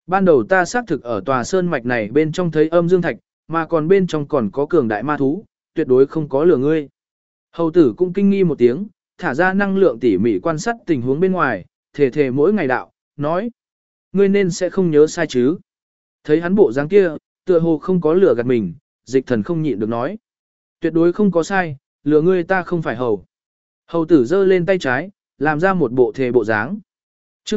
Ban đầu ta xác thực ở tòa sơn mạch này bên trong thấy âm dương thạch, mà còn bên trong còn có cường đại ma thú, tuyệt đối không có lừa ngươi. Hầu tử cũng kinh nghi một tiếng, thả ra năng lượng tỉ mỉ quan sát tình huống bên ngoài, thề mỗi ngày đạo, nói. Ngươi nên sẽ không nhớ sai chứ. Thấy hắn bộ dáng kia, tựa hồ không có lừa gạt mình, dịch thần không nhịn được nói. Tuyệt đối không có sai, lừa ngươi ta không phải hầu. Hầu tử giơ lên tay trái, làm ra một bộ thề bộ dáng. Trước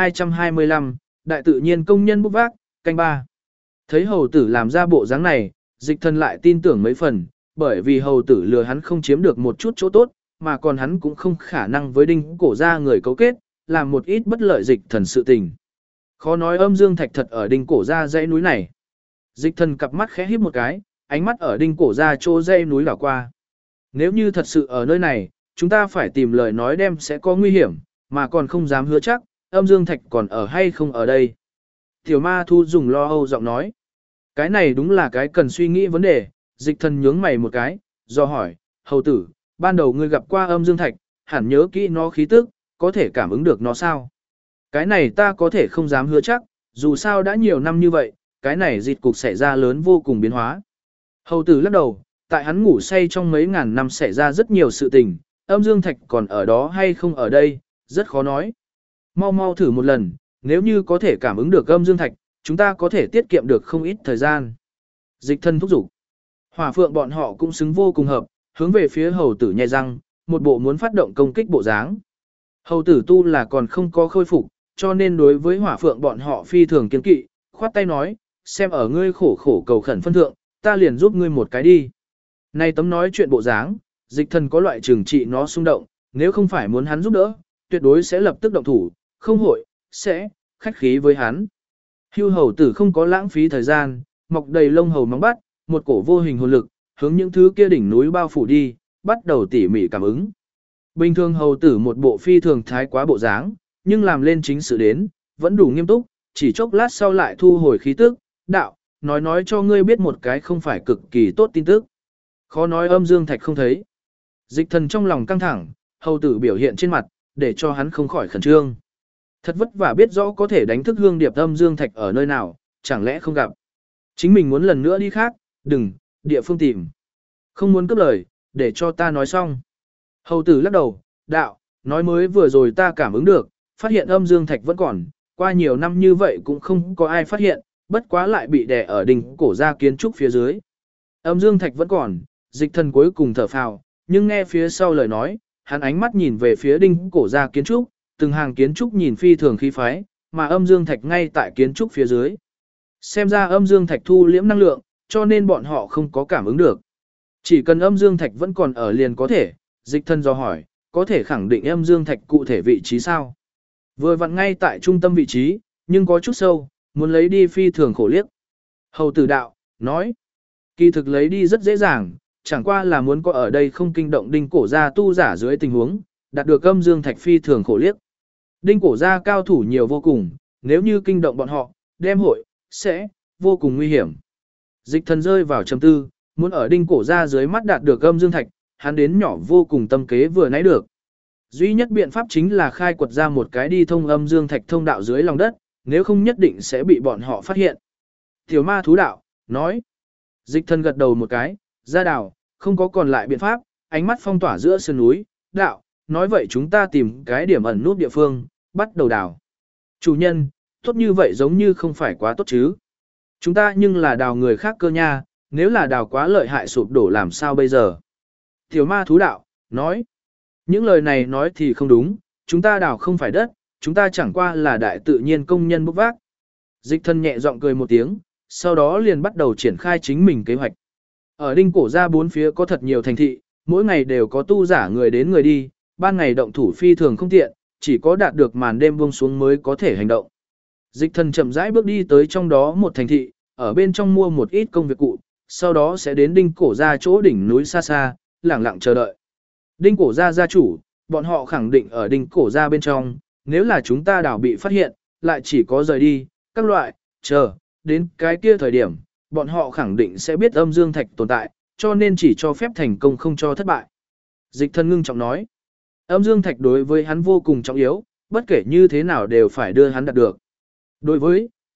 1225, đại tự nhiên công nhân bốc vác, canh ba. Thấy hầu tử làm ra bộ dáng này, dịch thần lại tin tưởng mấy phần, bởi vì hầu tử lừa hắn không chiếm được một chút chỗ tốt, mà còn hắn cũng không khả năng với đinh cổ ra người cấu kết, làm một ít bất lợi dịch thần sự tình. Khó nói âm dương thạch thật ở đinh cổ ra dãy núi này. Dịch thần cặp mắt khẽ híp một cái, ánh mắt ở đinh cổ ra chỗ dãy núi đảo qua. Nếu như thật sự ở nơi này, chúng ta phải tìm lời nói đem sẽ có nguy hiểm, mà còn không dám hứa chắc, âm dương thạch còn ở hay không ở đây. Tiểu ma thu dùng lo âu giọng nói. Cái này đúng là cái cần suy nghĩ vấn đề, dịch thần nhướng mày một cái, do hỏi, hầu tử, ban đầu ngươi gặp qua âm dương thạch, hẳn nhớ kỹ nó khí tức, có thể cảm ứng được nó sao? Cái này ta có thể không dám hứa chắc, dù sao đã nhiều năm như vậy, cái này dịch cục xảy ra lớn vô cùng biến hóa. Hầu tử lắc đầu, tại hắn ngủ say trong mấy ngàn năm xảy ra rất nhiều sự tình, âm dương thạch còn ở đó hay không ở đây, rất khó nói. Mau mau thử một lần, nếu như có thể cảm ứng được âm dương thạch, chúng ta có thể tiết kiệm được không ít thời gian. Dịch thân thúc giục. Hỏa phượng bọn họ cũng xứng vô cùng hợp, hướng về phía hầu tử nhai răng, một bộ muốn phát động công kích bộ dáng. Hầu tử tu là còn không có khôi phục, cho nên đối với hỏa phượng bọn họ phi thường kiên kỵ, khoát tay nói, xem ở ngươi khổ khổ cầu khẩn phân thượng, ta liền giúp ngươi một cái đi. Này tấm nói chuyện bộ dáng, dịch thần có loại trừng trị nó xung động, nếu không phải muốn hắn giúp đỡ, tuyệt đối sẽ lập tức động thủ, không hội, sẽ, khách khí với hắn. Hưu hầu tử không có lãng phí thời gian, mọc đầy lông hầu móng bắt, một cổ vô hình hồn lực, hướng những thứ kia đỉnh núi bao phủ đi, bắt đầu tỉ mỉ cảm ứng. Bình thường hầu tử một bộ phi thường thái quá bộ dáng, nhưng làm lên chính sự đến, vẫn đủ nghiêm túc, chỉ chốc lát sau lại thu hồi khí tức, đạo, nói cho ngươi biết một cái không phải cực kỳ tốt tin tức. Khó nói âm dương thạch không thấy. Dịch thần trong lòng căng thẳng, hầu tử biểu hiện trên mặt, để cho hắn không khỏi khẩn trương. Thật vất vả biết rõ có thể đánh thức hương điệp âm dương thạch ở nơi nào, chẳng lẽ không gặp. Chính mình muốn lần nữa đi khác, đừng, địa phương tìm. Không muốn cướp lời, để cho ta nói xong. Hầu tử lắc đầu, đạo, nói mới vừa rồi ta cảm ứng được, phát hiện âm dương thạch vẫn còn, qua nhiều năm như vậy cũng không có ai phát hiện, bất quá lại bị đè ở đỉnh cổ ra kiến trúc phía dưới. Âm dương thạch vẫn còn, dịch thần cuối cùng thở phào, nhưng nghe phía sau lời nói, hắn ánh mắt nhìn về phía đỉnh cổ ra kiến trúc, từng hàng kiến trúc nhìn phi thường khí phái, mà âm dương thạch ngay tại kiến trúc phía dưới. Xem ra âm dương thạch thu liễm năng lượng, cho nên bọn họ không có cảm ứng được. Chỉ cần âm dương thạch vẫn còn ở liền có thể, dịch thân do hỏi, có thể khẳng định âm dương thạch cụ thể vị trí sao? Vừa vặn ngay tại trung tâm vị trí, nhưng có chút sâu, muốn lấy đi phi thường khổ liếc. Hầu tử đạo, nói, kỳ thực lấy đi rất dễ dàng, chẳng qua là muốn có ở đây không kinh động đinh cổ gia tu giả dưới tình huống, đạt được âm dương thạch phi thường khổ liếc. Đinh cổ gia cao thủ nhiều vô cùng, nếu như kinh động bọn họ, đem hội, sẽ, vô cùng nguy hiểm. Dịch thần rơi vào trầm tư, muốn ở đinh cổ gia dưới mắt đạt được âm dương thạch, hắn đến nhỏ vô cùng tâm kế vừa nãy được. Duy nhất biện pháp chính là khai quật ra một cái đi thông âm dương thạch thông đạo dưới lòng đất, nếu không nhất định sẽ bị bọn họ phát hiện. Tiểu ma thú đạo, nói. Dịch thần gật đầu một cái, ra đảo, không có còn lại biện pháp, ánh mắt phong tỏa giữa sơn núi, đạo, nói vậy chúng ta tìm cái điểm ẩn nút địa phương, bắt đầu đào. Chủ nhân, tốt như vậy giống như không phải quá tốt chứ. Chúng ta nhưng là đào người khác cơ nha, nếu là đào quá lợi hại sụp đổ làm sao bây giờ. Tiểu ma thú đạo, nói. Những lời này nói thì không đúng, chúng ta đào không phải đất, chúng ta chẳng qua là đại tự nhiên công nhân bốc vác. Dịch thân nhẹ giọng cười một tiếng, sau đó liền bắt đầu triển khai chính mình kế hoạch. Ở đinh cổ ra bốn phía có thật nhiều thành thị, mỗi ngày đều có tu giả người đến người đi, ban ngày động thủ phi thường không tiện, chỉ có đạt được màn đêm buông xuống mới có thể hành động. Dịch thần chậm rãi bước đi tới trong đó một thành thị, ở bên trong mua một ít công việc cụ, sau đó sẽ đến đinh cổ ra chỗ đỉnh núi xa xa, lặng lặng chờ đợi. Đinh cổ ra gia chủ, bọn họ khẳng định ở đinh cổ ra bên trong, nếu là chúng ta đảo bị phát hiện, lại chỉ có rời đi, các loại, chờ, đến cái kia thời điểm, bọn họ khẳng định sẽ biết âm dương thạch tồn tại, cho nên chỉ cho phép thành công không cho thất bại. Dịch thần ngưng trọng nói, âm dương thạch đối với hắn vô cùng trọng yếu, bất kể như thế nào đều phải đưa hắn đạt được. Đối với,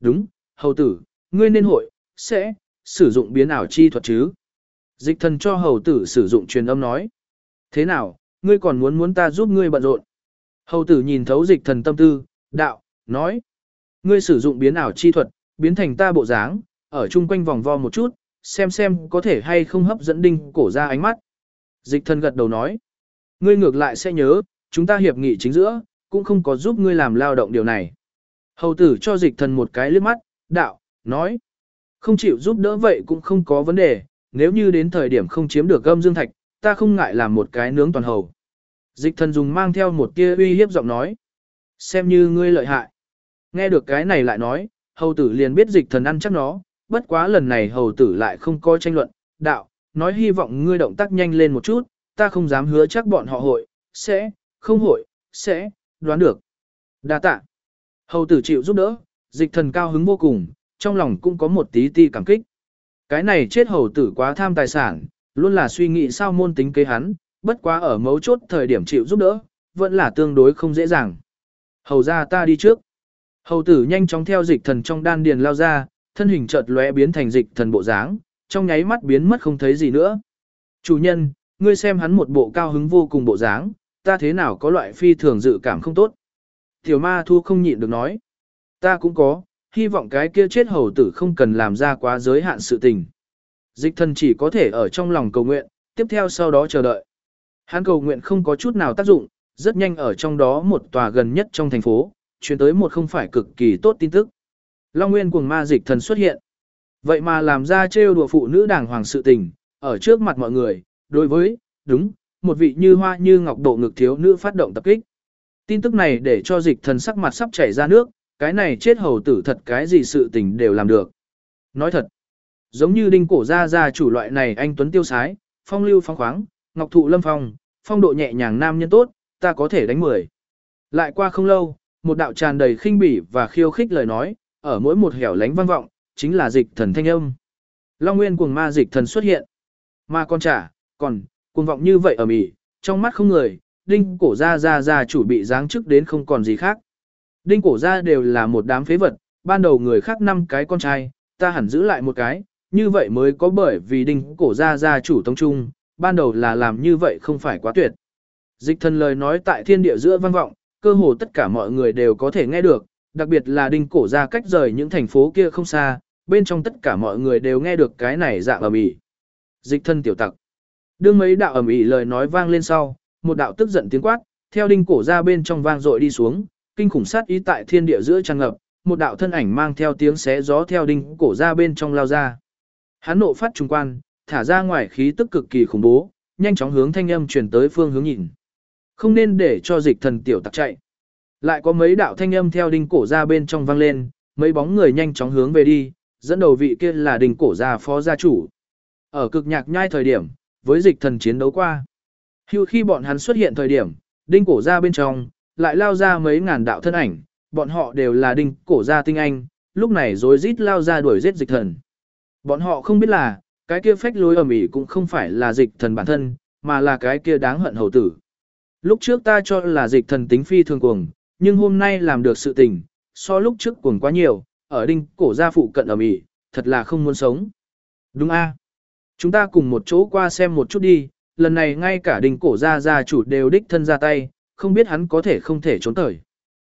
đúng, hầu tử, ngươi nên hội, sẽ, sử dụng biến ảo chi thuật chứ. Dịch thần cho hầu tử sử dụng truyền âm nói. Thế nào, ngươi còn muốn ta giúp ngươi bận rộn? Hầu tử nhìn thấu dịch thần tâm tư, đạo, nói. Ngươi sử dụng biến ảo chi thuật, biến thành ta bộ dáng, ở chung quanh vòng vo một chút, xem có thể hay không hấp dẫn đinh cổ ra ánh mắt. Dịch thần gật đầu nói. Ngươi ngược lại sẽ nhớ, chúng ta hiệp nghị chính giữa, cũng không có giúp ngươi làm lao động điều này. Hầu tử cho dịch thần một cái liếc mắt, đạo, nói. Không chịu giúp đỡ vậy cũng không có vấn đề, nếu như đến thời điểm không chiếm được âm dương thạch, ta không ngại làm một cái nướng toàn hầu. Dịch thần dùng mang theo một tia uy hiếp giọng nói. Xem như ngươi lợi hại. Nghe được cái này lại nói, hầu tử liền biết dịch thần ăn chắc nó, bất quá lần này hầu tử lại không có tranh luận, đạo, nói hy vọng ngươi động tác nhanh lên một chút, ta không dám hứa chắc bọn họ hội, sẽ, không hội, sẽ, đoán được. Đa tạ. Hầu tử chịu giúp đỡ, dịch thần cao hứng vô cùng, trong lòng cũng có một tí ti cảm kích. Cái này chết hầu tử quá tham tài sản, luôn là suy nghĩ sao môn tính kế hắn, bất quá ở mấu chốt thời điểm chịu giúp đỡ, vẫn là tương đối không dễ dàng. Hầu ra ta đi trước. Hầu tử nhanh chóng theo dịch thần trong đan điền lao ra, thân hình chợt lóe biến thành dịch thần bộ dáng, trong nháy mắt biến mất không thấy gì nữa. Chủ nhân, ngươi xem hắn một bộ cao hứng vô cùng bộ dáng, ta thế nào có loại phi thường dự cảm không tốt. Tiểu ma thu không nhịn được nói. Ta cũng có, hy vọng cái kia chết hầu tử không cần làm ra quá giới hạn sự tình. Dịch thần chỉ có thể ở trong lòng cầu nguyện, tiếp theo sau đó chờ đợi. Hắn cầu nguyện không có chút nào tác dụng, rất nhanh ở trong đó một tòa gần nhất trong thành phố, truyền tới một không phải cực kỳ tốt tin tức. Long Nguyên cuồng ma dịch thần xuất hiện. Vậy mà làm ra trêu đùa phụ nữ đàng hoàng sự tình, ở trước mặt mọi người, đối với, đúng, một vị như hoa như ngọc độ ngực thiếu nữ phát động tập kích. Tin tức này để cho dịch thần sắc mặt sắp chảy ra nước, cái này chết hầu tử thật cái gì sự tình đều làm được. Nói thật, giống như đinh cổ gia chủ loại này anh tuấn tiêu sái, phong lưu phong khoáng, ngọc thụ lâm phong, phong độ nhẹ nhàng nam nhân tốt, ta có thể đánh 10. Lại qua không lâu, một đạo tràn đầy khinh bỉ và khiêu khích lời nói, ở mỗi một hẻo lánh vang vọng, chính là dịch thần thanh âm. Long Nguyên cuồng ma dịch thần xuất hiện. Mà con còn, cuồng vọng như vậy ở ĩ, trong mắt không người, đinh cổ gia chủ bị giáng chức đến không còn gì khác. Đinh cổ gia đều là một đám phế vật, ban đầu người khác 5 cái con trai, ta hẳn giữ lại một cái, như vậy mới có bởi vì đinh cổ gia chủ tông trung, ban đầu là làm như vậy không phải quá tuyệt. Dịch thần lời nói tại thiên địa giữa vang vọng, cơ hồ tất cả mọi người đều có thể nghe được, đặc biệt là đinh cổ gia cách rời những thành phố kia không xa, bên trong tất cả mọi người đều nghe được cái này dạng ầm ĩ. Dịch thần tiểu tặc. Đương mấy đạo ầm ĩ lời nói vang lên sau, một đạo tức giận tiếng quát, theo đinh cổ gia bên trong vang dội đi xuống, kinh khủng sát ý tại thiên địa giữa tràn ngập, một đạo thân ảnh mang theo tiếng xé gió theo đinh cổ gia bên trong lao ra. Hắn nộ phát trung quan, thả ra ngoài khí tức cực kỳ khủng bố, nhanh chóng hướng thanh âm truyền tới phương hướng nhìn. Không nên để cho dịch thần tiểu tặc chạy. Lại có mấy đạo thanh âm theo đinh cổ gia bên trong vang lên, mấy bóng người nhanh chóng hướng về đi, dẫn đầu vị kia là đinh cổ gia phó gia chủ. Ở cực nhạc nhai thời điểm, với dịch thần chiến đấu qua. Khi bọn hắn xuất hiện thời điểm, đinh cổ gia bên trong, lại lao ra mấy ngàn đạo thân ảnh, bọn họ đều là đinh cổ gia tinh anh, lúc này rối rít lao ra đuổi giết dịch thần. Bọn họ không biết là, cái kia phách lối ầm ĩ cũng không phải là dịch thần bản thân, mà là cái kia đáng hận hầu tử. Lúc trước ta cho là dịch thần tính phi thường cuồng, nhưng hôm nay làm được sự tình, so lúc trước cuồng quá nhiều, ở đinh cổ gia phụ cận ầm ĩ, thật là không muốn sống. Đúng a, chúng ta cùng một chỗ qua xem một chút đi, lần này ngay cả đinh cổ gia chủ đều đích thân ra tay, không biết hắn có thể không thể trốn tới.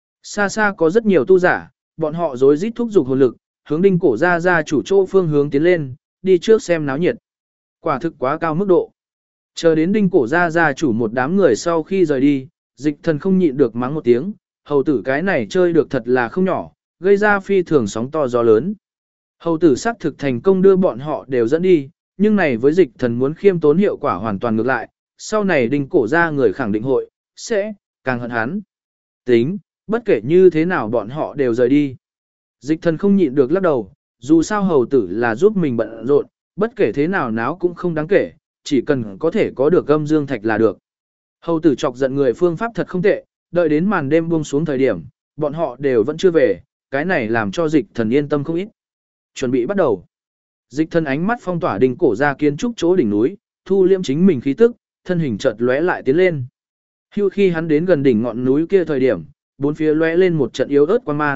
Xa xa có rất nhiều tu giả, bọn họ rối rít thúc giục hồn lực, hướng đinh cổ gia chủ chỗ phương hướng tiến lên, đi trước xem náo nhiệt. Quả thực quá cao mức độ. Chờ đến đinh cổ gia chủ một đám người sau khi rời đi, dịch thần không nhịn được mắng một tiếng, hầu tử cái này chơi được thật là không nhỏ, gây ra phi thường sóng to gió lớn. Hầu tử xác thực thành công đưa bọn họ đều dẫn đi, nhưng này với dịch thần muốn khiêm tốn hiệu quả hoàn toàn ngược lại, sau này đinh cổ gia người khẳng định hội, sẽ, càng hận hắn. Tính, bất kể như thế nào bọn họ đều rời đi. Dịch thần không nhịn được lắc đầu, dù sao hầu tử là giúp mình bận rộn, bất kể thế nào náo cũng không đáng kể, chỉ cần có thể có được âm dương thạch là được. Hầu tử chọc giận người phương pháp thật không tệ, đợi đến màn đêm buông xuống thời điểm, bọn họ đều vẫn chưa về, cái này làm cho dịch thần yên tâm không ít. Chuẩn bị bắt đầu. Dịch thần ánh mắt phong tỏa đỉnh cổ ra kiến trúc chỗ đỉnh núi, thu liễm chính mình khí tức, thân hình chợt lóe lại tiến lên. Khi hắn đến gần đỉnh ngọn núi kia thời điểm, bốn phía lóe lên một trận yếu ớt quang mang,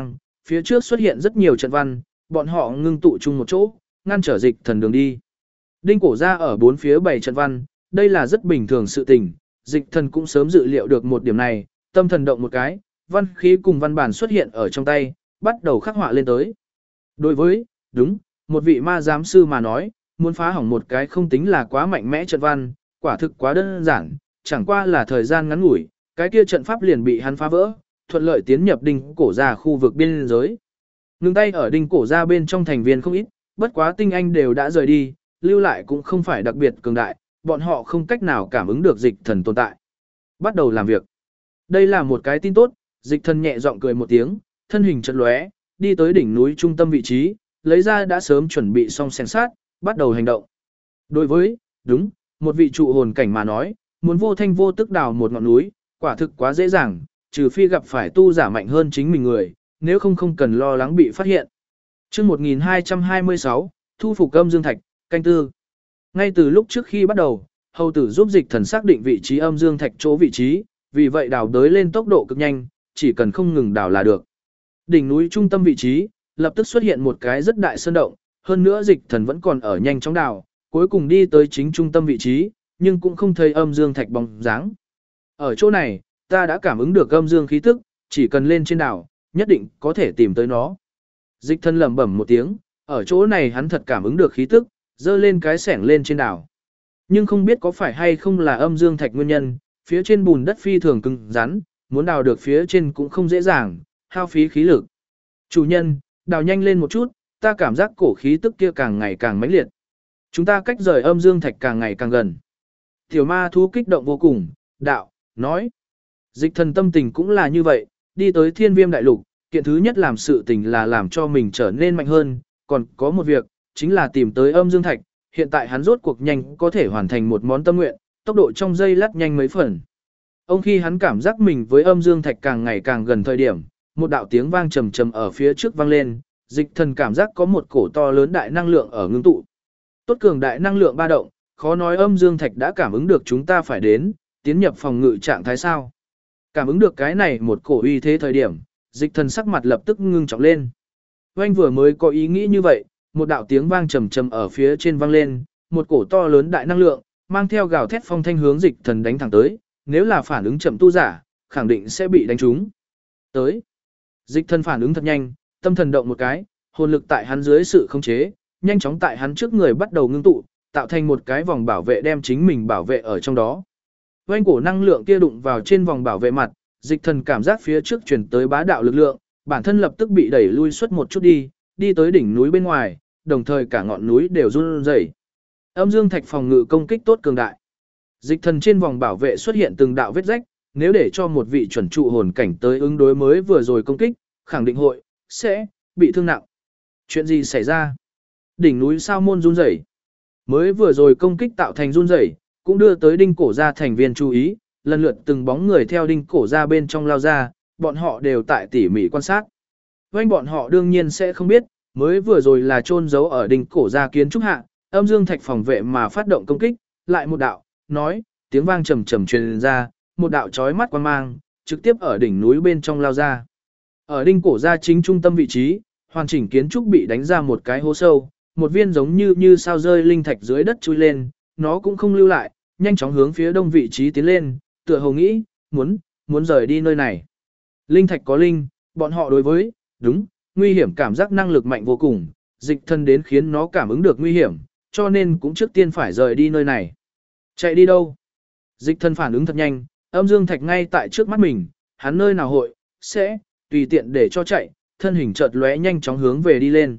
phía trước xuất hiện rất nhiều trận văn, bọn họ ngưng tụ chung một chỗ, ngăn trở dịch thần đường đi. Đinh cổ ra ở bốn phía bảy trận văn, đây là rất bình thường sự tình, dịch thần cũng sớm dự liệu được một điểm này, tâm thần động một cái, văn khí cùng văn bản xuất hiện ở trong tay, bắt đầu khắc họa lên tới. Đối với, đúng, một vị ma giám sư mà nói, muốn phá hỏng một cái không tính là quá mạnh mẽ trận văn, quả thực quá đơn giản, chẳng qua là thời gian ngắn ngủi, cái kia trận pháp liền bị hắn phá vỡ, thuận lợi tiến nhập đinh cổ ra khu vực biên giới. Ngừng tay ở đinh cổ ra bên trong thành viên không ít, bất quá tinh anh đều đã rời đi, lưu lại cũng không phải đặc biệt cường đại, bọn họ không cách nào cảm ứng được dịch thần tồn tại. Bắt đầu làm việc. Đây là một cái tin tốt, dịch thần nhẹ giọng cười một tiếng, thân hình chợt lóe, đi tới đỉnh núi trung tâm vị trí, lấy ra đã sớm chuẩn bị xong xem sát, bắt đầu hành động. Đối với, đúng, một vị trụ hồn cảnh mà nói, muốn vô thanh vô tức đào một ngọn núi, quả thực quá dễ dàng, trừ phi gặp phải tu giả mạnh hơn chính mình người, nếu không không cần lo lắng bị phát hiện. Chương 1226, thu phục âm dương thạch, canh tư. Ngay từ lúc trước khi bắt đầu, hầu tử giúp dịch thần xác định vị trí âm dương thạch chỗ vị trí, vì vậy đào đới lên tốc độ cực nhanh, chỉ cần không ngừng đào là được. Đỉnh núi trung tâm vị trí, lập tức xuất hiện một cái rất đại sơn động, hơn nữa dịch thần vẫn còn ở nhanh chóng đào, cuối cùng đi tới chính trung tâm vị trí, nhưng cũng không thấy âm dương thạch bóng dáng. Ở chỗ này, ta đã cảm ứng được âm dương khí tức, chỉ cần lên trên đảo, nhất định có thể tìm tới nó. Dịch thần lẩm bẩm một tiếng, ở chỗ này hắn thật cảm ứng được khí tức, dơ lên cái sẻng lên trên đảo. Nhưng không biết có phải hay không là âm dương thạch nguyên nhân, phía trên bùn đất phi thường cứng rắn, muốn đào được phía trên cũng không dễ dàng, hao phí khí lực. Chủ nhân, đào nhanh lên một chút, ta cảm giác cổ khí tức kia càng ngày càng mãnh liệt. Chúng ta cách rời âm dương thạch càng ngày càng gần. Tiểu ma thú kích động vô cùng, đạo, nói. Dịch thần tâm tình cũng là như vậy, đi tới thiên viêm đại lục, kiện thứ nhất làm sự tình là làm cho mình trở nên mạnh hơn, còn có một việc, chính là tìm tới âm dương thạch, hiện tại hắn rốt cuộc nhanh có thể hoàn thành một món tâm nguyện, tốc độ trong giây lát nhanh mấy phần. Ông khi hắn cảm giác mình với âm dương thạch càng ngày càng gần thời điểm, một đạo tiếng vang trầm trầm ở phía trước vang lên, dịch thần cảm giác có một cổ to lớn đại năng lượng ở ngưng tụ. Tốt cường đại năng lượng ba động, khó nói âm dương thạch đã cảm ứng được chúng ta phải đến, tiến nhập phòng ngự trạng thái sao. Cảm ứng được cái này một cổ uy thế thời điểm, dịch thần sắc mặt lập tức ngưng trọng lên. Oanh vừa mới có ý nghĩ như vậy, một đạo tiếng vang trầm trầm ở phía trên vang lên, một cổ to lớn đại năng lượng, mang theo gào thét phong thanh hướng dịch thần đánh thẳng tới, nếu là phản ứng chậm tu giả, khẳng định sẽ bị đánh trúng. Tới. Dịch thần phản ứng thật nhanh, tâm thần động một cái, hồn lực tại hắn dưới sự khống chế, nhanh chóng tại hắn trước người bắt đầu ngưng tụ, tạo thành một cái vòng bảo vệ đem chính mình bảo vệ ở trong đó. Oanh cổ năng lượng kia đụng vào trên vòng bảo vệ mặt, dịch thần cảm giác phía trước truyền tới bá đạo lực lượng, bản thân lập tức bị đẩy lui suốt một chút đi tới đỉnh núi bên ngoài, đồng thời cả ngọn núi đều run rẩy. Âm dương thạch phòng ngự công kích tốt cường đại. Dịch thần trên vòng bảo vệ xuất hiện từng đạo vết rách, nếu để cho một vị chuẩn trụ hồn cảnh tới ứng đối mới vừa rồi công kích, khẳng định sẽ bị thương nặng. Chuyện gì xảy ra? Đỉnh núi sao môn run rẩy. Mới vừa rồi công kích tạo thành run rẩy, cũng đưa tới đinh cổ gia thành viên chú ý, lần lượt từng bóng người theo đinh cổ gia bên trong lao ra, bọn họ đều tại tỉ mỉ quan sát. Vành bọn họ đương nhiên sẽ không biết, mới vừa rồi là chôn giấu ở đinh cổ gia kiến trúc hạ, âm dương thạch phòng vệ mà phát động công kích, lại một đạo, nói, tiếng vang trầm trầm truyền ra, một đạo chói mắt quang mang, trực tiếp ở đỉnh núi bên trong lao ra. Ở đinh cổ gia chính trung tâm vị trí, hoàn chỉnh kiến trúc bị đánh ra một cái hố sâu, một viên giống như sao rơi linh thạch dưới đất chui lên, nó cũng không lưu lại, nhanh chóng hướng phía đông vị trí tiến lên, tựa hồ nghĩ, muốn rời đi nơi này. Linh thạch có linh, bọn họ đối với, đúng, nguy hiểm cảm giác năng lực mạnh vô cùng, dịch thân đến khiến nó cảm ứng được nguy hiểm, cho nên cũng trước tiên phải rời đi nơi này. Chạy đi đâu? Dịch thân phản ứng thật nhanh, âm dương thạch ngay tại trước mắt mình, hắn nơi nào sẽ tùy tiện để cho chạy, thân hình chợt lóe nhanh chóng hướng về đi lên.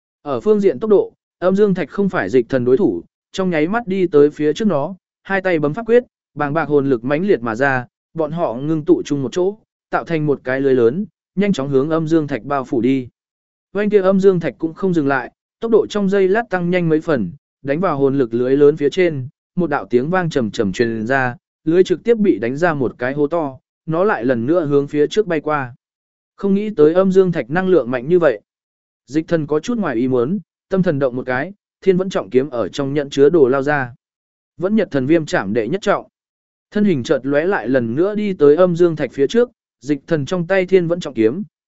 Ở phương diện tốc độ, âm dương thạch không phải dịch thần đối thủ, trong nháy mắt đi tới phía trước nó, hai tay bấm pháp quyết, bàng bạc hồn lực mãnh liệt mà ra, bọn họ ngưng tụ chung một chỗ, tạo thành một cái lưới lớn, nhanh chóng hướng âm dương thạch bao phủ đi. Vành kia âm dương thạch cũng không dừng lại, tốc độ trong giây lát tăng nhanh mấy phần, đánh vào hồn lực lưới lớn phía trên, một đạo tiếng vang trầm trầm truyền ra, lưới trực tiếp bị đánh ra một cái hố to, nó lại lần nữa hướng phía trước bay qua. Không nghĩ tới âm dương thạch năng lượng mạnh như vậy. Dịch thần có chút ngoài ý muốn, tâm thần động một cái, thiên vẫn trọng kiếm ở trong nhận chứa đồ lao ra. Vẫn nhật thần viêm chạm đệ nhất trọng. Thân hình chợt lóe lại lần nữa đi tới âm dương thạch phía trước, dịch thần trong tay thiên vẫn trọng kiếm,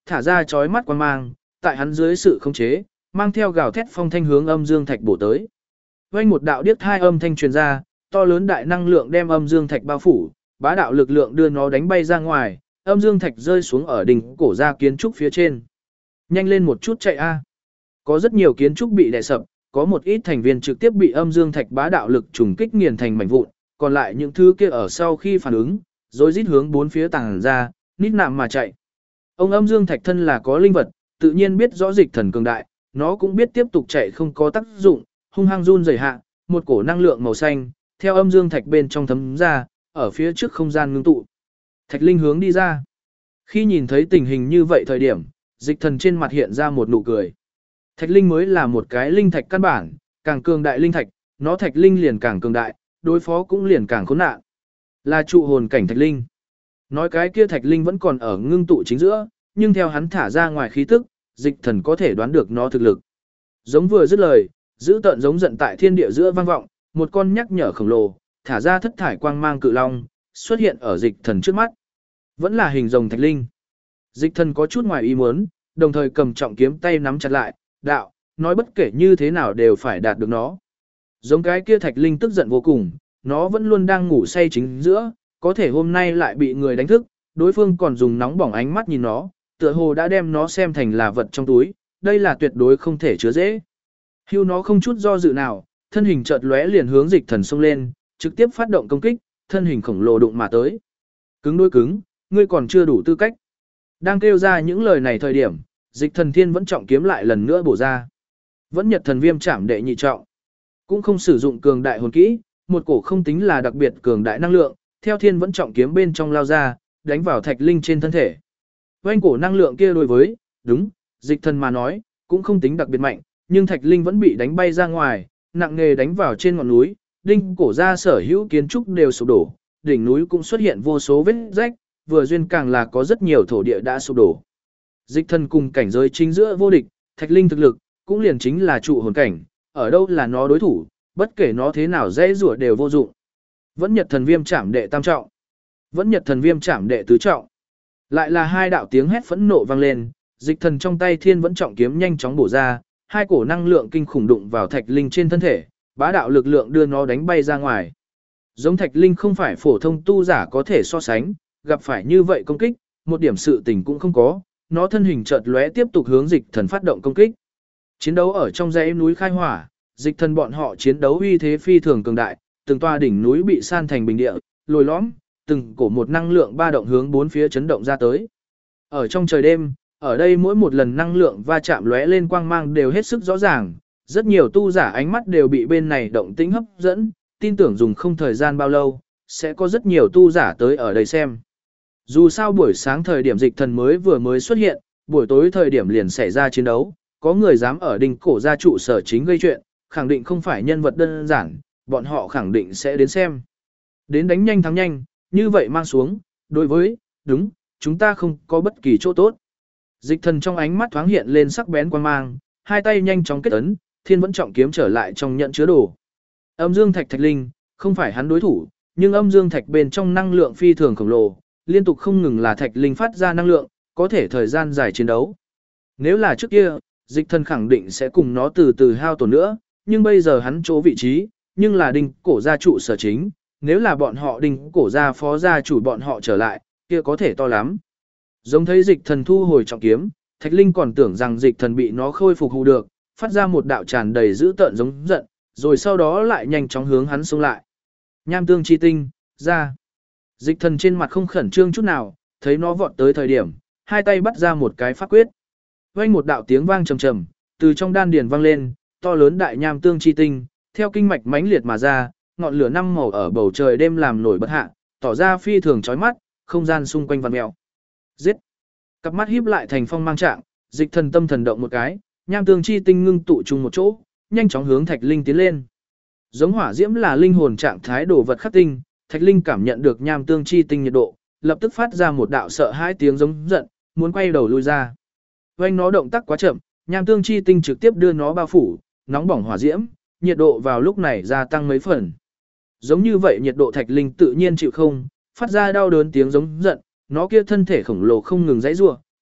thả ra chói mắt quang mang, tại hắn dưới sự khống chế, mang theo gào thét phong thanh hướng âm dương thạch bổ tới. Vang một đạo điếc thai âm thanh truyền ra, to lớn đại năng lượng đem âm dương thạch bao phủ, bá đạo lực lượng đưa nó đánh bay ra ngoài, âm dương thạch rơi xuống ở đỉnh cổ ra kiến trúc phía trên. Nhanh lên một chút chạy a. Có rất nhiều kiến trúc bị đè sập, có một ít thành viên trực tiếp bị âm dương thạch bá đạo lực trùng kích nghiền thành mảnh vụn, còn lại những thứ kia ở sau khi phản ứng, rồi rít hướng bốn phía tàng ra, nít nạm mà chạy. Ông âm dương thạch thân là có linh vật, tự nhiên biết rõ dịch thần cường đại, nó cũng biết tiếp tục chạy không có tác dụng, hung hăng run rẩy hạ, một cổ năng lượng màu xanh theo âm dương thạch bên trong thấm ra, ở phía trước không gian ngưng tụ. Thạch linh hướng đi ra. Khi nhìn thấy tình hình như vậy thời điểm, dịch thần trên mặt hiện ra một nụ cười. Thạch linh mới là một cái linh thạch căn bản, càng cường đại linh thạch, nó thạch linh liền càng cường đại, đối phó cũng liền càng khốn nạn. Là trụ hồn cảnh thạch linh. Nói cái kia thạch linh vẫn còn ở ngưng tụ chính giữa, nhưng theo hắn thả ra ngoài khí tức, dịch thần có thể đoán được nó thực lực. Giống vừa dứt lời, giữ tợn giống giận tại thiên địa giữa vang vọng, một con nhắc nhở khổng lồ, thả ra thất thải quang mang cự long, xuất hiện ở dịch thần trước mắt. Vẫn là hình rồng thạch linh. Dịch thần có chút ngoài ý muốn, đồng thời cầm trọng kiếm tay nắm chặt lại, đạo, nói bất kể như thế nào đều phải đạt được nó. Giống cái kia thạch linh tức giận vô cùng, nó vẫn luôn đang ngủ say chính giữa, có thể hôm nay lại bị người đánh thức, đối phương còn dùng nóng bỏng ánh mắt nhìn nó, tựa hồ đã đem nó xem thành là vật trong túi, đây là tuyệt đối không thể chứa dễ. Hưu nó không chút do dự nào, thân hình chợt lóe liền hướng dịch thần xông lên, trực tiếp phát động công kích, thân hình khổng lồ đụng mà tới. Cứng đối cứng, ngươi còn chưa đủ tư cách. Đang kêu ra những lời này thời điểm, dịch thần thiên vẫn trọng kiếm lại lần nữa bổ ra. Vẫn nhật thần viêm chạm đệ nhị trọng. Cũng không sử dụng cường đại hồn kỹ, một cổ không tính là đặc biệt cường đại năng lượng, theo thiên vẫn trọng kiếm bên trong lao ra, đánh vào thạch linh trên thân thể. Oanh cổ năng lượng kia đối với, đúng, dịch thần mà nói, cũng không tính đặc biệt mạnh, nhưng thạch linh vẫn bị đánh bay ra ngoài, nặng nề đánh vào trên ngọn núi, đinh cổ ra sở hữu kiến trúc đều sụp đổ, đỉnh núi cũng xuất hiện vô số vết rách, vừa duyên càng là có rất nhiều thổ địa đã sụp đổ. Dịch thần cùng cảnh giới chính giữa vô địch, thạch linh thực lực, cũng liền chính là trụ hồn cảnh, ở đâu là nó đối thủ, bất kể nó thế nào dễ rủa đều vô dụng. Vẫn nhật thần viêm chạm đệ tam trọng, vẫn nhật thần viêm chạm đệ tứ trọng. Lại là hai đạo tiếng hét phẫn nộ vang lên, dịch thần trong tay thiên vẫn trọng kiếm nhanh chóng bổ ra, hai cổ năng lượng kinh khủng đụng vào thạch linh trên thân thể, bá đạo lực lượng đưa nó đánh bay ra ngoài. Giống thạch linh không phải phổ thông tu giả có thể so sánh, gặp phải như vậy công kích, một điểm sự tình cũng không có, nó thân hình chợt lóe tiếp tục hướng dịch thần phát động công kích. Chiến đấu ở trong dãy núi khai hỏa, dịch thần bọn họ chiến đấu uy thế phi thường cường đại, từng tòa đỉnh núi bị san thành bình địa, lồi lõm, từng cổ một năng lượng ba động hướng bốn phía chấn động ra tới. Ở trong trời đêm, ở đây mỗi một lần năng lượng va chạm lóe lên quang mang đều hết sức rõ ràng, rất nhiều tu giả ánh mắt đều bị bên này động tĩnh hấp dẫn, tin tưởng dùng không thời gian bao lâu, sẽ có rất nhiều tu giả tới ở đây xem. Dù sao buổi sáng thời điểm dịch thần vừa mới xuất hiện, buổi tối thời điểm liền xảy ra chiến đấu, có người dám ở đinh cổ gia trụ sở chính gây chuyện, khẳng định không phải nhân vật đơn giản, bọn họ khẳng định sẽ đến xem. Đến đánh nhanh thắng nhanh, như vậy mang xuống, đối với, đúng, chúng ta không có bất kỳ chỗ tốt. Dịch thần trong ánh mắt thoáng hiện lên sắc bén quan mang, hai tay nhanh chóng kết ấn, thiên vẫn trọng kiếm trở lại trong nhận chứa đồ. Âm dương thạch thạch linh, không phải hắn đối thủ, nhưng âm dương thạch bên trong năng lượng phi thường khổng lồ, liên tục không ngừng là thạch linh phát ra năng lượng, có thể thời gian dài chiến đấu. Nếu là trước kia, dịch thần khẳng định sẽ cùng nó từ từ hao tổn nữa, nhưng bây giờ hắn chỗ vị trí, nhưng là đinh cổ gia trụ sở chính, nếu là bọn họ đinh cổ gia phó gia chủ bọn họ trở lại, kia có thể to lắm. Giống thấy dịch thần thu hồi trọng kiếm, thạch linh còn tưởng rằng dịch thần bị nó khôi phục hù được, phát ra một đạo tràn đầy dữ tợn giống giận, rồi sau đó lại nhanh chóng hướng hắn xông lại. Nham tương chi tinh, ra. Dịch thần trên mặt không khẩn trương chút nào, thấy nó vọt tới thời điểm, hai tay bắt ra một cái pháp quyết. Vang một đạo tiếng vang trầm trầm, từ trong đan điền vang lên, to lớn đại nham tương chi tinh, theo kinh mạch mãnh liệt mà ra, ngọn lửa năm màu ở bầu trời đêm làm nổi bật hạ, tỏ ra phi thường chói mắt, không gian xung quanh vặn mèo. Giết! Cặp mắt híp lại thành phong mang trạng, dịch thần tâm thần động một cái, nham tương chi tinh ngưng tụ chung một chỗ, nhanh chóng hướng thạch linh tiến lên. Giống hỏa diễm là linh hồn trạng thái đồ vật khắc tinh, thạch linh cảm nhận được nham tương chi tinh nhiệt độ, lập tức phát ra một đạo sợ hãi tiếng giống giận, muốn quay đầu lui ra. Vành nó động tác quá chậm, nham tương chi tinh trực tiếp đưa nó bao phủ, nóng bỏng hỏa diễm, nhiệt độ vào lúc này gia tăng mấy phần. Giống như vậy nhiệt độ thạch linh tự nhiên chịu không, phát ra đau đớn tiếng giống giận, nó kia thân thể khổng lồ không ngừng giãy giụa,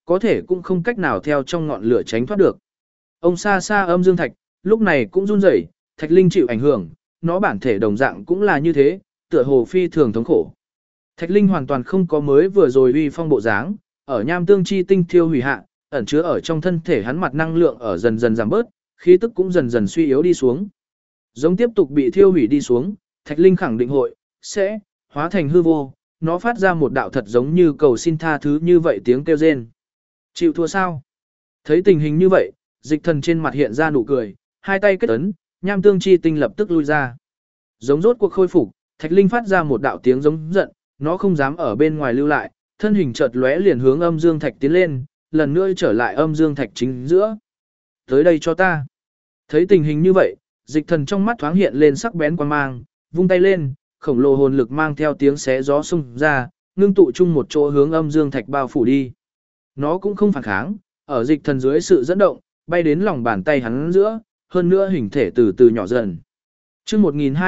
có thể cũng không cách nào theo trong ngọn lửa tránh thoát được. Ông xa xa âm dương thạch, lúc này cũng run rẩy, thạch linh chịu ảnh hưởng, nó bản thể đồng dạng cũng là như thế, tựa hồ phi thường thống khổ. Thạch linh hoàn toàn không có mới vừa rồi uy phong bộ dáng, ở nham tương chi tinh thiêu hủy hạ, ẩn chứa ở trong thân thể hắn mặt năng lượng ở dần dần giảm bớt, khí tức cũng dần dần suy yếu đi xuống. Giống tiếp tục bị thiêu hủy đi xuống, thạch linh khẳng định sẽ hóa thành hư vô, nó phát ra một đạo thật giống như cầu xin tha thứ như vậy tiếng kêu rên. Chịu thua sao? Thấy tình hình như vậy, dịch thần trên mặt hiện ra nụ cười, hai tay kết ấn, nham tương chi tinh lập tức lui ra. Giống rốt cuộc khôi phục, thạch linh phát ra một đạo tiếng giống giận, nó không dám ở bên ngoài lưu lại, thân hình chợt lóe liền hướng âm dương thạch tiến lên, lần nữa trở lại âm dương thạch chính giữa. Tới đây cho ta. Thấy tình hình như vậy, dịch thần trong mắt thoáng hiện lên sắc bén quan mang, vung tay lên, khổng lồ hồn lực mang theo tiếng xé gió xung ra, ngưng tụ chung một chỗ hướng âm dương thạch bao phủ đi. Nó cũng không phản kháng, ở dịch thần dưới sự dẫn động, bay đến lòng bàn tay hắn giữa, hơn nữa hình thể từ từ nhỏ dần. Chương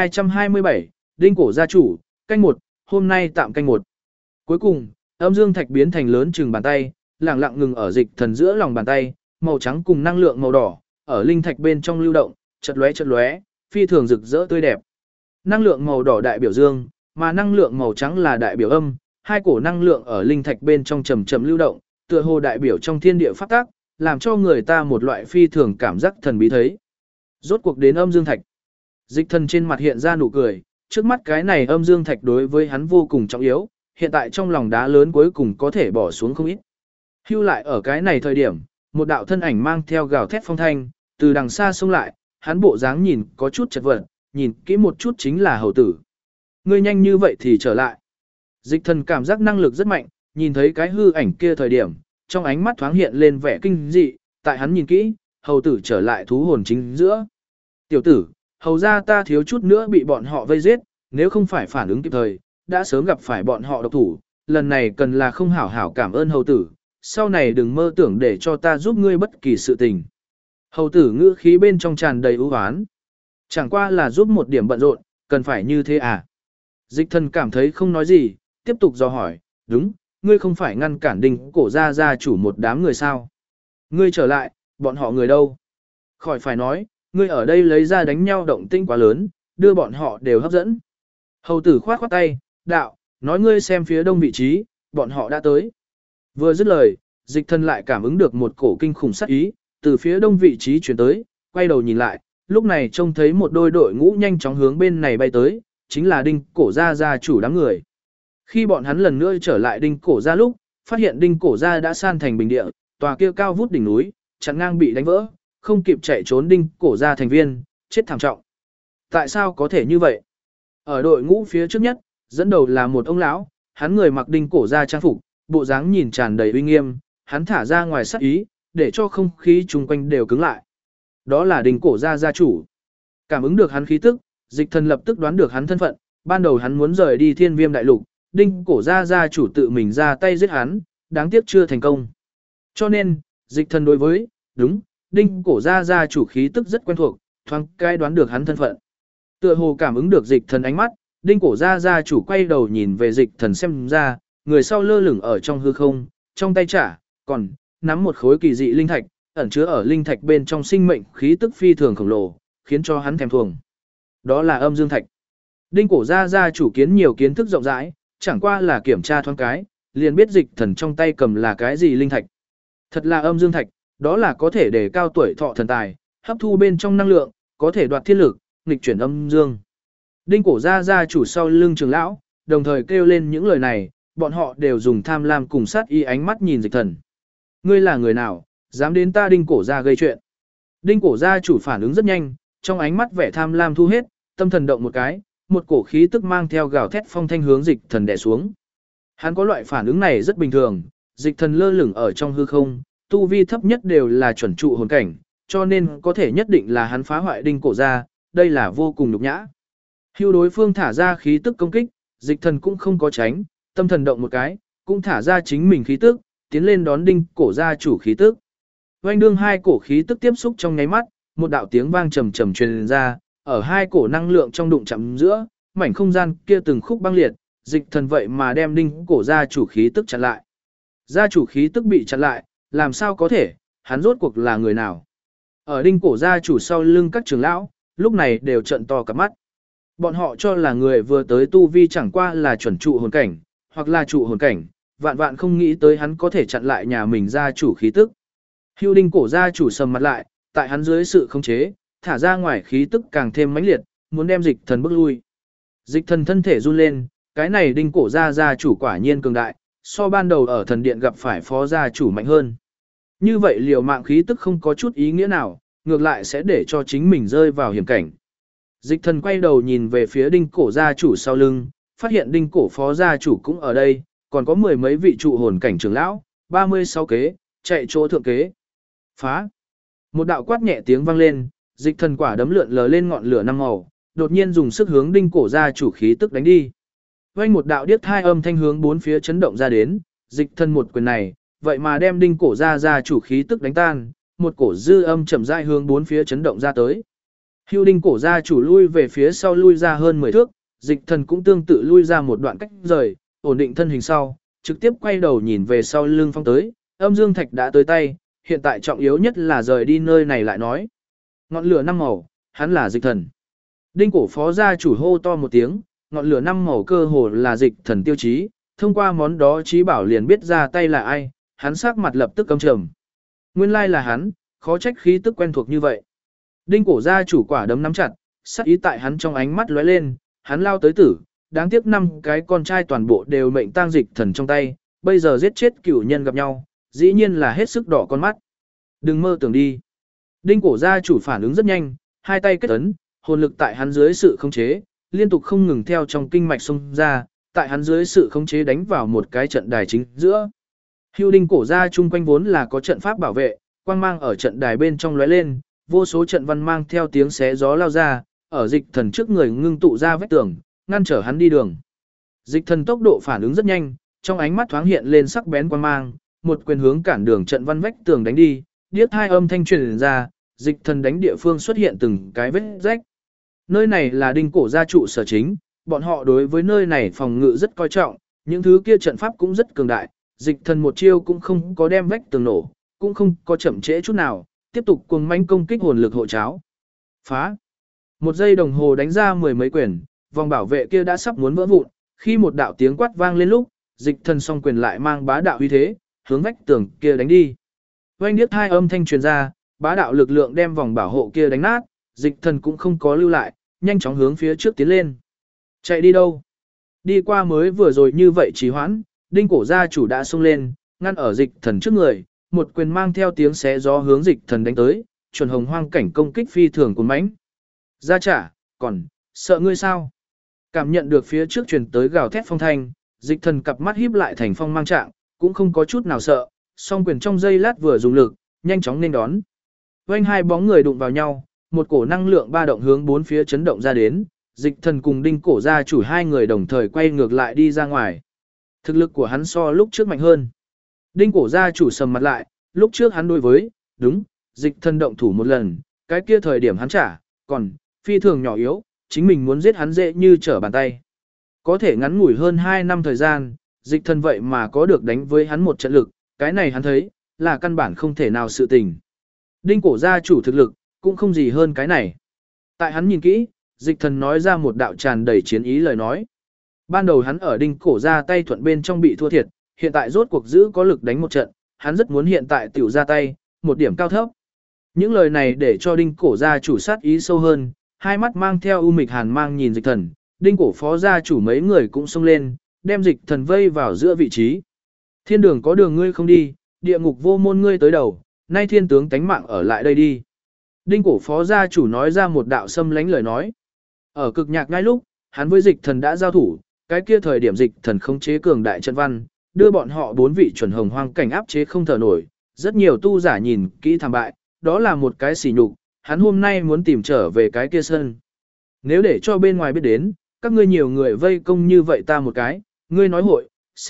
1227, Đinh cổ gia chủ, canh 1, hôm nay tạm canh 1. Cuối cùng, âm dương thạch biến thành lớn chừng bàn tay, lặng lặng ngừng ở dịch thần giữa lòng bàn tay, màu trắng cùng năng lượng màu đỏ, ở linh thạch bên trong lưu động, chợt lóe, phi thường rực rỡ tươi đẹp. Năng lượng màu đỏ đại biểu dương, mà năng lượng màu trắng là đại biểu âm, hai cổ năng lượng ở linh thạch bên trong chậm chậm lưu động, tựa hồ đại biểu trong thiên địa pháp tắc, làm cho người ta một loại phi thường cảm giác thần bí thấy. Rốt cuộc đến âm dương thạch. Dịch thần trên mặt hiện ra nụ cười, trước mắt cái này âm dương thạch đối với hắn vô cùng trọng yếu, hiện tại trong lòng đá lớn cuối cùng có thể bỏ xuống không ít. Hưu lại ở cái này thời điểm, một đạo thân ảnh mang theo gào thét phong thanh, từ đằng xa xông lại, hắn bộ dáng nhìn có chút chật vật, nhìn kỹ một chút chính là hầu tử. Ngươi nhanh như vậy thì trở lại. Dịch thần cảm giác năng lực rất mạnh, nhìn thấy cái hư ảnh kia thời điểm, trong ánh mắt thoáng hiện lên vẻ kinh dị, tại hắn nhìn kỹ, hầu tử trở lại thú hồn chính giữa. Tiểu tử, hầu ra ta thiếu chút nữa bị bọn họ vây giết, nếu không phải phản ứng kịp thời, đã sớm gặp phải bọn họ độc thủ, lần này cần là không hảo hảo cảm ơn hầu tử, sau này đừng mơ tưởng để cho ta giúp ngươi bất kỳ sự tình. Hầu tử ngữ khí bên trong tràn đầy ưu oán. Chẳng qua là giúp một điểm bận rộn, cần phải như thế à? Dịch thần cảm thấy không nói gì, tiếp tục dò hỏi, đúng, ngươi không phải ngăn cản Đinh cổ gia chủ một đám người sao? Ngươi trở lại, bọn họ người đâu? Khỏi phải nói, ngươi ở đây lấy ra đánh nhau động tĩnh quá lớn, đưa bọn họ đều hấp dẫn. Hầu tử khoát khoát tay, đạo, nói ngươi xem phía đông vị trí, bọn họ đã tới. Vừa dứt lời, dịch thần lại cảm ứng được một cổ kinh khủng sát ý, từ phía đông vị trí chuyển tới, quay đầu nhìn lại, lúc này trông thấy một đôi đội ngũ nhanh chóng hướng bên này bay tới, chính là Đinh cổ gia chủ đám người. Khi bọn hắn lần nữa trở lại Đinh cổ gia lúc, phát hiện Đinh cổ gia đã san thành bình địa, tòa kia cao vút đỉnh núi, chặn ngang bị đánh vỡ, không kịp chạy trốn Đinh cổ gia thành viên, chết thảm trọng. Tại sao có thể như vậy? Ở đội ngũ phía trước nhất, dẫn đầu là một ông lão, hắn người mặc Đinh cổ gia trang phục, bộ dáng nhìn tràn đầy uy nghiêm, hắn thả ra ngoài sát ý, để cho không khí chung quanh đều cứng lại. Đó là Đinh cổ gia chủ. Cảm ứng được hắn khí tức, dịch thần lập tức đoán được hắn thân phận, ban đầu hắn muốn rời đi Thiên Viêm đại lục, Đinh cổ gia chủ tự mình ra tay giết hắn, đáng tiếc chưa thành công. Cho nên, dịch thần đối với, đúng, Đinh cổ gia chủ khí tức rất quen thuộc, thoáng cái đoán được hắn thân phận. Tựa hồ cảm ứng được dịch thần ánh mắt, Đinh cổ gia chủ quay đầu nhìn về dịch thần xem ra, người sau lơ lửng ở trong hư không, trong tay còn nắm một khối kỳ dị linh thạch, ẩn chứa ở linh thạch bên trong sinh mệnh khí tức phi thường khổng lồ, khiến cho hắn thèm thuồng. Đó là âm dương thạch. Đinh cổ gia chủ kiến nhiều kiến thức rộng rãi, chẳng qua là kiểm tra thoáng cái, liền biết dịch thần trong tay cầm là cái gì linh thạch. Thật là âm dương thạch, đó là có thể để cao tuổi thọ thần tài, hấp thu bên trong năng lượng, có thể đoạt thiên lực, nghịch chuyển âm dương. Đinh cổ gia chủ sau lưng trưởng lão, đồng thời kêu lên những lời này, bọn họ đều dùng tham lam cùng sát ý ánh mắt nhìn dịch thần. Ngươi là người nào, dám đến ta Đinh cổ gia gây chuyện? Đinh cổ gia chủ phản ứng rất nhanh, trong ánh mắt vẻ tham lam thu hết, tâm thần động một cái, một cổ khí tức mang theo gào thét phong thanh hướng dịch thần đè xuống. Hắn có loại phản ứng này rất bình thường, dịch thần lơ lửng ở trong hư không, tu vi thấp nhất đều là chuẩn trụ hồn cảnh, cho nên có thể nhất định là hắn phá hoại Đinh cổ gia, đây là vô cùng nhục nhã. Hưu đối phương thả ra khí tức công kích, dịch thần cũng không có tránh, tâm thần động một cái, cũng thả ra chính mình khí tức, tiến lên đón Đinh cổ gia chủ khí tức. Oanh đương hai cổ khí tức tiếp xúc trong nháy mắt, một đạo tiếng vang trầm trầm truyền ra, ở hai cổ năng lượng trong đụng chạm giữa, mảnh không gian kia từng khúc băng liệt, dịch thần vậy mà đem Đinh cổ gia chủ khí tức chặn lại. Gia chủ khí tức bị chặn lại, làm sao có thể, hắn rốt cuộc là người nào. Ở đinh cổ gia chủ sau lưng các trưởng lão, lúc này đều trợn to cả mắt. Bọn họ cho là người vừa tới tu vi chẳng qua là chuẩn trụ hồn cảnh, hoặc là trụ hồn cảnh, vạn vạn không nghĩ tới hắn có thể chặn lại nhà mình gia chủ khí tức. Hưu đinh cổ gia chủ sầm mặt lại, tại hắn dưới sự khống chế, thả ra ngoài khí tức càng thêm mãnh liệt, muốn đem dịch thần bước lui. Dịch thần thân thể run lên, cái này đinh cổ gia chủ quả nhiên cường đại, so ban đầu ở thần điện gặp phải phó gia chủ mạnh hơn. Như vậy liều mạng khí tức không có chút ý nghĩa nào, ngược lại sẽ để cho chính mình rơi vào hiểm cảnh. Dịch thần quay đầu nhìn về phía đinh cổ gia chủ sau lưng, phát hiện đinh cổ phó gia chủ cũng ở đây, còn có mười mấy vị trụ hồn cảnh trưởng lão, 36 kế, chạy chỗ thượng kế. Phá! Một đạo quát nhẹ tiếng vang lên, dịch thần quả đấm lượn lờ lên ngọn lửa năm màu, đột nhiên dùng sức hướng đinh cổ gia chủ khí tức đánh đi. Vang một đạo điếc thai âm thanh hướng bốn phía chấn động ra đến, dịch thần một quyền này, vậy mà đem đinh cổ gia chủ khí tức đánh tan, một cổ dư âm chậm rãi hướng bốn phía chấn động ra tới. Hưu đinh cổ gia chủ lui về phía sau lui ra hơn 10 thước, dịch thần cũng tương tự lui ra một đoạn cách rời, ổn định thân hình sau, trực tiếp quay đầu nhìn về sau lưng phong tới, âm dương thạch đã tới tay, hiện tại trọng yếu nhất là rời đi nơi này lại nói. Ngọn lửa năm màu, hắn là dịch thần. Đinh cổ phó gia chủ hô to một tiếng, ngọn lửa năm màu cơ hồ là dịch thần tiêu chí, thông qua món đó trí bảo liền biết ra tay là ai, hắn sắc mặt lập tức căm trầm. Nguyên lai là hắn, khó trách khí tức quen thuộc như vậy. Đinh cổ gia chủ quả đấm nắm chặt, sắc ý tại hắn trong ánh mắt lóe lên, hắn lao tới tử, đáng tiếc năm cái con trai toàn bộ đều mệnh tang dịch thần trong tay, bây giờ giết chết cửu nhân gặp nhau, dĩ nhiên là hết sức đỏ con mắt. Đừng mơ tưởng đi. Đinh cổ gia chủ phản ứng rất nhanh, hai tay kết ấn, hồn lực tại hắn dưới sự khống chế, liên tục không ngừng theo trong kinh mạch xông ra, tại hắn dưới sự khống chế đánh vào một cái trận đài chính giữa. Hưu đinh cổ gia chung quanh vốn là có trận pháp bảo vệ, quang mang ở trận đài bên trong lóe lên, vô số trận văn mang theo tiếng xé gió lao ra, ở dịch thần trước người ngưng tụ ra vách tường, ngăn trở hắn đi đường. Dịch thần tốc độ phản ứng rất nhanh, trong ánh mắt thoáng hiện lên sắc bén quang mang, một quyền hướng cản đường trận văn vách tường đánh đi, điếc hai âm thanh truyền ra, dịch thần đánh địa phương xuất hiện từng cái vết rách. Nơi này là đinh cổ gia trụ sở chính, bọn họ đối với nơi này phòng ngự rất coi trọng, những thứ kia trận pháp cũng rất cường đại, dịch thần một chiêu cũng không có đem vách tường nổ, cũng không có chậm trễ chút nào, tiếp tục cuồng mãnh công kích hồn lực hộ cháo. Phá! Một giây đồng hồ đánh ra mười mấy quyền, vòng bảo vệ kia đã sắp muốn vỡ vụn, khi một đạo tiếng quát vang lên lúc, dịch thần song quyền lại mang bá đạo uy thế, hướng vách tường kia đánh đi. Oanh điếc hai âm thanh truyền ra, bá đạo lực lượng đem vòng bảo hộ kia đánh nát, dịch thần cũng không có lưu lại, nhanh chóng hướng phía trước tiến lên. Chạy đi đâu? Đi qua mới vừa rồi như vậy trì hoãn, đinh cổ gia chủ đã xông lên, ngăn ở dịch thần trước người, một quyền mang theo tiếng xé gió hướng dịch thần đánh tới, chuẩn hồng hoang cảnh công kích phi thường cuốn mãnh. Gia trả, còn, sợ ngươi sao? Cảm nhận được phía trước truyền tới gào thét phong thanh, dịch thần cặp mắt híp lại thành phong mang trạng, cũng không có chút nào sợ, song quyền trong giây lát vừa dùng lực, nhanh chóng nên đón. Vành hai bóng người đụng vào nhau, một cổ năng lượng ba động hướng bốn phía chấn động ra đến, dịch thần cùng đinh cổ gia chủ hai người đồng thời quay ngược lại đi ra ngoài. Thực lực của hắn so lúc trước mạnh hơn. Đinh cổ gia chủ sầm mặt lại, lúc trước hắn đối với, đúng, dịch thần động thủ một lần, cái kia thời điểm hắn trả, còn, phi thường nhỏ yếu, chính mình muốn giết hắn dễ như trở bàn tay. Có thể ngắn ngủi hơn 2 năm thời gian, dịch thần vậy mà có được đánh với hắn một trận lực, cái này hắn thấy, là căn bản không thể nào sự tình. Đinh cổ gia chủ thực lực, cũng không gì hơn cái này. Tại hắn nhìn kỹ, dịch thần nói ra một đạo tràn đầy chiến ý lời nói. Ban đầu hắn ở đinh cổ gia tay thuận bên trong bị thua thiệt, hiện tại rốt cuộc giữ có lực đánh một trận, hắn rất muốn hiện tại tiểu ra tay, một điểm cao thấp. Những lời này để cho đinh cổ gia chủ sát ý sâu hơn, hai mắt mang theo u mịch hàn mang nhìn dịch thần, đinh cổ phó gia chủ mấy người cũng xông lên, đem dịch thần vây vào giữa vị trí. Thiên đường có đường ngươi không đi, địa ngục vô môn ngươi tới đầu, nay thiên tướng tánh mạng ở lại đây đi. Đinh cổ phó gia chủ nói ra một đạo xâm lánh lời nói. Ở cực nhạc ngay lúc, hắn với dịch thần đã giao thủ, cái kia thời điểm dịch thần khống chế cường đại trận văn, đưa bọn họ 4 vị chuẩn hồng hoang cảnh áp chế không thở nổi, rất nhiều tu giả nhìn kỹ thảm bại, đó là một cái sỉ nhục, hắn hôm nay muốn tìm trở về cái kia sân. Nếu để cho bên ngoài biết đến, các ngươi nhiều người vây công như vậy ta một cái, ngươi nói hội,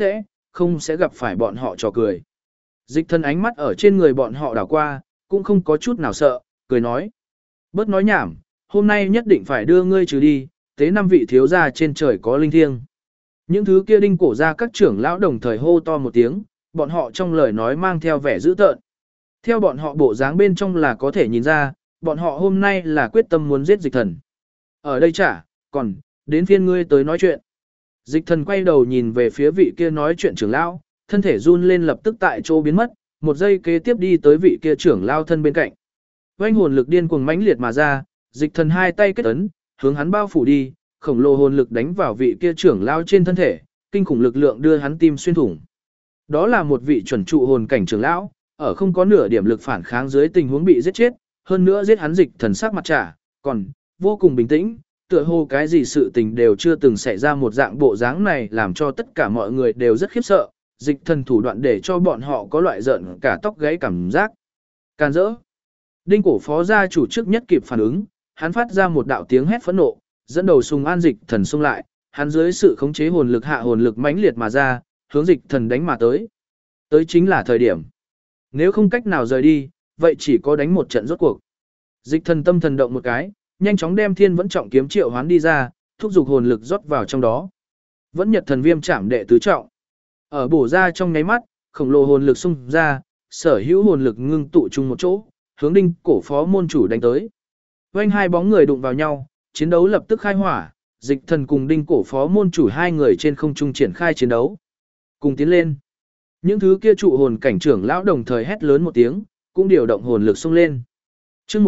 không sẽ gặp phải bọn họ trò cười. Dịch thần ánh mắt ở trên người bọn họ đảo qua, cũng không có chút nào sợ, cười nói. Bớt nói nhảm, hôm nay nhất định phải đưa ngươi trừ đi, tế 5 vị thiếu gia trên trời có linh thiêng. Những thứ kia đinh cổ ra các trưởng lão đồng thời hô to một tiếng, bọn họ trong lời nói mang theo vẻ dữ tợn. Theo bọn họ bộ dáng bên trong là có thể nhìn ra, bọn họ hôm nay là quyết tâm muốn giết dịch thần. Ở đây chả, còn, đến phiên ngươi tới nói chuyện. Dịch thần quay đầu nhìn về phía vị kia nói chuyện trưởng lão, thân thể run lên lập tức tại chỗ biến mất, một giây kế tiếp đi tới vị kia trưởng lão thân bên cạnh. Oanh hồn lực điên cuồng mãnh liệt mà ra, dịch thần hai tay kết ấn, hướng hắn bao phủ đi, khổng lồ hồn lực đánh vào vị kia trưởng lão trên thân thể, kinh khủng lực lượng đưa hắn tim xuyên thủng. Đó là một vị chuẩn trụ hồn cảnh trưởng lão, ở không có nửa điểm lực phản kháng dưới tình huống bị giết chết, hơn nữa giết hắn dịch thần sắc mặt trả, còn vô cùng bình tĩnh, tựa hồ cái gì sự tình đều chưa từng xảy ra một dạng bộ dáng này làm cho tất cả mọi người đều rất khiếp sợ, dịch thần thủ đoạn để cho bọn họ có loại giận cả tóc gáy cảm giác. Can dỡ. Đinh cổ phó gia chủ trước nhất kịp phản ứng, hắn phát ra một đạo tiếng hét phẫn nộ, dẫn đầu Sùng An dịch thần xung lại, hắn dưới sự khống chế hồn lực hạ hồn lực mãnh liệt mà ra, hướng dịch thần đánh mà tới. Tới chính là thời điểm. Nếu không cách nào rời đi, vậy chỉ có đánh một trận rốt cuộc. Dịch thần tâm thần động một cái, nhanh chóng đem thiên vẫn trọng kiếm triệu hoán đi ra, thúc giục hồn lực rót vào trong đó. Vẫn nhật thần viêm chạm đệ tứ trọng. Ở bổ ra trong nháy mắt, khổng lồ hồn lực xung ra, sở hữu hồn lực ngưng tụ chung một chỗ, hướng đinh cổ phó môn chủ đánh tới. Vành hai bóng người đụng vào nhau, chiến đấu lập tức khai hỏa, dịch thần cùng đinh cổ phó môn chủ hai người trên không trung triển khai chiến đấu. Cùng tiến lên. Những thứ kia trụ hồn cảnh trưởng lão đồng thời hét lớn một tiếng, cũng điều động hồn lực xông lên. Chương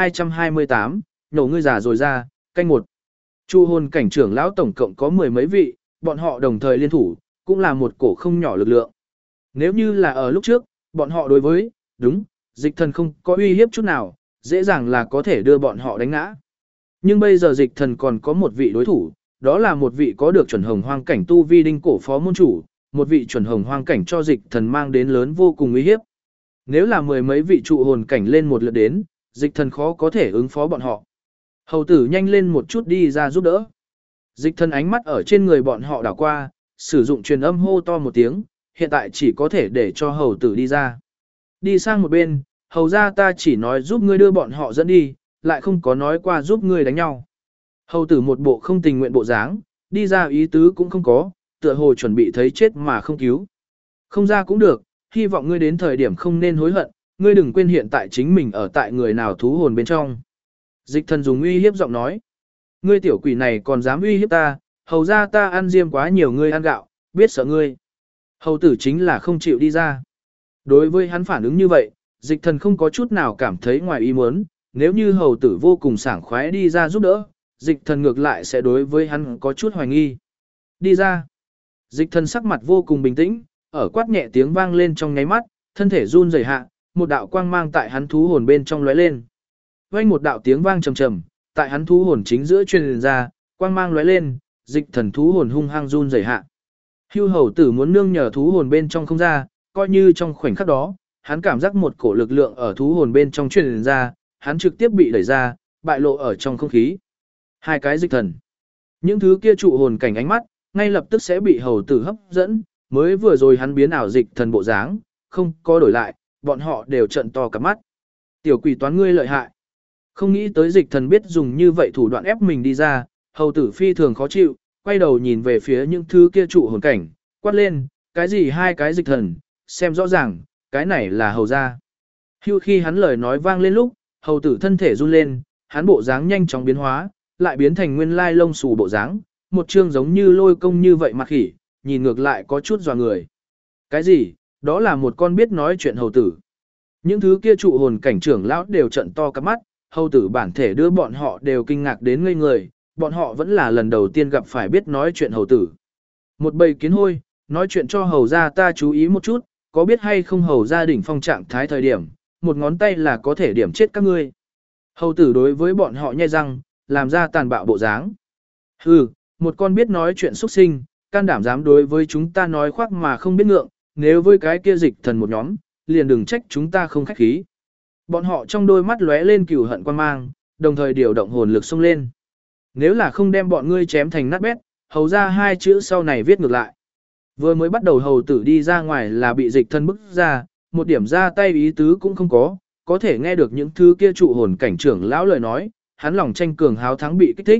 1228, nổ ngươi giả rồi ra, canh một. Trụ hồn cảnh trưởng lão tổng cộng có mười mấy vị, bọn họ đồng thời liên thủ, cũng là một cổ không nhỏ lực lượng. Nếu như là ở lúc trước, bọn họ đối với, đúng, dịch thần không có uy hiếp chút nào, dễ dàng là có thể đưa bọn họ đánh ngã. Nhưng bây giờ dịch thần còn có một vị đối thủ, đó là một vị có được chuẩn hồng hoang cảnh tu vi đinh cổ phó môn chủ, một vị chuẩn hồng hoang cảnh cho dịch thần mang đến lớn vô cùng uy hiếp. Nếu là mười mấy vị trụ hồn cảnh lên một lượt đến, dịch thần khó có thể ứng phó bọn họ. Hầu tử nhanh lên một chút đi ra giúp đỡ. Dịch thần ánh mắt ở trên người bọn họ đảo qua, sử dụng truyền âm hô to một tiếng, hiện tại chỉ có thể để cho hầu tử đi ra. Đi sang một bên, hầu ra ta chỉ nói giúp ngươi đưa bọn họ dẫn đi, lại không có nói qua giúp ngươi đánh nhau. Hầu tử một bộ không tình nguyện bộ dáng, đi ra ý tứ cũng không có, tựa hồ chuẩn bị thấy chết mà không cứu. Không ra cũng được, hy vọng ngươi đến thời điểm không nên hối hận, ngươi đừng quên hiện tại chính mình ở tại người nào thú hồn bên trong. Dịch thần dùng uy hiếp giọng nói. Ngươi tiểu quỷ này còn dám uy hiếp ta, hầu ra ta ăn diêm quá nhiều ngươi ăn gạo, biết sợ ngươi. Hầu tử chính là không chịu đi ra. Đối với hắn phản ứng như vậy, dịch thần không có chút nào cảm thấy ngoài ý muốn, nếu như hầu tử vô cùng sảng khoái đi ra giúp đỡ, dịch thần ngược lại sẽ đối với hắn có chút hoài nghi. Đi ra. Dịch thần sắc mặt vô cùng bình tĩnh, ở quát nhẹ tiếng vang lên trong nháy mắt, thân thể run rẩy hạ, một đạo quang mang tại hắn thú hồn bên trong lóe lên. Vang một đạo tiếng vang trầm trầm, tại hắn thú hồn chính giữa truyền ra, quang mang lóe lên, dịch thần thú hồn hung hăng run rẩy hạ. Hưu hầu tử muốn nương nhờ thú hồn bên trong không ra, coi như trong khoảnh khắc đó, hắn cảm giác một cổ lực lượng ở thú hồn bên trong truyền ra, hắn trực tiếp bị đẩy ra, bại lộ ở trong không khí. Hai cái dịch thần. Những thứ kia trụ hồn cảnh ánh mắt, ngay lập tức sẽ bị hầu tử hấp dẫn, mới vừa rồi hắn biến ảo dịch thần bộ dáng, không có đổi lại, bọn họ đều trợn to cả mắt. Tiểu quỷ toán ngươi lợi hại. Không nghĩ tới dịch thần biết dùng như vậy thủ đoạn ép mình đi ra, hầu tử phi thường khó chịu, quay đầu nhìn về phía những thứ kia trụ hồn cảnh, quát lên, cái gì hai cái dịch thần, xem rõ ràng, cái này là hầu gia. Hưu khi hắn lời nói vang lên lúc, hầu tử thân thể run lên, hắn bộ dáng nhanh chóng biến hóa, lại biến thành nguyên lai lông xù bộ dáng, một chương giống như lôi công như vậy mặt khỉ, nhìn ngược lại có chút dọa người. Cái gì? Đó là một con biết nói chuyện hầu tử. Những thứ kia trụ hồn cảnh trưởng lão đều trận to cả mắt, hầu tử bản thể đưa bọn họ đều kinh ngạc đến ngây người, bọn họ vẫn là lần đầu tiên gặp phải biết nói chuyện hầu tử. Một bầy kiến hôi, nói chuyện cho hầu ra ta chú ý một chút, có biết hay không hầu gia đỉnh phong trạng thái thời điểm, một ngón tay là có thể điểm chết các ngươi. Hầu tử đối với bọn họ nhe răng, làm ra tàn bạo bộ dáng. Hừ, một con biết nói chuyện xuất sinh, can đảm dám đối với chúng ta nói khoác mà không biết ngượng, nếu với cái kia dịch thần một nhóm, liền đừng trách chúng ta không khách khí. Bọn họ trong đôi mắt lóe lên cừu hận quan mang, đồng thời điều động hồn lực xông lên. Nếu là không đem bọn ngươi chém thành nát bét, hầu ra hai chữ sau này viết ngược lại. Vừa mới bắt đầu hầu tử đi ra ngoài là bị dịch thân bức ra, một điểm ra tay ý tứ cũng không có thể nghe được những thứ kia trụ hồn cảnh trưởng lão lời nói, hắn lòng tranh cường háo thắng bị kích thích.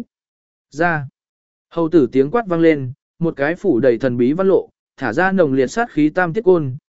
Ra. Hầu tử tiếng quát vang lên, một cái phủ đầy thần bí văn lộ, thả ra nồng liệt sát khí tam tiết côn,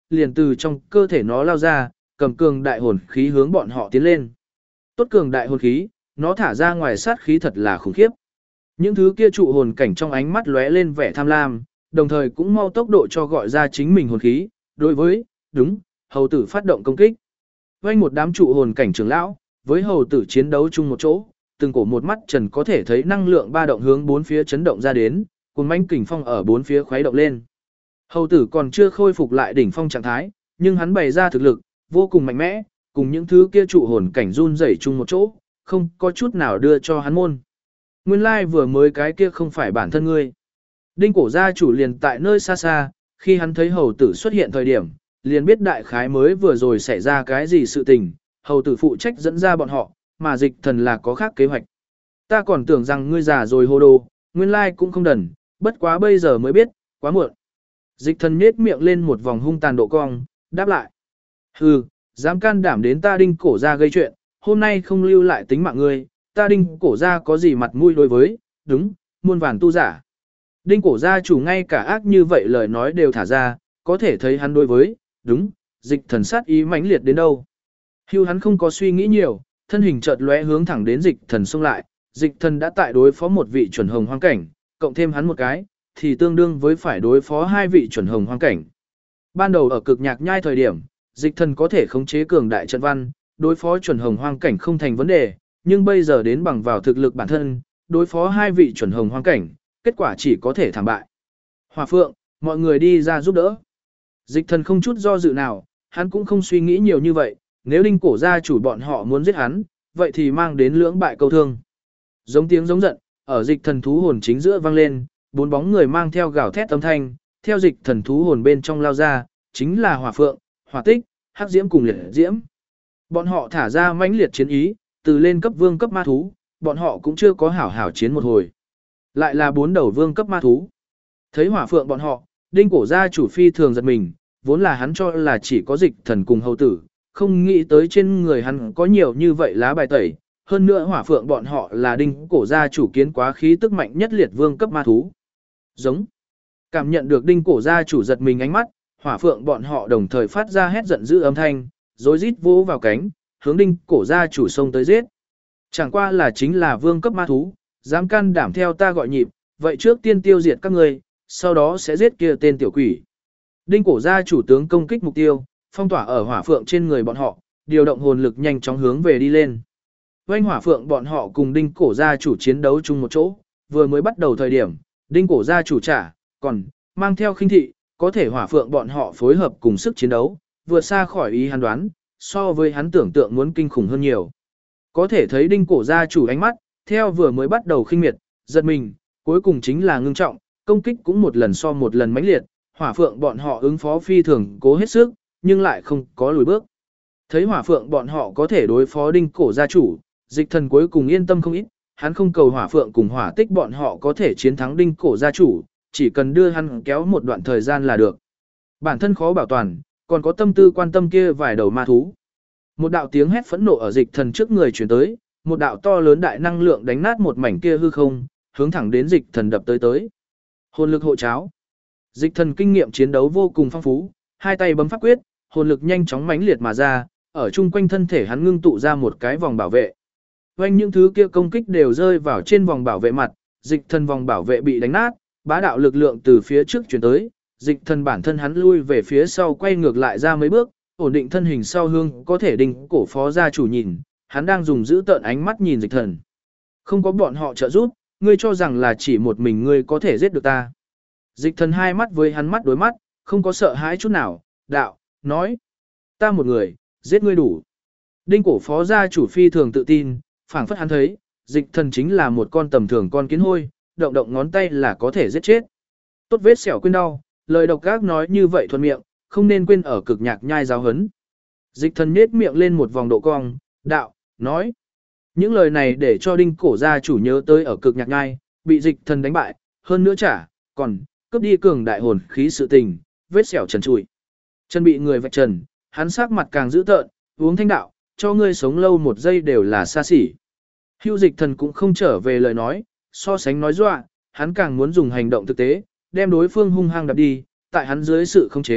liền từ trong cơ thể nó lao ra, cầm cường đại hồn khí hướng bọn họ tiến lên. Tốt cường đại hồn khí, nó thả ra ngoài sát khí thật là khủng khiếp. Những thứ kia trụ hồn cảnh trong ánh mắt lóe lên vẻ tham lam, đồng thời cũng mau tốc độ cho gọi ra chính mình hồn khí, đối với, đúng, hầu tử phát động công kích. Vành một đám trụ hồn cảnh trưởng lão, với hầu tử chiến đấu chung một chỗ, từng cổ một mắt trần có thể thấy năng lượng ba động hướng bốn phía chấn động ra đến, cùng manh kình phong ở bốn phía khuấy động lên. Hầu tử còn chưa khôi phục lại đỉnh phong trạng thái, nhưng hắn bày ra thực lực, vô cùng mạnh mẽ, cùng những thứ kia trụ hồn cảnh run rẩy chung một chỗ, không có chút nào đưa cho hắn môn. Nguyên lai vừa mới cái kia không phải bản thân ngươi. Đinh cổ gia chủ liền tại nơi xa xa, khi hắn thấy hầu tử xuất hiện thời điểm, liền biết đại khái mới vừa rồi xảy ra cái gì sự tình, hầu tử phụ trách dẫn ra bọn họ, mà dịch thần là có khác kế hoạch. Ta còn tưởng rằng ngươi già rồi hồ đồ, nguyên lai cũng không đần, bất quá bây giờ mới biết, quá muộn. Dịch thần nhếch miệng lên một vòng hung tàn độ cong, đáp lại. Hừ, dám can đảm đến ta đinh cổ gia gây chuyện, hôm nay không lưu lại tính mạng ngươi, ta đinh cổ gia có gì mặt mũi đối với, đúng, muôn vàn tu giả. Đinh cổ gia chủ ngay cả ác như vậy lời nói đều thả ra, có thể thấy hắn đối với, đúng, dịch thần sát ý mãnh liệt đến đâu. Hưu hắn không có suy nghĩ nhiều, thân hình chợt lóe hướng thẳng đến dịch thần xông lại, dịch thần đã tại đối phó một vị chuẩn hồng hoang cảnh, cộng thêm hắn một cái, thì tương đương với phải đối phó hai vị chuẩn hồng hoang cảnh. Ban đầu ở cực nhạc nhai thời điểm, dịch thần có thể khống chế cường đại trận văn, đối phó chuẩn hồng hoang cảnh không thành vấn đề, nhưng bây giờ đến bằng vào thực lực bản thân, đối phó hai vị chuẩn hồng hoang cảnh, kết quả chỉ có thể thảm bại. Hòa Phượng, mọi người đi ra giúp đỡ. Dịch thần không chút do dự nào, hắn cũng không suy nghĩ nhiều như vậy, nếu đinh cổ gia chủ bọn họ muốn giết hắn, vậy thì mang đến lưỡng bại câu thương. Giống tiếng giống giận, ở dịch thần thú hồn chính giữa vang lên, bốn bóng người mang theo gào thét âm thanh, theo dịch thần thú hồn bên trong lao ra, chính là Hỏa Phượng, Hỏa Tích, Hắc Diễm cùng Liệt Diễm. Bọn họ thả ra mãnh liệt chiến ý, từ lên cấp vương cấp ma thú, bọn họ cũng chưa có hảo hảo chiến một hồi. Lại là bốn đầu vương cấp ma thú. Thấy Hỏa Phượng bọn họ, đinh cổ gia chủ phi thường giật mình, vốn là hắn cho là chỉ có dịch thần cùng hầu tử, không nghĩ tới trên người hắn có nhiều như vậy lá bài tẩy. Hơn nữa Hỏa Phượng bọn họ là đinh cổ gia chủ kiến quá khí tức mạnh nhất liệt vương cấp ma thú. Giống. Cảm nhận được đinh cổ gia chủ giật mình ánh mắt, Hỏa Phượng bọn họ đồng thời phát ra hét giận dữ âm thanh, rối rít vỗ vào cánh, hướng đinh cổ gia chủ xông tới giết. Chẳng qua là chính là vương cấp ma thú, dám can đảm theo ta gọi nhịp, vậy trước tiên tiêu diệt các ngươi, sau đó sẽ giết kia tên tiểu quỷ. Đinh cổ gia chủ tướng công kích mục tiêu, phong tỏa ở Hỏa Phượng trên người bọn họ, điều động hồn lực nhanh chóng hướng về đi lên. Oanh Hỏa Phượng bọn họ cùng đinh cổ gia chủ chiến đấu chung một chỗ, vừa mới bắt đầu thời điểm, đinh cổ gia chủ trả, còn mang theo khinh thị, có thể Hỏa Phượng bọn họ phối hợp cùng sức chiến đấu, vượt xa khỏi ý hắn đoán, so với hắn tưởng tượng muốn kinh khủng hơn nhiều. Có thể thấy đinh cổ gia chủ ánh mắt, theo vừa mới bắt đầu khinh miệt, giật mình, cuối cùng chính là ngưng trọng, công kích cũng một lần so một lần mãnh liệt, Hỏa Phượng bọn họ ứng phó phi thường cố hết sức, nhưng lại không có lùi bước. Thấy Hỏa Phượng bọn họ có thể đối phó đinh cổ gia chủ, dịch thần cuối cùng yên tâm không ít, hắn không cầu Hỏa Phượng cùng Hỏa Tích bọn họ có thể chiến thắng đinh cổ gia chủ, chỉ cần đưa hắn kéo một đoạn thời gian là được. Bản thân khó bảo toàn, còn có tâm tư quan tâm kia vài đầu ma thú. Một đạo tiếng hét phẫn nộ ở dịch thần trước người truyền tới, một đạo to lớn đại năng lượng đánh nát một mảnh kia hư không, hướng thẳng đến dịch thần đập tới tới. Hồn lực hộ cháo. Dịch thần kinh nghiệm chiến đấu vô cùng phong phú, hai tay bấm pháp quyết, hồn lực nhanh chóng mãnh liệt mà ra, ở chung quanh thân thể hắn ngưng tụ ra một cái vòng bảo vệ. Quanh những thứ kia công kích đều rơi vào trên vòng bảo vệ mặt, dịch thần vòng bảo vệ bị đánh nát, bá đạo lực lượng từ phía trước truyền tới, dịch thần bản thân hắn lui về phía sau quay ngược lại ra mấy bước, ổn định thân hình sau hương có thể đinh cổ phó gia chủ nhìn, hắn đang dùng giữ tợn ánh mắt nhìn dịch thần. Không có bọn họ trợ giúp, ngươi cho rằng là chỉ một mình ngươi có thể giết được ta. Dịch thần hai mắt với hắn mắt đối mắt, không có sợ hãi chút nào, đạo, nói. Ta một người, giết ngươi đủ. Đinh cổ phó gia chủ phi thường tự tin, phảng phất hắn thấy, dịch thần chính là một con tầm thường con kiến hôi, động động ngón tay là có thể giết chết. Tốt vết sẹo quên đau, lời độc ác nói như vậy thuận miệng, không nên quên ở cực nhạc nhai giáo hấn. Dịch thần nhếch miệng lên một vòng độ cong, đạo, nói. Những lời này để cho đinh cổ gia chủ nhớ tới ở cực nhạc nhai, bị dịch thần đánh bại, hơn nữa trả, còn, cướp đi cường đại hồn khí sự tình, vết sẹo trần trụi. Chân bị người vạch trần, hắn sắc mặt càng dữ tợn, uống thanh đạo, cho ngươi sống lâu một giây đều là xa xỉ. Hưu dịch thần cũng không trở về lời nói, so sánh nói dọa, hắn càng muốn dùng hành động thực tế, đem đối phương hung hăng đập đi, tại hắn dưới sự khống chế,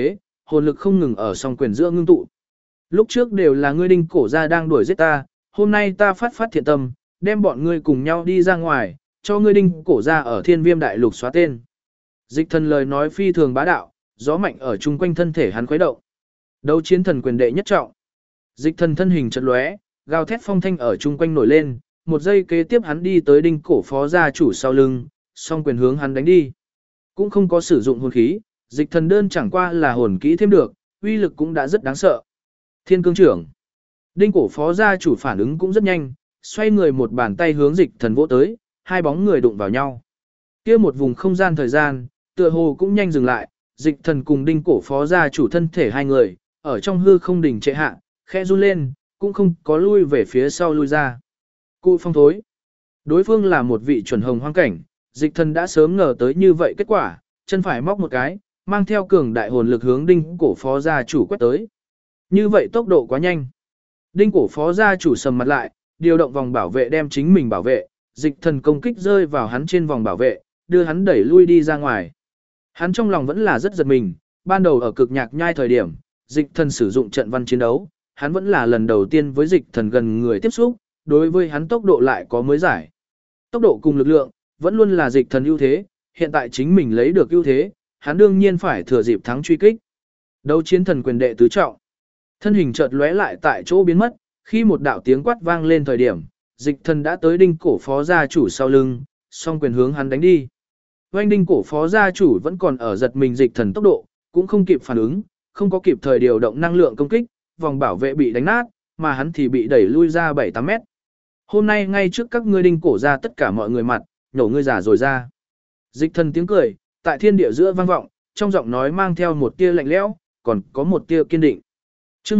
hồn lực không ngừng ở song quyền giữa ngưng tụ. Lúc trước đều là ngươi Đinh Cổ gia đang đuổi giết ta, hôm nay ta phát thiện tâm, đem bọn ngươi cùng nhau đi ra ngoài, cho ngươi Đinh Cổ gia ở Thiên Viêm đại lục xóa tên. Dịch thần lời nói phi thường bá đạo, gió mạnh ở chung quanh thân thể hắn khuấy động. Đấu chiến thần quyền đệ nhất trọng. Dịch thần thân hình chợt lóe, gào thét phong thanh ở chung quanh nổi lên, một giây kế tiếp hắn đi tới Đinh Cổ phó gia chủ sau lưng, song quyền hướng hắn đánh đi. Cũng không có sử dụng hồn khí, dịch thần đơn chẳng qua là hồn kỹ thêm được, uy lực cũng đã rất đáng sợ. Thiên cương trưởng. Đinh Cổ phó gia chủ phản ứng cũng rất nhanh, xoay người một bàn tay hướng dịch thần vỗ tới, hai bóng người đụng vào nhau. Kia một vùng không gian thời gian, tựa hồ cũng nhanh dừng lại, dịch thần cùng Đinh Cổ phó gia chủ thân thể hai người, ở trong hư không đỉnh trệ hạ, khẽ run lên, cũng không có lui về phía sau lui ra. Cụ phong thối. Đối phương là một vị chuẩn hồng hoang cảnh, dịch thần đã sớm ngờ tới như vậy kết quả, chân phải móc một cái, mang theo cường đại hồn lực hướng Đinh Cổ phó gia chủ quét tới. Như vậy tốc độ quá nhanh. Đinh Cổ phó gia chủ sầm mặt lại, điều động vòng bảo vệ đem chính mình bảo vệ, dịch thần công kích rơi vào hắn trên vòng bảo vệ, đưa hắn đẩy lui đi ra ngoài. Hắn trong lòng vẫn là rất giật mình, ban đầu ở cực nhạc nhai thời điểm, dịch thần sử dụng trận văn chiến đấu, hắn vẫn là lần đầu tiên với dịch thần gần người tiếp xúc, đối với hắn tốc độ lại có mới giải. Tốc độ cùng lực lượng, vẫn luôn là dịch thần ưu thế, hiện tại chính mình lấy được ưu thế, hắn đương nhiên phải thừa dịp thắng truy kích. Đấu chiến thần quyền đệ tứ trọng. Thân hình chợt lóe lại tại chỗ biến mất, khi một đạo tiếng quát vang lên thời điểm, dịch thần đã tới Đinh Cổ phó gia chủ sau lưng, song quyền hướng hắn đánh đi. Oanh Đinh Cổ phó gia chủ vẫn còn ở giật mình dịch thần tốc độ, cũng không kịp phản ứng, không có kịp thời điều động năng lượng công kích, vòng bảo vệ bị đánh nát, mà hắn thì bị đẩy lui ra 7-8 mét. Hôm nay ngay trước các ngươi Đinh Cổ ra tất cả mọi người mặt, nhổ ngươi giả rồi ra. Dịch thần tiếng cười, tại thiên địa giữa vang vọng, trong giọng nói mang theo một tia lạnh lẽo, còn có một tia kiên định. Chương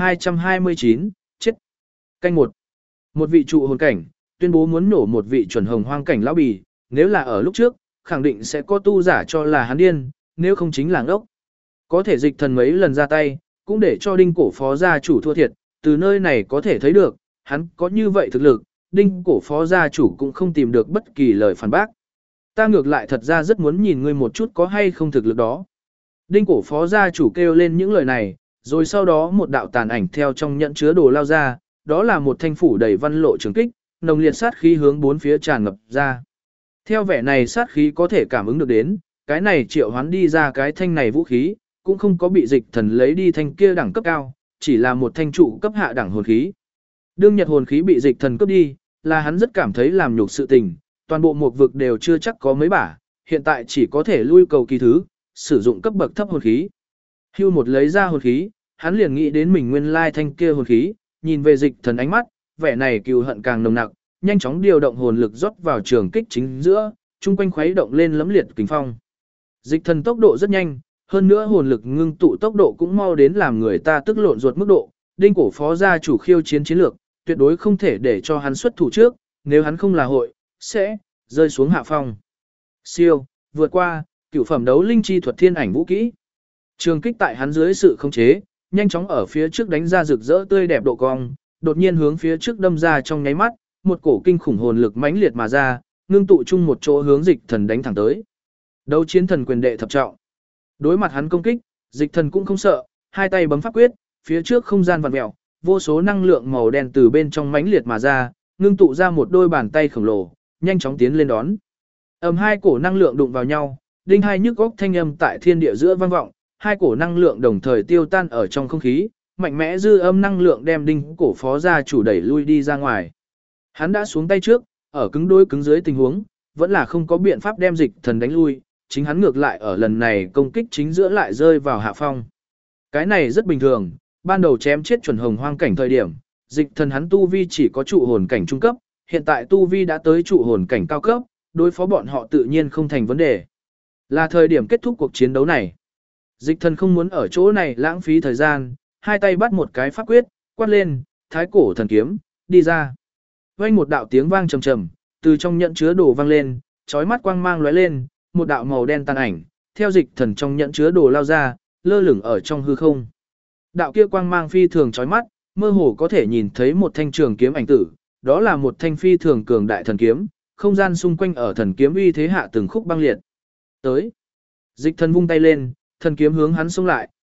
1229, chết. Canh 1. Một vị trụ hồn cảnh, tuyên bố muốn nổ một vị chuẩn hồng hoang cảnh lão bì, nếu là ở lúc trước, khẳng định sẽ có tu giả cho là hắn điên, nếu không chính là ngốc. Có thể dịch thần mấy lần ra tay, cũng để cho Đinh Cổ phó gia chủ thua thiệt, từ nơi này có thể thấy được, hắn có như vậy thực lực, Đinh Cổ phó gia chủ cũng không tìm được bất kỳ lời phản bác. Ta ngược lại thật ra rất muốn nhìn ngươi một chút có hay không thực lực đó. Đinh Cổ phó gia chủ kêu lên những lời này, rồi sau đó một đạo tàn ảnh theo trong nhẫn chứa đồ lao ra, đó là một thanh phủ đầy văn lộ trường kích, nồng liệt sát khí hướng bốn phía tràn ngập ra. Theo vẻ này sát khí có thể cảm ứng được đến, cái này triệu hoán đi ra cái thanh này vũ khí, cũng không có bị dịch thần lấy đi thanh kia đẳng cấp cao, chỉ là một thanh trụ cấp hạ đẳng hồn khí. Đương nhật hồn khí bị dịch thần cướp đi, là hắn rất cảm thấy làm nhục sự tình, toàn bộ một vực đều chưa chắc có mấy bả, hiện tại chỉ có thể lui cầu kỳ thứ, sử dụng cấp bậc thấp hồn khí. Hưu một lấy ra hồn khí, hắn liền nghĩ đến mình nguyên lai thanh kia hồn khí, nhìn về dịch thần ánh mắt, vẻ này cừu hận càng nồng nặc, nhanh chóng điều động hồn lực rót vào trường kích chính giữa, chung quanh khuấy động lên lẫm liệt kình phong. Dịch thần tốc độ rất nhanh, hơn nữa hồn lực ngưng tụ tốc độ cũng mau đến làm người ta tức lộn ruột mức độ, Đinh Cổ phó gia chủ khiêu chiến chiến lược, tuyệt đối không thể để cho hắn xuất thủ trước, nếu hắn không là hội, sẽ rơi xuống hạ phong. Siêu, vượt qua, cửu phẩm đấu linh chi thuật thiên ảnh vũ kỹ. Trường kích tại hắn dưới sự khống chế, nhanh chóng ở phía trước đánh ra rực rỡ tươi đẹp độ cong, đột nhiên hướng phía trước đâm ra trong nháy mắt, một cổ kinh khủng hồn lực mãnh liệt mà ra, ngưng tụ chung một chỗ hướng dịch thần đánh thẳng tới. Đấu chiến thần quyền đệ thập trọng. Đối mặt hắn công kích, dịch thần cũng không sợ, hai tay bấm pháp quyết, phía trước không gian vặn vẹo, vô số năng lượng màu đen từ bên trong mãnh liệt mà ra, ngưng tụ ra một đôi bàn tay khổng lồ, nhanh chóng tiến lên đón. Hai cổ năng lượng đụng vào nhau, đinh hai nhức góc thanh âm tại thiên địa giữa vang vọng, hai cổ năng lượng đồng thời tiêu tan ở trong không khí, mạnh mẽ dư âm năng lượng đem Đinh Cổ phó gia chủ đẩy lui đi ra ngoài. Hắn đã xuống tay trước, ở cứng đối cứng dưới tình huống, vẫn là không có biện pháp đem dịch thần đánh lui, chính hắn ngược lại ở lần này công kích chính giữa lại rơi vào hạ phong. Cái này rất bình thường, ban đầu chém chết chuẩn hồng hoang cảnh thời điểm, dịch thần hắn tu vi chỉ có trụ hồn cảnh trung cấp, hiện tại tu vi đã tới trụ hồn cảnh cao cấp, đối phó bọn họ tự nhiên không thành vấn đề. Là thời điểm kết thúc cuộc chiến đấu này. Dịch thần không muốn ở chỗ này lãng phí thời gian, hai tay bắt một cái pháp quyết, quát lên, thái cổ thần kiếm, đi ra. Vang một đạo tiếng vang trầm trầm, từ trong nhẫn chứa đồ vang lên, chói mắt quang mang lóe lên, một đạo màu đen tàn ảnh, theo dịch thần trong nhẫn chứa đồ lao ra, lơ lửng ở trong hư không. Đạo kia quang mang phi thường chói mắt, mơ hồ có thể nhìn thấy một thanh trường kiếm ảnh tử, đó là một thanh phi thường cường đại thần kiếm, không gian xung quanh ở thần kiếm uy thế hạ từng khúc băng liệt. Tới. Dịch thần vung tay lên, thần kiếm hướng hắn xông lại,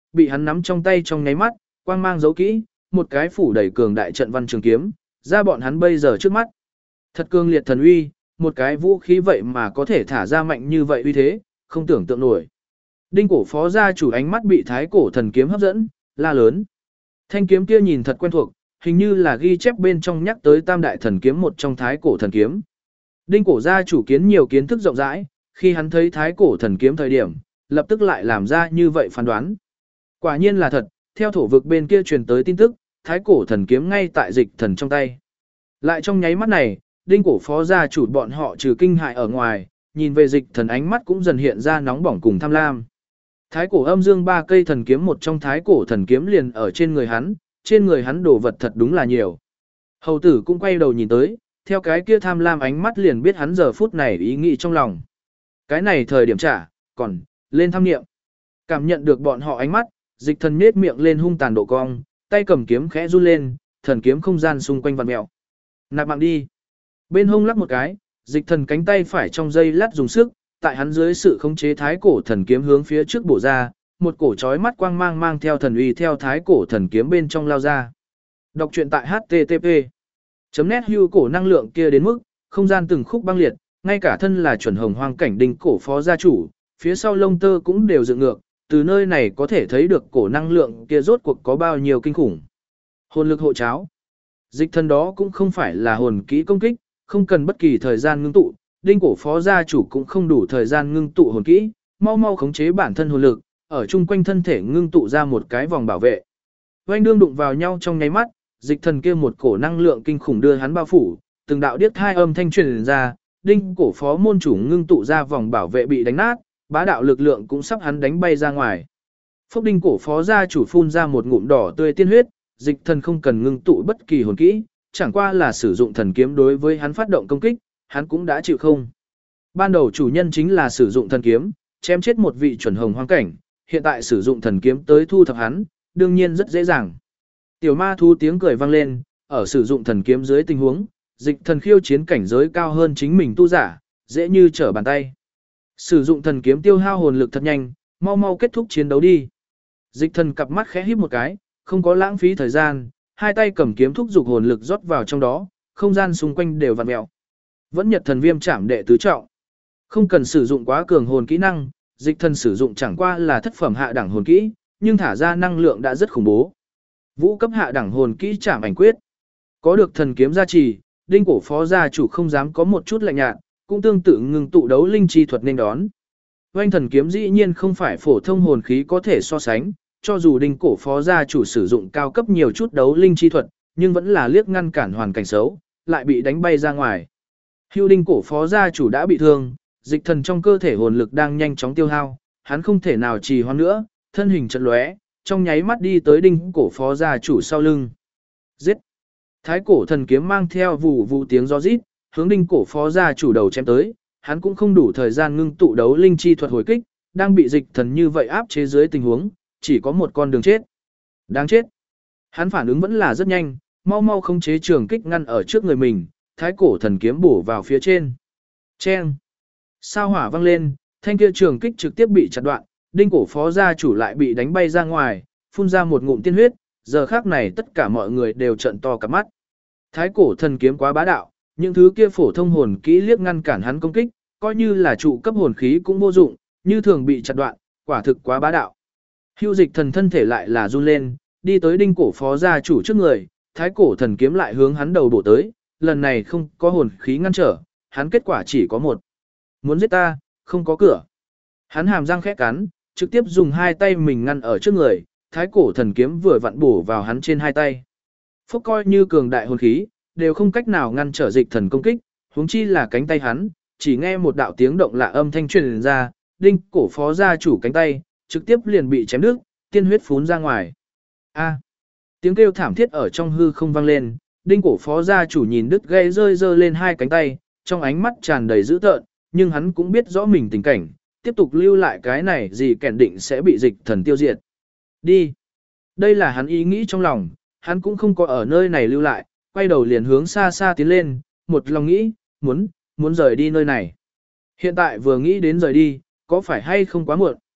bị hắn nắm trong tay trong nháy mắt, quang mang giấu kỹ, một cái phủ đẩy cường đại trận văn trường kiếm, ra bọn hắn bây giờ trước mắt. Thật cường liệt thần uy, một cái vũ khí vậy mà có thể thả ra mạnh như vậy uy thế, không tưởng tượng nổi. Đinh cổ phó gia chủ ánh mắt bị thái cổ thần kiếm hấp dẫn, la lớn. Thanh kiếm kia nhìn thật quen thuộc, hình như là ghi chép bên trong nhắc tới tam đại thần kiếm một trong thái cổ thần kiếm. Đinh cổ gia chủ kiến nhiều kiến thức rộng rãi, khi hắn thấy thái cổ thần kiếm thời điểm, lập tức lại làm ra như vậy phán đoán. Quả nhiên là thật, theo thổ vực bên kia truyền tới tin tức, thái cổ thần kiếm ngay tại dịch thần trong tay. Lại trong nháy mắt này, đinh cổ phó gia chủ bọn họ trừ kinh hại ở ngoài, nhìn về dịch thần ánh mắt cũng dần hiện ra nóng bỏng cùng tham lam. Thái cổ âm dương ba cây thần kiếm một trong thái cổ thần kiếm liền ở trên người hắn đồ vật thật đúng là nhiều. Hầu tử cũng quay đầu nhìn tới, theo cái kia tham lam ánh mắt liền biết hắn giờ phút này ý nghĩ trong lòng. Cái này thời điểm trả, còn, lên tham nghiệm. Cảm nhận được bọn họ ánh mắt, dịch thần nết miệng lên hung tàn độ cong, tay cầm kiếm khẽ run lên, thần kiếm không gian xung quanh vặn mèo. Nạp mạng đi. Bên hông lắc một cái, dịch thần cánh tay phải trong dây lát dùng sức, tại hắn dưới sự khống chế thái cổ thần kiếm hướng phía trước bổ ra, một cổ chói mắt quang mang mang theo thần uy theo thái cổ thần kiếm bên trong lao ra. Đọc truyện tại http://net hưu cổ năng lượng kia đến mức, không gian từng khúc băng liệt, ngay cả thân là chuẩn hồng hoang cảnh đinh cổ phó gia chủ, phía sau lông tơ cũng đều dựng ngược, từ nơi này có thể thấy được cổ năng lượng kia rốt cuộc có bao nhiêu kinh khủng. Hồn lực hộ cháo. Dịch thần đó cũng không phải là hồn kỹ công kích, không cần bất kỳ thời gian ngưng tụ, đinh cổ phó gia chủ cũng không đủ thời gian ngưng tụ hồn kỹ, mau mau khống chế bản thân hồn lực, ở chung quanh thân thể ngưng tụ ra một cái vòng bảo vệ. Oanh đương đụng vào nhau trong nháy mắt, dịch thần kia một cổ năng lượng kinh khủng đưa hắn bao phủ, từng đạo điếc thai âm thanh truyền ra, đinh cổ phó môn chủ ngưng tụ ra vòng bảo vệ bị đánh nát, bá đạo lực lượng cũng sắp hắn đánh bay ra ngoài. Phốc đinh cổ phó gia chủ phun ra một ngụm đỏ tươi tiên huyết, dịch thần không cần ngưng tụ bất kỳ hồn kỹ, chẳng qua là sử dụng thần kiếm đối với hắn phát động công kích, hắn cũng đã chịu không. Ban đầu chủ nhân chính là sử dụng thần kiếm, chém chết một vị chuẩn hồng hoang cảnh, hiện tại sử dụng thần kiếm tới thu thập hắn, đương nhiên rất dễ dàng. Tiểu ma thú tiếng cười vang lên, ở sử dụng thần kiếm dưới tình huống, dịch thần khiêu chiến cảnh giới cao hơn chính mình tu giả, dễ như trở bàn tay. Sử dụng thần kiếm tiêu hao hồn lực thật nhanh, mau mau kết thúc chiến đấu đi. Dịch thần cặp mắt khẽ híp một cái, không có lãng phí thời gian, hai tay cầm kiếm thúc dục hồn lực rót vào trong đó, không gian xung quanh đều vặn mèo. Vẫn nhật thần viêm chạm đệ tứ trọng. Không cần sử dụng quá cường hồn kỹ năng, dịch thần sử dụng chẳng qua là thất phẩm hạ đẳng hồn kỹ, nhưng thả ra năng lượng đã rất khủng bố. Vũ cấp hạ đẳng hồn kỹ chạm ảnh quyết. Có được thần kiếm gia trì, đinh cổ phó gia chủ không dám có một chút lạnh nhạt, cũng tương tự ngừng tụ đấu linh chi thuật nên đón. Oanh thần kiếm dĩ nhiên không phải phổ thông hồn khí có thể so sánh, cho dù đinh cổ phó gia chủ sử dụng cao cấp nhiều chút đấu linh chi thuật, nhưng vẫn là liếc ngăn cản hoàn cảnh xấu, lại bị đánh bay ra ngoài. Hưu đinh cổ phó gia chủ đã bị thương, dịch thần trong cơ thể hồn lực đang nhanh chóng tiêu hao, hắn không thể nào trì hoãn nữa, thân hình chợt lóe, trong nháy mắt đi tới đinh cổ phó gia chủ sau lưng. Giết! Thái cổ thần kiếm mang theo vụ vụ tiếng gió rít, hướng đinh cổ phó gia chủ đầu chém tới, hắn cũng không đủ thời gian ngưng tụ đấu linh chi thuật hồi kích, đang bị dịch thần như vậy áp chế dưới tình huống, chỉ có một con đường chết. Đáng chết! Hắn phản ứng vẫn là rất nhanh, mau mau khống chế trường kích ngăn ở trước người mình, thái cổ thần kiếm bổ vào phía trên. Chen! Sao hỏa vang lên, thanh kia trường kích trực tiếp bị chặt đoạn, đinh cổ phó gia chủ lại bị đánh bay ra ngoài, phun ra một ngụm tiên huyết, giờ khác này tất cả mọi người đều trợn to cả mắt. Thái cổ thần kiếm quá bá đạo, những thứ kia phổ thông hồn kỹ liếc ngăn cản hắn công kích, coi như là trụ cấp hồn khí cũng vô dụng, như thường bị chặt đoạn, quả thực quá bá đạo. Hưu dịch thần thân thể lại là run lên, đi tới đinh cổ phó gia chủ trước người, thái cổ thần kiếm lại hướng hắn đầu bổ tới, lần này không có hồn khí ngăn trở, hắn kết quả chỉ có một. Muốn giết ta, không có cửa. Hắn hàm răng khẽ cắn, trực tiếp dùng hai tay mình ngăn ở trước người, thái cổ thần kiếm vừa vặn bổ vào hắn trên hai tay. Phúc coi như cường đại hồn khí, đều không cách nào ngăn trở dịch thần công kích, huống chi là cánh tay hắn, chỉ nghe một đạo tiếng động lạ âm thanh truyền ra, đinh cổ phó gia chủ cánh tay, trực tiếp liền bị chém đứt, tiên huyết phún ra ngoài. A! Tiếng kêu thảm thiết ở trong hư không vang lên, đinh cổ phó gia chủ nhìn đứt gãy rơi rơi lên hai cánh tay, trong ánh mắt tràn đầy dữ tợn, nhưng hắn cũng biết rõ mình tình cảnh, tiếp tục lưu lại cái này gì kẻn định sẽ bị dịch thần tiêu diệt. Đi! Đây là hắn ý nghĩ trong lòng, hắn cũng không có ở nơi này lưu lại, quay đầu liền hướng xa xa tiến lên, một lòng nghĩ, muốn rời đi nơi này. Hiện tại vừa nghĩ đến rời đi, có phải hay không quá muộn?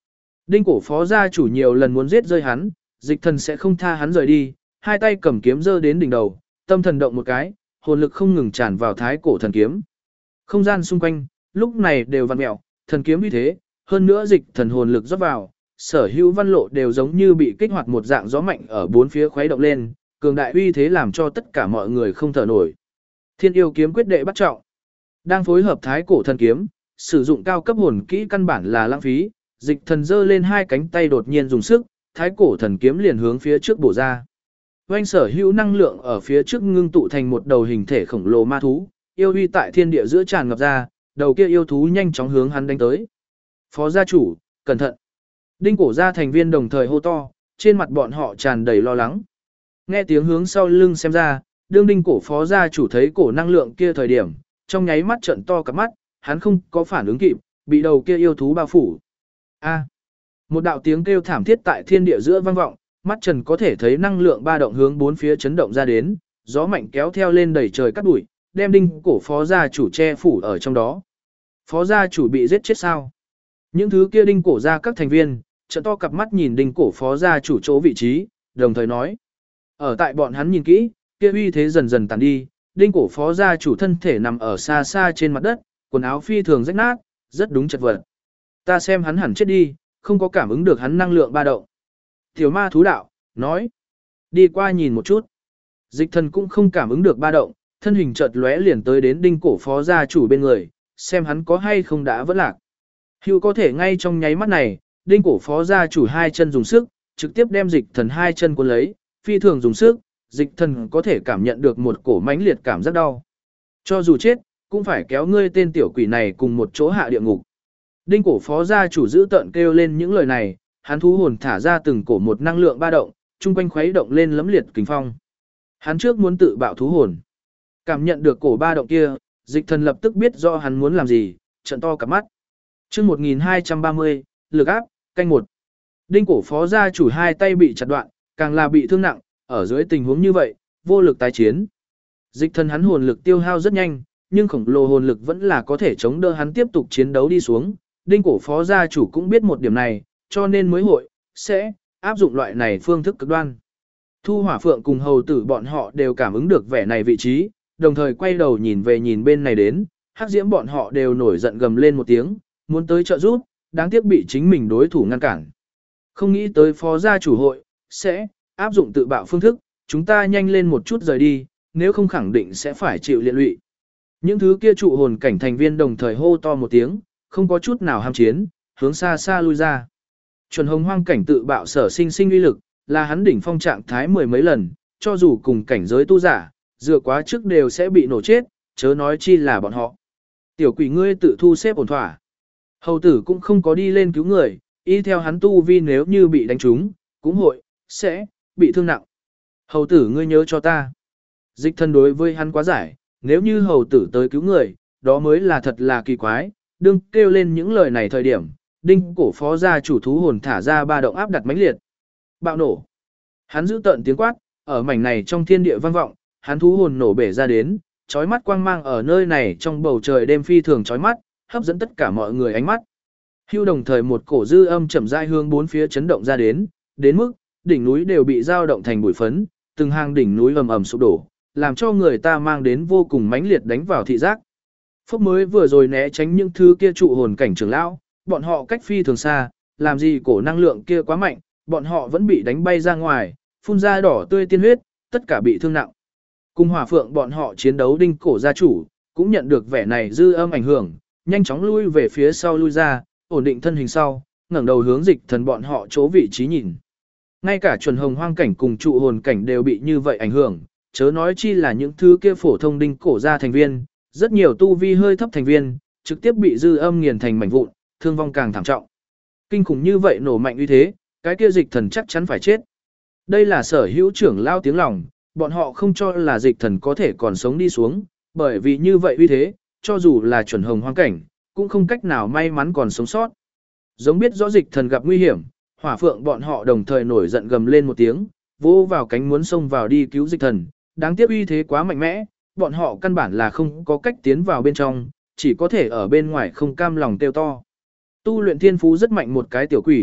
Đinh cổ phó gia chủ nhiều lần muốn giết rơi hắn, dịch thần sẽ không tha hắn rời đi, hai tay cầm kiếm giơ đến đỉnh đầu, tâm thần động một cái, hồn lực không ngừng tràn vào thái cổ thần kiếm. Không gian xung quanh, lúc này đều vặn mẹo, thần kiếm như thế, hơn nữa dịch thần hồn lực rót vào, sở hữu văn lộ đều giống như bị kích hoạt một dạng gió mạnh ở bốn phía khuấy động lên, cường đại uy thế làm cho tất cả mọi người không thở nổi. Thiên yêu kiếm quyết đệ bắt trọng, đang phối hợp thái cổ thần kiếm, sử dụng cao cấp hồn kỹ căn bản là lãng phí, dịch thần giơ lên hai cánh tay đột nhiên dùng sức, thái cổ thần kiếm liền hướng phía trước bổ ra. Oanh sở hữu năng lượng ở phía trước ngưng tụ thành một đầu hình thể khổng lồ ma thú, yêu uy tại thiên địa giữa tràn ngập ra, đầu kia yêu thú nhanh chóng hướng hắn đánh tới. Phó gia chủ, cẩn thận. Đinh cổ gia thành viên đồng thời hô to, trên mặt bọn họ tràn đầy lo lắng. Nghe tiếng hướng sau lưng xem ra, đương đinh cổ phó gia chủ thấy cổ năng lượng kia thời điểm, trong nháy mắt trợn to cả mắt, hắn không có phản ứng kịp, bị đầu kia yêu thú bao phủ. A. Một đạo tiếng kêu thảm thiết tại thiên địa giữa vang vọng, mắt Trần có thể thấy năng lượng ba động hướng bốn phía chấn động ra đến, gió mạnh kéo theo lên đẩy trời cắt bụi, đem đinh cổ phó gia chủ che phủ ở trong đó. Phó gia chủ bị giết chết sao? Những thứ kia đinh cổ gia các thành viên, trợn to cặp mắt nhìn đinh cổ phó gia chủ chỗ vị trí, đồng thời nói. Ở tại bọn hắn nhìn kỹ, kia uy thế dần dần tàn đi, đinh cổ phó gia chủ thân thể nằm ở xa xa trên mặt đất, quần áo phi thường rách nát, rất đúng chật vật. Ta xem hắn hẳn chết đi, không có cảm ứng được hắn năng lượng ba động. Tiểu ma thú đạo, nói. Đi qua nhìn một chút. Dịch thần cũng không cảm ứng được ba động, thân hình chợt lóe liền tới đến đinh cổ phó gia chủ bên người, xem hắn có hay không đã vẫn lạc. Hữu có thể ngay trong nháy mắt này, đinh cổ phó gia chủ hai chân dùng sức, trực tiếp đem dịch thần hai chân cuốn lấy, phi thường dùng sức, dịch thần có thể cảm nhận được một cổ mãnh liệt cảm giác đau. Cho dù chết, cũng phải kéo ngươi tên tiểu quỷ này cùng một chỗ hạ địa ngục. Đinh cổ phó gia chủ giữ tợn kêu lên những lời này, hắn thú hồn thả ra từng cổ một năng lượng ba động, chung quanh khuấy động lên lấm liệt kình phong. Hắn trước muốn tự bạo thú hồn. Cảm nhận được cổ ba động kia, dịch thần lập tức biết rõ hắn muốn làm gì, trợn to cả mắt. Chương 1230, lực áp, canh một. Đinh cổ phó gia chủ hai tay bị chặt đoạn, càng là bị thương nặng, ở dưới tình huống như vậy, vô lực tái chiến. Dịch thần hắn hồn lực tiêu hao rất nhanh, nhưng khổng lồ hồn lực vẫn là có thể chống đỡ hắn tiếp tục chiến đấu đi xuống. Đinh cổ phó gia chủ cũng biết một điểm này, cho nên mới sẽ áp dụng loại này phương thức cực đoan. Thu Hỏa Phượng cùng hầu tử bọn họ đều cảm ứng được vẻ này vị trí, đồng thời quay đầu nhìn về nhìn bên này đến, Hắc Diễm bọn họ đều nổi giận gầm lên một tiếng, muốn tới trợ giúp, đáng tiếc bị chính mình đối thủ ngăn cản. Không nghĩ tới phó gia chủ hội sẽ áp dụng tự bạo phương thức, chúng ta nhanh lên một chút rời đi, nếu không khẳng định sẽ phải chịu liên lụy. Những thứ kia trụ hồn cảnh thành viên đồng thời hô to một tiếng, không có chút nào ham chiến, hướng xa xa lui ra. Chuẩn Hồng Hoang cảnh tự bạo sở sinh sinh uy lực, là hắn đỉnh phong trạng thái mười mấy lần, cho dù cùng cảnh giới tu giả, dựa quá trước đều sẽ bị nổ chết, chớ nói chi là bọn họ. Tiểu quỷ ngươi tự thu xếp ổn thỏa. Hầu tử cũng không có đi lên cứu người, y theo hắn tu vi nếu như bị đánh trúng, cũng sẽ bị thương nặng. Hầu tử ngươi nhớ cho ta. Dịch thần đối với hắn quá giải, nếu như hầu tử tới cứu người, đó mới là thật là kỳ quái, đừng kêu lên những lời này thời điểm, đinh cổ phó gia chủ thú hồn thả ra ba động áp đặt mãnh liệt. Bạo nổ. Hắn giữ tợn tiếng quát, ở mảnh này trong thiên địa vang vọng, hắn thú hồn nổ bể ra đến, chói mắt quang mang ở nơi này trong bầu trời đêm phi thường chói mắt, hấp dẫn tất cả mọi người ánh mắt. Hưu đồng thời một cổ dư âm chậm rãi hướng bốn phía chấn động ra đến mức đỉnh núi đều bị dao động thành bụi phấn, từng hàng đỉnh núi ầm ầm sụp đổ, làm cho người ta mang đến vô cùng mãnh liệt đánh vào thị giác. Phúc mới vừa rồi né tránh những thứ kia trụ hồn cảnh trưởng lão, bọn họ cách phi thường xa, làm gì cổ năng lượng kia quá mạnh, bọn họ vẫn bị đánh bay ra ngoài, phun ra đỏ tươi tiên huyết, tất cả bị thương nặng. Cùng Hỏa Phượng bọn họ chiến đấu đinh cổ gia chủ, cũng nhận được vẻ này dư âm ảnh hưởng, nhanh chóng lui về phía sau lui ra, ổn định thân hình sau, ngẩng đầu hướng dịch thần bọn họ chỗ vị trí nhìn. Ngay cả Chuẩn Hồng Hoang cảnh cùng trụ hồn cảnh đều bị như vậy ảnh hưởng, chớ nói chi là những thứ kia phổ thông đinh cổ gia thành viên, rất nhiều tu vi hơi thấp thành viên, trực tiếp bị dư âm nghiền thành mảnh vụn, thương vong càng thảm trọng. Kinh khủng như vậy nổ mạnh uy thế, cái kia dịch thần chắc chắn phải chết. Đây là sở hữu trưởng lao tiếng lòng, bọn họ không cho là dịch thần có thể còn sống đi xuống, bởi vì như vậy uy thế, cho dù là Chuẩn Hồng Hoang cảnh, cũng không cách nào may mắn còn sống sót. Giống biết rõ dịch thần gặp nguy hiểm, Hỏa Phượng bọn họ đồng thời nổi giận gầm lên một tiếng, vỗ vào cánh muốn xông vào đi cứu dịch thần, đáng tiếc uy thế quá mạnh mẽ, bọn họ căn bản là không có cách tiến vào bên trong, chỉ có thể ở bên ngoài không cam lòng kêu to. Tu luyện thiên phú rất mạnh một cái tiểu quỷ,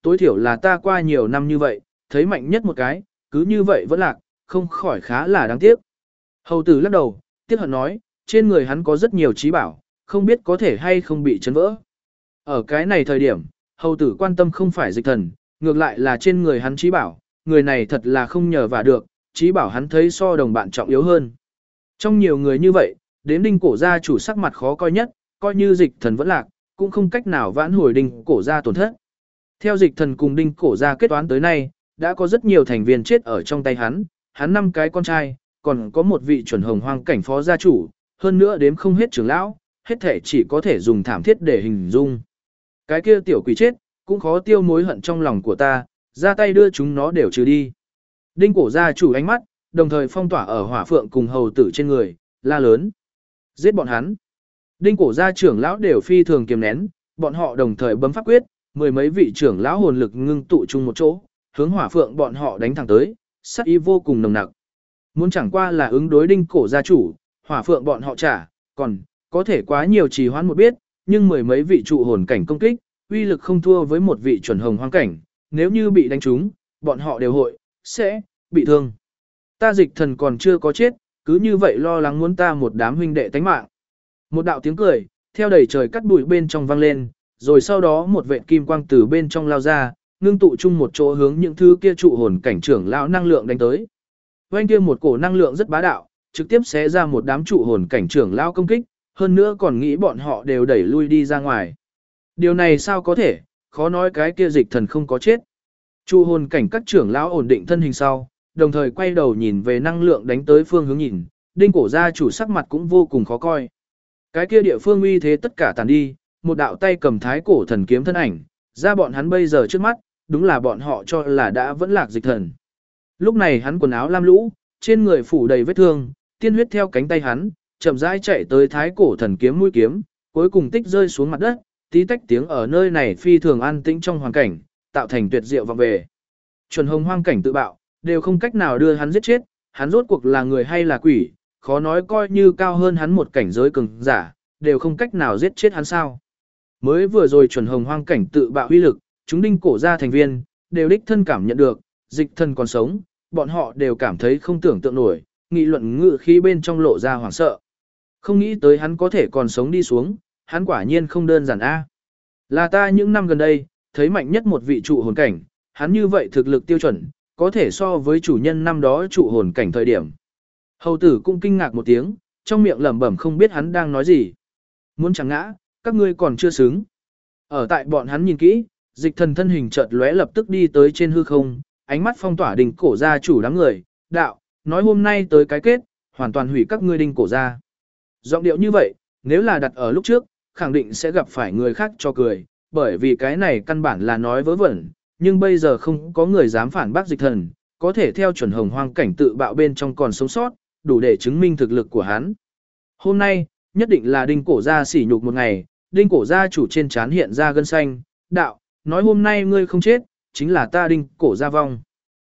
Tối thiểu là ta qua nhiều năm như vậy, thấy mạnh nhất một cái, cứ như vậy vẫn lạc, không khỏi khá là đáng tiếc. Hầu tử lắc đầu, tiếc hận nói, trên người hắn có rất nhiều trí bảo, không biết có thể hay không bị chấn vỡ. Ở cái này thời điểm, hầu tử quan tâm không phải Dịch Thần, ngược lại là trên người hắn trí bảo, người này thật là không nhờ vả được, trí bảo hắn thấy so đồng bạn trọng yếu hơn. Trong nhiều người như vậy, đến Đinh cổ gia chủ sắc mặt khó coi nhất, coi như Dịch Thần vẫn lạc, cũng không cách nào vãn hồi Đinh cổ gia tổn thất. Theo Dịch Thần cùng Đinh cổ gia kết toán tới nay, đã có rất nhiều thành viên chết ở trong tay hắn 5 cái con trai, còn có một vị chuẩn hồng hoang cảnh phó gia chủ, hơn nữa đếm không hết trưởng lão, hết thể chỉ có thể dùng thảm thiết để hình dung. Cái kia tiểu quỷ chết, cũng khó tiêu mối hận trong lòng của ta, ra tay đưa chúng nó đều trừ đi. Đinh cổ gia chủ ánh mắt, đồng thời phong tỏa ở hỏa phượng cùng hầu tử trên người, la lớn. Giết bọn hắn. Đinh cổ gia trưởng lão đều phi thường kiềm nén, bọn họ đồng thời bấm pháp quyết, mười mấy vị trưởng lão hồn lực ngưng tụ chung một chỗ, hướng hỏa phượng bọn họ đánh thẳng tới, sát ý vô cùng nồng nặc. Muốn chẳng qua là ứng đối đinh cổ gia chủ, hỏa phượng bọn họ trả, còn có thể quá nhiều trì hoãn một biết, nhưng mười mấy vị trụ hồn cảnh công kích, uy lực không thua với một vị chuẩn hồng hoang cảnh, nếu như bị đánh trúng, bọn họ đều sẽ bị thương. Ta Dịch Thần còn chưa có chết, cứ như vậy lo lắng muốn ta một đám huynh đệ tánh mạng. Một đạo tiếng cười, theo đầy trời cắt bụi bên trong vang lên, rồi sau đó một vệt kim quang từ bên trong lao ra, ngưng tụ chung một chỗ hướng những thứ kia trụ hồn cảnh trưởng lão năng lượng đánh tới. Oanh kia một cổ năng lượng rất bá đạo, trực tiếp xé ra một đám trụ hồn cảnh trưởng lão công kích, hơn nữa còn nghĩ bọn họ đều đẩy lui đi ra ngoài. Điều này sao có thể, khó nói cái kia Dịch Thần không có chết. Trụ hồn cảnh các trưởng lão ổn định thân hình sau, đồng thời quay đầu nhìn về năng lượng đánh tới phương hướng nhìn, đinh cổ gia chủ sắc mặt cũng vô cùng khó coi. Cái kia địa phương uy thế tất cả tàn đi, một đạo tay cầm thái cổ thần kiếm thân ảnh, ra bọn hắn bây giờ trước mắt, đúng là bọn họ cho là đã vẫn lạc Dịch Thần. Lúc này hắn quần áo lam lũ, trên người phủ đầy vết thương, tiên huyết theo cánh tay hắn, chậm rãi chạy tới thái cổ thần kiếm mũi kiếm, cuối cùng tích rơi xuống mặt đất, tí tách tiếng ở nơi này phi thường an tĩnh trong hoàn cảnh, tạo thành tuyệt diệu vọng về. Chuẩn hồng hoang cảnh tự bạo, đều không cách nào đưa hắn giết chết, hắn rốt cuộc là người hay là quỷ, khó nói coi như cao hơn hắn một cảnh giới cường giả, đều không cách nào giết chết hắn sao. Mới vừa rồi chuẩn hồng hoang cảnh tự bạo uy lực, chúng đinh cổ gia thành viên, đều đích thân cảm nhận được, Dịch Thần còn sống, bọn họ đều cảm thấy không tưởng tượng nổi, nghị luận ngự khí bên trong lộ ra hoảng sợ. Không nghĩ tới hắn có thể còn sống đi xuống, hắn quả nhiên không đơn giản a. Là ta những năm gần đây, thấy mạnh nhất một vị trụ hồn cảnh, hắn như vậy thực lực tiêu chuẩn, có thể so với chủ nhân năm đó trụ hồn cảnh thời điểm. Hầu tử cũng kinh ngạc một tiếng, trong miệng lẩm bẩm không biết hắn đang nói gì. Muốn chẳng ngã, các ngươi còn chưa xứng. Ở tại bọn hắn nhìn kỹ, Dịch Thần thân hình chợt lóe lập tức đi tới trên hư không, ánh mắt phong tỏa đinh cổ gia chủ đám người, đạo, nói hôm nay tới cái kết, hoàn toàn hủy các ngươi đinh cổ gia. Giọng điệu như vậy, nếu là đặt ở lúc trước, khẳng định sẽ gặp phải người khác cho cười, bởi vì cái này căn bản là nói vớ vẩn, nhưng bây giờ không có người dám phản bác Dịch Thần, có thể theo chuẩn hồng hoang cảnh tự bạo bên trong còn sống sót, đủ để chứng minh thực lực của hắn. Hôm nay, nhất định là đinh cổ gia sỉ nhục một ngày, đinh cổ gia chủ trên trán hiện ra gân xanh, đạo, nói hôm nay ngươi không chết, chính là ta đinh cổ gia vong.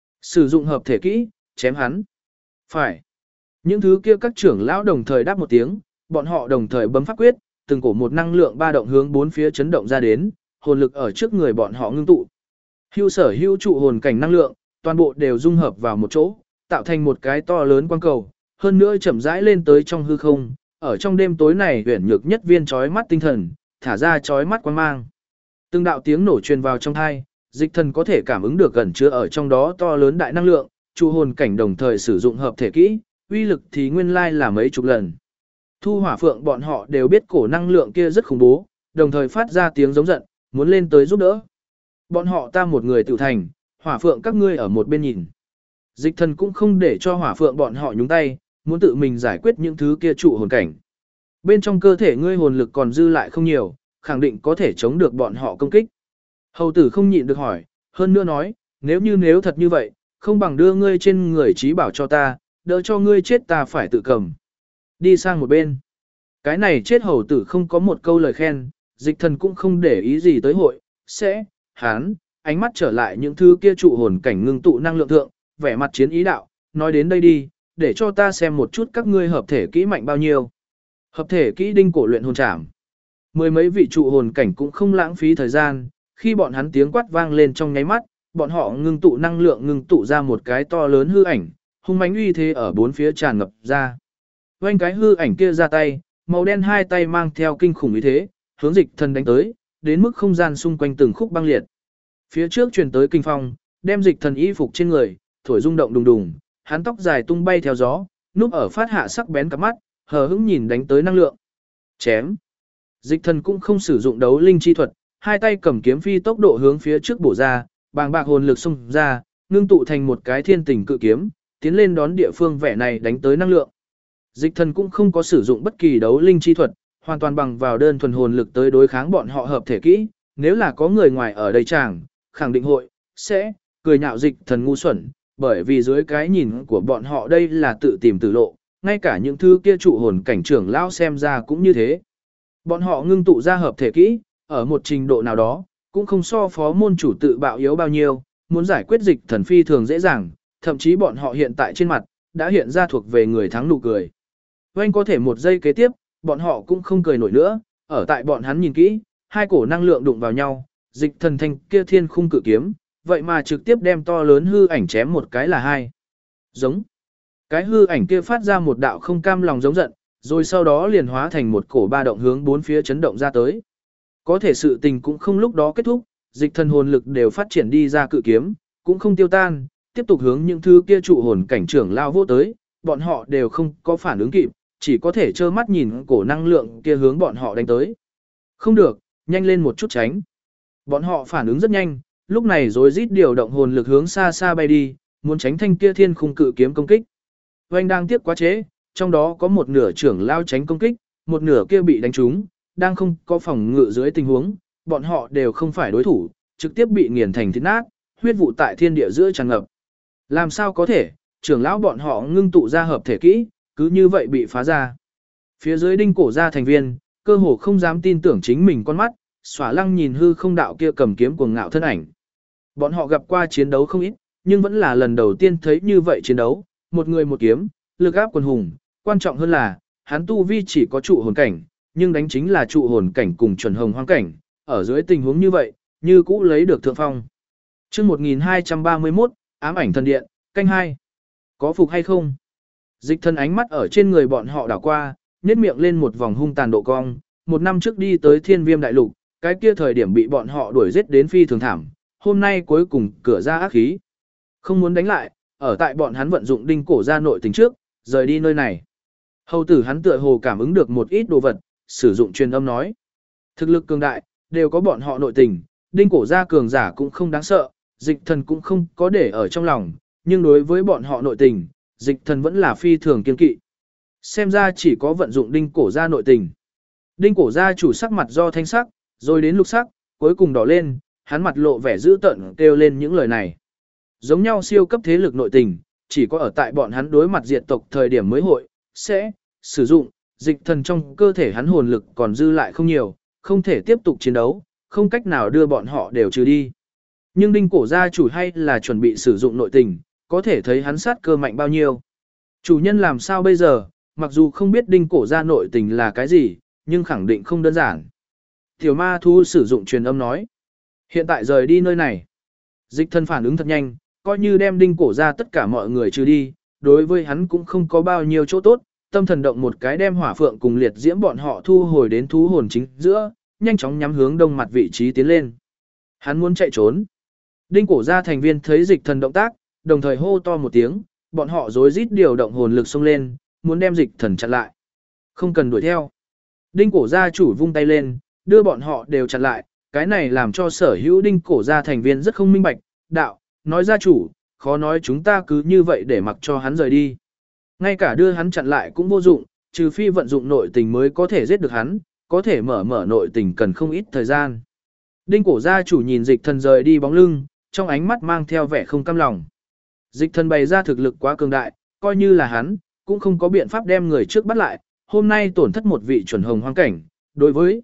Sử dụng hợp thể kỹ, chém hắn. Phải. Những thứ kia các trưởng lão đồng thời đáp một tiếng, bọn họ đồng thời bấm pháp quyết, từng cổ một năng lượng ba động hướng bốn phía chấn động ra đến, hồn lực ở trước người bọn họ ngưng tụ. Hưu sở hưu trụ hồn cảnh năng lượng, toàn bộ đều dung hợp vào một chỗ, tạo thành một cái to lớn quang cầu, hơn nữa chậm rãi lên tới trong hư không, ở trong đêm tối này huyền nhược nhất viên chói mắt tinh thần, thả ra chói mắt quang mang. Từng đạo tiếng nổ truyền vào trong tai, Dịch Thần có thể cảm ứng được gần chứa ở trong đó to lớn đại năng lượng, trụ hồn cảnh đồng thời sử dụng hợp thể kỹ, uy lực thì nguyên lai là mấy chục lần. Thu Hỏa Phượng bọn họ đều biết cổ năng lượng kia rất khủng bố, đồng thời phát ra tiếng giống giận, muốn lên tới giúp đỡ. Bọn họ ta một người tự thành, Hỏa Phượng các ngươi ở một bên nhìn. Dịch Thần cũng không để cho Hỏa Phượng bọn họ nhúng tay, muốn tự mình giải quyết những thứ kia trụ hồn cảnh. Bên trong cơ thể ngươi hồn lực còn dư lại không nhiều, khẳng định có thể chống được bọn họ công kích. Hầu tử không nhịn được hỏi, hơn nữa nói, nếu thật như vậy, không bằng đưa ngươi trên người trí bảo cho ta, đỡ cho ngươi chết ta phải tự cầm. Đi sang một bên. Cái này chết hầu tử không có một câu lời khen, Dịch Thần cũng không để ý gì tới hội, hán, ánh mắt trở lại những thứ kia trụ hồn cảnh ngưng tụ năng lượng thượng, vẻ mặt chiến ý đạo, nói đến đây đi, để cho ta xem một chút các ngươi hợp thể kỹ mạnh bao nhiêu. Hợp thể kỹ đinh cổ luyện hồn trảm. Mười mấy vị trụ hồn cảnh cũng không lãng phí thời gian, khi bọn hắn tiếng quát vang lên trong nháy mắt, bọn họ ngưng tụ năng lượng ngưng tụ ra một cái to lớn hư ảnh, hung mãnh uy thế ở bốn phía tràn ngập ra. Vành cái hư ảnh kia ra tay, màu đen hai tay mang theo kinh khủng uy thế, hướng Dịch Thần đánh tới, đến mức không gian xung quanh từng khúc băng liệt. Phía trước truyền tới kinh phong, đem Dịch Thần y phục trên người thổi rung động đùng đùng, hắn tóc dài tung bay theo gió, núp ở phát hạ sắc bén cặp mắt, hờ hững nhìn đánh tới năng lượng. Chém. Dịch Thần cũng không sử dụng đấu linh chi thuật, hai tay cầm kiếm phi tốc độ hướng phía trước bổ ra, bàng bạc hồn lực xung ra, ngưng tụ thành một cái thiên tình cự kiếm, tiến lên đón địa phương vẻ này đánh tới năng lượng. Dịch Thần cũng không có sử dụng bất kỳ đấu linh chi thuật, hoàn toàn bằng vào đơn thuần hồn lực tới đối kháng bọn họ hợp thể kỹ, nếu là có người ngoài ở đây chàng, khẳng định sẽ cười nhạo Dịch Thần ngu xuẩn, bởi vì dưới cái nhìn của bọn họ đây là tự tìm tử lộ, ngay cả những thứ kia trụ hồn cảnh trưởng lão xem ra cũng như thế. Bọn họ ngưng tụ ra hợp thể kỹ, ở một trình độ nào đó, cũng không so phó môn chủ tự bạo yếu bao nhiêu, muốn giải quyết Dịch Thần phi thường dễ dàng, thậm chí bọn họ hiện tại trên mặt, đã hiện ra thuộc về người thắng nụ cười. Oanh có thể một giây kế tiếp, bọn họ cũng không cười nổi nữa, ở tại bọn hắn nhìn kỹ, hai cổ năng lượng đụng vào nhau, Dịch Thần thanh kia thiên khung cự kiếm, vậy mà trực tiếp đem to lớn hư ảnh chém một cái là hai. Giống. Cái hư ảnh kia phát ra một đạo không cam lòng giống giận, rồi sau đó liền hóa thành một cổ ba động hướng bốn phía chấn động ra tới. Có thể sự tình cũng không lúc đó kết thúc, Dịch Thần hồn lực đều phát triển đi ra cự kiếm, cũng không tiêu tan, tiếp tục hướng những thứ kia trụ hồn cảnh trưởng lao vô tới, bọn họ đều không có phản ứng kịp, chỉ có thể trơ mắt nhìn cổ năng lượng kia hướng bọn họ đánh tới. Không được, nhanh lên một chút tránh. Bọn họ phản ứng rất nhanh, lúc này rối rít điều động hồn lực hướng xa xa bay đi, muốn tránh thanh kia thiên khung cự kiếm công kích. Oanh đang tiếp quá chế, trong đó có một nửa trưởng lao tránh công kích, một nửa kia bị đánh trúng, đang không có phòng ngự dưới tình huống, bọn họ đều không phải đối thủ, trực tiếp bị nghiền thành thịt nát, huyết vụ tại thiên địa giữa tràn ngập. Làm sao có thể, trưởng lão bọn họ ngưng tụ ra hợp thể kỹ, cứ như vậy bị phá ra. Phía dưới đinh cổ ra thành viên, cơ hồ không dám tin tưởng chính mình con mắt, xỏa lăng nhìn hư không đạo kia cầm kiếm cuồng ngạo thân ảnh. Bọn họ gặp qua chiến đấu không ít, nhưng vẫn là lần đầu tiên thấy như vậy chiến đấu, một người một kiếm, lực áp quần hùng, quan trọng hơn là, hắn tu vi chỉ có trụ hồn cảnh, nhưng đánh chính là trụ hồn cảnh cùng chuẩn hồng hoang cảnh, ở dưới tình huống như vậy, như cũ lấy được thượng phong. Chương 1231, ám ảnh thần điện, canh 2. Có phục hay không? Dịch Thần ánh mắt ở trên người bọn họ đảo qua, nhếch miệng lên một vòng hung tàn độ cong, một năm trước đi tới Thiên Viêm đại lục, cái kia thời điểm bị bọn họ đuổi giết đến phi thường thảm, hôm nay cuối cùng cửa ra ác khí. Không muốn đánh lại, ở tại bọn hắn vận dụng đinh cổ ra nội tình trước, rời đi nơi này. Hầu tử hắn tựa hồ cảm ứng được một ít đồ vật, sử dụng truyền âm nói. Thực lực cường đại, đều có bọn họ nội tình, đinh cổ ra cường giả cũng không đáng sợ, Dịch Thần cũng không có để ở trong lòng, nhưng đối với bọn họ nội tình, Dịch Thần vẫn là phi thường kiên kỵ. Xem ra chỉ có vận dụng đinh cổ ra nội tình. Đinh cổ ra chủ sắc mặt do thanh sắc, rồi đến lục sắc, cuối cùng đỏ lên, hắn mặt lộ vẻ dữ tợn kêu lên những lời này. Giống nhau siêu cấp thế lực nội tình, chỉ có ở tại bọn hắn đối mặt diệt tộc thời điểm mới sẽ sử dụng, Dịch Thần trong cơ thể hắn hồn lực còn dư lại không nhiều, không thể tiếp tục chiến đấu, không cách nào đưa bọn họ đều trừ đi. Nhưng đinh cổ gia chủ hay là chuẩn bị sử dụng nội tình, có thể thấy hắn sát cơ mạnh bao nhiêu. Chủ nhân làm sao bây giờ, mặc dù không biết đinh cổ gia nội tình là cái gì, nhưng khẳng định không đơn giản. Tiểu ma thu sử dụng truyền âm nói. Hiện tại rời đi nơi này. Dịch Thần phản ứng thật nhanh, coi như đem đinh cổ gia tất cả mọi người trừ đi, đối với hắn cũng không có bao nhiêu chỗ tốt, tâm thần động một cái đem hỏa phượng cùng liệt diễm bọn họ thu hồi đến thú hồn chính giữa, nhanh chóng nhắm hướng đông mặt vị trí tiến lên. Hắn muốn chạy trốn. Đinh cổ gia thành viên thấy Dịch Thần động tác, đồng thời hô to một tiếng, bọn họ rối rít điều động hồn lực xông lên, muốn đem Dịch Thần chặn lại. Không cần đuổi theo. Đinh cổ gia chủ vung tay lên, đưa bọn họ đều chặn lại, cái này làm cho sở hữu đinh cổ gia thành viên rất không minh bạch, đạo, nói gia chủ, khó nói chúng ta cứ như vậy để mặc cho hắn rời đi. Ngay cả đưa hắn chặn lại cũng vô dụng, trừ phi vận dụng nội tình mới có thể giết được hắn, có thể mở nội tình cần không ít thời gian. Đinh cổ gia chủ nhìn Dịch Thần rời đi bóng lưng, trong ánh mắt mang theo vẻ không cam lòng. Dịch Thần bày ra thực lực quá cường đại, coi như là hắn, cũng không có biện pháp đem người trước bắt lại, hôm nay tổn thất một vị chuẩn hồng hoang cảnh, đối với,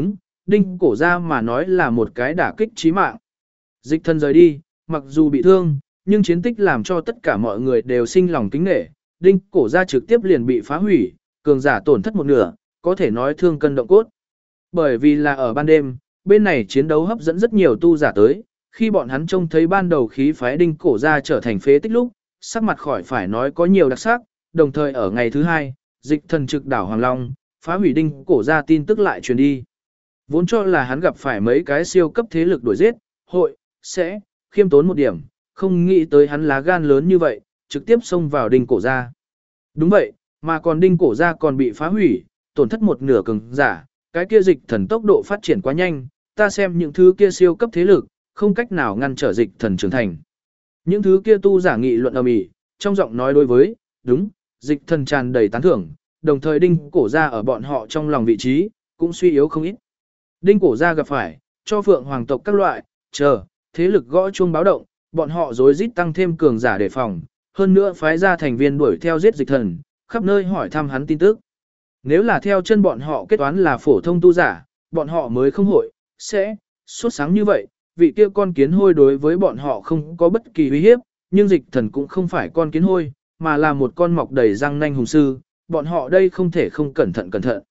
đinh cổ gia mà nói là một cái đả kích chí mạng. Dịch Thần rời đi, mặc dù bị thương, nhưng chiến tích làm cho tất cả mọi người đều sinh lòng kính nể, đinh cổ gia trực tiếp liền bị phá hủy, cường giả tổn thất một nửa, có thể nói thương cân động cốt. Bởi vì là ở ban đêm, bên này chiến đấu hấp dẫn rất nhiều tu giả tới, khi bọn hắn trông thấy ban đầu khí phái đinh cổ ra trở thành phế tích lúc, sắc mặt khỏi phải nói có nhiều đặc sắc, đồng thời ở ngày thứ hai, dịch thần trực đảo Hoàng Long, phá hủy đinh cổ ra tin tức lại truyền đi. Vốn cho là hắn gặp phải mấy cái siêu cấp thế lực đuổi giết, sẽ khiêm tốn một điểm, không nghĩ tới hắn lá gan lớn như vậy, trực tiếp xông vào đinh cổ ra. Đúng vậy, mà còn đinh cổ ra còn bị phá hủy, tổn thất một nửa cường giả, cái kia dịch thần tốc độ phát triển quá nhanh, ta xem những thứ kia siêu cấp thế lực, không cách nào ngăn trở dịch thần trưởng thành. Những thứ kia tu giả nghị luận ầm ĩ, trong giọng nói đối với, đúng, dịch thần tràn đầy tán thưởng, đồng thời đinh cổ ra ở bọn họ trong lòng vị trí, cũng suy yếu không ít. Đinh cổ ra gặp phải, cho phượng hoàng tộc các loại, thế lực gõ chuông báo động, bọn họ rối rít tăng thêm cường giả đề phòng, hơn nữa phái ra thành viên đuổi theo giết dịch thần, khắp nơi hỏi thăm hắn tin tức. Nếu là theo chân bọn họ kết toán là phổ thông tu giả, bọn họ mới không sẽ sốt sáng như vậy, vị kia con kiến hôi đối với bọn họ không có bất kỳ uy hiếp, nhưng dịch thần cũng không phải con kiến hôi, mà là một con mọc đầy răng nanh hùng sư, bọn họ đây không thể không cẩn thận.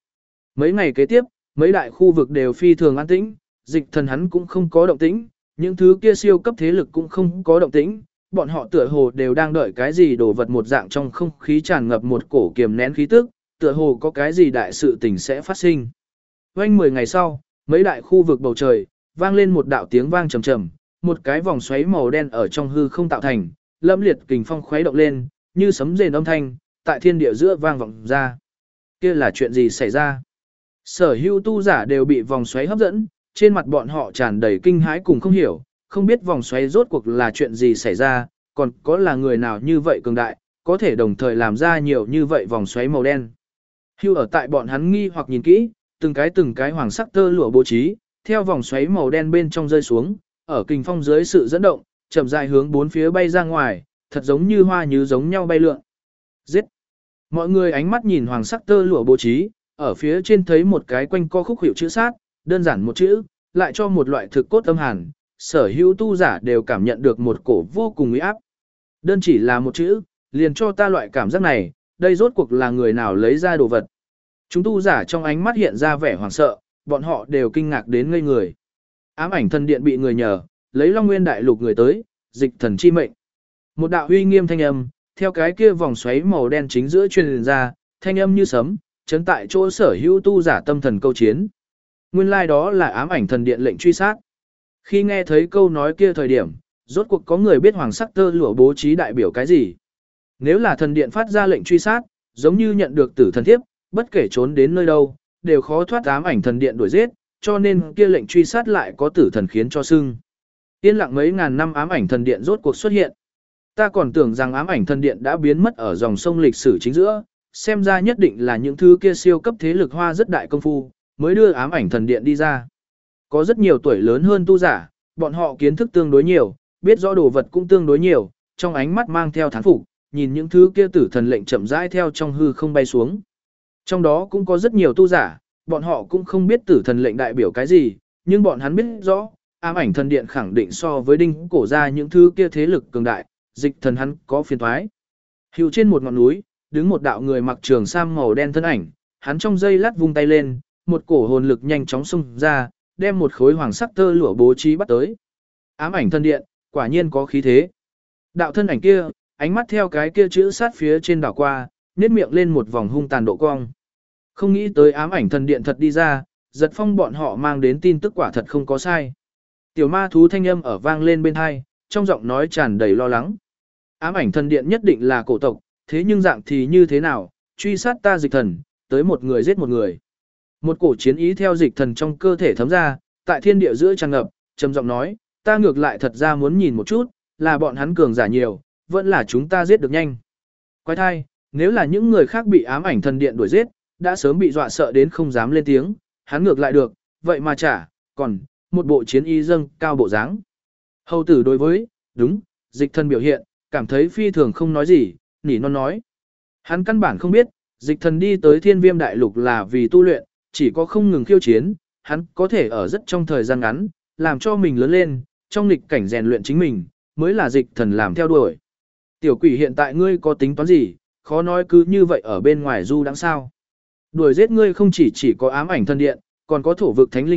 Mấy ngày kế tiếp, mấy đại khu vực đều phi thường an tĩnh, dịch thần hắn cũng không có động tĩnh, những thứ kia siêu cấp thế lực cũng không có động tĩnh, bọn họ tựa hồ đều đang đợi cái gì đồ vật một dạng trong không khí tràn ngập một cổ kiềm nén khí tức, tựa hồ có cái gì đại sự tình sẽ phát sinh. Quanh 10 ngày sau, mấy đại khu vực bầu trời, vang lên một đạo tiếng vang trầm trầm, một cái vòng xoáy màu đen ở trong hư không tạo thành, lâm liệt kình phong khuấy động lên, như sấm rền âm thanh, tại thiên địa giữa vang vọng ra. Kia là chuyện gì xảy ra? Sở hữu tu giả đều bị vòng xoáy hấp dẫn, trên mặt bọn họ tràn đầy kinh hãi cùng không hiểu, không biết vòng xoáy rốt cuộc là chuyện gì xảy ra, còn có là người nào như vậy cường đại, có thể đồng thời làm ra nhiều như vậy vòng xoáy màu đen. Hưu ở tại bọn hắn nghi hoặc nhìn kỹ, từng cái hoàng sắc tơ lụa bố trí, theo vòng xoáy màu đen bên trong rơi xuống, ở kình phong dưới sự dẫn động, chậm rãi hướng bốn phía bay ra ngoài, thật giống như hoa nhứ giống nhau bay lượn. Giết! Mọi người ánh mắt nhìn hoàng sắc tơ lụa bố trí, ở phía trên thấy một cái quanh co khúc hiệu chữ sát, đơn giản một chữ, lại cho một loại thực cốt âm hàn, sở hữu tu giả đều cảm nhận được một cổ vô cùng uy áp. Đơn chỉ là một chữ, liền cho ta loại cảm giác này, đây rốt cuộc là người nào lấy ra đồ vật. Chúng tu giả trong ánh mắt hiện ra vẻ hoảng sợ, bọn họ đều kinh ngạc đến ngây người. Ám ảnh thần điện bị người nhờ, lấy Long Nguyên đại lục người tới, dịch thần chi mệnh. Một đạo uy nghiêm thanh âm, theo cái kia vòng xoáy màu đen chính giữa truyền ra, thanh âm như sấm, chấn tại chỗ sở hữu tu giả tâm thần câu chiến. Nguyên lai đó là ám ảnh thần điện lệnh truy sát. Khi nghe thấy câu nói kia thời điểm, rốt cuộc có người biết hoàng sắc tơ lụa bố trí đại biểu cái gì. Nếu là thần điện phát ra lệnh truy sát, giống như nhận được tử thần thiếp, bất kể trốn đến nơi đâu, đều khó thoát ám ảnh thần điện đuổi giết, cho nên kia lệnh truy sát lại có tử thần khiến cho sưng. Yên lặng mấy ngàn năm ám ảnh thần điện rốt cuộc xuất hiện. Ta còn tưởng rằng ám ảnh thần điện đã biến mất ở dòng sông lịch sử chính giữa, xem ra nhất định là những thứ kia siêu cấp thế lực hoa rất đại công phu, mới đưa ám ảnh thần điện đi ra. Có rất nhiều tuổi lớn hơn tu giả, bọn họ kiến thức tương đối nhiều, biết rõ đồ vật cũng tương đối nhiều, trong ánh mắt mang theo thán phục, nhìn những thứ kia tử thần lệnh chậm rãi theo trong hư không bay xuống. Trong đó cũng có rất nhiều tu giả, bọn họ cũng không biết tử thần lệnh đại biểu cái gì, nhưng bọn hắn biết rõ, ám ảnh thần điện khẳng định so với đinh cổ ra những thứ kia thế lực cường đại, dịch thần hắn có phiền thoái. Hữu trên một ngọn núi, đứng một đạo người mặc trường sam màu đen thân ảnh, hắn trong giây lát vung tay lên, một cổ hồn lực nhanh chóng xông ra, đem một khối hoàng sắc tơ lụa bố trí bắt tới. Ám ảnh thần điện, quả nhiên có khí thế. Đạo thân ảnh kia, ánh mắt theo cái kia chữ sát phía trên đảo qua, nhếch miệng lên một vòng hung tàn độ cong. Không nghĩ tới ám ảnh thần điện thật đi ra, giật phong bọn họ mang đến tin tức quả thật không có sai. Tiểu ma thú thanh âm ở vang lên bên hai, trong giọng nói tràn đầy lo lắng. Ám ảnh thần điện nhất định là cổ tộc, thế nhưng dạng thì như thế nào, truy sát ta dịch thần, tới một người giết một người. Một cổ chiến ý theo dịch thần trong cơ thể thấm ra, tại thiên địa giữa tràn ngập, trầm giọng nói, ta ngược lại thật ra muốn nhìn một chút, là bọn hắn cường giả nhiều, vẫn là chúng ta giết được nhanh. Quái thai, nếu là những người khác bị ám ảnh thần điện đuổi giết, đã sớm bị dọa sợ đến không dám lên tiếng, hắn ngược lại được, vậy mà chả, còn, một bộ chiến y dâng cao bộ dáng. Hầu tử đối với, đúng, dịch thần biểu hiện, cảm thấy phi thường không nói gì, nỉ non nói. Hắn căn bản không biết, dịch thần đi tới thiên viêm đại lục là vì tu luyện, chỉ có không ngừng khiêu chiến, hắn có thể ở rất trong thời gian ngắn, làm cho mình lớn lên, trong nghịch cảnh rèn luyện chính mình, mới là dịch thần làm theo đuổi. Tiểu quỷ hiện tại ngươi có tính toán gì, khó nói cứ như vậy ở bên ngoài du đáng sao. Đuổi giết ngươi không chỉ có ám ảnh thần điện, còn có thổ vực thánh linh tộc,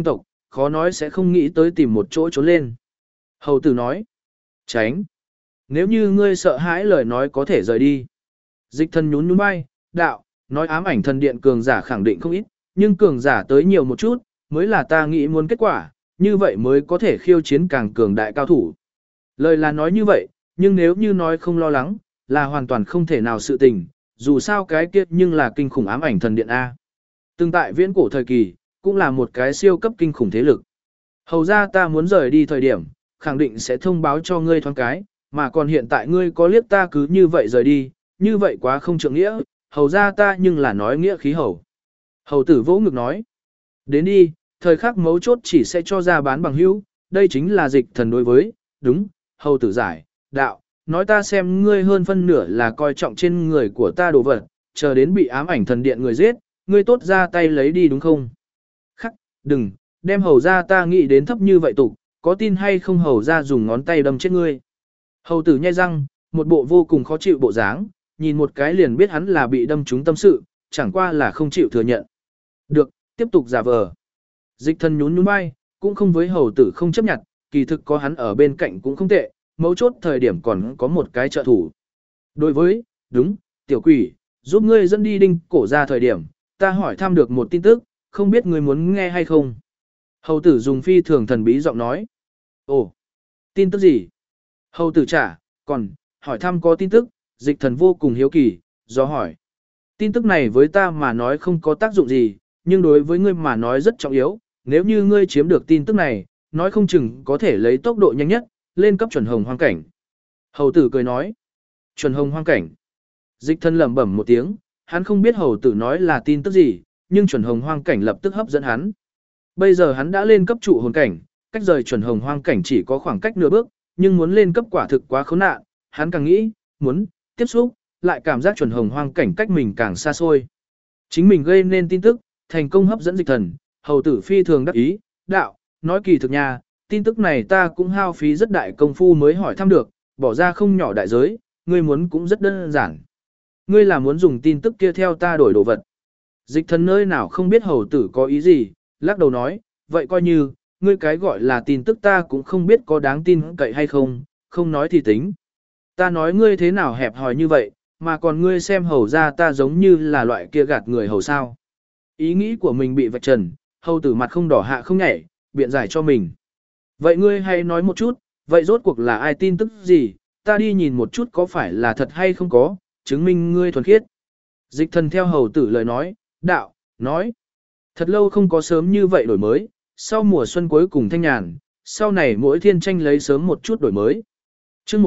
khó nói sẽ không nghĩ tới tìm một chỗ trốn lên. Hầu tử nói, tránh. Nếu như ngươi sợ hãi lời nói có thể rời đi. Dịch thần nhún nhún vai, đạo, nói ám ảnh thần điện cường giả khẳng định không ít, nhưng cường giả tới nhiều một chút, mới là ta nghĩ muốn kết quả, như vậy mới có thể khiêu chiến càng cường đại cao thủ. Lời là nói như vậy, nhưng nếu như nói không lo lắng, là hoàn toàn không thể nào sự tình, dù sao cái kia nhưng là kinh khủng ám ảnh thần điện A. Từng tại viễn cổ thời kỳ, cũng là một cái siêu cấp kinh khủng thế lực. Hầu ra ta muốn rời đi thời điểm, khẳng định sẽ thông báo cho ngươi thoáng cái, mà còn hiện tại ngươi có liếc ta cứ như vậy rời đi, như vậy quá không trượng nghĩa, hầu ra ta nhưng là nói nghĩa khí hầu. Hầu tử vỗ ngực nói, đến đi, thời khắc mấu chốt chỉ sẽ cho ra bán bằng hữu, đây chính là dịch thần đối với, đúng, hầu tử giải, đạo, nói ta xem ngươi hơn phân nửa là coi trọng trên người của ta đồ vật, chờ đến bị ám ảnh thần điện người giết, ngươi tốt ra tay lấy đi đúng không? Khắc, đừng, đem hầu ra ta nghĩ đến thấp như vậy tục, có tin hay không hầu ra dùng ngón tay đâm chết ngươi. Hầu tử nhai răng, một bộ vô cùng khó chịu bộ dáng, nhìn một cái liền biết hắn là bị đâm trúng tâm sự, chẳng qua là không chịu thừa nhận. Được, tiếp tục giả vờ. Dịch thần nhún nhún vai, cũng không với hầu tử không chấp nhận, kỳ thực có hắn ở bên cạnh cũng không tệ, mấu chốt thời điểm còn có một cái trợ thủ. Đối với, đúng, tiểu quỷ, giúp ngươi dẫn đi đinh cổ ra thời điểm, ta hỏi thăm được một tin tức, không biết ngươi muốn nghe hay không. Hầu tử dùng phi thường thần bí giọng nói. Ồ, tin tức gì? Hầu tử trả, còn, hỏi thăm có tin tức, dịch thần vô cùng hiếu kỳ, do hỏi. Tin tức này với ta mà nói không có tác dụng gì, nhưng đối với ngươi mà nói rất trọng yếu, nếu như ngươi chiếm được tin tức này, nói không chừng có thể lấy tốc độ nhanh nhất, lên cấp chuẩn hồng hoang cảnh. Hầu tử cười nói, chuẩn hồng hoang cảnh. Dịch thần lẩm bẩm một tiếng, hắn không biết hầu tử nói là tin tức gì, nhưng chuẩn hồng hoang cảnh lập tức hấp dẫn hắn. Bây giờ hắn đã lên cấp trụ hồn cảnh, cách rời chuẩn hồng hoang cảnh chỉ có khoảng cách nửa bước, nhưng muốn lên cấp quả thực quá khốn nạn, hắn càng nghĩ, muốn tiếp xúc, lại cảm giác chuẩn hồng hoang cảnh cách mình càng xa xôi. Chính mình gây nên tin tức, thành công hấp dẫn dịch thần, hầu tử phi thường đắc ý, đạo, nói kỳ thực nha, tin tức này ta cũng hao phí rất đại công phu mới hỏi thăm được, bỏ ra không nhỏ đại giới, ngươi muốn cũng rất đơn giản. Ngươi là muốn dùng tin tức kia theo ta đổi đồ vật. Dịch thần nơi nào không biết hầu tử có ý gì, lắc đầu nói, vậy coi như, ngươi cái gọi là tin tức ta cũng không biết có đáng tin cậy hay không, không nói thì tính. Ta nói ngươi thế nào hẹp hòi như vậy, mà còn ngươi xem hầu ra ta giống như là loại kia gạt người hầu sao. Ý nghĩ của mình bị vạch trần, hầu tử mặt không đỏ hạ không nhảy, biện giải cho mình. Vậy ngươi hãy nói một chút, vậy rốt cuộc là ai tin tức gì, ta đi nhìn một chút có phải là thật hay không có, chứng minh ngươi thuần khiết. Dịch thần theo hầu tử lời nói, đạo, nói. Thật lâu không có sớm như vậy đổi mới, sau mùa xuân cuối cùng thanh nhàn, sau này mỗi thiên tranh lấy sớm một chút đổi mới. Chương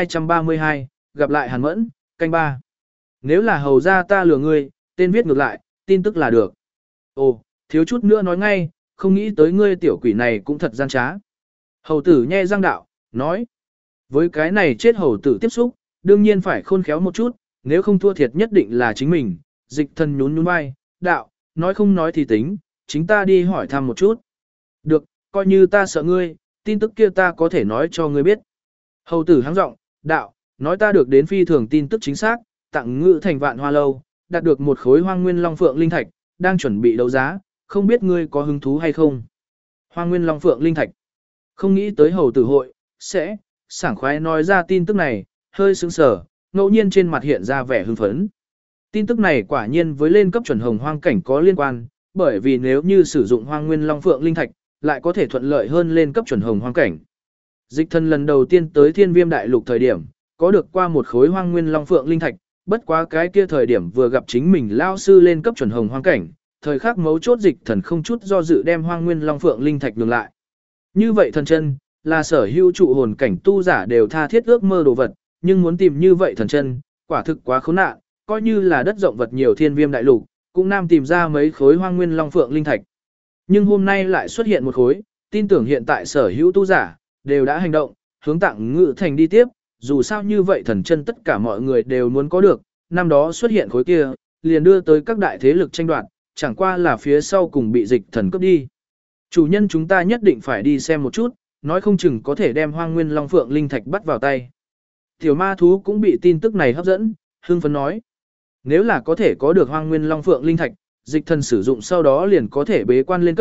1232, gặp lại Hàn Mẫn, canh 3. Nếu là hầu ra ta lừa ngươi, tên viết ngược lại, tin tức là được. Ồ, thiếu chút nữa nói ngay, không nghĩ tới ngươi tiểu quỷ này cũng thật gian trá. Hầu tử nhe răng đạo, nói. Với cái này chết hầu tử tiếp xúc, đương nhiên phải khôn khéo một chút, nếu không thua thiệt nhất định là chính mình. Dịch thần nhún nhún vai, đạo, nói không nói thì tính, chính ta đi hỏi thăm một chút. Được, coi như ta sợ ngươi, tin tức kia ta có thể nói cho ngươi biết. Hầu tử hắng giọng, đạo, nói ta được đến phi thường tin tức chính xác, tặng ngự thành Vạn Hoa Lâu, đạt được một khối Hoang Nguyên Long Phượng linh thạch, đang chuẩn bị đấu giá, không biết ngươi có hứng thú hay không. Hoang Nguyên Long Phượng linh thạch. Không nghĩ tới hầu tử hội sẽ sảng khoái nói ra tin tức này, hơi sững sờ, ngẫu nhiên trên mặt hiện ra vẻ hưng phấn. Tin tức này quả nhiên với lên cấp chuẩn hồng hoang cảnh có liên quan, bởi vì nếu như sử dụng Hoang Nguyên Long Phượng linh thạch, lại có thể thuận lợi hơn lên cấp chuẩn hồng hoang cảnh. Dịch thần lần đầu tiên tới Thiên Viêm Đại Lục thời điểm, có được qua một khối Hoang Nguyên Long Phượng linh thạch, bất quá cái kia thời điểm vừa gặp chính mình lao sư lên cấp chuẩn hồng hoang cảnh, thời khắc mấu chốt dịch thần không chút do dự đem Hoang Nguyên Long Phượng linh thạch nhường lại. Như vậy thần chân, là sở hữu trụ hồn cảnh tu giả đều tha thiết ước mơ đồ vật, nhưng muốn tìm như vậy thần chân, quả thực quá khốn nạn, coi như là đất rộng vật nhiều Thiên Viêm Đại Lục, cũng nam tìm ra mấy khối Hoang Nguyên Long Phượng linh thạch. Nhưng hôm nay lại xuất hiện một khối, tin tưởng hiện tại sở hữu tu giả đều đã hành động, hướng Tặng Ngự Thành đi tiếp, dù sao như vậy thần chân tất cả mọi người đều muốn có được, năm đó xuất hiện khối kia, liền đưa tới các đại thế lực tranh đoạt, chẳng qua là phía sau cùng bị dịch thần cướp đi. Chủ nhân chúng ta nhất định phải đi xem một chút, nói không chừng có thể đem Hoang Nguyên Long Phượng linh thạch bắt vào tay. Tiểu ma thú cũng bị tin tức này hấp dẫn, hưng phấn nói. Nếu là có thể có được Hoang Nguyên Long Phượng linh thạch, dịch thần sử dụng sau đó liền có thể bế quan lên cấp,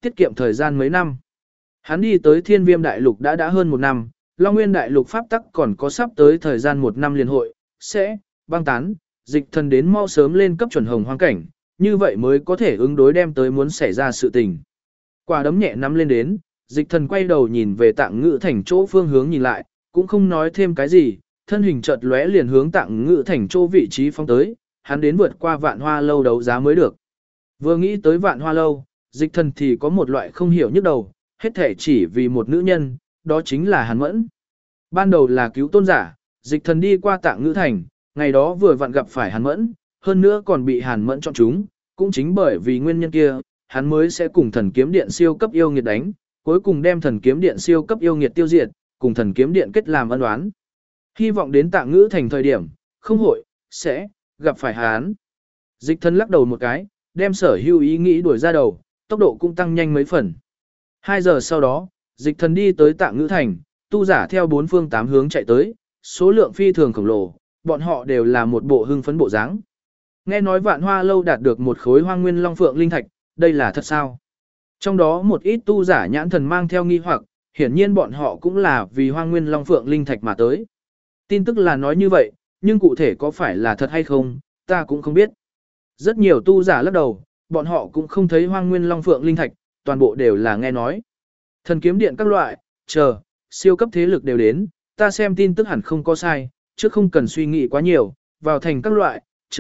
tiết kiệm thời gian mấy năm. Hắn đi tới Thiên Viêm Đại Lục đã hơn 1 năm, Long Nguyên Đại Lục pháp tắc còn có sắp tới thời gian 1 năm liền hội, sẽ băng tán, Dịch Thần đến mau sớm lên cấp chuẩn hồng hoang cảnh, như vậy mới có thể ứng đối đem tới muốn xảy ra sự tình. Quả đấm nhẹ nắm lên đến, Dịch Thần quay đầu nhìn về Tạng Ngữ Thành chỗ phương hướng nhìn lại, cũng không nói thêm cái gì, thân hình chợt lóe liền hướng Tạng Ngữ Thành chỗ vị trí phóng tới, hắn đến vượt qua Vạn Hoa lâu đấu giá mới được. Vừa nghĩ tới Vạn Hoa lâu, Dịch Thần thì có một loại không hiểu nhức đầu, hết thể chỉ vì một nữ nhân, đó chính là Hàn Mẫn. Ban đầu là cứu tôn giả, Dịch Thần đi qua Tạng Ngữ Thành, ngày đó vừa vặn gặp phải Hàn Mẫn, hơn nữa còn bị Hàn Mẫn chọn chúng, cũng chính bởi vì nguyên nhân kia, hắn mới sẽ cùng Thần Kiếm Điện siêu cấp yêu nghiệt đánh, cuối cùng đem Thần Kiếm Điện siêu cấp yêu nghiệt tiêu diệt, cùng Thần Kiếm Điện kết làm ân oán. Hy vọng đến Tạng Ngữ Thành thời điểm, không hội, sẽ gặp phải hắn. Dịch Thần lắc đầu một cái, đem sở hữu ý nghĩ đuổi ra đầu, tốc độ cũng tăng nhanh mấy phần. 2 giờ sau đó, Dịch Thần đi tới Tạng Ngữ Thành, tu giả theo 4 phương 8 hướng chạy tới, số lượng phi thường khổng lồ, bọn họ đều là một bộ hưng phấn bộ dáng. Nghe nói Vạn Hoa lâu đạt được một khối Hoang Nguyên Long Phượng linh thạch, đây là thật sao? Trong đó một ít tu giả nhãn thần mang theo nghi hoặc, hiển nhiên bọn họ cũng là vì Hoang Nguyên Long Phượng linh thạch mà tới. Tin tức là nói như vậy, nhưng cụ thể có phải là thật hay không, ta cũng không biết. Rất nhiều tu giả lắc đầu, bọn họ cũng không thấy Hoang Nguyên Long Phượng linh thạch, toàn bộ đều là nghe nói. Thần Kiếm Điện các loại, siêu cấp thế lực đều đến, ta xem tin tức hẳn không có sai, chứ không cần suy nghĩ quá nhiều, vào thành các loại,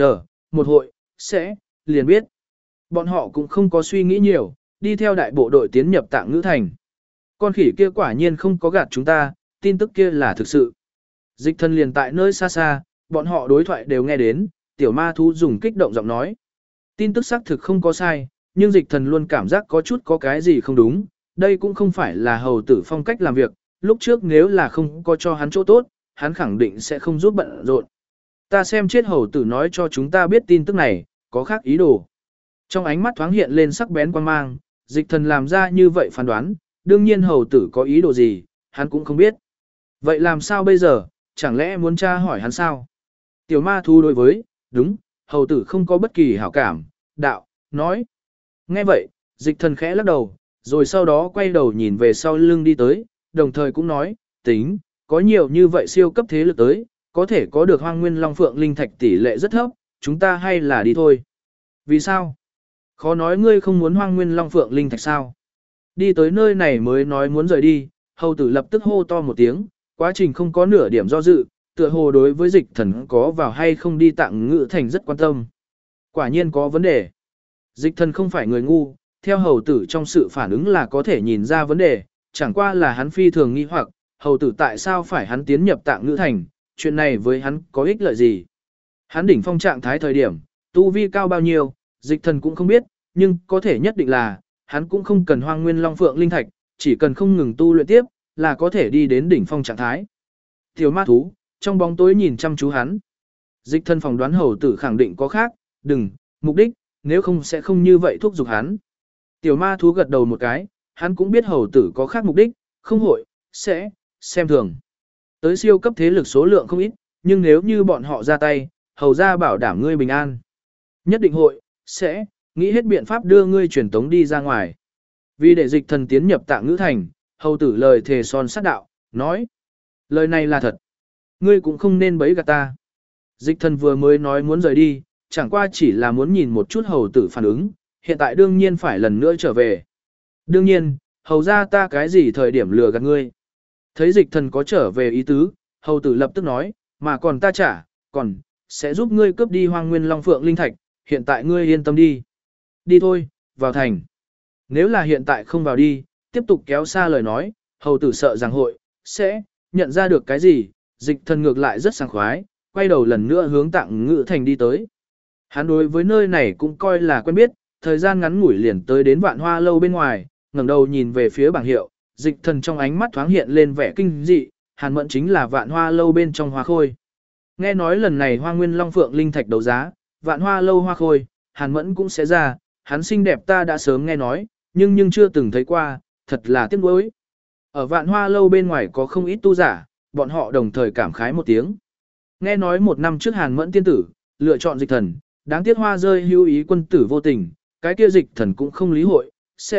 một hội, sẽ, liền biết. Bọn họ cũng không có suy nghĩ nhiều, đi theo đại bộ đội tiến nhập Tạng Ngữ Thành. Con khỉ kia quả nhiên không có gạt chúng ta, tin tức kia là thực sự. Dịch Thần liền tại nơi xa xa, bọn họ đối thoại đều nghe đến, tiểu ma thú dùng kích động giọng nói. Tin tức xác thực không có sai, nhưng Dịch Thần luôn cảm giác có chút có cái gì không đúng, đây cũng không phải là hầu tử phong cách làm việc, lúc trước nếu là không có cho hắn chỗ tốt, hắn khẳng định sẽ không giúp bận rộn. Ta xem chết hầu tử nói cho chúng ta biết tin tức này, có khác ý đồ. Trong ánh mắt thoáng hiện lên sắc bén quan mang, Dịch Thần làm ra như vậy phán đoán, đương nhiên hầu tử có ý đồ gì, hắn cũng không biết. Vậy làm sao bây giờ, chẳng lẽ muốn tra hỏi hắn sao? Tiểu ma thú đối với, đúng, hầu tử không có bất kỳ hảo cảm, đạo, nói. Nghe vậy, Dịch Thần khẽ lắc đầu, rồi sau đó quay đầu nhìn về sau lưng đi tới, đồng thời cũng nói, tính, có nhiều như vậy siêu cấp thế lực tới, có thể có được Hoang Nguyên Long Phượng linh thạch tỷ lệ rất thấp, chúng ta hay là đi thôi. Vì sao? Khó nói ngươi không muốn Hoang Nguyên Long Phượng linh thạch sao? Đi tới nơi này mới nói muốn rời đi, hầu tử lập tức hô to một tiếng, quá trình không có nửa điểm do dự, tựa hồ đối với Dịch Thần có vào hay không đi Tạng Ngữ Thành rất quan tâm. Quả nhiên có vấn đề. Dịch Thần không phải người ngu, theo hầu tử trong sự phản ứng là có thể nhìn ra vấn đề, chẳng qua là hắn phi thường nghi hoặc, hầu tử tại sao phải hắn tiến nhập Tạng Ngữ Thành, chuyện này với hắn có ích lợi gì. Hắn đỉnh phong trạng thái thời điểm, tu vi cao bao nhiêu, Dịch Thần cũng không biết, nhưng có thể nhất định là, hắn cũng không cần Hoang Nguyên Long Phượng linh thạch, chỉ cần không ngừng tu luyện tiếp, là có thể đi đến đỉnh phong trạng thái. Tiểu ma thú, trong bóng tối nhìn chăm chú hắn. Dịch Thần phỏng đoán hầu tử khẳng định có khác, mục đích, nếu không sẽ không như vậy thúc giục hắn. Tiểu ma thú gật đầu một cái, hắn cũng biết hầu tử có khác mục đích, không hội, sẽ, xem thường. Tới siêu cấp thế lực số lượng không ít, nhưng nếu như bọn họ ra tay, hầu ra bảo đảm ngươi bình an. Nhất định hội, sẽ, nghĩ hết biện pháp đưa ngươi truyền tống đi ra ngoài. Vì để Dịch Thần tiến nhập Tạng Ngữ Thành, hầu tử lời thề son sát đạo, nói. Lời này là thật. Ngươi cũng không nên bấy gạt ta. Dịch Thần vừa mới nói muốn rời đi, chẳng qua chỉ là muốn nhìn một chút hầu tử phản ứng, hiện tại đương nhiên phải lần nữa trở về. Đương nhiên, hầu ra ta cái gì thời điểm lừa gạt ngươi. Thấy Dịch Thần có trở về ý tứ, hầu tử lập tức nói, mà còn ta trả, còn, sẽ giúp ngươi cướp đi Hoang Nguyên Long Phượng linh thạch, hiện tại ngươi yên tâm đi. Đi thôi, vào thành. Nếu là hiện tại không vào đi, tiếp tục kéo xa lời nói, hầu tử sợ rằng hội, sẽ, nhận ra được cái gì, Dịch Thần ngược lại rất sảng khoái, quay đầu lần nữa hướng Tạng Ngữ Thành đi tới. Hắn đối với nơi này cũng coi là quen biết, thời gian ngắn ngủi liền tới đến Vạn Hoa lâu bên ngoài, ngẩng đầu nhìn về phía bảng hiệu, Dịch Thần trong ánh mắt thoáng hiện lên vẻ kinh dị, Hàn Mẫn chính là Vạn Hoa lâu bên trong hoa khôi. Nghe nói lần này Hoang Nguyên Long Phượng linh thạch đấu giá, Vạn Hoa lâu hoa khôi, Hàn Mẫn cũng sẽ ra, hắn xinh đẹp ta đã sớm nghe nói, nhưng chưa từng thấy qua, thật là tiếc nuối. Ở Vạn Hoa lâu bên ngoài có không ít tu giả, bọn họ đồng thời cảm khái một tiếng. Nghe nói 1 năm trước Hàn Mẫn tiên tử, lựa chọn Dịch Thần, đáng tiếc hoa rơi hưu ý quân tử vô tình, cái kia Dịch Thần cũng không lý hội, sẽ,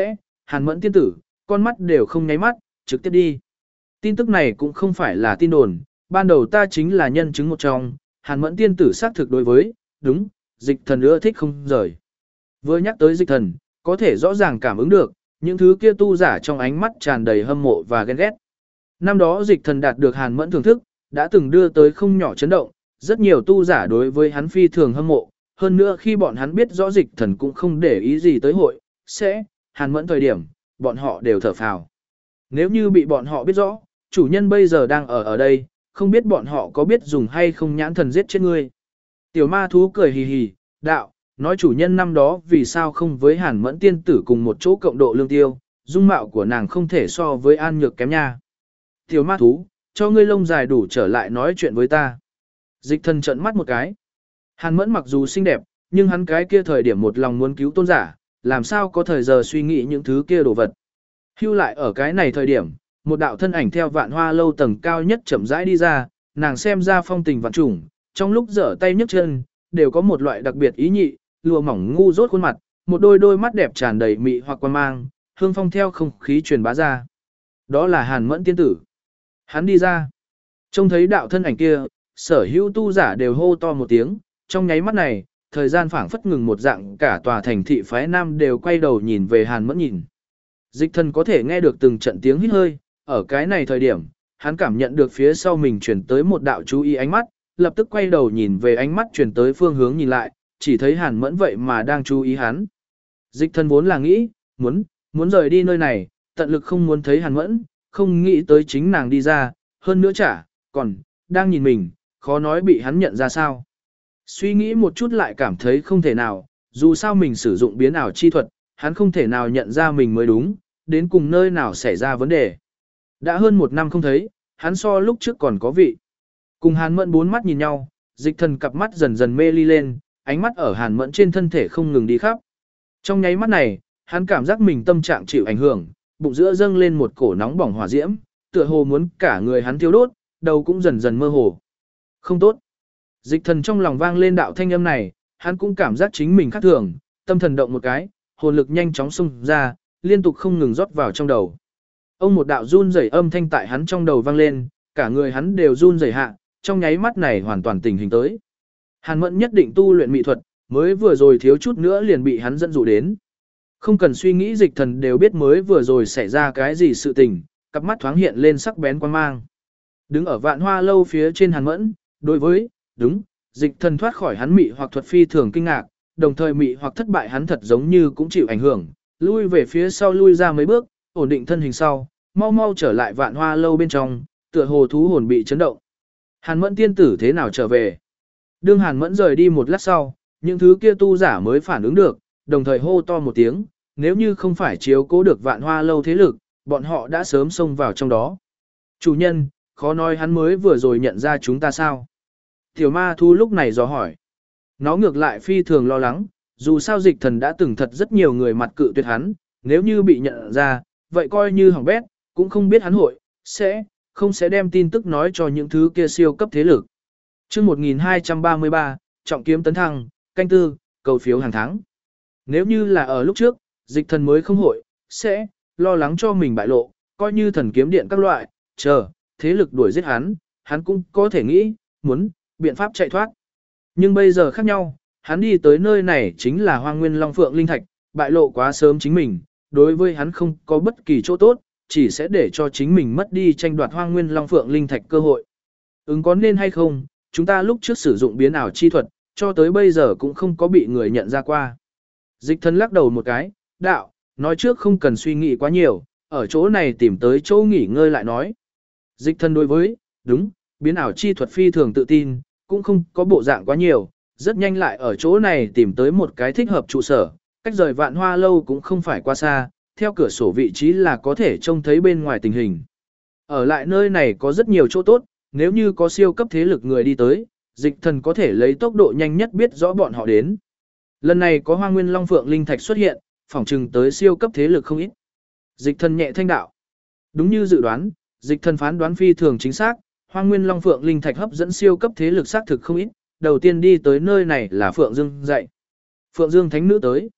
Hàn Mẫn tiên tử, con mắt đều không nháy mắt, trực tiếp đi. Tin tức này cũng không phải là tin đồn, ban đầu ta chính là nhân chứng một trong, Hàn Mẫn tiên tử xác thực đối với, đúng, Dịch Thần ưa thích không rời. Vừa nhắc tới Dịch Thần, có thể rõ ràng cảm ứng được, những thứ kia tu giả trong ánh mắt tràn đầy hâm mộ và ghen ghét. Năm đó Dịch Thần đạt được Hàn Mẫn thưởng thức, đã từng đưa tới không nhỏ chấn động, rất nhiều tu giả đối với hắn phi thường hâm mộ, hơn nữa khi bọn hắn biết rõ Dịch Thần cũng không để ý gì tới hội, sẽ, Hàn Mẫn thời điểm, bọn họ đều thở phào. Nếu như bị bọn họ biết rõ, chủ nhân bây giờ đang ở đây, không biết bọn họ có biết dùng hay không nhãn thần giết chết ngươi. Tiểu ma thú cười hì hì, đạo, nói chủ nhân năm đó vì sao không với Hàn Mẫn tiên tử cùng một chỗ cộng độ lương tiêu, dung mạo của nàng không thể so với An Nhược kém nha. Tiểu ma thú, cho ngươi lông dài đủ trở lại nói chuyện với ta. Dịch Thần trợn mắt một cái. Hàn Mẫn mặc dù xinh đẹp, nhưng hắn cái kia thời điểm một lòng muốn cứu tôn giả, làm sao có thời giờ suy nghĩ những thứ kia đồ vật. Hưu lại ở cái này thời điểm, một đạo thân ảnh theo Vạn Hoa lâu tầng cao nhất chậm rãi đi ra, nàng xem ra phong tình vạn trùng, trong lúc giở tay nhấc chân, đều có một loại đặc biệt ý nhị, lụa mỏng ngu dốt khuôn mặt, một đôi đôi mắt đẹp tràn đầy mị hoặc quan mang, hương phong theo không khí truyền bá ra. Đó là Hàn Mẫn tiên tử. Hắn đi ra. Trông thấy đạo thân ảnh kia, sở hữu tu giả đều hô to một tiếng, trong nháy mắt này, thời gian phảng phất ngừng một dạng, cả tòa thành thị phái nam đều quay đầu nhìn về Hàn Mẫn nhìn. Dịch Thần có thể nghe được từng trận tiếng hít hơi, ở cái này thời điểm, hắn cảm nhận được phía sau mình chuyển tới một đạo chú ý ánh mắt, lập tức quay đầu nhìn về ánh mắt chuyển tới phương hướng nhìn lại, chỉ thấy Hàn Mẫn vậy mà đang chú ý hắn. Dịch Thần vốn là nghĩ, muốn rời đi nơi này, tận lực không muốn thấy Hàn Mẫn, không nghĩ tới chính nàng đi ra, hơn nữa còn, đang nhìn mình, khó nói bị hắn nhận ra sao. Suy nghĩ một chút lại cảm thấy không thể nào, dù sao mình sử dụng biến ảo chi thuật, hắn không thể nào nhận ra mình mới đúng, đến cùng nơi nào xảy ra vấn đề. Đã hơn một năm không thấy, hắn so lúc trước còn có vị. Cùng Hàn Mẫn bốn mắt nhìn nhau, Dịch Thần cặp mắt dần dần mê ly lên, ánh mắt ở Hàn Mẫn trên thân thể không ngừng đi khắp. Trong nháy mắt này, hắn cảm giác mình tâm trạng chịu ảnh hưởng, bụng giữa dâng lên một cổ nóng bỏng hỏa diễm, tựa hồ muốn cả người hắn thiêu đốt, đầu cũng dần dần mơ hồ. Không tốt. Dịch Thần trong lòng vang lên đạo thanh âm này, hắn cũng cảm giác chính mình khác thường, tâm thần động một cái, hồn lực nhanh chóng xung ra, liên tục không ngừng rót vào trong đầu. Ông một đạo run rẩy âm thanh tại hắn trong đầu vang lên, cả người hắn đều run rẩy hạ, trong nháy mắt này hoàn toàn tình hình tới. Hàn Mẫn nhất định tu luyện mỹ thuật, mới vừa rồi thiếu chút nữa liền bị hắn dẫn dụ đến. Không cần suy nghĩ Dịch Thần đều biết mới vừa rồi xảy ra cái gì sự tình, cặp mắt thoáng hiện lên sắc bén quan mang. Đứng ở Vạn Hoa lâu phía trên Hàn Mẫn, đối với, đúng, Dịch Thần thoát khỏi hắn mị hoặc thuật phi thường kinh ngạc, đồng thời mị hoặc thất bại hắn thật giống như cũng chịu ảnh hưởng, lui về phía sau lui ra mấy bước, ổn định thân hình sau, mau mau trở lại Vạn Hoa lâu bên trong, tựa hồ thú hồn bị chấn động. Hàn Mẫn tiên tử thế nào trở về? Đương Hàn Mẫn rời đi một lát sau, những thứ kia tu giả mới phản ứng được, đồng thời hô to một tiếng, nếu như không phải chiếu cố được Vạn Hoa lâu thế lực, bọn họ đã sớm xông vào trong đó. Chủ nhân, khó nói hắn mới vừa rồi nhận ra chúng ta sao? Tiểu ma thu lúc này dò hỏi. Nó ngược lại phi thường lo lắng, dù sao Dịch Thần đã từng thật rất nhiều người mặt cự tuyệt hắn, nếu như bị nhận ra, vậy coi như hỏng bét, cũng không biết hắn hội, không sẽ đem tin tức nói cho những thứ kia siêu cấp thế lực. Chương 1233, trọng kiếm tấn thăng, canh tư, cầu phiếu hàng tháng. Nếu như là ở lúc trước, Dịch Thần mới không hội, lo lắng cho mình bại lộ, coi như thần kiếm điện các loại, thế lực đuổi giết hắn cũng có thể nghĩ, biện pháp chạy thoát. Nhưng bây giờ khác nhau, hắn đi tới nơi này chính là Hoang Nguyên Long Phượng Linh Thạch, bại lộ quá sớm chính mình, đối với hắn không có bất kỳ chỗ tốt, chỉ sẽ để cho chính mình mất đi tranh đoạt Hoang Nguyên Long Phượng Linh Thạch cơ hội. Có nên hay không, chúng ta lúc trước sử dụng biến ảo chi thuật, cho tới bây giờ cũng không có bị người nhận ra qua. Dịch Thần lắc đầu một cái, đạo, nói trước không cần suy nghĩ quá nhiều, ở chỗ này tìm tới chỗ nghỉ ngơi lại nói. Dịch Thần đối với, đúng, biến ảo chi thuật phi thường tự tin, cũng không có bộ dạng quá nhiều, rất nhanh lại ở chỗ này tìm tới một cái thích hợp trụ sở, cách rời Vạn Hoa lâu cũng không phải quá xa, theo cửa sổ vị trí là có thể trông thấy bên ngoài tình hình. Ở lại nơi này có rất nhiều chỗ tốt, nếu như có siêu cấp thế lực người đi tới, Dịch Thần có thể lấy tốc độ nhanh nhất biết rõ bọn họ đến. Lần này có Hoang Nguyên Long Phượng Linh Thạch xuất hiện, phỏng chừng tới siêu cấp thế lực không ít. Dịch Thần nhẹ thanh đạo. Đúng như dự đoán, Dịch Thần phán đoán phi thường chính xác, Hoang Nguyên Long Phượng Linh Thạch hấp dẫn siêu cấp thế lực xác thực không ít, đầu tiên đi tới nơi này là Phượng Dương dạy. Phượng Dương thánh nữ tới.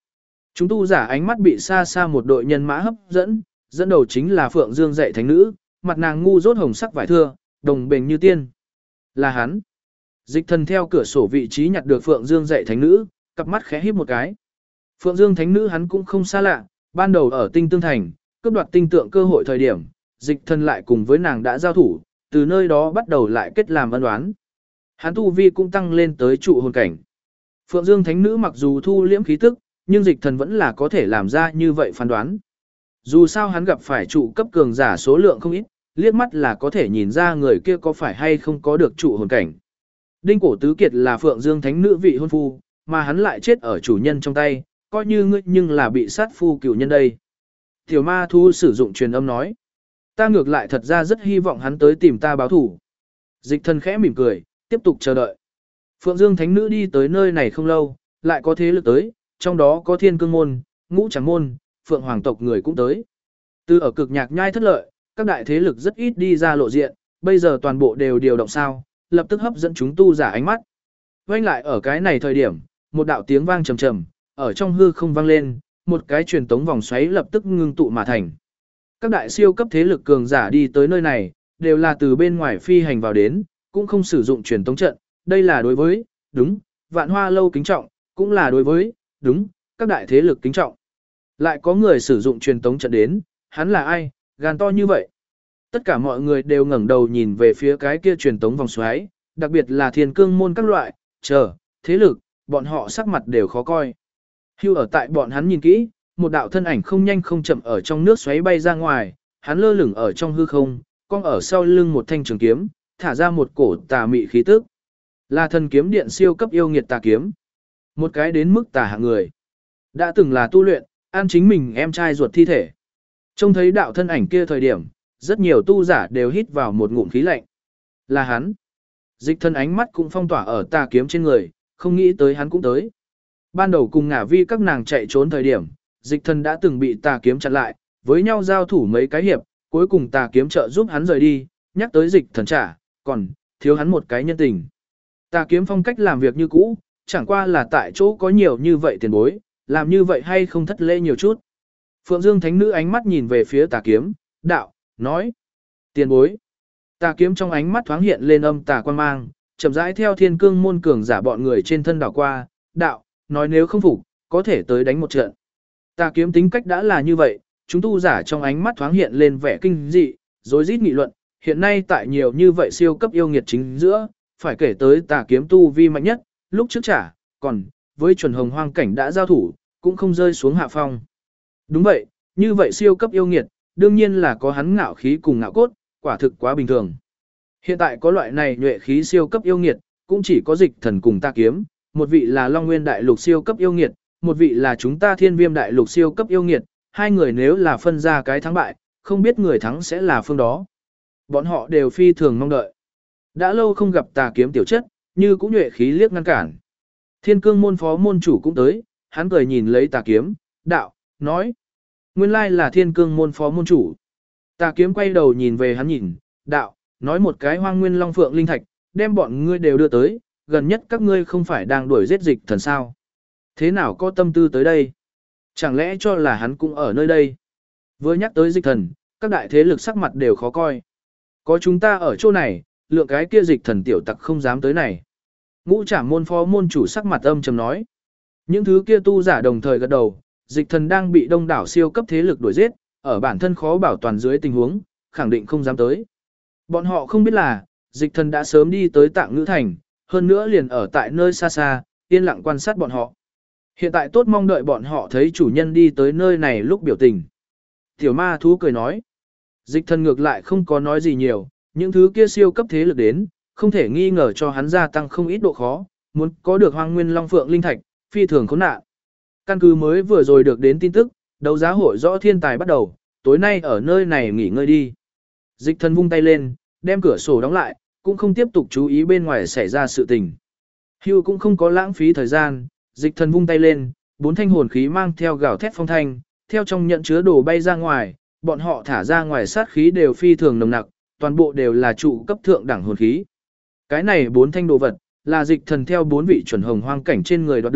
Chúng tu giả ánh mắt bị xa xa một đội nhân mã hấp dẫn, dẫn đầu chính là Phượng Dương dạy thánh nữ, mặt nàng ngu rốt hồng sắc vải thưa, đồng bền như tiên. Là hắn. Dịch thần theo cửa sổ vị trí nhặt được Phượng Dương dạy thánh nữ, cặp mắt khẽ híp một cái. Phượng Dương thánh nữ hắn cũng không xa lạ, ban đầu ở Tinh Tương Thành, cướp đoạt tinh tượng cơ hội thời điểm, dịch thần lại cùng với nàng đã giao thủ, từ nơi đó bắt đầu lại kết làm ân oán. Hắn tu vi cũng tăng lên tới trụ hồn cảnh. Phượng Dương thánh nữ mặc dù thu liễm khí tức, nhưng dịch thần vẫn là có thể làm ra như vậy phán đoán. Dù sao hắn gặp phải trụ cấp cường giả số lượng không ít, liếc mắt là có thể nhìn ra người kia có phải hay không có được trụ hồn cảnh. Đinh Cổ Tứ Kiệt là Phượng Dương thánh nữ vị hôn phu, mà hắn lại chết ở chủ nhân trong tay, coi như ngươi nhưng là bị sát phu cửu nhân đây. Tiểu ma thu sử dụng truyền âm nói. Ta ngược lại thật ra rất hy vọng hắn tới tìm ta báo thủ. Dịch thần khẽ mỉm cười, tiếp tục chờ đợi. Phượng Dương thánh nữ đi tới nơi này không lâu, lại có thế lực tới, trong đó có Thiên Cương môn, Ngũ Tràng môn, Phượng Hoàng tộc người cũng tới. Từ ở cực nhạc nhai thất lợi, các đại thế lực rất ít đi ra lộ diện, bây giờ toàn bộ đều điều động sao, lập tức hấp dẫn chúng tu giả ánh mắt. Quay lại ở cái này thời điểm, một đạo tiếng vang trầm trầm, ở trong hư không vang lên, một cái truyền tống vòng xoáy lập tức ngưng tụ mà thành. Các đại siêu cấp thế lực cường giả đi tới nơi này, đều là từ bên ngoài phi hành vào đến, cũng không sử dụng truyền tống trận, đây là đối với, đúng, Vạn Hoa lâu kính trọng, cũng là đối với, đúng, các đại thế lực kính trọng. Lại có người sử dụng truyền tống trận đến, hắn là ai, gan to như vậy. Tất cả mọi người đều ngẩng đầu nhìn về phía cái kia truyền tống vòng xoáy, đặc biệt là Thiên Cương môn các loại, thế lực, bọn họ sắc mặt đều khó coi. Hưu ở tại bọn hắn nhìn kỹ, một đạo thân ảnh không nhanh không chậm ở trong nước xoáy bay ra ngoài, hắn lơ lửng ở trong hư không, cong ở sau lưng một thanh trường kiếm, thả ra một cổ tà mị khí tức. Là thần kiếm điện siêu cấp yêu nghiệt tà kiếm. Một cái đến mức tà hạng người. Đã từng là tu luyện, ăn chính mình em trai ruột thi thể. Trông thấy đạo thân ảnh kia thời điểm, rất nhiều tu giả đều hít vào một ngụm khí lạnh. Là hắn. Dịch thân ánh mắt cũng phong tỏa ở tà kiếm trên người, không nghĩ tới hắn cũng tới. Ban đầu cùng ngả vi các nàng chạy trốn thời điểm, dịch thân đã từng bị tà kiếm chặn lại, với nhau giao thủ mấy cái hiệp, cuối cùng tà kiếm trợ giúp hắn rời đi, nhắc tới dịch thần trả, còn thiếu hắn một cái nhân tình. Tà kiếm phong cách làm việc như cũ, chẳng qua là tại chỗ có nhiều như vậy tiền bối, làm như vậy hay không thất lễ nhiều chút. Phượng Dương thánh nữ ánh mắt nhìn về phía tà kiếm, đạo, nói, tiền bối. Tà kiếm trong ánh mắt thoáng hiện lên âm tà quan mang, chậm rãi theo Thiên Cương môn cường giả bọn người trên thân đảo qua, đạo, nói nếu không phục, có thể tới đánh một trận. Tà kiếm tính cách đã là như vậy, chúng tu giả trong ánh mắt thoáng hiện lên vẻ kinh dị, rối rít nghị luận, hiện nay tại nhiều như vậy siêu cấp yêu nghiệt chính giữa, phải kể tới tà kiếm tu vi mạnh nhất, lúc trước trả, còn, với chuẩn hồng hoang cảnh đã giao thủ, cũng không rơi xuống hạ phong. Đúng vậy, như vậy siêu cấp yêu nghiệt, đương nhiên là có hắn ngạo khí cùng ngạo cốt, quả thực quá bình thường. Hiện tại có loại này nhuệ khí siêu cấp yêu nghiệt, cũng chỉ có dịch thần cùng tà kiếm, một vị là Long Nguyên đại lục siêu cấp yêu nghiệt, một vị là chúng ta Thiên Viêm đại lục siêu cấp yêu nghiệt, hai người nếu là phân ra cái thắng bại, không biết người thắng sẽ là phương đó. Bọn họ đều phi thường mong đợi. Đã lâu không gặp tà kiếm tiểu chất, như cũng nhuệ khí liếc ngăn cản. Thiên Cương môn phó môn chủ cũng tới, hắn cười nhìn lấy tà kiếm, đạo, nói. Nguyên lai là Thiên Cương môn phó môn chủ. Tà kiếm quay đầu nhìn về hắn nhìn, đạo, nói một cái Hoang Nguyên Long Phượng linh thạch, đem bọn ngươi đều đưa tới, gần nhất các ngươi không phải đang đuổi giết dịch thần sao. Thế nào có tâm tư tới đây? Chẳng lẽ cho là hắn cũng ở nơi đây? Vừa nhắc tới dịch thần, các đại thế lực sắc mặt đều khó coi. Có chúng ta ở chỗ này, lượng cái kia dịch thần tiểu tặc không dám tới này. Ngũ Trảm môn phó môn chủ sắc mặt âm trầm nói. Những thứ kia tu giả đồng thời gật đầu, dịch thần đang bị đông đảo siêu cấp thế lực đuổi giết, ở bản thân khó bảo toàn dưới tình huống, khẳng định không dám tới. Bọn họ không biết là, dịch thần đã sớm đi tới Tạng Ngữ Thành, hơn nữa liền ở tại nơi xa xa, yên lặng quan sát bọn họ. Hiện tại tốt mong đợi bọn họ thấy chủ nhân đi tới nơi này lúc biểu tình. Tiểu ma thú cười nói. Dịch thần ngược lại không có nói gì nhiều, những thứ kia siêu cấp thế lực đến, không thể nghi ngờ cho hắn gia tăng không ít độ khó, muốn có được Hoang Nguyên Long Phượng linh thạch, phi thường khốn nạn. Căn cứ mới vừa rồi được đến tin tức, đấu giá hội rõ thiên tài bắt đầu, tối nay ở nơi này nghỉ ngơi đi. Dịch thần vung tay lên, đem cửa sổ đóng lại, cũng không tiếp tục chú ý bên ngoài xảy ra sự tình. Hưu cũng không có lãng phí thời gian, dịch thần vung tay lên, 4 thanh hồn khí mang theo gào thét phong thanh, theo trong nhận chứa đồ bay ra ngoài, bọn họ thả ra ngoài sát khí đều phi thường nồng nặc, toàn bộ đều là trụ cấp thượng đẳng hồn khí. Cái này 4 thanh đồ vật, là dịch thần theo 4 vị chuẩn hồng hoang cảnh trên người đoạt được,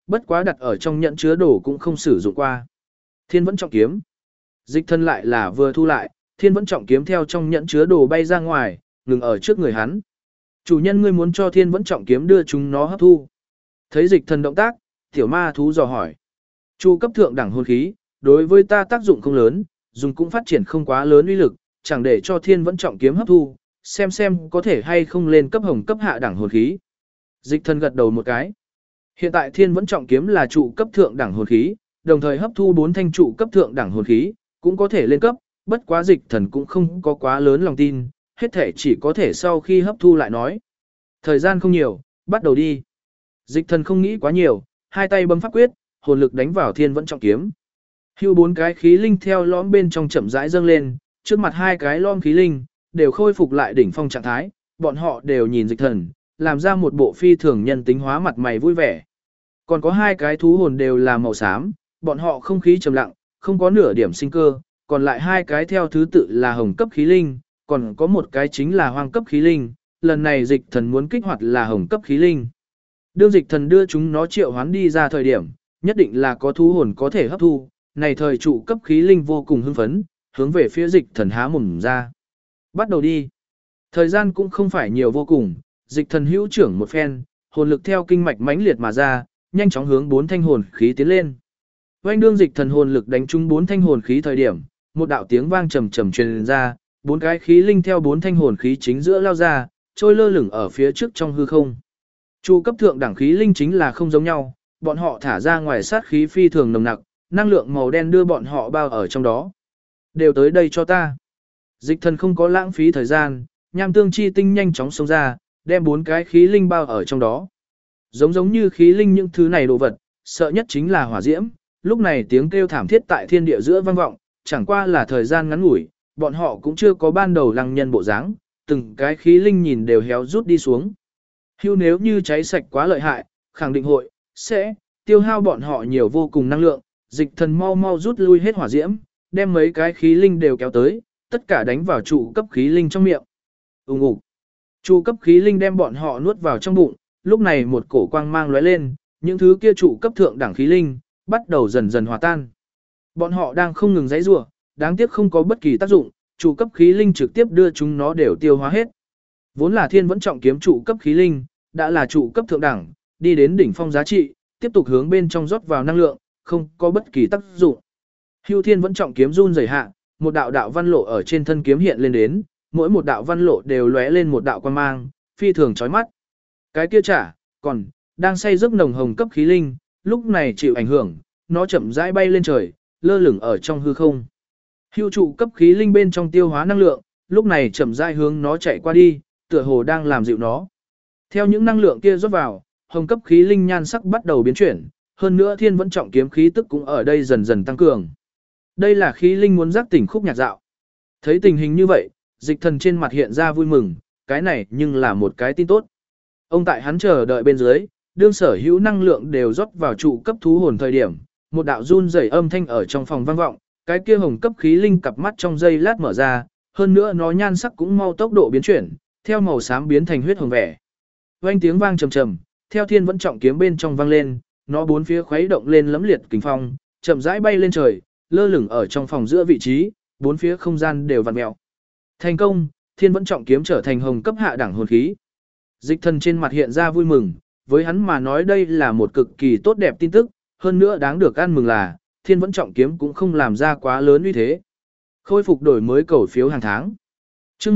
bất quá đặt ở trong nhẫn chứa đồ cũng không sử dụng qua. Thiên vẫn trọng kiếm. Dịch thần lại là vừa thu lại, thiên vẫn trọng kiếm theo trong nhẫn chứa đồ bay ra ngoài, ngừng ở trước người hắn. Chủ nhân ngươi muốn cho thiên vẫn trọng kiếm đưa chúng nó hấp thu. Thấy dịch thần động tác, tiểu ma thú dò hỏi. Chu cấp thượng đẳng hồn khí, đối với ta tác dụng không lớn, dùng cũng phát triển không quá lớn uy lực, chẳng để cho thiên vẫn trọng kiếm hấp thu, xem có thể hay không lên cấp hồng cấp hạ đẳng hồn khí. Dịch thần gật đầu một cái. Hiện tại thiên vẫn trọng kiếm là trụ cấp thượng đẳng hồn khí, đồng thời hấp thu 4 thanh trụ cấp thượng đẳng hồn khí, cũng có thể lên cấp, bất quá dịch thần cũng không có quá lớn lòng tin, hết thể chỉ có thể sau khi hấp thu lại nói. Thời gian không nhiều, bắt đầu đi. Dịch thần không nghĩ quá nhiều, hai tay bấm pháp quyết, hồn lực đánh vào thiên vẫn trọng kiếm. Hưu 4 cái khí linh theo lõm bên trong chậm rãi dâng lên, trước mặt 2 cái lõm khí linh, đều khôi phục lại đỉnh phong trạng thái, bọn họ đều nhìn dịch thần, làm ra một bộ phi thường nhân tính hóa mặt mày vui vẻ. Còn có 2 cái thú hồn đều là màu xám, bọn họ không khí trầm lặng, không có nửa điểm sinh cơ, còn lại 2 cái theo thứ tự là hồng cấp khí linh, còn có một cái chính là hoang cấp khí linh, lần này dịch thần muốn kích hoạt là hồng cấp khí linh. Đương dịch thần đưa chúng nó triệu hoán đi ra thời điểm, nhất định là có thú hồn có thể hấp thu, này thời trụ cấp khí linh vô cùng hưng phấn, hướng về phía dịch thần há mồm ra. Bắt đầu đi. Thời gian cũng không phải nhiều vô cùng, dịch thần hữu trưởng một phen, hồn lực theo kinh mạch mãnh liệt mà ra, nhanh chóng hướng 4 thanh hồn khí tiến lên. Oanh đương dịch thần hồn lực đánh trúng 4 thanh hồn khí thời điểm, một đạo tiếng vang trầm trầm truyền ra, 4 cái khí linh theo 4 thanh hồn khí chính giữa lao ra, trôi lơ lửng ở phía trước trong hư không. Chu cấp thượng đẳng khí linh chính là không giống nhau, bọn họ thả ra ngoài sát khí phi thường nồng nặc, năng lượng màu đen đưa bọn họ bao ở trong đó. Đều tới đây cho ta. Dịch thần không có lãng phí thời gian, nham tương chi tinh nhanh chóng xông ra, đem 4 cái khí linh bao ở trong đó. Giống như khí linh những thứ này đồ vật, sợ nhất chính là hỏa diễm, lúc này tiếng kêu thảm thiết tại thiên địa giữa vang vọng, chẳng qua là thời gian ngắn ngủi, bọn họ cũng chưa có ban đầu lăng nhân bộ dáng, từng cái khí linh nhìn đều héo rút đi xuống. Hưu nếu như cháy sạch quá lợi hại, khẳng định sẽ tiêu hao bọn họ nhiều vô cùng năng lượng, dịch thần mau rút lui hết hỏa diễm, đem mấy cái khí linh đều kéo tới, tất cả đánh vào trụ cấp khí linh trong miệng. Ùng ục. Trụ cấp khí linh đem bọn họ nuốt vào trong bụng, lúc này một cổ quang mang lóe lên, những thứ kia trụ cấp thượng đẳng khí linh bắt đầu dần dần hòa tan. Bọn họ đang không ngừng giãy giụa, đáng tiếc không có bất kỳ tác dụng, trụ cấp khí linh trực tiếp đưa chúng nó đều tiêu hóa hết. Vốn là thiên vẫn trọng kiếm trụ cấp khí linh, đã là trụ cấp thượng đẳng, đi đến đỉnh phong giá trị, tiếp tục hướng bên trong rót vào năng lượng, không có bất kỳ tác dụng. Hưu thiên vẫn trọng kiếm run rẩy hạ, một đạo đạo văn lộ ở trên thân kiếm hiện lên đến, mỗi một đạo văn lộ đều lóe lên một đạo quang mang, phi thường chói mắt. Cái kia còn đang say giấc nồng hồng cấp khí linh, lúc này chịu ảnh hưởng, nó chậm rãi bay lên trời, lơ lửng ở trong hư không. Hưu trụ cấp khí linh bên trong tiêu hóa năng lượng, lúc này chậm rãi hướng nó chạy qua đi, tựa hồ đang làm dịu nó. Theo những năng lượng kia rót vào, hồng cấp khí linh nhan sắc bắt đầu biến chuyển, hơn nữa thiên vẫn trọng kiếm khí tức cũng ở đây dần dần tăng cường. Đây là khí linh muốn giác tỉnh khúc nhạc dạo. Thấy tình hình như vậy, dịch thần trên mặt hiện ra vui mừng, cái này nhưng là một cái tin tốt. Ông tại hắn chờ đợi bên dưới, đương sở hữu năng lượng đều rót vào trụ cấp thú hồn thời điểm, một đạo run rẩy âm thanh ở trong phòng vang vọng, cái kia hồng cấp khí linh cặp mắt trong giây lát mở ra, hơn nữa nó nhan sắc cũng mau tốc độ biến chuyển, theo màu xám biến thành huyết hồng vẻ. Oanh tiếng vang trầm trầm, theo thiên vẫn trọng kiếm bên trong vang lên, nó bốn phía khuấy động lên lẫm liệt kình phong, chậm rãi bay lên trời, lơ lửng ở trong phòng giữa vị trí, bốn phía không gian đều vặn mèo. Thành công, thiên vẫn trọng kiếm trở thành hồng cấp hạ đẳng hồn khí. Dịch thần trên mặt hiện ra vui mừng, với hắn mà nói đây là một cực kỳ tốt đẹp tin tức, hơn nữa đáng được ăn mừng là, thiên vẫn trọng kiếm cũng không làm ra quá lớn uy thế. Khôi phục đổi mới cầu phiếu hàng tháng. Chương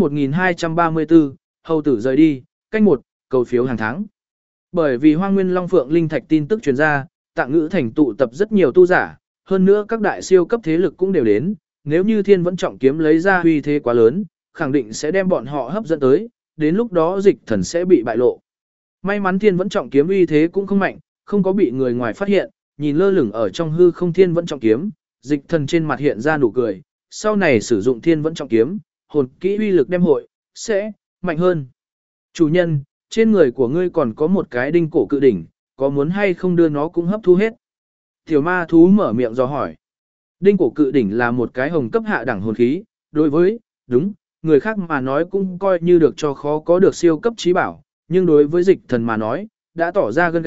1234, hầu tử rời đi, canh 1, cầu phiếu hàng tháng. Bởi vì Hoang Nguyên Long Phượng Linh Thạch tin tức truyền ra, Tạng Ngữ Thành tụ tập rất nhiều tu giả, hơn nữa các đại siêu cấp thế lực cũng đều đến, nếu như thiên vẫn trọng kiếm lấy ra uy thế quá lớn, khẳng định sẽ đem bọn họ hấp dẫn tới, đến lúc đó dịch thần sẽ bị bại lộ. May mắn thiên vẫn trọng kiếm uy thế cũng không mạnh, không có bị người ngoài phát hiện, nhìn lơ lửng ở trong hư không thiên vẫn trọng kiếm, dịch thần trên mặt hiện ra nụ cười, sau này sử dụng thiên vẫn trọng kiếm, hồn kỹ uy lực đem sẽ mạnh hơn. Chủ nhân, trên người của ngươi còn có một cái đinh cổ cự đỉnh, có muốn hay không đưa nó cũng hấp thu hết? Tiểu ma thú mở miệng dò hỏi. Đinh cổ cự đỉnh là một cái hồng cấp hạ đẳng hồn khí, đối với, người khác mà nói cũng coi như được cho khó có được siêu cấp trí bảo, nhưng đối với dịch thần mà nói, đã tỏ ra gân gà,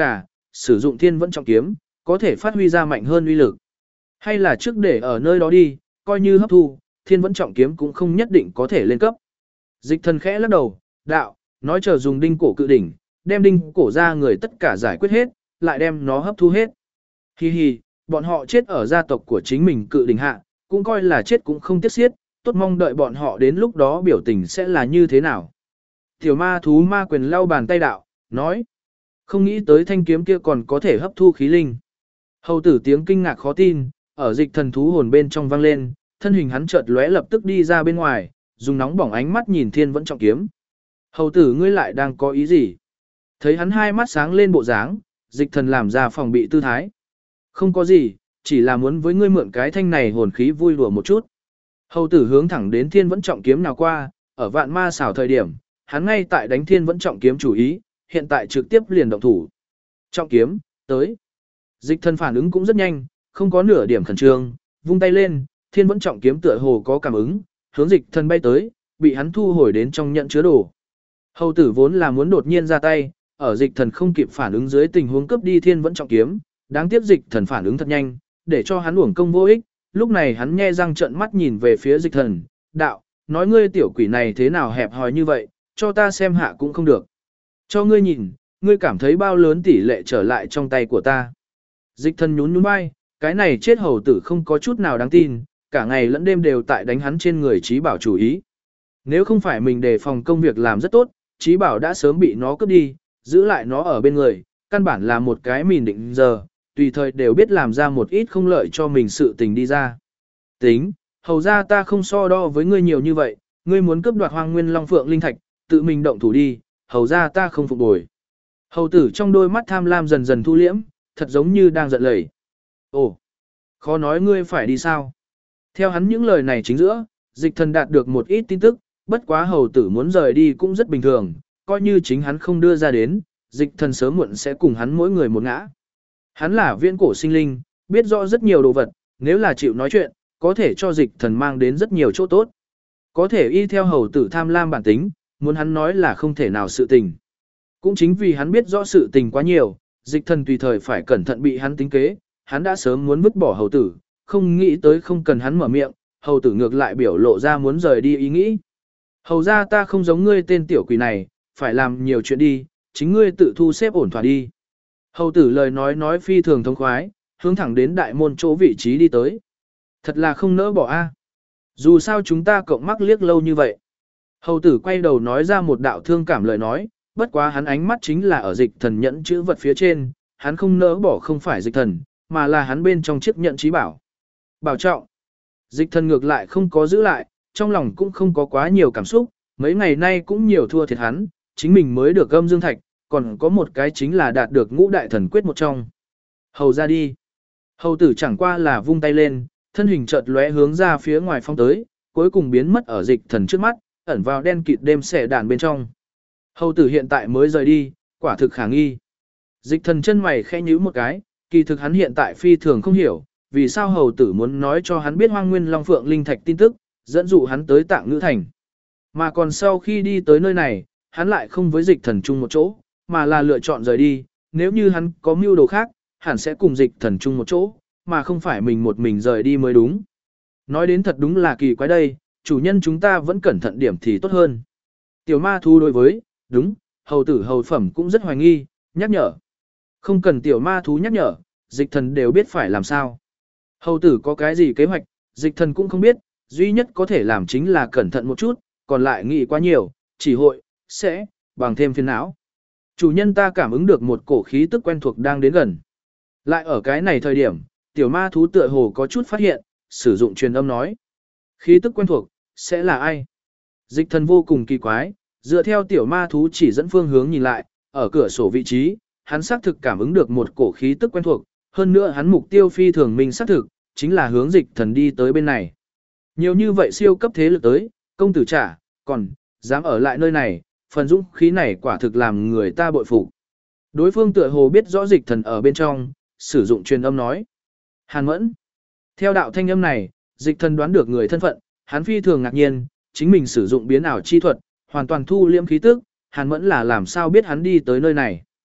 sử dụng thiên vẫn trọng kiếm, có thể phát huy ra mạnh hơn uy lực. Hay là trước để ở nơi đó đi, coi như hấp thu, thiên vẫn trọng kiếm cũng không nhất định có thể lên cấp. Dịch thần khẽ lắc đầu, đạo, nói chờ dùng đinh cổ cự đỉnh, đem đinh cổ ra người tất cả giải quyết hết, lại đem nó hấp thu hết. Hi hi, bọn họ chết ở gia tộc của chính mình cự đỉnh hạ, cũng coi là chết cũng không tiếc xiết, tốt mong đợi bọn họ đến lúc đó biểu tình sẽ là như thế nào. Tiểu ma thú ma quyền lau bàn tay đạo, nói, không nghĩ tới thanh kiếm kia còn có thể hấp thu khí linh. Hầu tử tiếng kinh ngạc khó tin, ở dịch thần thú hồn bên trong vang lên, thân hình hắn chợt lóe lập tức đi ra bên ngoài, dùng nóng bỏng ánh mắt nhìn thiên vẫn trọng kiếm. Hầu tử ngươi lại đang có ý gì? Thấy hắn hai mắt sáng lên bộ dáng, dịch thần làm ra phòng bị tư thái. Không có gì, chỉ là muốn với ngươi mượn cái thanh này hồn khí vui đùa một chút. Hầu tử hướng thẳng đến thiên vẫn trọng kiếm nào qua, ở vạn ma xảo thời điểm, hắn ngay tại đánh thiên vẫn trọng kiếm chủ ý, hiện tại trực tiếp liền động thủ. Trọng kiếm, tới. Dịch thần phản ứng cũng rất nhanh, không có nửa điểm khẩn trương, vung tay lên, thiên vẫn trọng kiếm tựa hồ có cảm ứng, hướng dịch thần bay tới, bị hắn thu hồi đến trong nhận chứa đồ. Hầu tử vốn là muốn đột nhiên ra tay, ở dịch thần không kịp phản ứng dưới tình huống cướp đi thiên vẫn trọng kiếm, đáng tiếc dịch thần phản ứng thật nhanh, để cho hắn uổng công vô ích, lúc này hắn nhe răng trợn mắt nhìn về phía dịch thần, đạo, nói ngươi tiểu quỷ này thế nào hẹp hòi như vậy, cho ta xem hạ cũng không được. Cho ngươi nhìn, ngươi cảm thấy bao lớn tỷ lệ trở lại trong tay của ta. Dịch thần nhún nhún vai, cái này chết hầu tử không có chút nào đáng tin, cả ngày lẫn đêm đều tại đánh hắn trên người trí bảo chủ ý. Nếu không phải mình đề phòng công việc làm rất tốt, trí bảo đã sớm bị nó cướp đi, giữ lại nó ở bên người, căn bản là một cái mìn định giờ, tùy thời đều biết làm ra một ít không lợi cho mình sự tình đi ra. Tính, hầu ra ta không so đo với ngươi nhiều như vậy, ngươi muốn cướp đoạt Hoang Nguyên Long Phượng linh thạch, tự mình động thủ đi, hầu ra ta không phục bồi. Hầu tử trong đôi mắt tham lam dần dần thu liễm, thật giống như đang giận lẩy. Ồ, khó nói ngươi phải đi sao? Theo hắn những lời này chính giữa, dịch thần đạt được một ít tin tức, bất quá hầu tử muốn rời đi cũng rất bình thường, coi như chính hắn không đưa ra đến, dịch thần sớm muộn sẽ cùng hắn mỗi người một ngã. Hắn là viễn cổ sinh linh, biết rõ rất nhiều đồ vật, nếu là chịu nói chuyện, có thể cho dịch thần mang đến rất nhiều chỗ tốt. Có thể y theo hầu tử tham lam bản tính, muốn hắn nói là không thể nào sự tình. Cũng chính vì hắn biết rõ sự tình quá nhiều, dịch thần tùy thời phải cẩn thận bị hắn tính kế, hắn đã sớm muốn vứt bỏ hầu tử, không nghĩ tới không cần hắn mở miệng, hầu tử ngược lại biểu lộ ra muốn rời đi ý nghĩ. Hầu ra ta không giống ngươi tên tiểu quỷ này, phải làm nhiều chuyện đi, chính ngươi tự thu xếp ổn thỏa đi. Hầu tử lời nói phi thường thông khoái, hướng thẳng đến đại môn chỗ vị trí đi tới. Thật là không nỡ bỏ a. Dù sao chúng ta cộng mắc liếc lâu như vậy. Hầu tử quay đầu nói ra một đạo thương cảm lời nói, bất quá hắn ánh mắt chính là ở dịch thần nhẫn chữ vật phía trên, hắn không nỡ bỏ không phải dịch thần, mà là hắn bên trong chiếc nhận trí bảo. Bảo trọng. Dịch thần ngược lại không có giữ lại, trong lòng cũng không có quá nhiều cảm xúc, mấy ngày nay cũng nhiều thua thiệt hắn, chính mình mới được âm dương thạch, còn có một cái chính là đạt được ngũ đại thần quyết một trong. Hầu ra đi. Hầu tử chẳng qua là vung tay lên, thân hình chợt lóe hướng ra phía ngoài phong tới, cuối cùng biến mất ở dịch thần trước mắt, ẩn vào đen kịt đêm xẻ đàn bên trong. Hầu tử hiện tại mới rời đi, quả thực khả nghi. Dịch thần chân mày khẽ nhíu một cái, kỳ thực hắn hiện tại phi thường không hiểu, vì sao hầu tử muốn nói cho hắn biết Hoang Nguyên Long Phượng linh thạch tin tức, dẫn dụ hắn tới Tạng Ngữ Thành. Mà còn sau khi đi tới nơi này, hắn lại không với dịch thần chung một chỗ, mà là lựa chọn rời đi, nếu như hắn có mưu đồ khác, hẳn sẽ cùng dịch thần chung một chỗ, mà không phải mình một mình rời đi mới đúng. Nói đến thật đúng là kỳ quái đây, chủ nhân chúng ta vẫn cẩn thận điểm thì tốt hơn. Tiểu ma thú đối với, đúng, hầu tử hầu phẩm cũng rất hoài nghi, nhắc nhở. Không cần tiểu ma thú nhắc nhở, dịch thần đều biết phải làm sao. Hầu tử có cái gì kế hoạch, dịch thần cũng không biết, duy nhất có thể làm chính là cẩn thận một chút, còn lại nghĩ quá nhiều, chỉ hội, sẽ, bằng thêm phiền não. Chủ nhân ta cảm ứng được một cổ khí tức quen thuộc đang đến gần. Lại ở cái này thời điểm, tiểu ma thú tựa hồ có chút phát hiện, sử dụng truyền âm nói. Khí tức quen thuộc, sẽ là ai? Dịch thần vô cùng kỳ quái, dựa theo tiểu ma thú chỉ dẫn phương hướng nhìn lại, ở cửa sổ vị trí, hắn xác thực cảm ứng được một cổ khí tức quen thuộc, hơn nữa hắn mục tiêu phi thường mình xác thực, chính là hướng dịch thần đi tới bên này. Nhiều như vậy siêu cấp thế lực tới, công tử trả, còn, dám ở lại nơi này, phần dũng khí này quả thực làm người ta bội phục. Đối phương tựa hồ biết rõ dịch thần ở bên trong, sử dụng truyền âm nói. Hàn Mẫn. Theo đạo thanh âm này, dịch thần đoán được người thân phận, hắn phi thường ngạc nhiên, chính mình sử dụng biến ảo chi thuật, hoàn toàn thu liễm khí tức, Hàn Mẫn là làm sao biết hắn đi tới nơi này.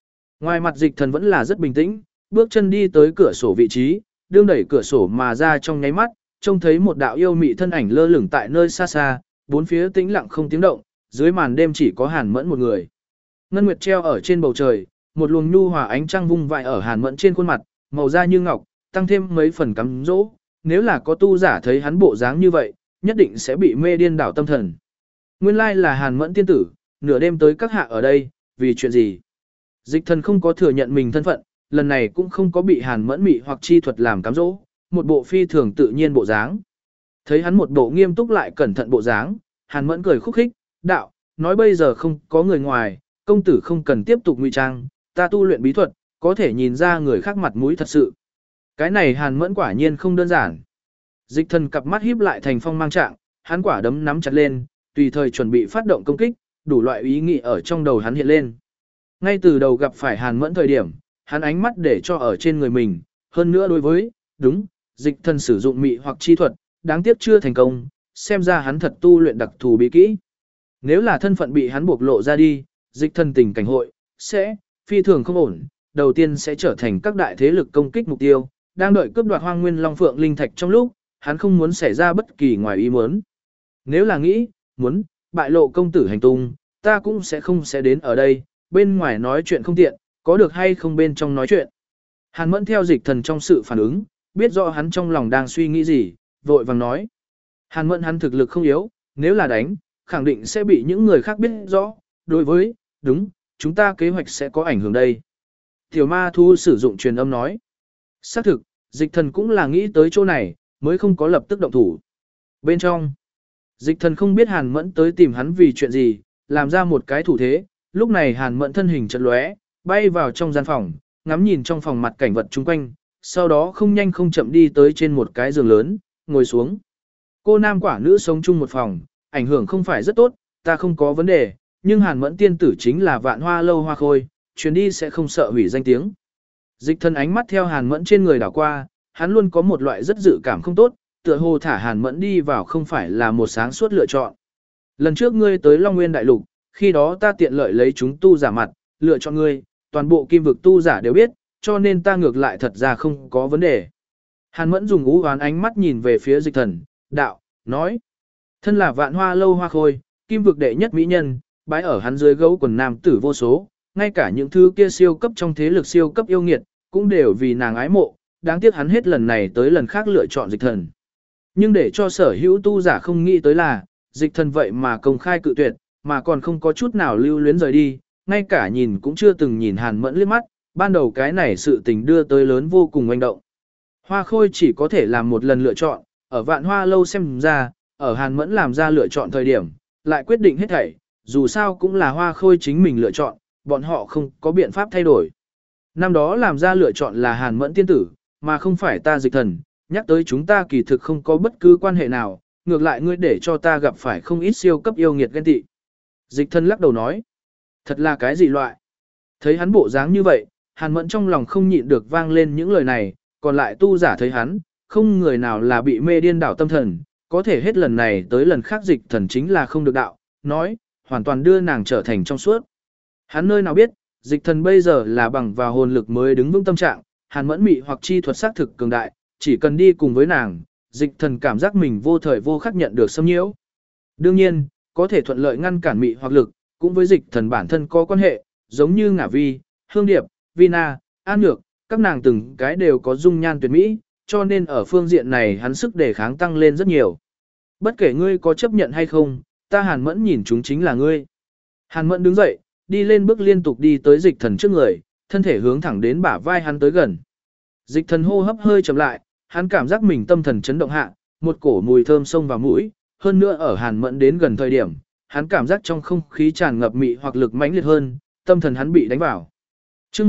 Ngoài mặt Dịch Thần vẫn là rất bình tĩnh, bước chân đi tới cửa sổ vị trí, đương đẩy cửa sổ mà ra trong nháy mắt, trông thấy một đạo yêu mị thân ảnh lơ lửng tại nơi xa xa, bốn phía tĩnh lặng không tiếng động, dưới màn đêm chỉ có Hàn Mẫn một người. Ngân nguyệt treo ở trên bầu trời, một luồng nhu hòa ánh trăng vung vãi ở Hàn Mẫn trên khuôn mặt, màu da như ngọc, tăng thêm mấy phần cắm dỗ, nếu là có tu giả thấy hắn bộ dáng như vậy, nhất định sẽ bị mê điên đảo tâm thần. Nguyên lai là Hàn Mẫn tiên tử, nửa đêm tới các hạ ở đây, vì chuyện gì? Dịch Thần không có thừa nhận mình thân phận, lần này cũng không có bị Hàn Mẫn mị hoặc chi thuật làm cám dỗ, một bộ phi thường tự nhiên bộ dáng. Thấy hắn một bộ nghiêm túc lại cẩn thận bộ dáng, Hàn Mẫn cười khúc khích, đạo, nói bây giờ không có người ngoài, công tử không cần tiếp tục ngụy trang, ta tu luyện bí thuật, có thể nhìn ra người khác mặt mũi thật sự. Cái này Hàn Mẫn quả nhiên không đơn giản. Dịch Thần cặp mắt híp lại thành phong mang trạng, hắn quả đấm nắm chặt lên, tùy thời chuẩn bị phát động công kích, đủ loại ý nghĩ ở trong đầu hắn hiện lên. Ngay từ đầu gặp phải Hàn Mẫn thời điểm, hắn ánh mắt để cho ở trên người mình, hơn nữa đối với, đúng, Dịch Thần sử dụng mị hoặc chi thuật, đáng tiếc chưa thành công, xem ra hắn thật tu luyện đặc thù bí kỹ. Nếu là thân phận bị hắn buộc lộ ra đi, Dịch Thần tình cảnh hội, sẽ, phi thường không ổn, đầu tiên sẽ trở thành các đại thế lực công kích mục tiêu, đang đợi cướp đoạt Hoang Nguyên Long Phượng linh thạch trong lúc, hắn không muốn xảy ra bất kỳ ngoài ý muốn. Nếu là nghĩ, muốn, bại lộ công tử hành tung, ta cũng sẽ đến ở đây, bên ngoài nói chuyện không tiện, có được hay không bên trong nói chuyện. Hàn Mẫn theo Dịch Thần trong sự phản ứng, biết rõ hắn trong lòng đang suy nghĩ gì, vội vàng nói. Hàn Mẫn hắn thực lực không yếu, nếu là đánh, khẳng định sẽ bị những người khác biết rõ, đối với, đúng, chúng ta kế hoạch sẽ có ảnh hưởng đây. Tiểu ma thu sử dụng truyền âm nói. Xác thực, Dịch Thần cũng là nghĩ tới chỗ này, mới không có lập tức động thủ. Bên trong, Dịch Thần không biết Hàn Mẫn tới tìm hắn vì chuyện gì, làm ra một cái thủ thế, lúc này Hàn Mẫn thân hình chợt lóe, bay vào trong gian phòng, ngắm nhìn trong phòng mặt cảnh vật chung quanh, sau đó không nhanh không chậm đi tới trên một cái giường lớn, ngồi xuống. Cô nam quả nữ sống chung một phòng, ảnh hưởng không phải rất tốt, ta không có vấn đề, nhưng Hàn Mẫn tiên tử chính là Vạn Hoa lâu Hoa Khôi, chuyến đi sẽ không sợ hủy danh tiếng. Dịch Thần ánh mắt theo Hàn Mẫn trên người đảo qua, hắn luôn có một loại rất dự cảm không tốt, tựa hồ thả Hàn Mẫn đi vào không phải là một sáng suốt lựa chọn. Lần trước ngươi tới Long Nguyên Đại Lục, khi đó ta tiện lợi lấy chúng tu giả mặt, lựa chọn ngươi, toàn bộ kim vực tu giả đều biết, cho nên ta ngược lại thật ra không có vấn đề. Hàn Mẫn dùng ú oán ánh mắt nhìn về phía Dịch Thần, đạo, nói. Thân là Vạn Hoa lâu Hoa Khôi, kim vực đệ nhất mỹ nhân, bái ở hắn dưới gấu quần nam tử vô số, ngay cả những thứ kia siêu cấp trong thế lực siêu cấp yêu nghiệt, cũng đều vì nàng ái mộ, đáng tiếc hắn hết lần này tới lần khác lựa chọn Dịch Thần. Nhưng để cho sở hữu tu giả không nghĩ tới là, Dịch Thần vậy mà công khai cự tuyệt, mà còn không có chút nào lưu luyến rời đi, ngay cả nhìn cũng chưa từng nhìn Hàn Mẫn liếc mắt, ban đầu cái này sự tình đưa tới lớn vô cùng oanh động. Hoa Khôi chỉ có thể làm một lần lựa chọn, ở Vạn Hoa lâu xem ra, ở Hàn Mẫn làm ra lựa chọn thời điểm, lại quyết định hết thảy, dù sao cũng là Hoa Khôi chính mình lựa chọn, bọn họ không có biện pháp thay đổi. Năm đó làm ra lựa chọn là Hàn Mẫn tiên tử, mà không phải ta Dịch Thần, nhắc tới chúng ta kỳ thực không có bất cứ quan hệ nào, ngược lại ngươi để cho ta gặp phải không ít siêu cấp yêu nghiệt ghen tị. Dịch Thần lắc đầu nói, thật là cái gì loại? Thấy hắn bộ dáng như vậy, Hàn Mẫn trong lòng không nhịn được vang lên những lời này, còn lại tu giả thấy hắn, không người nào là bị mê điên đảo tâm thần, có thể hết lần này tới lần khác Dịch Thần chính là không được đạo, nói, hoàn toàn đưa nàng trở thành trong suốt. Hắn nơi nào biết, Dịch Thần bây giờ là bằng vào hồn lực mới đứng vững tâm trạng, Hàn Mẫn mị hoặc chi thuật xác thực cường đại, chỉ cần đi cùng với nàng, Dịch Thần cảm giác mình vô thời vô khắc nhận được xâm nhiễu. Đương nhiên, có thể thuận lợi ngăn cản mị hoặc lực, cũng với Dịch Thần bản thân có quan hệ, giống như Ngả Vi, Hương Điệp, Vina, An Nhược, các nàng từng cái đều có dung nhan tuyệt mỹ, cho nên ở phương diện này hắn sức đề kháng tăng lên rất nhiều. Bất kể ngươi có chấp nhận hay không, ta Hàn Mẫn nhìn chúng chính là ngươi. Hàn Mẫn đứng dậy, đi lên bước liên tục đi tới Dịch Thần trước người, thân thể hướng thẳng đến bả vai hắn tới gần. Dịch Thần hô hấp hơi chậm lại, hắn cảm giác mình tâm thần chấn động hạ, một cổ mùi thơm xông vào mũi, hơn nữa ở Hàn Mẫn đến gần thời điểm, hắn cảm giác trong không khí tràn ngập mị hoặc lực mãnh liệt hơn, tâm thần hắn bị đánh vào. Chương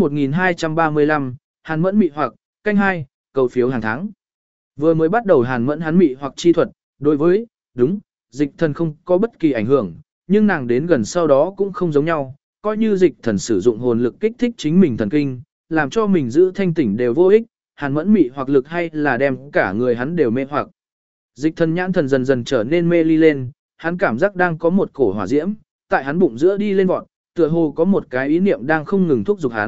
1235, Hàn Mẫn mị hoặc, canh 2, cầu phiếu hàng tháng. Vừa mới bắt đầu Hàn Mẫn hắn mị hoặc chi thuật, đối với, đúng, Dịch Thần không có bất kỳ ảnh hưởng, nhưng nàng đến gần sau đó cũng không giống nhau, coi như Dịch Thần sử dụng hồn lực kích thích chính mình thần kinh, làm cho mình giữ thanh tỉnh đều vô ích, Hàn Mẫn mị hoặc lực hay là đem cả người hắn đều mê hoặc. Dịch Thần nhãn thần dần dần trở nên mê ly lên, hắn cảm giác đang có một cổ hỏa diễm, tại hắn bụng giữa đi lên vọt, tựa hồ có một cái ý niệm đang không ngừng thúc giục hắn,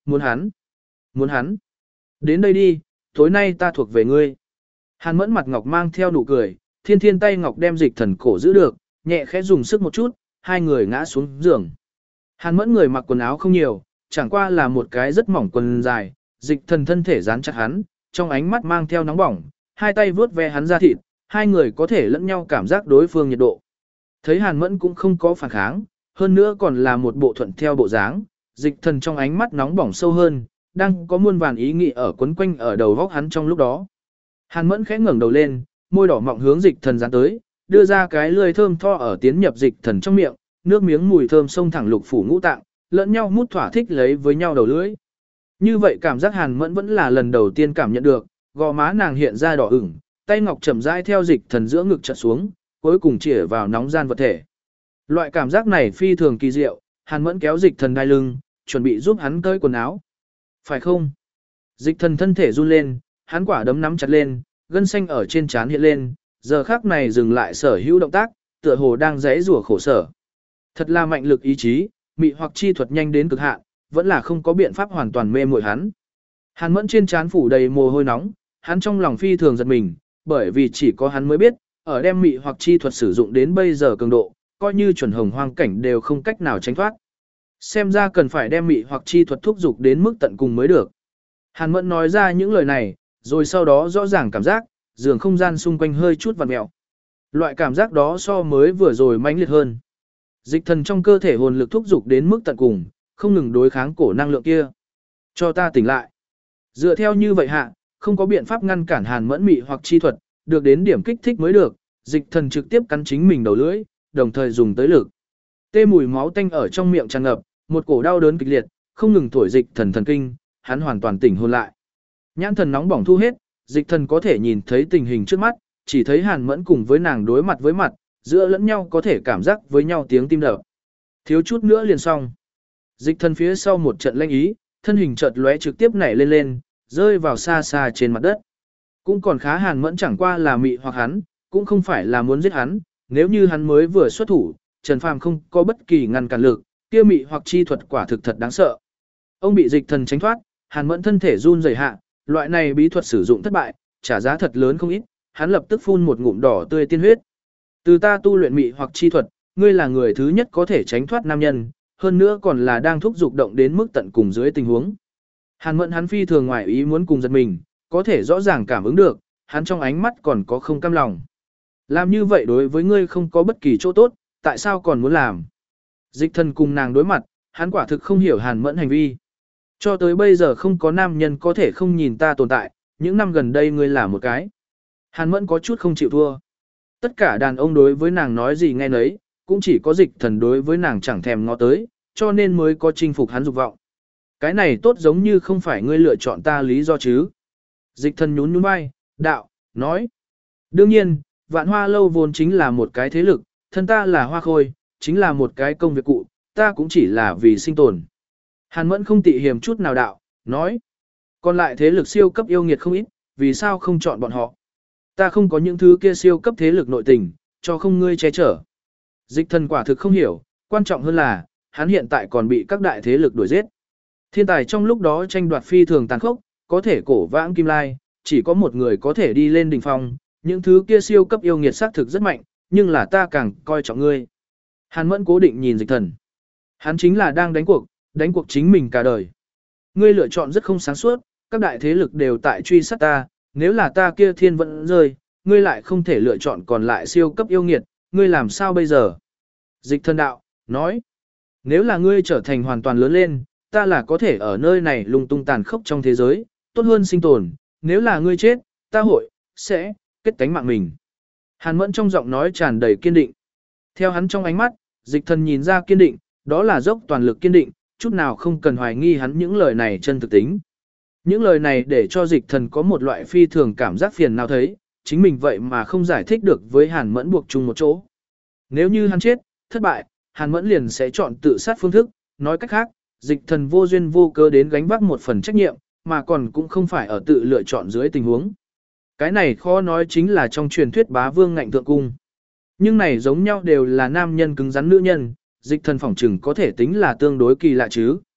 muốn hắn, muốn hắn. Đến đây đi, tối nay ta thuộc về ngươi. Hàn Mẫn mặt ngọc mang theo nụ cười, thiên thiên tay ngọc đem Dịch Thần cổ giữ được, nhẹ khẽ dùng sức một chút, hai người ngã xuống giường. Hàn Mẫn người mặc quần áo không nhiều, chẳng qua là một cái rất mỏng quần dài, Dịch Thần thân thể dán chặt hắn, trong ánh mắt mang theo nóng bỏng, hai tay vuốt ve hắn da thịt, hai người có thể lẫn nhau cảm giác đối phương nhiệt độ. Thấy Hàn Mẫn cũng không có phản kháng, hơn nữa còn là một bộ thuận theo bộ dáng, Dịch Thần trong ánh mắt nóng bỏng sâu hơn, đang có muôn vàn ý nghĩ ở quấn quanh ở đầu góc hắn trong lúc đó. Hàn Mẫn khẽ ngẩng đầu lên, môi đỏ mọng hướng Dịch Thần dán tới, đưa ra cái lưỡi thơm tho ở tiến nhập Dịch Thần trong miệng, nước miếng mùi thơm xông thẳng lục phủ ngũ tạng, lẫn nhau mút thỏa thích lấy với nhau đầu lưỡi. Như vậy cảm giác Hàn Mẫn vẫn là lần đầu tiên cảm nhận được, gò má nàng hiện ra đỏ ửng, tay ngọc chậm rãi theo Dịch Thần giữa ngực chợt xuống, cuối cùng chĩa vào nóng gian vật thể. Loại cảm giác này phi thường kỳ diệu, Hàn Mẫn kéo Dịch Thần đai lưng, chuẩn bị giúp hắn cởi quần áo. Phải không? Dịch Thần thân thể run lên, hắn quả đấm nắm chặt lên, gân xanh ở trên trán hiện lên, giờ khắc này dừng lại sở hữu động tác, tựa hồ đang giãy giụa khổ sở. Thật là mạnh lực ý chí, mị hoặc chi thuật nhanh đến cực hạn, vẫn là không có biện pháp hoàn toàn mê muội hắn. Hàn Mẫn trên trán phủ đầy mồ hôi nóng, hắn trong lòng phi thường giật mình, bởi vì chỉ có hắn mới biết, ở đem mị hoặc chi thuật sử dụng đến bây giờ cường độ, coi như chuẩn hồng hoang cảnh đều không cách nào tránh thoát. Xem ra cần phải đem mị hoặc chi thuật thúc dục đến mức tận cùng mới được. Hàn Mẫn nói ra những lời này, rồi sau đó rõ ràng cảm giác, giường không gian xung quanh hơi chút vặn mèo. Loại cảm giác đó so mới vừa rồi mãnh liệt hơn. Dịch Thần trong cơ thể hồn lực thúc dục đến mức tận cùng, không ngừng đối kháng cổ năng lượng kia. Cho ta tỉnh lại. Dựa theo như vậy hạ, không có biện pháp ngăn cản Hàn Mẫn mị hoặc chi thuật, được đến điểm kích thích mới được, Dịch Thần trực tiếp cắn chính mình đầu lưỡi, đồng thời dùng tới lực. Tê mùi máu tanh ở trong miệng tràn ngập, một cổ đau đớn kịch liệt, không ngừng thổi Dịch Thần thần kinh, hắn hoàn toàn tỉnh hồn lại. Nhãn thần nóng bỏng thu hết, Dịch Thần có thể nhìn thấy tình hình trước mắt, chỉ thấy Hàn Mẫn cùng với nàng đối mặt với mặt, giữa lẫn nhau có thể cảm giác với nhau tiếng tim đập. Thiếu chút nữa liền xong. Dịch Thần phía sau một trận lanh ý, thân hình chợt lóe trực tiếp nảy lên lên, rơi vào xa xa trên mặt đất. Cũng còn khá Hàn Mẫn chẳng qua là mị hoặc hắn, cũng không phải là muốn giết hắn, nếu như hắn mới vừa xuất thủ, Trần Phàm không có bất kỳ ngăn cản lực, kia mị hoặc chi thuật quả thực thật đáng sợ. Ông bị Dịch Thần tránh thoát, Hàn Mẫn thân thể run rẩy hạ, loại này bí thuật sử dụng thất bại, trả giá thật lớn không ít, hắn lập tức phun một ngụm đỏ tươi tiên huyết. Từ ta tu luyện mị hoặc chi thuật, ngươi là người thứ nhất có thể tránh thoát nam nhân, hơn nữa còn là đang thúc dục động đến mức tận cùng dưới tình huống. Hàn Mẫn hắn phi thường ngoài ý muốn cùng giật mình, có thể rõ ràng cảm ứng được, hắn trong ánh mắt còn có không cam lòng. Làm như vậy đối với ngươi không có bất kỳ chỗ tốt, tại sao còn muốn làm? Dịch Thần cùng nàng đối mặt, hắn quả thực không hiểu Hàn Mẫn hành vi. Cho tới bây giờ không có nam nhân có thể không nhìn ta tồn tại, những năm gần đây ngươi là một cái. Hàn Mẫn có chút không chịu thua. Tất cả đàn ông đối với nàng nói gì nghe nấy, cũng chỉ có Dịch Thần đối với nàng chẳng thèm ngó tới, cho nên mới có chinh phục hắn dục vọng. Cái này tốt giống như không phải ngươi lựa chọn ta lý do chứ. Dịch Thần nhún nhún vai, đạo, nói. Đương nhiên, Vạn Hoa Lâu vốn chính là một cái thế lực, thân ta là Hoa Khôi, chính là một cái công việc cụ, ta cũng chỉ là vì sinh tồn. Hàn Mẫn không tị hiềm chút nào đạo, nói. Còn lại thế lực siêu cấp yêu nghiệt không ít, vì sao không chọn bọn họ? Ta không có những thứ kia siêu cấp thế lực nội tình, cho không ngươi che chở. Dịch Thần quả thực không hiểu, quan trọng hơn là, hắn hiện tại còn bị các đại thế lực đuổi giết. Thiên tài trong lúc đó tranh đoạt phi thường tàn khốc, có thể cổ vãng kim lai, chỉ có một người có thể đi lên đỉnh phong, những thứ kia siêu cấp yêu nghiệt xác thực rất mạnh, nhưng là ta càng coi trọng ngươi. Hàn Mẫn cố định nhìn Dịch Thần. Hắn chính là đang đánh cuộc chính mình cả đời. Ngươi lựa chọn rất không sáng suốt, các đại thế lực đều tại truy sát ta, nếu là ta kia thiên vẫn rơi, ngươi lại không thể lựa chọn còn lại siêu cấp yêu nghiệt, ngươi làm sao bây giờ? Dịch Thần đạo, nói, nếu là ngươi trở thành hoàn toàn lớn lên, ta là có thể ở nơi này lung tung tàn khốc trong thế giới, tốt hơn sinh tồn, nếu là ngươi chết, ta sẽ kết tánh mạng mình. Hàn Mẫn trong giọng nói tràn đầy kiên định. Theo hắn trong ánh mắt, Dịch Thần nhìn ra kiên định, đó là dốc toàn lực kiên định, chút nào không cần hoài nghi hắn những lời này chân thực tính. Những lời này để cho Dịch Thần có một loại phi thường cảm giác phiền nào thấy, chính mình vậy mà không giải thích được với Hàn Mẫn buộc chung một chỗ. Nếu như hắn chết, thất bại, Hàn Mẫn liền sẽ chọn tự sát phương thức, nói cách khác, Dịch Thần vô duyên vô cớ đến gánh vác một phần trách nhiệm, mà còn cũng không phải ở tự lựa chọn dưới tình huống. Cái này khó nói chính là trong truyền thuyết bá vương ngạnh thượng cung. Nhưng này giống nhau đều là nam nhân cứng rắn nữ nhân, Dịch Thần phỏng chừng có thể tính là tương đối kỳ lạ chứ.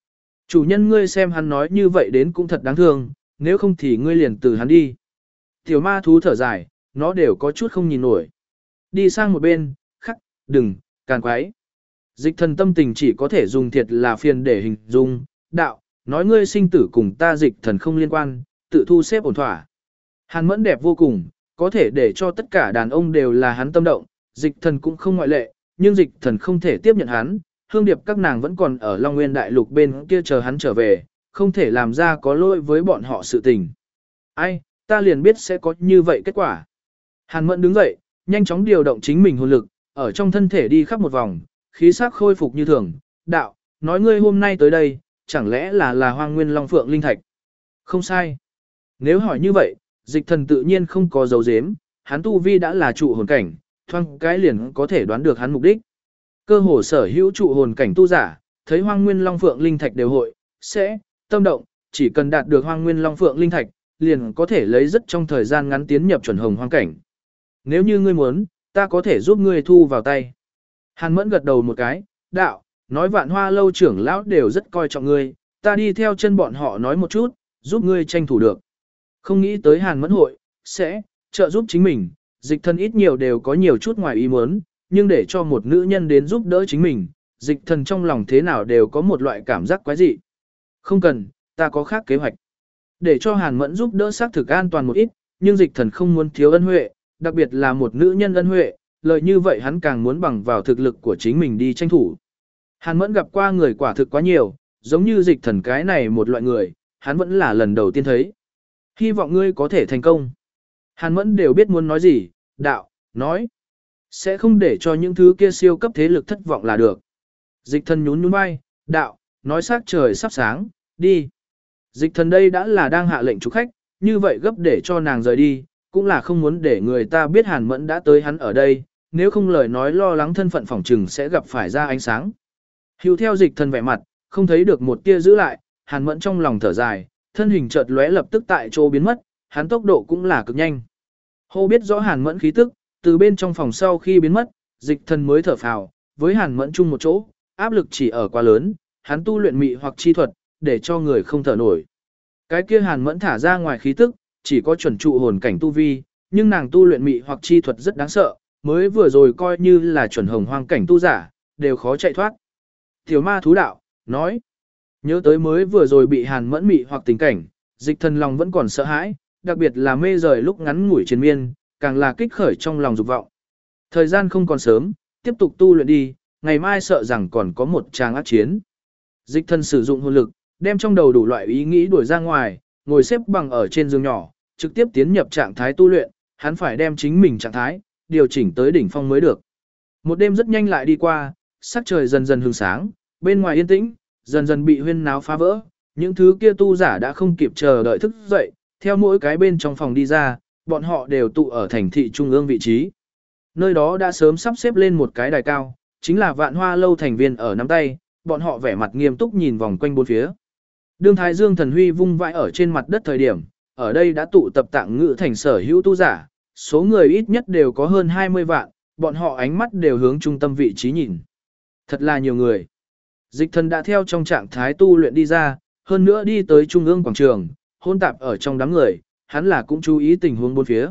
Chủ nhân ngươi xem hắn nói như vậy đến cũng thật đáng thương, nếu không thì ngươi liền từ hắn đi. Tiểu ma thú thở dài, nó đều có chút không nhìn nổi. Đi sang một bên, khắc, đừng, càn quái. Dịch thần tâm tình chỉ có thể dùng thiệt là phiền để hình dung, đạo, nói ngươi sinh tử cùng ta dịch thần không liên quan, tự thu xếp ổn thỏa. Hàn mẫn đẹp vô cùng, có thể để cho tất cả đàn ông đều là hắn tâm động, dịch thần cũng không ngoại lệ, nhưng dịch thần không thể tiếp nhận hắn, hương điệp các nàng vẫn còn ở Long Nguyên Đại Lục bên kia chờ hắn trở về, không thể làm ra có lỗi với bọn họ sự tình. Ai, ta liền biết sẽ có như vậy kết quả. Hàn mẫn đứng dậy, nhanh chóng điều động chính mình hồn lực, ở trong thân thể đi khắp một vòng, khí sắc khôi phục như thường, đạo, nói ngươi hôm nay tới đây, chẳng lẽ là Hoang Nguyên Long Phượng Linh Thạch? Không sai. Nếu hỏi như vậy, dịch thần tự nhiên không có dấu dếm, hắn tu vi đã là trụ hồn cảnh, thoang cái liền có thể đoán được hắn mục đích. Cơ hồ sở hữu trụ hồn cảnh tu giả, thấy Hoang Nguyên Long Phượng Linh Thạch đều hội, sẽ, tâm động, chỉ cần đạt được Hoang Nguyên Long Phượng Linh Thạch, liền có thể lấy rất trong thời gian ngắn tiến nhập chuẩn hồng hoang cảnh. Nếu như ngươi muốn, ta có thể giúp ngươi thu vào tay. Hàn mẫn gật đầu một cái, đạo, nói Vạn Hoa lâu trưởng lão đều rất coi trọng ngươi, ta đi theo chân bọn họ nói một chút, giúp ngươi tranh thủ được. Không nghĩ tới Hàn mẫn hội, sẽ, trợ giúp chính mình, dịch thần ít nhiều đều có nhiều chút ngoài ý muốn, nhưng để cho một nữ nhân đến giúp đỡ chính mình, dịch thần trong lòng thế nào đều có một loại cảm giác quái dị. Không cần, ta có khác kế hoạch. Để cho Hàn mẫn giúp đỡ xác thực an toàn một ít, nhưng dịch thần không muốn thiếu ân huệ, đặc biệt là một nữ nhân ân huệ, lợi như vậy hắn càng muốn bằng vào thực lực của chính mình đi tranh thủ. Hàn mẫn gặp qua người quả thực quá nhiều, giống như dịch thần cái này một loại người, hắn vẫn là lần đầu tiên thấy. Hy vọng ngươi có thể thành công. Hàn mẫn đều biết muốn nói gì, đạo, nói. Sẽ không để cho những thứ kia siêu cấp thế lực thất vọng là được. Dịch thần nhún nhún vai, đạo, nói sắc trời sắp sáng, đi. Dịch thần đây đã là đang hạ lệnh chủ khách, như vậy gấp để cho nàng rời đi, cũng là không muốn để người ta biết Hàn mẫn đã tới hắn ở đây, nếu không lời nói lo lắng thân phận phỏng trừng sẽ gặp phải ra ánh sáng. Hưu theo dịch thần vẻ mặt, không thấy được một tia giữ lại, Hàn mẫn trong lòng thở dài, thân hình chợt lóe lập tức tại chỗ biến mất, hắn tốc độ cũng là cực nhanh. Hô biết rõ Hàn mẫn khí tức, từ bên trong phòng sau khi biến mất, dịch thần mới thở phào, với Hàn mẫn chung một chỗ, áp lực chỉ ở quá lớn, hắn tu luyện mị hoặc chi thuật, để cho người không thở nổi. Cái kia Hàn mẫn thả ra ngoài khí tức, chỉ có chuẩn trụ hồn cảnh tu vi, nhưng nàng tu luyện mị hoặc chi thuật rất đáng sợ, mới vừa rồi coi như là chuẩn hồng hoang cảnh tu giả, đều khó chạy thoát. Tiểu ma thú đạo, nói, nhớ tới mới vừa rồi bị Hàn mẫn mị hoặc tình cảnh, dịch thần lòng vẫn còn sợ hãi, đặc biệt là mê rời lúc ngắn ngủi triền miên, càng là kích khởi trong lòng dục vọng. Thời gian không còn sớm, tiếp tục tu luyện đi, ngày mai sợ rằng còn có một tràng ác chiến. Dịch thần sử dụng hồn lực, đem trong đầu đủ loại ý nghĩ đuổi ra ngoài, ngồi xếp bằng ở trên giường nhỏ, trực tiếp tiến nhập trạng thái tu luyện, hắn phải đem chính mình trạng thái, điều chỉnh tới đỉnh phong mới được. Một đêm rất nhanh lại đi qua, sắc trời dần dần hừng sáng, bên ngoài yên tĩnh, dần dần bị huyên náo phá vỡ, những thứ kia tu giả đã không kịp chờ đợi thức dậy, theo mỗi cái bên trong phòng đi ra, bọn họ đều tụ ở thành thị trung ương vị trí. Nơi đó đã sớm sắp xếp lên một cái đài cao, chính là Vạn Hoa lâu thành viên ở nắm tay, bọn họ vẻ mặt nghiêm túc nhìn vòng quanh bốn phía. Đương Thái Dương thần huy vung vãi ở trên mặt đất thời điểm, ở đây đã tụ tập tạng ngữ thành sở hữu tu giả, số người ít nhất đều có hơn 20 vạn, bọn họ ánh mắt đều hướng trung tâm vị trí nhìn. Thật là nhiều người. Dịch thần đã theo trong trạng thái tu luyện đi ra, hơn nữa đi tới trung ương quảng trường, hôn tạp ở trong đám người, hắn là cũng chú ý tình huống bốn phía.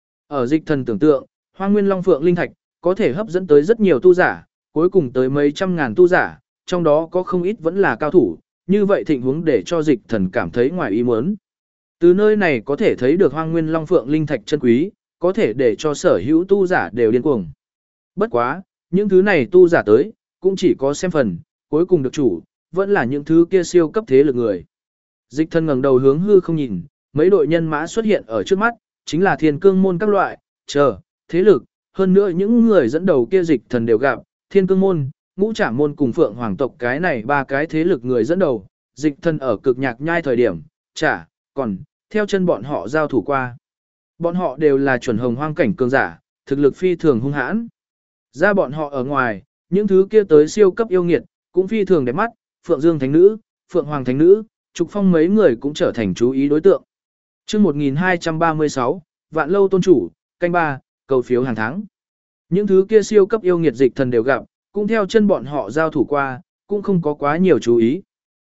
Ở dịch thần tưởng tượng, Hoang Nguyên Long Phượng Linh Thạch có thể hấp dẫn tới rất nhiều tu giả, cuối cùng tới mấy trăm ngàn tu giả, trong đó có không ít vẫn là cao thủ, như vậy tình huống để cho dịch thần cảm thấy ngoài ý muốn. Từ nơi này có thể thấy được Hoang Nguyên Long Phượng Linh Thạch chân quý, có thể để cho sở hữu tu giả đều điên cuồng. Bất quá, những thứ này tu giả tới, cũng chỉ có xem phần, cuối cùng được chủ, vẫn là những thứ kia siêu cấp thế lực người. Dịch thần ngẩng đầu hướng hư không nhìn, mấy đội nhân mã xuất hiện ở trước mắt, chính là Thiên Cương môn các loại, thế lực, hơn nữa những người dẫn đầu kia dịch thần đều gặp, Thiên Cương môn, Ngũ Trảm môn cùng Phượng Hoàng tộc cái này ba cái thế lực người dẫn đầu, dịch thần ở cực nhạc nhai thời điểm, còn theo chân bọn họ giao thủ qua. Bọn họ đều là chuẩn hồng hoang cảnh cường giả, thực lực phi thường hung hãn. Ra bọn họ ở ngoài, những thứ kia tới siêu cấp yêu nghiệt, cũng phi thường đẹp mắt, Phượng Dương Thánh Nữ, Phượng Hoàng Thánh Nữ, Trục Phong mấy người cũng trở thành chú ý đối tượng. Chương 1236, Vạn Lâu Tôn Chủ, canh 3, cầu phiếu hàng tháng. Những thứ kia siêu cấp yêu nghiệt dịch thần đều gặp, cũng theo chân bọn họ giao thủ qua, cũng không có quá nhiều chú ý.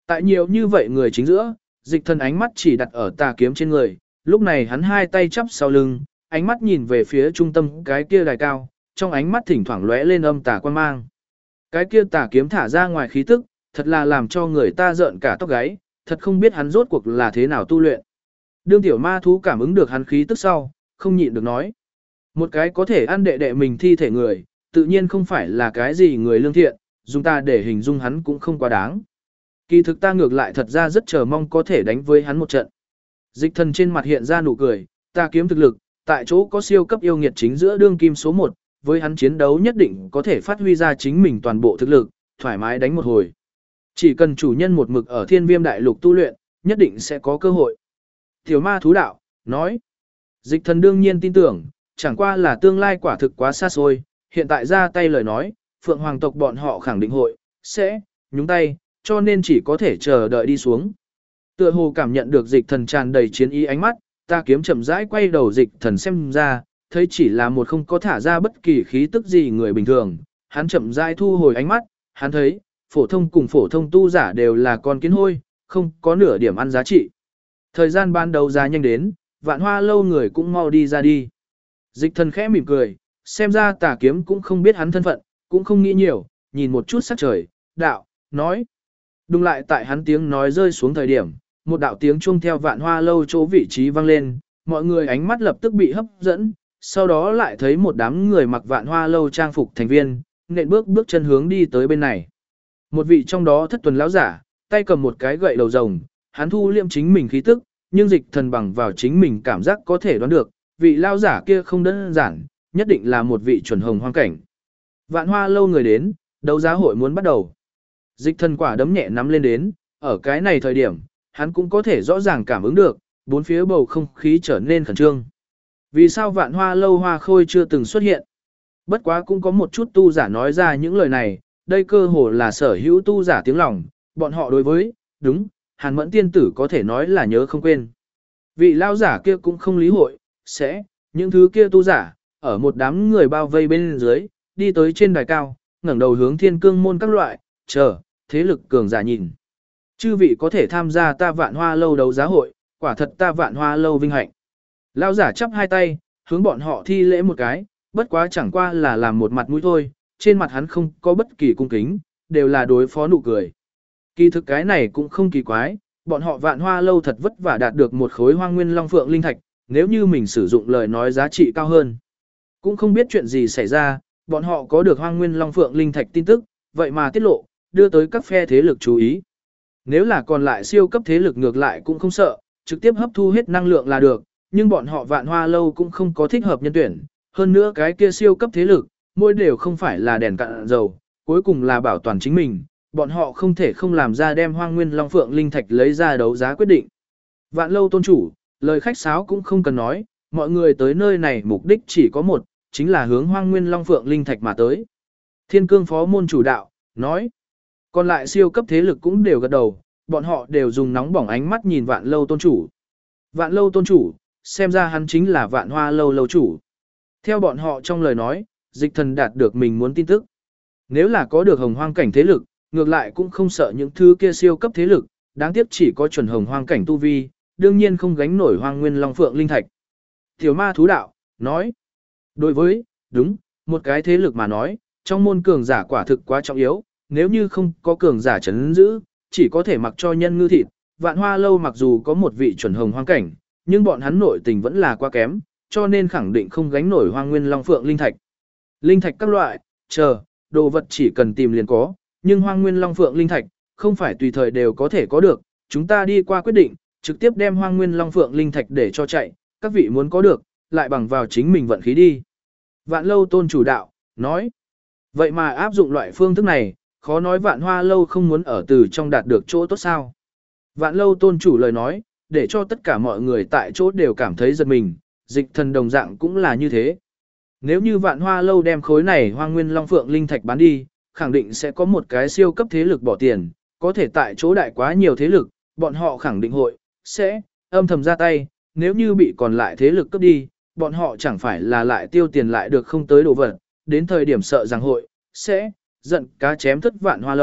Tại nhiều như vậy người chính giữa, Dịch Thần ánh mắt chỉ đặt ở tà kiếm trên người, lúc này hắn hai tay chắp sau lưng, ánh mắt nhìn về phía trung tâm cái kia đài cao, trong ánh mắt thỉnh thoảng lóe lên âm tà quan mang. Cái kia tà kiếm thả ra ngoài khí tức, thật là làm cho người ta rợn cả tóc gáy, thật không biết hắn rốt cuộc là thế nào tu luyện. Đương tiểu ma thú cảm ứng được hắn khí tức sau, không nhịn được nói. Một cái có thể ăn đệ đệ mình thi thể người, tự nhiên không phải là cái gì người lương thiện, dùng ta để hình dung hắn cũng không quá đáng. Kỳ thực ta ngược lại thật ra rất chờ mong có thể đánh với hắn một trận. Dịch Thần trên mặt hiện ra nụ cười, ta kiếm thực lực, tại chỗ có siêu cấp yêu nghiệt chính giữa đương kim số 1, với hắn chiến đấu nhất định có thể phát huy ra chính mình toàn bộ thực lực, thoải mái đánh một hồi. Chỉ cần chủ nhân một mực ở Thiên Viêm Đại Lục tu luyện, nhất định sẽ có cơ hội. Tiểu ma thú đạo, nói. Dịch Thần đương nhiên tin tưởng, chẳng qua là tương lai quả thực quá xa xôi, hiện tại ra tay lời nói, Phượng Hoàng tộc bọn họ khẳng định hội, sẽ, nhúng tay, cho nên chỉ có thể chờ đợi đi xuống. Tựa hồ cảm nhận được Dịch Thần tràn đầy chiến ý ánh mắt, ta kiếm chậm rãi quay đầu Dịch Thần xem ra, thấy chỉ là một không có thả ra bất kỳ khí tức gì người bình thường, hắn chậm rãi thu hồi ánh mắt, hắn thấy, phổ thông cùng phổ thông tu giả đều là con kiến hôi, không có nửa điểm ăn giá trị. Thời gian ban đầu ra nhanh đến, Vạn Hoa lâu người cũng mau đi ra đi. Dịch Thần khẽ mỉm cười, xem ra tà kiếm cũng không biết hắn thân phận, cũng không nghĩ nhiều, nhìn một chút sắc trời, đạo, nói. Đúng lại tại hắn tiếng nói rơi xuống thời điểm, một đạo tiếng chuông theo Vạn Hoa lâu chỗ vị trí vang lên, mọi người ánh mắt lập tức bị hấp dẫn, sau đó lại thấy một đám người mặc Vạn Hoa lâu trang phục thành viên, nện bước chân hướng đi tới bên này. Một vị trong đó thất tuần lão giả, tay cầm một cái gậy đầu rồng, hắn thu liêm chính mình khí tức, nhưng Dịch Thần bằng vào chính mình cảm giác có thể đoán được, vị lão giả kia không đơn giản, nhất định là một vị chuẩn hồng hoang cảnh. Vạn Hoa lâu người đến, đấu giá hội muốn bắt đầu. Dịch Thần quả đấm nhẹ nắm lên đến, ở cái này thời điểm, hắn cũng có thể rõ ràng cảm ứng được, bốn phía bầu không khí trở nên khẩn trương. Vì sao Vạn Hoa lâu Hoa Khôi chưa từng xuất hiện? Bất quá cũng có một chút tu giả nói ra những lời này, đây cơ hồ là sở hữu tu giả tiếng lòng, bọn họ đối với, đúng, Hàn Mẫn tiên tử có thể nói là nhớ không quên. Vị lao giả kia cũng không lý hội, sẽ, những thứ kia tu giả, ở một đám người bao vây bên dưới, đi tới trên đài cao, ngẩng đầu hướng thiên cương môn các loại, chờ, thế lực cường giả nhìn. Chư vị có thể tham gia ta Vạn Hoa lâu đấu giá hội, quả thật ta Vạn Hoa lâu vinh hạnh. Lao giả chắp hai tay, hướng bọn họ thi lễ một cái, bất quá chẳng qua là làm một mặt mũi thôi, trên mặt hắn không có bất kỳ cung kính, đều là đối phó nụ cười. Kỳ thực cái này cũng không kỳ quái, bọn họ Vạn Hoa lâu thật vất vả đạt được một khối Hoang Nguyên Long Phượng linh thạch, nếu như mình sử dụng lời nói giá trị cao hơn. Cũng không biết chuyện gì xảy ra, bọn họ có được Hoang Nguyên Long Phượng linh thạch tin tức, vậy mà tiết lộ, đưa tới các phe thế lực chú ý. Nếu là còn lại siêu cấp thế lực ngược lại cũng không sợ, trực tiếp hấp thu hết năng lượng là được, nhưng bọn họ Vạn Hoa lâu cũng không có thích hợp nhân tuyển, hơn nữa cái kia siêu cấp thế lực, mỗi đều không phải là đèn cạn dầu, cuối cùng là bảo toàn chính mình, bọn họ không thể không làm ra đem Hoang Nguyên Long Phượng linh thạch lấy ra đấu giá quyết định. Vạn lâu tôn chủ, lời khách sáo cũng không cần nói, mọi người tới nơi này mục đích chỉ có một, chính là hướng Hoang Nguyên Long Phượng linh thạch mà tới. Thiên Cương phó môn chủ đạo, nói, còn lại siêu cấp thế lực cũng đều gật đầu, bọn họ đều dùng nóng bỏng ánh mắt nhìn Vạn lâu tôn chủ. Vạn lâu tôn chủ, xem ra hắn chính là Vạn Hoa lâu lâu chủ. Theo bọn họ trong lời nói, Dịch Thần đạt được mình muốn tin tức. Nếu là có được hồng hoang cảnh thế lực, ngược lại cũng không sợ những thứ kia siêu cấp thế lực, đáng tiếc chỉ có chuẩn hồng hoang cảnh tu vi, đương nhiên không gánh nổi Hoang Nguyên Long Phượng linh thạch. Tiểu ma thú đạo, nói, đối với, đúng, một cái thế lực mà nói, trong môn cường giả quả thực quá trọng yếu, nếu như không có cường giả chấn giữ, chỉ có thể mặc cho nhân ngư thịt. Vạn Hoa lâu mặc dù có một vị chuẩn hồng hoang cảnh, nhưng bọn hắn nội tình vẫn là quá kém, cho nên khẳng định không gánh nổi Hoang Nguyên Long Phượng linh thạch. Linh thạch các loại, chờ, đồ vật chỉ cần tìm liền có, nhưng Hoang Nguyên Long Phượng linh thạch không phải tùy thời đều có thể có được, chúng ta đi qua quyết định, trực tiếp đem Hoang Nguyên Long Phượng linh thạch để cho chạy, các vị muốn có được, lại bằng vào chính mình vận khí đi. Vạn lâu tôn chủ đạo, nói, vậy mà áp dụng loại phương thức này, khó nói Vạn Hoa lâu không muốn ở từ trong đạt được chỗ tốt sao. Vạn lâu tôn chủ lời nói, để cho tất cả mọi người tại chỗ đều cảm thấy giật mình, Dịch Thần đồng dạng cũng là như thế. Nếu như Vạn Hoa lâu đem khối này Hoang Nguyên Long Phượng linh thạch bán đi, khẳng định sẽ có một cái siêu cấp thế lực bỏ tiền, có thể tại chỗ đại quá nhiều thế lực, bọn họ khẳng định hội, sẽ, âm thầm ra tay, nếu như bị còn lại thế lực cướp đi, bọn họ chẳng phải là lại tiêu tiền lại được không tới đồ vật, đến thời điểm sợ rằng hội, sẽ, giận cá chém thất Vạn Hoa lâu,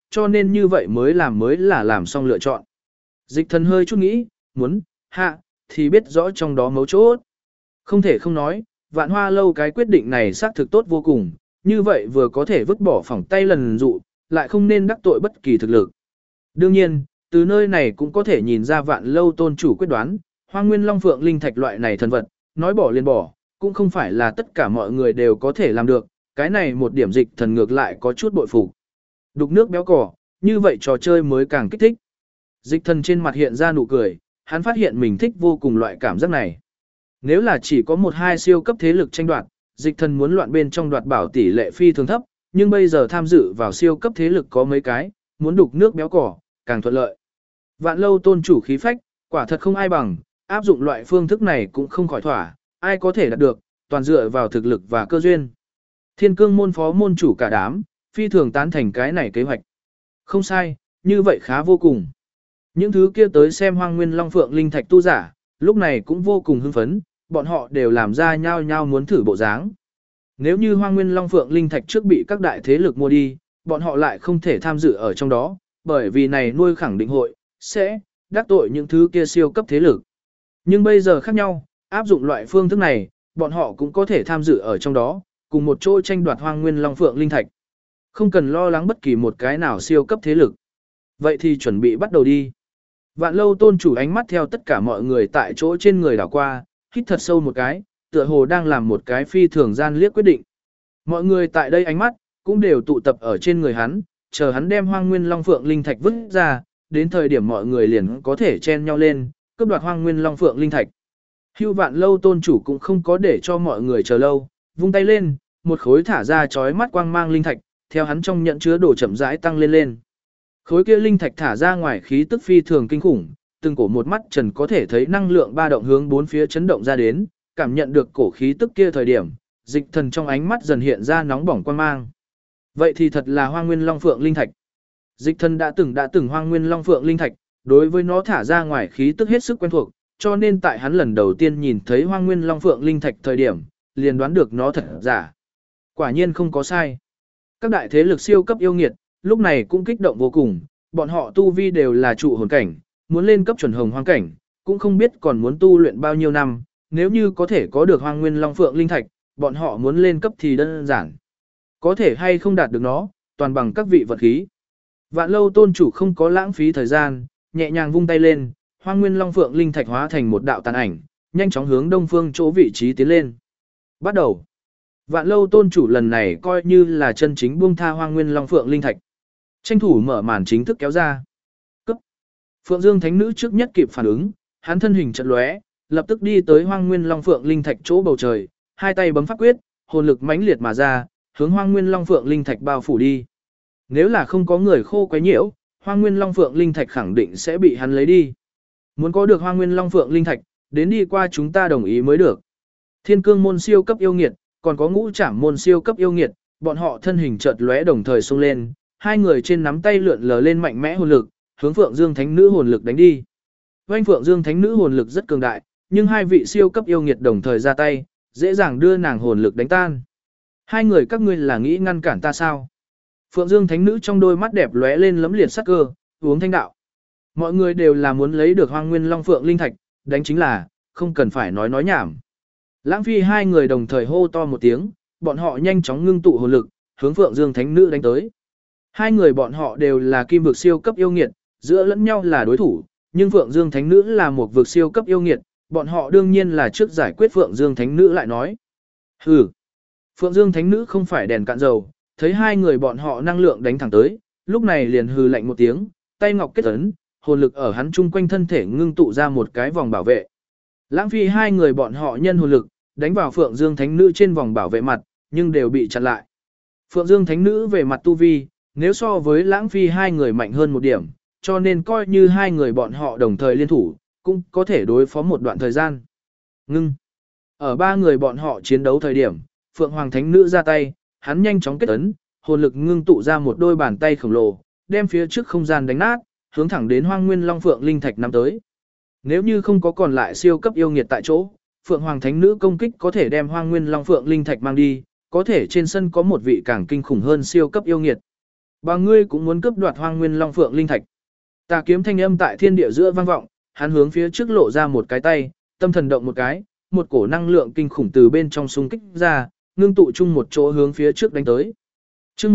cho nên như vậy mới là làm xong lựa chọn. Dịch thần hơi chút nghĩ, muốn, hạ, thì biết rõ trong đó mấu chốt. Không thể không nói, Vạn Hoa lâu cái quyết định này xác thực tốt vô cùng, như vậy vừa có thể vứt bỏ phỏng tay lần dụ, lại không nên đắc tội bất kỳ thực lực. Đương nhiên, từ nơi này cũng có thể nhìn ra Vạn lâu tôn chủ quyết đoán, Hoang Nguyên Long Phượng linh thạch loại này thần vật, nói bỏ liền bỏ, cũng không phải là tất cả mọi người đều có thể làm được, cái này một điểm dịch thần ngược lại có chút bội phục. Đục nước béo cỏ, như vậy trò chơi mới càng kích thích. Dịch thần trên mặt hiện ra nụ cười, hắn phát hiện mình thích vô cùng loại cảm giác này. Nếu là chỉ có một hai siêu cấp thế lực tranh đoạt, dịch thần muốn loạn bên trong đoạt bảo tỷ lệ phi thường thấp, nhưng bây giờ tham dự vào siêu cấp thế lực có mấy cái, muốn đục nước béo cỏ, càng thuận lợi. Vạn lâu tôn chủ khí phách, quả thật không ai bằng, áp dụng loại phương thức này cũng không khỏi thỏa, ai có thể đạt được, toàn dựa vào thực lực và cơ duyên. Thiên cương môn phó môn chủ cả đám, phi thường tán thành cái này kế hoạch. Không sai, như vậy khá vô cùng. Những thứ kia tới xem Hoang Nguyên Long Phượng linh thạch tu giả, lúc này cũng vô cùng hưng phấn, bọn họ đều làm ra nhao nhao muốn thử bộ dáng. Nếu như Hoang Nguyên Long Phượng linh thạch trước bị các đại thế lực mua đi, bọn họ lại không thể tham dự ở trong đó, bởi vì này nuôi khẳng định hội, sẽ đắc tội những thứ kia siêu cấp thế lực. Nhưng bây giờ khác nhau, áp dụng loại phương thức này, bọn họ cũng có thể tham dự ở trong đó, cùng một chỗ tranh đoạt Hoang Nguyên Long Phượng linh thạch. Không cần lo lắng bất kỳ một cái nào siêu cấp thế lực. Vậy thì chuẩn bị bắt đầu đi. Vạn lâu tôn chủ ánh mắt theo tất cả mọi người tại chỗ trên người đảo qua, hít thật sâu một cái, tựa hồ đang làm một cái phi thường gian liếc quyết định. Mọi người tại đây ánh mắt, cũng đều tụ tập ở trên người hắn, chờ hắn đem Hoang Nguyên Long Phượng linh thạch vứt ra, đến thời điểm mọi người liền có thể chen nhau lên, cướp đoạt Hoang Nguyên Long Phượng linh thạch. Hưu Vạn lâu tôn chủ cũng không có để cho mọi người chờ lâu, vung tay lên, một khối thả ra chói mắt quang mang linh thạch, theo hắn trong nhận chứa đồ chậm rãi tăng lên lên. Khối kia linh thạch thả ra ngoài khí tức phi thường kinh khủng, từng cổ một mắt trần có thể thấy năng lượng ba động hướng bốn phía chấn động ra đến, cảm nhận được cổ khí tức kia thời điểm, dịch thần trong ánh mắt dần hiện ra nóng bỏng quang mang. Vậy thì thật là Hoang Nguyên Long Phượng linh thạch. Dịch thần đã từng Hoang Nguyên Long Phượng linh thạch, đối với nó thả ra ngoài khí tức hết sức quen thuộc, cho nên tại hắn lần đầu tiên nhìn thấy Hoang Nguyên Long Phượng linh thạch thời điểm, liền đoán được nó thật giả. Quả nhiên không có sai. Các đại thế lực siêu cấp yêu nghiệt, lúc này cũng kích động vô cùng, bọn họ tu vi đều là trụ hồn cảnh, muốn lên cấp chuẩn hồng hoang cảnh, cũng không biết còn muốn tu luyện bao nhiêu năm, nếu như có thể có được Hoang Nguyên Long Phượng linh thạch, bọn họ muốn lên cấp thì đơn giản. Có thể hay không đạt được nó, toàn bằng các vị vật khí. Vạn lâu tôn chủ không có lãng phí thời gian, nhẹ nhàng vung tay lên, Hoang Nguyên Long Phượng linh thạch hóa thành một đạo tàn ảnh, nhanh chóng hướng đông phương chỗ vị trí tiến lên. Bắt đầu. Vạn lâu tôn chủ lần này coi như là chân chính buông tha Hoang Nguyên Long Phượng linh thạch. Tranh thủ mở màn chính thức kéo ra. Cấp. Phượng Dương Thánh Nữ trước nhất kịp phản ứng, hắn thân hình chợt lóe, lập tức đi tới Hoang Nguyên Long Phượng linh thạch chỗ bầu trời, hai tay bấm pháp quyết, hồn lực mãnh liệt mà ra, hướng Hoang Nguyên Long Phượng linh thạch bao phủ đi. Nếu là không có người khô quấy nhiễu, Hoang Nguyên Long Phượng linh thạch khẳng định sẽ bị hắn lấy đi. Muốn có được Hoang Nguyên Long Phượng linh thạch, đến đi qua chúng ta đồng ý mới được. Thiên Cương môn siêu cấp yêu nghiệt, còn có Ngũ Trảm môn siêu cấp yêu nghiệt, bọn họ thân hình chợt lóe đồng thời xông lên, hai người trên nắm tay lượn lờ lên mạnh mẽ hồn lực, hướng Phượng Dương Thánh Nữ hồn lực đánh đi. Vành Phượng Dương Thánh Nữ hồn lực rất cường đại, nhưng hai vị siêu cấp yêu nghiệt đồng thời ra tay, dễ dàng đưa nàng hồn lực đánh tan. Hai người các ngươi là nghĩ ngăn cản ta sao? Phượng Dương Thánh Nữ trong đôi mắt đẹp lóe lên lấm liệt sắc cơ, uống thanh đạo. Mọi người đều là muốn lấy được Hoang Nguyên Long Phượng linh thạch, đánh chính là, không cần phải nói nhảm. Lãng Phi hai người đồng thời hô to một tiếng, bọn họ nhanh chóng ngưng tụ hồn lực, hướng Phượng Dương Thánh Nữ đánh tới. Hai người bọn họ đều là kim vực siêu cấp yêu nghiệt, giữa lẫn nhau là đối thủ, nhưng Phượng Dương Thánh Nữ là một vực siêu cấp yêu nghiệt, bọn họ đương nhiên là trước giải quyết Phượng Dương Thánh Nữ lại nói. Hừ. Phượng Dương Thánh Nữ không phải đèn cạn dầu, thấy hai người bọn họ năng lượng đánh thẳng tới, lúc này liền hừ lạnh một tiếng, tay ngọc kết ấn, hồn lực ở hắn chung quanh thân thể ngưng tụ ra một cái vòng bảo vệ. Lãng Phi hai người bọn họ nhân hồn lực, đánh vào Phượng Dương Thánh Nữ trên vòng bảo vệ mặt, nhưng đều bị chặn lại. Phượng Dương Thánh Nữ về mặt tu vi, nếu so với Lãng Phi hai người mạnh hơn một điểm, cho nên coi như hai người bọn họ đồng thời liên thủ, cũng có thể đối phó một đoạn thời gian. Ngưng. Ở ba người bọn họ chiến đấu thời điểm, Phượng Hoàng Thánh Nữ ra tay, hắn nhanh chóng kết ấn, hồn lực ngưng tụ ra một đôi bàn tay khổng lồ, đem phía trước không gian đánh nát, hướng thẳng đến Hoang Nguyên Long Phượng linh thạch năm tới. Nếu như không có còn lại siêu cấp yêu nghiệt tại chỗ, Phượng Hoàng Thánh Nữ công kích có thể đem Hoang Nguyên Long Phượng linh thạch mang đi, có thể trên sân có một vị càng kinh khủng hơn siêu cấp yêu nghiệt. Bà ngươi cũng muốn cướp đoạt Hoang Nguyên Long Phượng linh thạch. Tà kiếm thanh âm tại thiên địa giữa vang vọng, hắn hướng phía trước lộ ra một cái tay, tâm thần động một cái, một cổ năng lượng kinh khủng từ bên trong xung kích ra, ngưng tụ chung một chỗ hướng phía trước đánh tới. Chương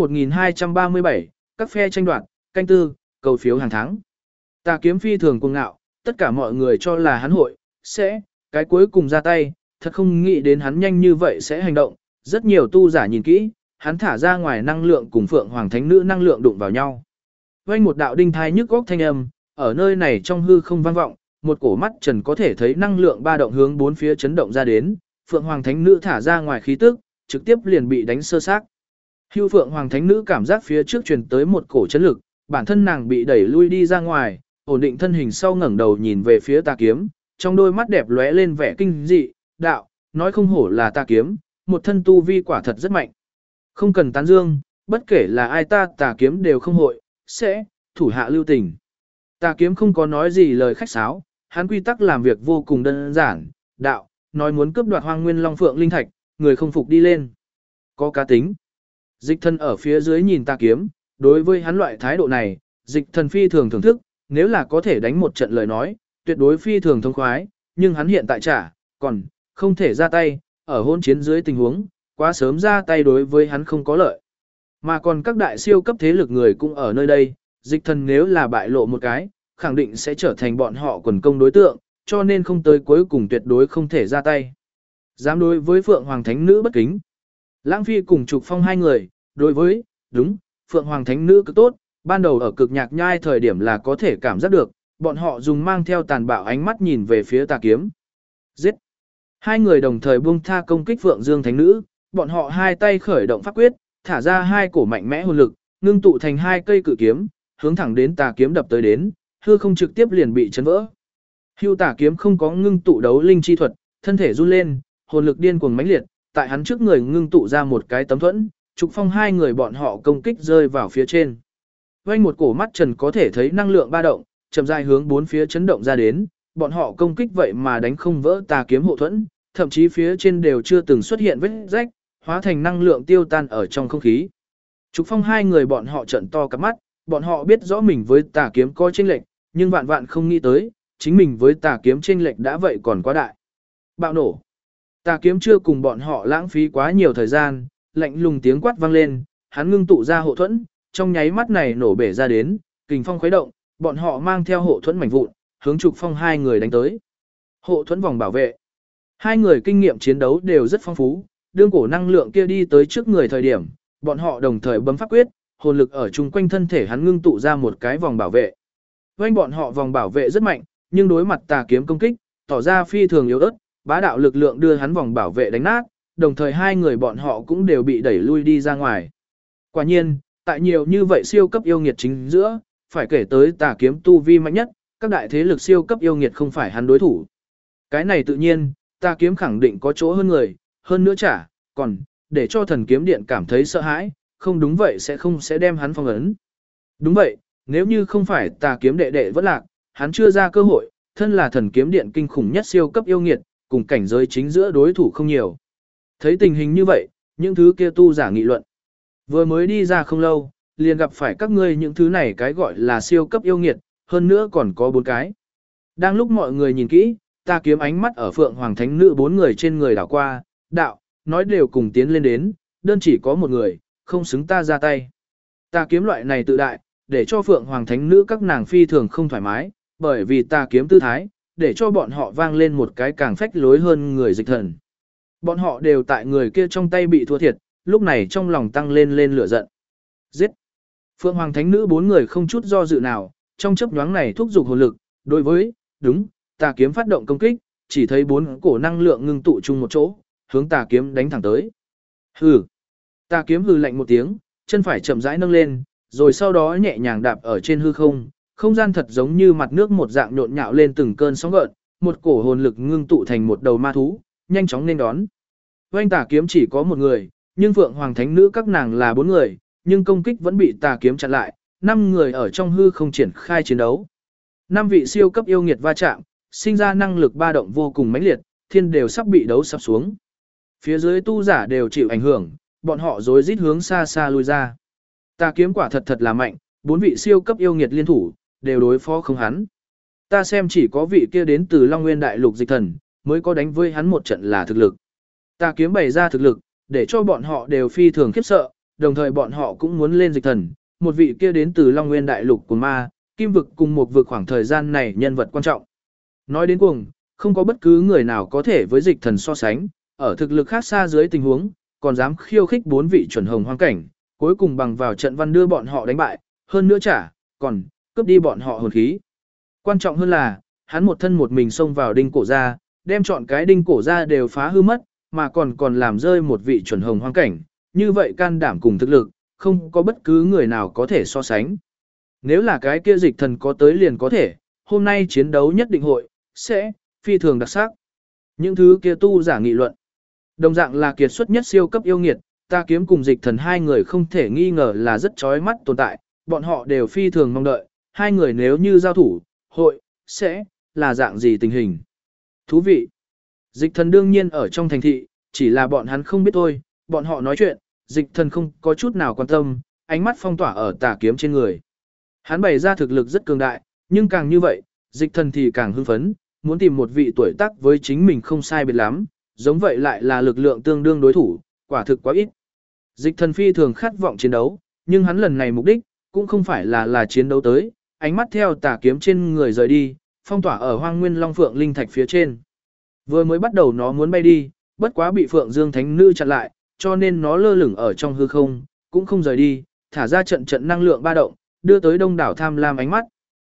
1237, các phe tranh đoạt, canh tư, cầu phiếu hàng tháng. Tà kiếm phi thường cuồng ngạo, tất cả mọi người cho là hắn hội sẽ cái cuối cùng ra tay, thật không nghĩ đến hắn nhanh như vậy sẽ hành động. Rất nhiều tu giả nhìn kỹ, hắn thả ra ngoài năng lượng cùng Phượng Hoàng Thánh Nữ năng lượng đụng vào nhau. Vang một đạo đinh thai nhức góc thanh âm, ở nơi này trong hư không vang vọng, một cổ mắt trần có thể thấy năng lượng ba động hướng bốn phía chấn động ra đến, Phượng Hoàng Thánh Nữ thả ra ngoài khí tức, trực tiếp liền bị đánh sơ xác. Hưu Phượng Hoàng Thánh Nữ cảm giác phía trước truyền tới một cổ chấn lực, bản thân nàng bị đẩy lui đi ra ngoài, ổn định thân hình sau ngẩng đầu nhìn về phía Tà kiếm, trong đôi mắt đẹp lóe lên vẻ kinh dị, đạo, nói không hổ là Tà kiếm, một thân tu vi quả thật rất mạnh. Không cần tán dương, bất kể là ai ta Tà kiếm đều không hội, sẽ, thủ hạ lưu tình. Tà kiếm không có nói gì lời khách sáo, hắn quy tắc làm việc vô cùng đơn giản, đạo, nói muốn cướp đoạt Hoang Nguyên Long Phượng linh thạch, người không phục đi lên. Có cá tính. Dịch thân ở phía dưới nhìn Tà kiếm, đối với hắn loại thái độ này, dịch thần phi thường thưởng thức, nếu là có thể đánh một trận lời nói, tuyệt đối phi thường thông khoái, nhưng hắn hiện tại còn không thể ra tay, ở hôn chiến dưới tình huống, quá sớm ra tay đối với hắn không có lợi. Mà còn các đại siêu cấp thế lực người cũng ở nơi đây, dịch thần nếu là bại lộ một cái, khẳng định sẽ trở thành bọn họ quần công đối tượng, cho nên không tới cuối cùng tuyệt đối không thể ra tay. Dám đối với Phượng Hoàng Thánh Nữ bất kính. Lãng Phi cùng Trục Phong hai người, đối với, đúng, Phượng Hoàng Thánh Nữ cực tốt, ban đầu ở cực nhạc nhai thời điểm là có thể cảm giác được, bọn họ dùng mang theo tàn bạo ánh mắt nhìn về phía Tà kiếm. Giết! Hai người đồng thời buông tha công kích Phượng Dương Thánh Nữ, bọn họ hai tay khởi động pháp quyết, thả ra hai cổ mạnh mẽ hồn lực, ngưng tụ thành hai cây cự kiếm, hướng thẳng đến Tà kiếm đập tới đến, hư không trực tiếp liền bị chấn vỡ. Hưu Tà kiếm không có ngưng tụ đấu linh chi thuật, thân thể run lên, hồn lực điên cuồng mãnh liệt, tại hắn trước người ngưng tụ ra một cái tấm thuẫn, Trục Phong hai người bọn họ công kích rơi vào phía trên. Vang một cổ mắt trần có thể thấy năng lượng ba động, chậm rãi hướng bốn phía chấn động ra đến, bọn họ công kích vậy mà đánh không vỡ Tà kiếm hộ thuẫn, thậm chí phía trên đều chưa từng xuất hiện vết rách, hóa thành năng lượng tiêu tan ở trong không khí. Trục Phong hai người bọn họ trợn to cặp mắt, bọn họ biết rõ mình với Tà kiếm có chênh lệch, nhưng vạn vạn không nghĩ tới, chính mình với Tà kiếm chênh lệch đã vậy còn quá đại. Bạo nổ. Tà kiếm chưa cùng bọn họ lãng phí quá nhiều thời gian, lạnh lùng tiếng quát vang lên, hắn ngưng tụ ra hộ thuẫn, trong nháy mắt này nổ bể ra đến, kình phong khuấy động, bọn họ mang theo hộ thuẫn mảnh vụn, hướng Trục Phong hai người đánh tới. Hộ thuẫn vòng bảo vệ. Hai người kinh nghiệm chiến đấu đều rất phong phú, đương cổ năng lượng kia đi tới trước người thời điểm, bọn họ đồng thời bấm pháp quyết, hồn lực ở chung quanh thân thể hắn ngưng tụ ra một cái vòng bảo vệ. Vành bọn họ vòng bảo vệ rất mạnh, nhưng đối mặt Tà kiếm công kích, tỏ ra phi thường yếu ớt, bá đạo lực lượng đưa hắn vòng bảo vệ đánh nát, đồng thời hai người bọn họ cũng đều bị đẩy lui đi ra ngoài. Quả nhiên, tại nhiều như vậy siêu cấp yêu nghiệt chính giữa, phải kể tới Tà kiếm tu vi mạnh nhất, các đại thế lực siêu cấp yêu nghiệt không phải hắn đối thủ. Cái này tự nhiên, Tà kiếm khẳng định có chỗ hơn người, hơn nữa còn để cho Thần Kiếm Điện cảm thấy sợ hãi, không đúng vậy sẽ không đem hắn phong ấn. Đúng vậy, nếu như không phải Tà kiếm đệ đệ vẫn lạc, hắn chưa ra cơ hội, thân là Thần Kiếm Điện kinh khủng nhất siêu cấp yêu nghiệt, cùng cảnh giới chính giữa đối thủ không nhiều. Thấy tình hình như vậy, những thứ kia tu giả nghị luận. Vừa mới đi ra không lâu, liền gặp phải các ngươi những thứ này cái gọi là siêu cấp yêu nghiệt, hơn nữa còn có 4 cái. Đang lúc mọi người nhìn kỹ, Tà kiếm ánh mắt ở Phượng Hoàng Thánh Nữ 4 người trên người đảo qua, đạo, nói đều cùng tiến lên đến, đơn chỉ có một người, không xứng ta ra tay. Tà kiếm loại này tự đại, để cho Phượng Hoàng Thánh Nữ các nàng phi thường không thoải mái, bởi vì Tà kiếm tư thái, để cho bọn họ vang lên một cái càng phách lối hơn người dịch thần. Bọn họ đều tại người kia trong tay bị thua thiệt, lúc này trong lòng tăng lên lửa giận. Giết! Phượng Hoàng Thánh Nữ 4 người không chút do dự nào, trong chớp nhoáng này thúc giục hồn lực, đối với, đúng, Tà kiếm phát động công kích, chỉ thấy 4 cổ năng lượng ngưng tụ chung một chỗ, hướng Tà kiếm đánh thẳng tới. Hừ! Tà kiếm hừ lạnh một tiếng, chân phải chậm rãi nâng lên, rồi sau đó nhẹ nhàng đạp ở trên hư không, không gian thật giống như mặt nước một dạng nhộn nhạo lên từng cơn sóng gợn, một cổ hồn lực ngưng tụ thành một đầu ma thú, nhanh chóng nên đón. Oanh Tà kiếm chỉ có một người, nhưng Phượng Hoàng Thánh Nữ các nàng là 4 người, nhưng công kích vẫn bị Tà kiếm chặn lại, 5 người ở trong hư không triển khai chiến đấu. 5 vị siêu cấp yêu nghiệt va chạm, sinh ra năng lực ba động vô cùng mãnh liệt, thiên đều sắp bị đấu sắp xuống. Phía dưới tu giả đều chịu ảnh hưởng, bọn họ rối rít hướng xa xa lui ra. Ta kiếm quả thật thật là mạnh, 4 vị siêu cấp yêu nghiệt liên thủ, đều đối phó không hắn. Ta xem chỉ có vị kia đến từ Long Nguyên Đại Lục Dịch Thần, mới có đánh với hắn một trận là thực lực. Ta kiếm bày ra thực lực, để cho bọn họ đều phi thường khiếp sợ, đồng thời bọn họ cũng muốn lên Dịch Thần, một vị kia đến từ Long Nguyên Đại Lục của ma, kim vực cùng một vực khoảng thời gian này nhân vật quan trọng. Nói đến cùng, không có bất cứ người nào có thể với Dịch Thần so sánh, ở thực lực khác xa dưới tình huống, còn dám khiêu khích 4 vị chuẩn hồng hoang cảnh, cuối cùng bằng vào trận văn đưa bọn họ đánh bại, hơn nữa còn cướp đi bọn họ hồn khí. Quan trọng hơn là, hắn một thân một mình xông vào đinh cổ ra, đem chọn cái đinh cổ ra đều phá hư mất, mà còn làm rơi một vị chuẩn hồng hoang cảnh, như vậy can đảm cùng thực lực, không có bất cứ người nào có thể so sánh. Nếu là cái kia Dịch Thần có tới liền có thể, hôm nay chiến đấu nhất định sẽ phi thường đặc sắc. Những thứ kia tu giả nghị luận. Đồng dạng là kiệt xuất nhất siêu cấp yêu nghiệt, Ta kiếm cùng Dịch Thần hai người không thể nghi ngờ là rất chói mắt tồn tại, bọn họ đều phi thường mong đợi, hai người nếu như giao thủ, sẽ là dạng gì tình hình. Thú vị. Dịch Thần đương nhiên ở trong thành thị, chỉ là bọn hắn không biết thôi, bọn họ nói chuyện, Dịch Thần không có chút nào quan tâm, ánh mắt phong tỏa ở Tà kiếm trên người. Hắn bày ra thực lực rất cường đại, nhưng càng như vậy, Dịch Thần thì càng hưng phấn, muốn tìm một vị tuổi tác với chính mình không sai biệt lắm, giống vậy lại là lực lượng tương đương đối thủ, quả thực quá ít. Dịch Thần phi thường khát vọng chiến đấu, nhưng hắn lần này mục đích cũng không phải là chiến đấu tới, ánh mắt theo Tà kiếm trên người rời đi, phong tỏa ở Hoang Nguyên Long Phượng linh thạch phía trên. Vừa mới bắt đầu nó muốn bay đi, bất quá bị Phượng Dương Thánh Nữ chặn lại, cho nên nó lơ lửng ở trong hư không, cũng không rời đi, thả ra trận năng lượng ba động, đưa tới đông đảo tham lam ánh mắt.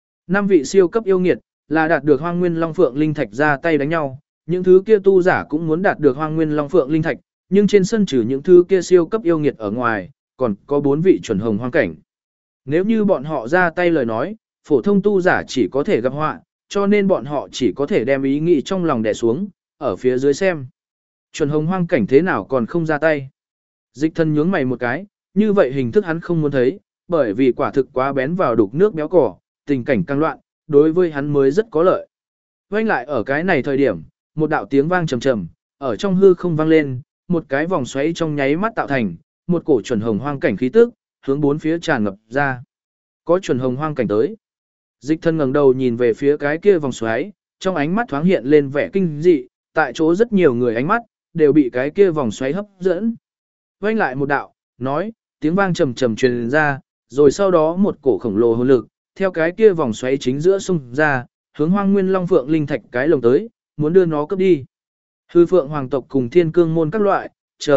5 vị siêu cấp yêu nghiệt, là đạt được Hoang Nguyên Long Phượng linh thạch ra tay đánh nhau, những thứ kia tu giả cũng muốn đạt được Hoang Nguyên Long Phượng linh thạch, nhưng trên sân trừ những thứ kia siêu cấp yêu nghiệt ở ngoài, còn có 4 vị chuẩn hồng hoang cảnh. Nếu như bọn họ ra tay lời nói, phổ thông tu giả chỉ có thể gặp họa, cho nên bọn họ chỉ có thể đem ý nghĩ trong lòng đè xuống, ở phía dưới xem. Chuẩn hồng hoang cảnh thế nào còn không ra tay. Dịch Thần nhướng mày một cái, như vậy hình thức hắn không muốn thấy, bởi vì quả thực quá bén vào đục nước béo cỏ, tình cảnh căng loạn, đối với hắn mới rất có lợi. Vang lại ở cái này thời điểm, một đạo tiếng vang trầm trầm, ở trong hư không vang lên, một cái vòng xoáy trong nháy mắt tạo thành, một cổ chuẩn hồng hoang cảnh khí tức, hướng bốn phía tràn ngập ra. Có chuẩn hồng hoang cảnh tới. Dịch Thần ngẩng đầu nhìn về phía cái kia vòng xoáy, trong ánh mắt thoáng hiện lên vẻ kinh dị, tại chỗ rất nhiều người ánh mắt đều bị cái kia vòng xoáy hấp dẫn. Vang lại một đạo, nói, tiếng vang trầm trầm truyền ra, rồi sau đó một cổ khổng lồ hồn lực, theo cái kia vòng xoáy chính giữa xung ra, hướng Hoang Nguyên Long Phượng linh thạch cái lồng tới, muốn đưa nó cướp đi. Hư Phượng hoàng tộc cùng Thiên Cương môn các loại,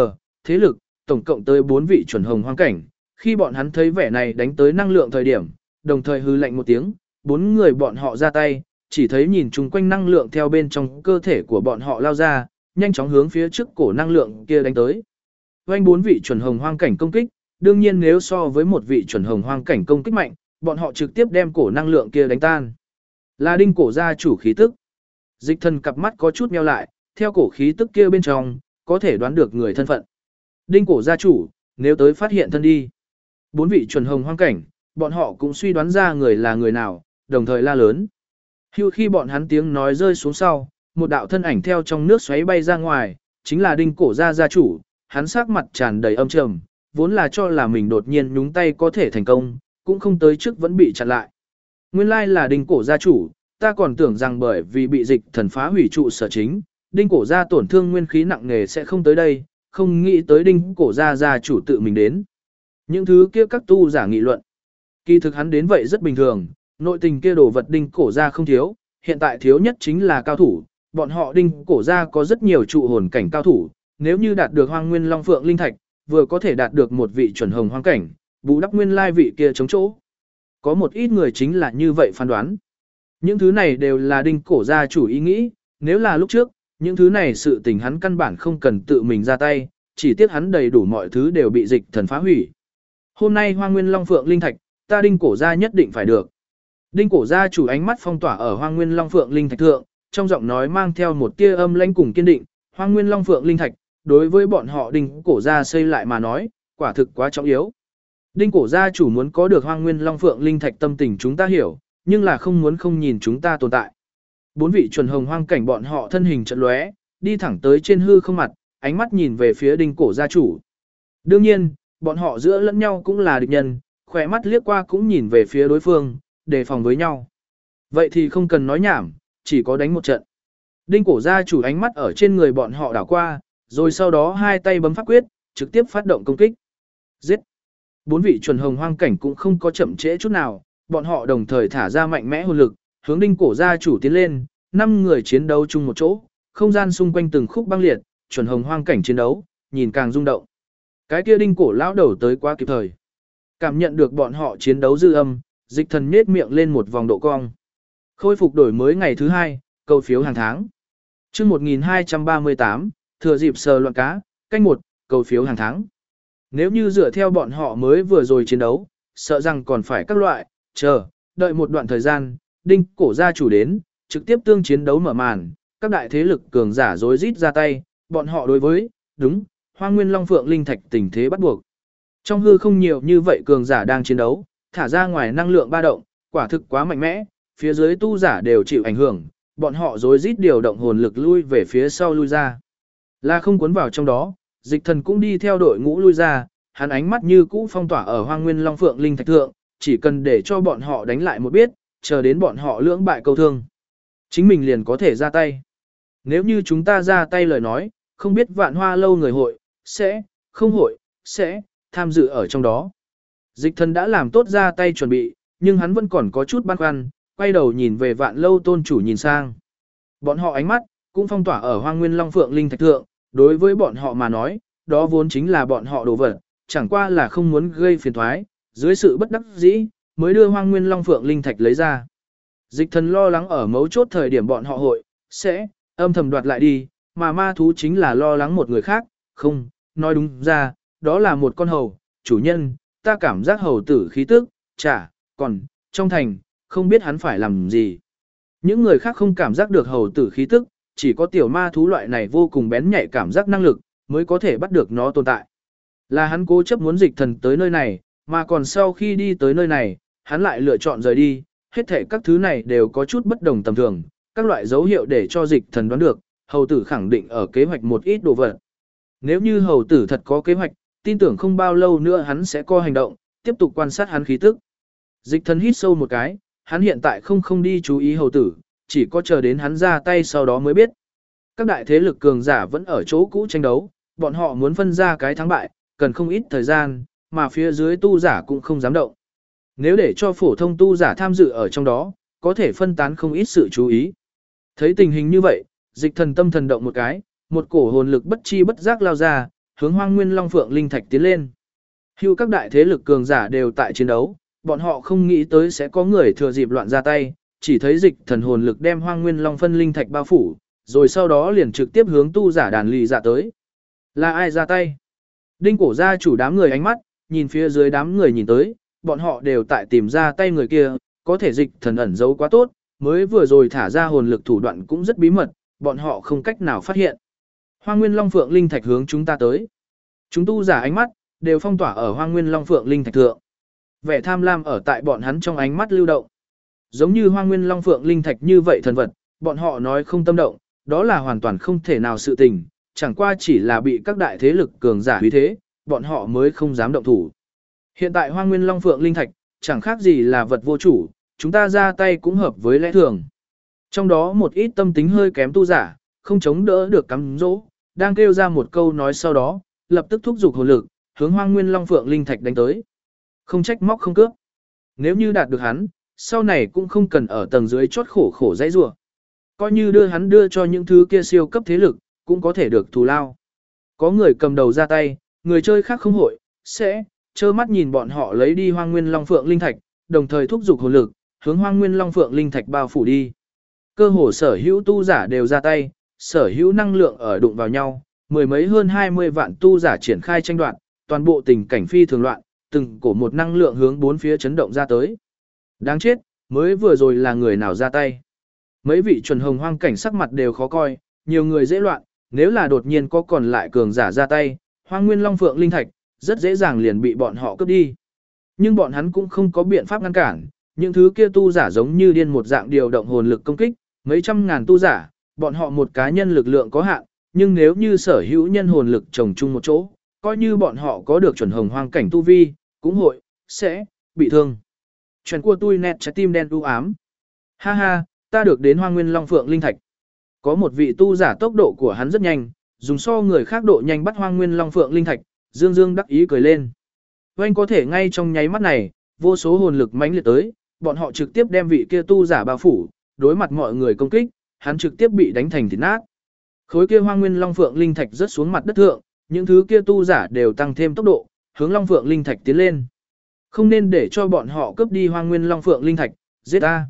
thế lực, tổng cộng tới 4 vị chuẩn hồng hoang cảnh, khi bọn hắn thấy vẻ này đánh tới năng lượng thời điểm, đồng thời hư lạnh một tiếng, 4 người bọn họ ra tay, chỉ thấy nhìn chung quanh năng lượng theo bên trong cơ thể của bọn họ lao ra, nhanh chóng hướng phía trước cổ năng lượng kia đánh tới. Vành 4 vị chuẩn hồng hoang cảnh công kích, đương nhiên nếu so với một vị chuẩn hồng hoang cảnh công kích mạnh, bọn họ trực tiếp đem cổ năng lượng kia đánh tan. Là đinh cổ gia chủ khí tức. Dịch Thần cặp mắt có chút meo lại, theo cổ khí tức kia bên trong, có thể đoán được người thân phận. Đinh cổ gia chủ, nếu tới phát hiện thân đi. 4 vị chuẩn hồng hoang cảnh, bọn họ cũng suy đoán ra người là người nào, đồng thời la lớn. Hưu khi bọn hắn tiếng nói rơi xuống sau, một đạo thân ảnh theo trong nước xoáy bay ra ngoài, chính là đinh cổ gia chủ, hắn sắc mặt tràn đầy âm trầm, vốn là cho là mình đột nhiên nhúng tay có thể thành công, cũng không tới trước vẫn bị chặn lại. Nguyên lai là đinh cổ gia chủ, ta còn tưởng rằng bởi vì bị Dịch Thần phá hủy trụ sở chính, đinh cổ gia tổn thương nguyên khí nặng nề sẽ không tới đây, không nghĩ tới đinh cổ gia chủ tự mình đến. Những thứ kia các tu giả nghị luận. Kỳ thực hắn đến vậy rất bình thường, nội tình kia đồ vật đinh cổ gia không thiếu, hiện tại thiếu nhất chính là cao thủ, bọn họ đinh cổ gia có rất nhiều trụ hồn cảnh cao thủ, nếu như đạt được Hoang Nguyên Long Phượng linh thạch, vừa có thể đạt được một vị chuẩn hồng hoang cảnh, bù đắp nguyên lai vị kia chống chỗ. Có một ít người chính là như vậy phán đoán. Những thứ này đều là đinh cổ gia chủ ý nghĩ, nếu là lúc trước, những thứ này sự tình hắn căn bản không cần tự mình ra tay, chỉ tiếc hắn đầy đủ mọi thứ đều bị Dịch Thần phá hủy. Hôm nay Hoang Nguyên Long Phượng linh thạch, ta đinh cổ gia nhất định phải được. Đinh cổ gia chủ ánh mắt phong tỏa ở Hoang Nguyên Long Phượng linh thạch thượng, trong giọng nói mang theo một tia âm lãnh cùng kiên định, Hoang Nguyên Long Phượng linh thạch, đối với bọn họ đinh cổ gia xây lại mà nói, quả thực quá trọng yếu. Đinh cổ gia chủ muốn có được Hoang Nguyên Long Phượng linh thạch tâm tình chúng ta hiểu, nhưng là không muốn không nhìn chúng ta tồn tại. 4 vị chuẩn hồng hoang cảnh bọn họ thân hình chợt lóe, đi thẳng tới trên hư không mặt, ánh mắt nhìn về phía đinh cổ gia chủ. Đương nhiên, bọn họ giữa lẫn nhau cũng là địch nhân, khỏe mắt liếc qua cũng nhìn về phía đối phương, đề phòng với nhau. Vậy thì không cần nói nhảm, chỉ có đánh một trận. Đinh cổ gia chủ ánh mắt ở trên người bọn họ đảo qua, rồi sau đó hai tay bấm pháp quyết, trực tiếp phát động công kích. Giết! Bốn vị chuẩn hồng hoang cảnh cũng không có chậm trễ chút nào, bọn họ đồng thời thả ra mạnh mẽ hồn lực, hướng đinh cổ gia chủ tiến lên, 5 người chiến đấu chung một chỗ, không gian xung quanh từng khúc băng liệt, chuẩn hồng hoang cảnh chiến đấu, nhìn càng rung động. Cái kia đinh cổ lão đầu tới quá kịp thời. Cảm nhận được bọn họ chiến đấu dư âm, Dịch Thần nhếch miệng lên một vòng độ cong. Khôi phục đổi mới ngày thứ 2, câu phiếu hàng tháng. Chương 1238, thừa dịp sờ loạn cá, canh 1, câu phiếu hàng tháng. Nếu như dựa theo bọn họ mới vừa rồi chiến đấu, sợ rằng còn phải các loại, đợi một đoạn thời gian, đinh cổ gia chủ đến, trực tiếp tương chiến đấu mở màn, các đại thế lực cường giả rối rít ra tay, bọn họ đối với, Hoang Nguyên Long Phượng Linh Thạch tình thế bắt buộc. Trong hư không nhiều như vậy cường giả đang chiến đấu, thả ra ngoài năng lượng ba động, quả thực quá mạnh mẽ, phía dưới tu giả đều chịu ảnh hưởng, bọn họ rối rít điều động hồn lực lui về phía sau lui ra. Là không cuốn vào trong đó, Dịch Thần cũng đi theo đội ngũ lui ra, hắn ánh mắt như cũ phong tỏa ở Hoang Nguyên Long Phượng Linh Thạch thượng, chỉ cần để cho bọn họ đánh lại một biết, chờ đến bọn họ lưỡng bại câu thương. Chính mình liền có thể ra tay. Nếu như chúng ta ra tay lời nói, không biết Vạn Hoa lâu người hội, sẽ tham dự ở trong đó. Dịch Thần đã làm tốt ra tay chuẩn bị, nhưng hắn vẫn còn có chút băn khoăn, quay đầu nhìn về Vạn lâu tôn chủ nhìn sang. Bọn họ ánh mắt, cũng phong tỏa ở Hoang Nguyên Long Phượng Linh Thạch thượng, đối với bọn họ mà nói, đó vốn chính là bọn họ đồ vật, chẳng qua là không muốn gây phiền toái, dưới sự bất đắc dĩ, mới đưa Hoang Nguyên Long Phượng Linh Thạch lấy ra. Dịch Thần lo lắng ở mấu chốt thời điểm bọn họ hội, sẽ âm thầm đoạt lại đi, mà ma thú chính là lo lắng một người khác, không, nói đúng ra, đó là một con hầu, chủ nhân, ta cảm giác hầu tử khí tức, còn, trong thành, không biết hắn phải làm gì. Những người khác không cảm giác được hầu tử khí tức, chỉ có tiểu ma thú loại này vô cùng bén nhạy cảm giác năng lực, mới có thể bắt được nó tồn tại. Là hắn cố chấp muốn Dịch Thần tới nơi này, mà còn sau khi đi tới nơi này, hắn lại lựa chọn rời đi, hết thể các thứ này đều có chút bất đồng tầm thường, các loại dấu hiệu để cho Dịch Thần đoán được, hầu tử khẳng định ở kế hoạch một ít đồ vật. Nếu như hầu tử thật có kế hoạch, tin tưởng không bao lâu nữa hắn sẽ có hành động, tiếp tục quan sát hắn khí tức. Dịch Thần hít sâu một cái, hắn hiện tại không đi chú ý hầu tử, chỉ có chờ đến hắn ra tay sau đó mới biết. Các đại thế lực cường giả vẫn ở chỗ cũ tranh đấu, bọn họ muốn phân ra cái thắng bại, cần không ít thời gian, mà phía dưới tu giả cũng không dám động. Nếu để cho phổ thông tu giả tham dự ở trong đó, có thể phân tán không ít sự chú ý. Thấy tình hình như vậy, Dịch Thần tâm thần động một cái, một cổ hồn lực bất chi bất giác lao ra, hướng Hoang Nguyên Long Phượng Linh Thạch tiến lên. Hưu các đại thế lực cường giả đều tại chiến đấu, bọn họ không nghĩ tới sẽ có người thừa dịp loạn ra tay, chỉ thấy Dịch Thần hồn lực đem Hoang Nguyên Long phân linh thạch bao phủ, rồi sau đó liền trực tiếp hướng tu giả đàn lì dạ tới. Là ai ra tay? Đinh cổ gia chủ đám người ánh mắt, nhìn phía dưới đám người nhìn tới, bọn họ đều tại tìm ra tay người kia, có thể Dịch Thần ẩn giấu quá tốt, mới vừa rồi thả ra hồn lực thủ đoạn cũng rất bí mật, bọn họ không cách nào phát hiện. Hoang Nguyên Long Phượng Linh Thạch hướng chúng ta tới. Chúng tu giả ánh mắt, đều phong tỏa ở Hoang Nguyên Long Phượng Linh Thạch thượng. Vẻ tham lam ở tại bọn hắn trong ánh mắt lưu động. Giống như Hoang Nguyên Long Phượng Linh Thạch như vậy thần vật, bọn họ nói không tâm động, đó là hoàn toàn không thể nào sự tình, chẳng qua chỉ là bị các đại thế lực cường giả uy thế, bọn họ mới không dám động thủ. Hiện tại Hoang Nguyên Long Phượng Linh Thạch, chẳng khác gì là vật vô chủ, chúng ta ra tay cũng hợp với lẽ thường. Trong đó một ít tâm tính hơi kém tu giả, không chống đỡ được cắm dỗ, đang kêu ra một câu nói sau đó, lập tức thúc giục hồn lực, hướng Hoang Nguyên Long Phượng Linh Thạch đánh tới. Không trách móc không cướp. Nếu như đạt được hắn, sau này cũng không cần ở tầng dưới chốt khổ dãy rủa. Coi như đưa cho những thứ kia siêu cấp thế lực, cũng có thể được thù lao. Có người cầm đầu ra tay, người chơi khác không hội, sẽ trơ mắt nhìn bọn họ lấy đi Hoang Nguyên Long Phượng Linh Thạch, đồng thời thúc giục hồn lực, hướng Hoang Nguyên Long Phượng Linh Thạch bao phủ đi. Cơ hồ sở hữu tu giả đều ra tay, sở hữu năng lượng ở đụng vào nhau, mười mấy hơn 20 vạn tu giả triển khai tranh đoạt, toàn bộ tình cảnh phi thường loạn, từng cổ một năng lượng hướng bốn phía chấn động ra tới. Đáng chết, mới vừa rồi là người nào ra tay. Mấy vị chuẩn hồng hoang cảnh sắc mặt đều khó coi, nhiều người dễ loạn, nếu là đột nhiên có còn lại cường giả ra tay, Hoang Nguyên Long Phượng Linh Thạch, rất dễ dàng liền bị bọn họ cướp đi. Nhưng bọn hắn cũng không có biện pháp ngăn cản, những thứ kia tu giả giống như điên một dạng điều động hồn lực công kích, mấy trăm ngàn tu giả, bọn họ một cá nhân lực lượng có hạn, nhưng nếu như sở hữu nhân hồn lực chồng chung một chỗ, coi như bọn họ có được chuẩn hồng hoang cảnh tu vi, cũng hội, sẽ bị thương. Chuyện của tôi nét trái tim đen u ám. Ha ha, ta được đến Hoang Nguyên Long Phượng Linh Thạch. Có một vị tu giả tốc độ của hắn rất nhanh, dùng so người khác độ nhanh bắt Hoang Nguyên Long Phượng Linh Thạch, Dương Dương đắc ý cười lên. Oanh có thể ngay trong nháy mắt này, vô số hồn lực mãnh liệt tới, bọn họ trực tiếp đem vị kia tu giả bao phủ, đối mặt mọi người công kích, hắn trực tiếp bị đánh thành thịt nát. Khối kia Hoang Nguyên Long Phượng Linh Thạch rớt xuống mặt đất thượng, những thứ kia tu giả đều tăng thêm tốc độ, hướng Long Phượng Linh Thạch tiến lên. Không nên để cho bọn họ cướp đi Hoang Nguyên Long Phượng Linh Thạch, giết ta.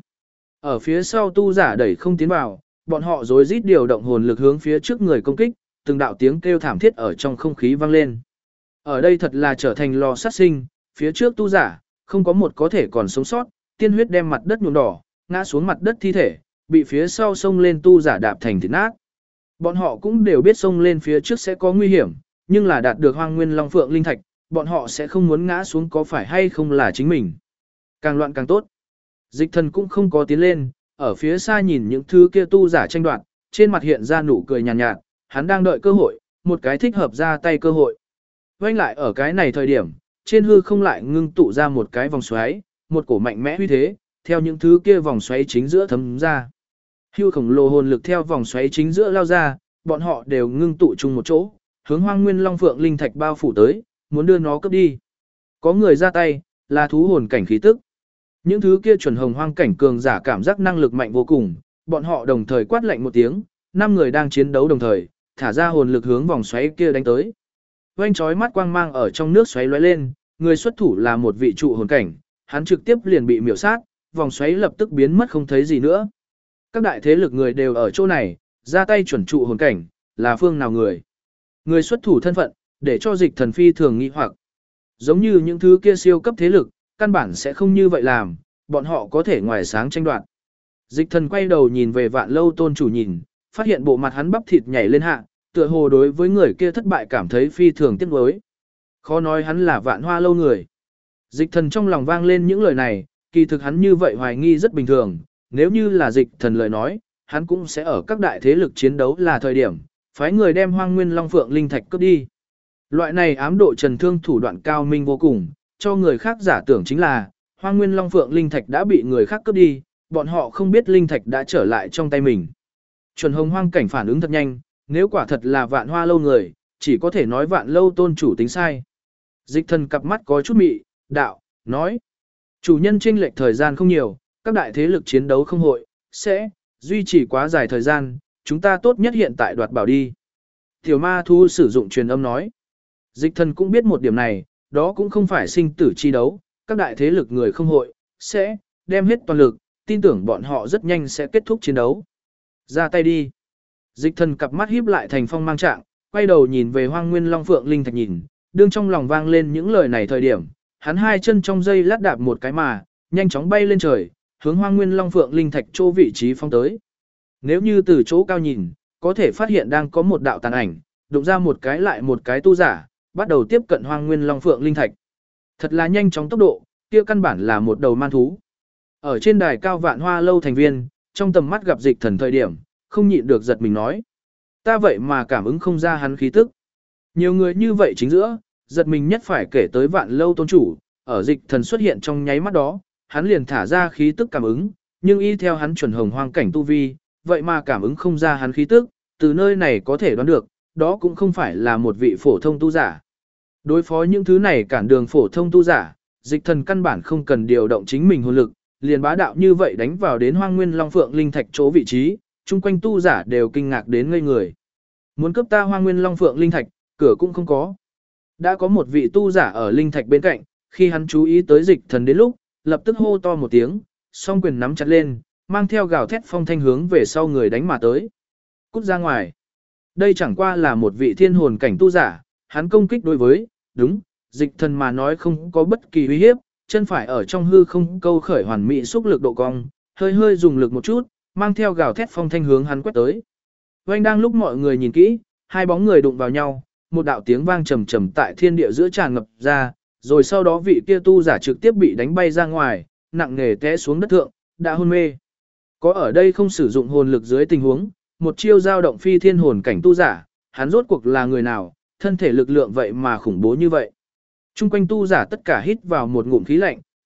Ở phía sau tu giả đẩy không tiến vào, bọn họ rối rít điều động hồn lực hướng phía trước người công kích, từng đạo tiếng kêu thảm thiết ở trong không khí vang lên. Ở đây thật là trở thành lò sát sinh, phía trước tu giả, không có một có thể còn sống sót, tiên huyết đem mặt đất nhuộm đỏ, ngã xuống mặt đất thi thể, bị phía sau xông lên tu giả đạp thành thịt nát. Bọn họ cũng đều biết xông lên phía trước sẽ có nguy hiểm, nhưng là đạt được Hoang Nguyên Long Phượng Linh Thạch, bọn họ sẽ không muốn ngã xuống có phải hay không là chính mình. Càng loạn càng tốt. Dịch Thần cũng không có tiến lên, ở phía xa nhìn những thứ kia tu giả tranh đoạt, trên mặt hiện ra nụ cười nhàn nhạt, hắn đang đợi cơ hội, một cái thích hợp ra tay cơ hội. Quanh lại ở cái này thời điểm, trên hư không lại ngưng tụ ra một cái vòng xoáy, một cổ mạnh mẽ uy thế, theo những thứ kia vòng xoáy chính giữa thấm ra. Hưu khổng lồ hồn lực theo vòng xoáy chính giữa lao ra, bọn họ đều ngưng tụ chung một chỗ, hướng Hoang Nguyên Long Phượng Linh Thạch bao phủ tới, muốn đưa nó cướp đi. Có người ra tay, là thú hồn cảnh khí tức. Những thứ kia chuẩn hồng hoang cảnh cường giả cảm giác năng lực mạnh vô cùng, bọn họ đồng thời quát lạnh một tiếng, 5 người đang chiến đấu đồng thời, thả ra hồn lực hướng vòng xoáy kia đánh tới. Oanh chói mắt quang mang ở trong nước xoáy lóe lên, người xuất thủ là một vị trụ hồn cảnh, hắn trực tiếp liền bị miểu sát, vòng xoáy lập tức biến mất không thấy gì nữa. Các đại thế lực người đều ở chỗ này, ra tay chuẩn trụ hồn cảnh, là phương nào người? Người xuất thủ thân phận, để cho Dịch Thần phi thường nghi hoặc. Giống như những thứ kia siêu cấp thế lực, căn bản sẽ không như vậy làm, bọn họ có thể ngoài sáng tranh đoạt. Dịch Thần quay đầu nhìn về Vạn Lâu Tôn chủ nhìn, phát hiện bộ mặt hắn bắp thịt nhảy lên hạ, tựa hồ đối với người kia thất bại cảm thấy phi thường tiếc nuối. Khó nói hắn là Vạn Hoa Lâu người. Dịch Thần trong lòng vang lên những lời này, kỳ thực hắn như vậy hoài nghi rất bình thường, nếu như là Dịch Thần lời nói, hắn cũng sẽ ở các đại thế lực chiến đấu là thời điểm, phái người đem Hoang Nguyên Long Phượng Linh Thạch cướp đi. Loại này ám độ trần thương thủ đoạn cao minh vô cùng, cho người khác giả tưởng chính là Hoang Nguyên Long Phượng Linh Thạch đã bị người khác cướp đi, bọn họ không biết Linh Thạch đã trở lại trong tay mình. Chuẩn Hồng Hoang cảnh phản ứng thật nhanh, nếu quả thật là Vạn Hoa Lâu người, chỉ có thể nói Vạn Lâu Tôn chủ tính sai. Dịch Thần cặp mắt có chút mị, đạo, nói. Chủ nhân chênh lệch thời gian không nhiều, các đại thế lực chiến đấu không hội, sẽ duy trì quá dài thời gian, chúng ta tốt nhất hiện tại đoạt bảo đi. Tiểu ma thu sử dụng truyền âm nói. Dịch Thần cũng biết một điểm này, đó cũng không phải sinh tử chi đấu, các đại thế lực người không hội, sẽ đem hết toàn lực, tin tưởng bọn họ rất nhanh sẽ kết thúc chiến đấu. Ra tay đi. Dịch Thần cặp mắt híp lại thành phong mang trạng, quay đầu nhìn về Hoang Nguyên Long Phượng Linh Thạch nhìn, đương trong lòng vang lên những lời này thời điểm, hắn hai chân trong dây lát đạp một cái mà, nhanh chóng bay lên trời, hướng Hoang Nguyên Long Phượng Linh Thạch chỗ vị trí phong tới. Nếu như từ chỗ cao nhìn, có thể phát hiện đang có một đạo tàn ảnh, đụng ra một cái lại một cái tu giả, bắt đầu tiếp cận Hoang Nguyên Long Phượng Linh Thạch. Thật là nhanh chóng tốc độ, kia căn bản là một đầu man thú. Ở trên đài cao Vạn Hoa Lâu thành viên, trong tầm mắt gặp Dịch Thần thời điểm, không nhịn được giật mình nói. Ta vậy mà cảm ứng không ra hắn khí tức. Nhiều người như vậy chính giữa, giật mình nhất phải kể tới Vạn Lâu Tôn chủ, ở Dịch Thần xuất hiện trong nháy mắt đó, hắn liền thả ra khí tức cảm ứng, nhưng y theo hắn chuẩn hồng hoang cảnh tu vi, vậy mà cảm ứng không ra hắn khí tức, từ nơi này có thể đoán được, đó cũng không phải là một vị phổ thông tu giả. Đối phó những thứ này cản đường phổ thông tu giả, Dịch Thần căn bản không cần điều động chính mình hồn lực, liền bá đạo như vậy đánh vào đến Hoang Nguyên Long Phượng Linh Thạch chỗ vị trí, chung quanh tu giả đều kinh ngạc đến ngây người. Muốn cướp ta Hoang Nguyên Long Phượng Linh Thạch, cửa cũng không có. Đã có một vị tu giả ở Linh Thạch bên cạnh, khi hắn chú ý tới Dịch Thần đến lúc, lập tức hô to một tiếng, song quyền nắm chặt lên, mang theo gào thét phong thanh hướng về sau người đánh mà tới. Cút ra ngoài. Đây chẳng qua là một vị thiên hồn cảnh tu giả, hắn công kích đối với, đúng, Dịch Thần mà nói không có bất kỳ uy hiếp, chân phải ở trong hư không câu khởi hoàn mỹ xúc lực độ cong, hơi hơi dùng lực một chút, mang theo gào thét phong thanh hướng hắn quét tới. Oanh đang lúc mọi người nhìn kỹ, hai bóng người đụng vào nhau, một đạo tiếng vang trầm trầm tại thiên địa giữa tràn ngập ra, rồi sau đó vị kia tu giả trực tiếp bị đánh bay ra ngoài, nặng nề té xuống đất thượng, đã hôn mê. Có ở đây không sử dụng hồn lực dưới tình huống, một chiêu dao động phi thiên hồn cảnh tu giả, hắn rốt cuộc là người nào, thân thể lực lượng vậy mà khủng bố như vậy. Trung quanh tu giả tất cả hít vào một ngụm khí lạnh,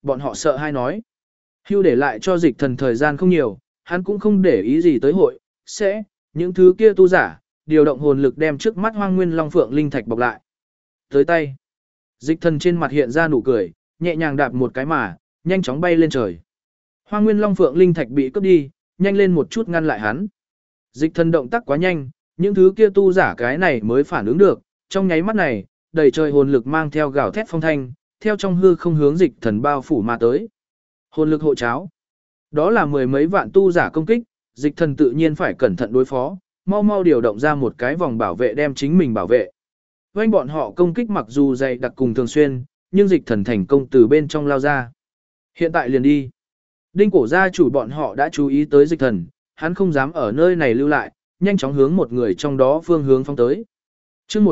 bọn họ sợ hay nói. Hưu để lại cho dịch thần thời gian không nhiều, hắn cũng không để ý gì tới hội, sẽ, những thứ kia tu giả, điều động hồn lực đem trước mắt Hoang Nguyên Long Phượng linh thạch bọc lại. Tới tay. Dịch thần trên mặt hiện ra nụ cười, nhẹ nhàng đạp một cái mà, nhanh chóng bay lên trời. Hoang Nguyên Long Phượng linh thạch bị cướp đi, nhanh lên một chút ngăn lại hắn. Dịch thần động tác quá nhanh, những thứ kia tu giả cái này mới phản ứng được, trong nháy mắt này, đầy trời hồn lực mang theo gào thét phong thanh, theo trong hư không hướng dịch thần bao phủ mà tới. Hồn lực hộ cháo. Đó là mười mấy vạn tu giả công kích, dịch thần tự nhiên phải cẩn thận đối phó, mau mau điều động ra một cái vòng bảo vệ đem chính mình bảo vệ. Vành bọn họ công kích mặc dù dày đặc cùng thường xuyên, nhưng dịch thần thành công từ bên trong lao ra. Hiện tại liền đi. Đinh cổ gia chủ bọn họ đã chú ý tới dịch thần, hắn không dám ở nơi này lưu lại, nhanh chóng hướng một người trong đó phương hướng phóng tới. Chương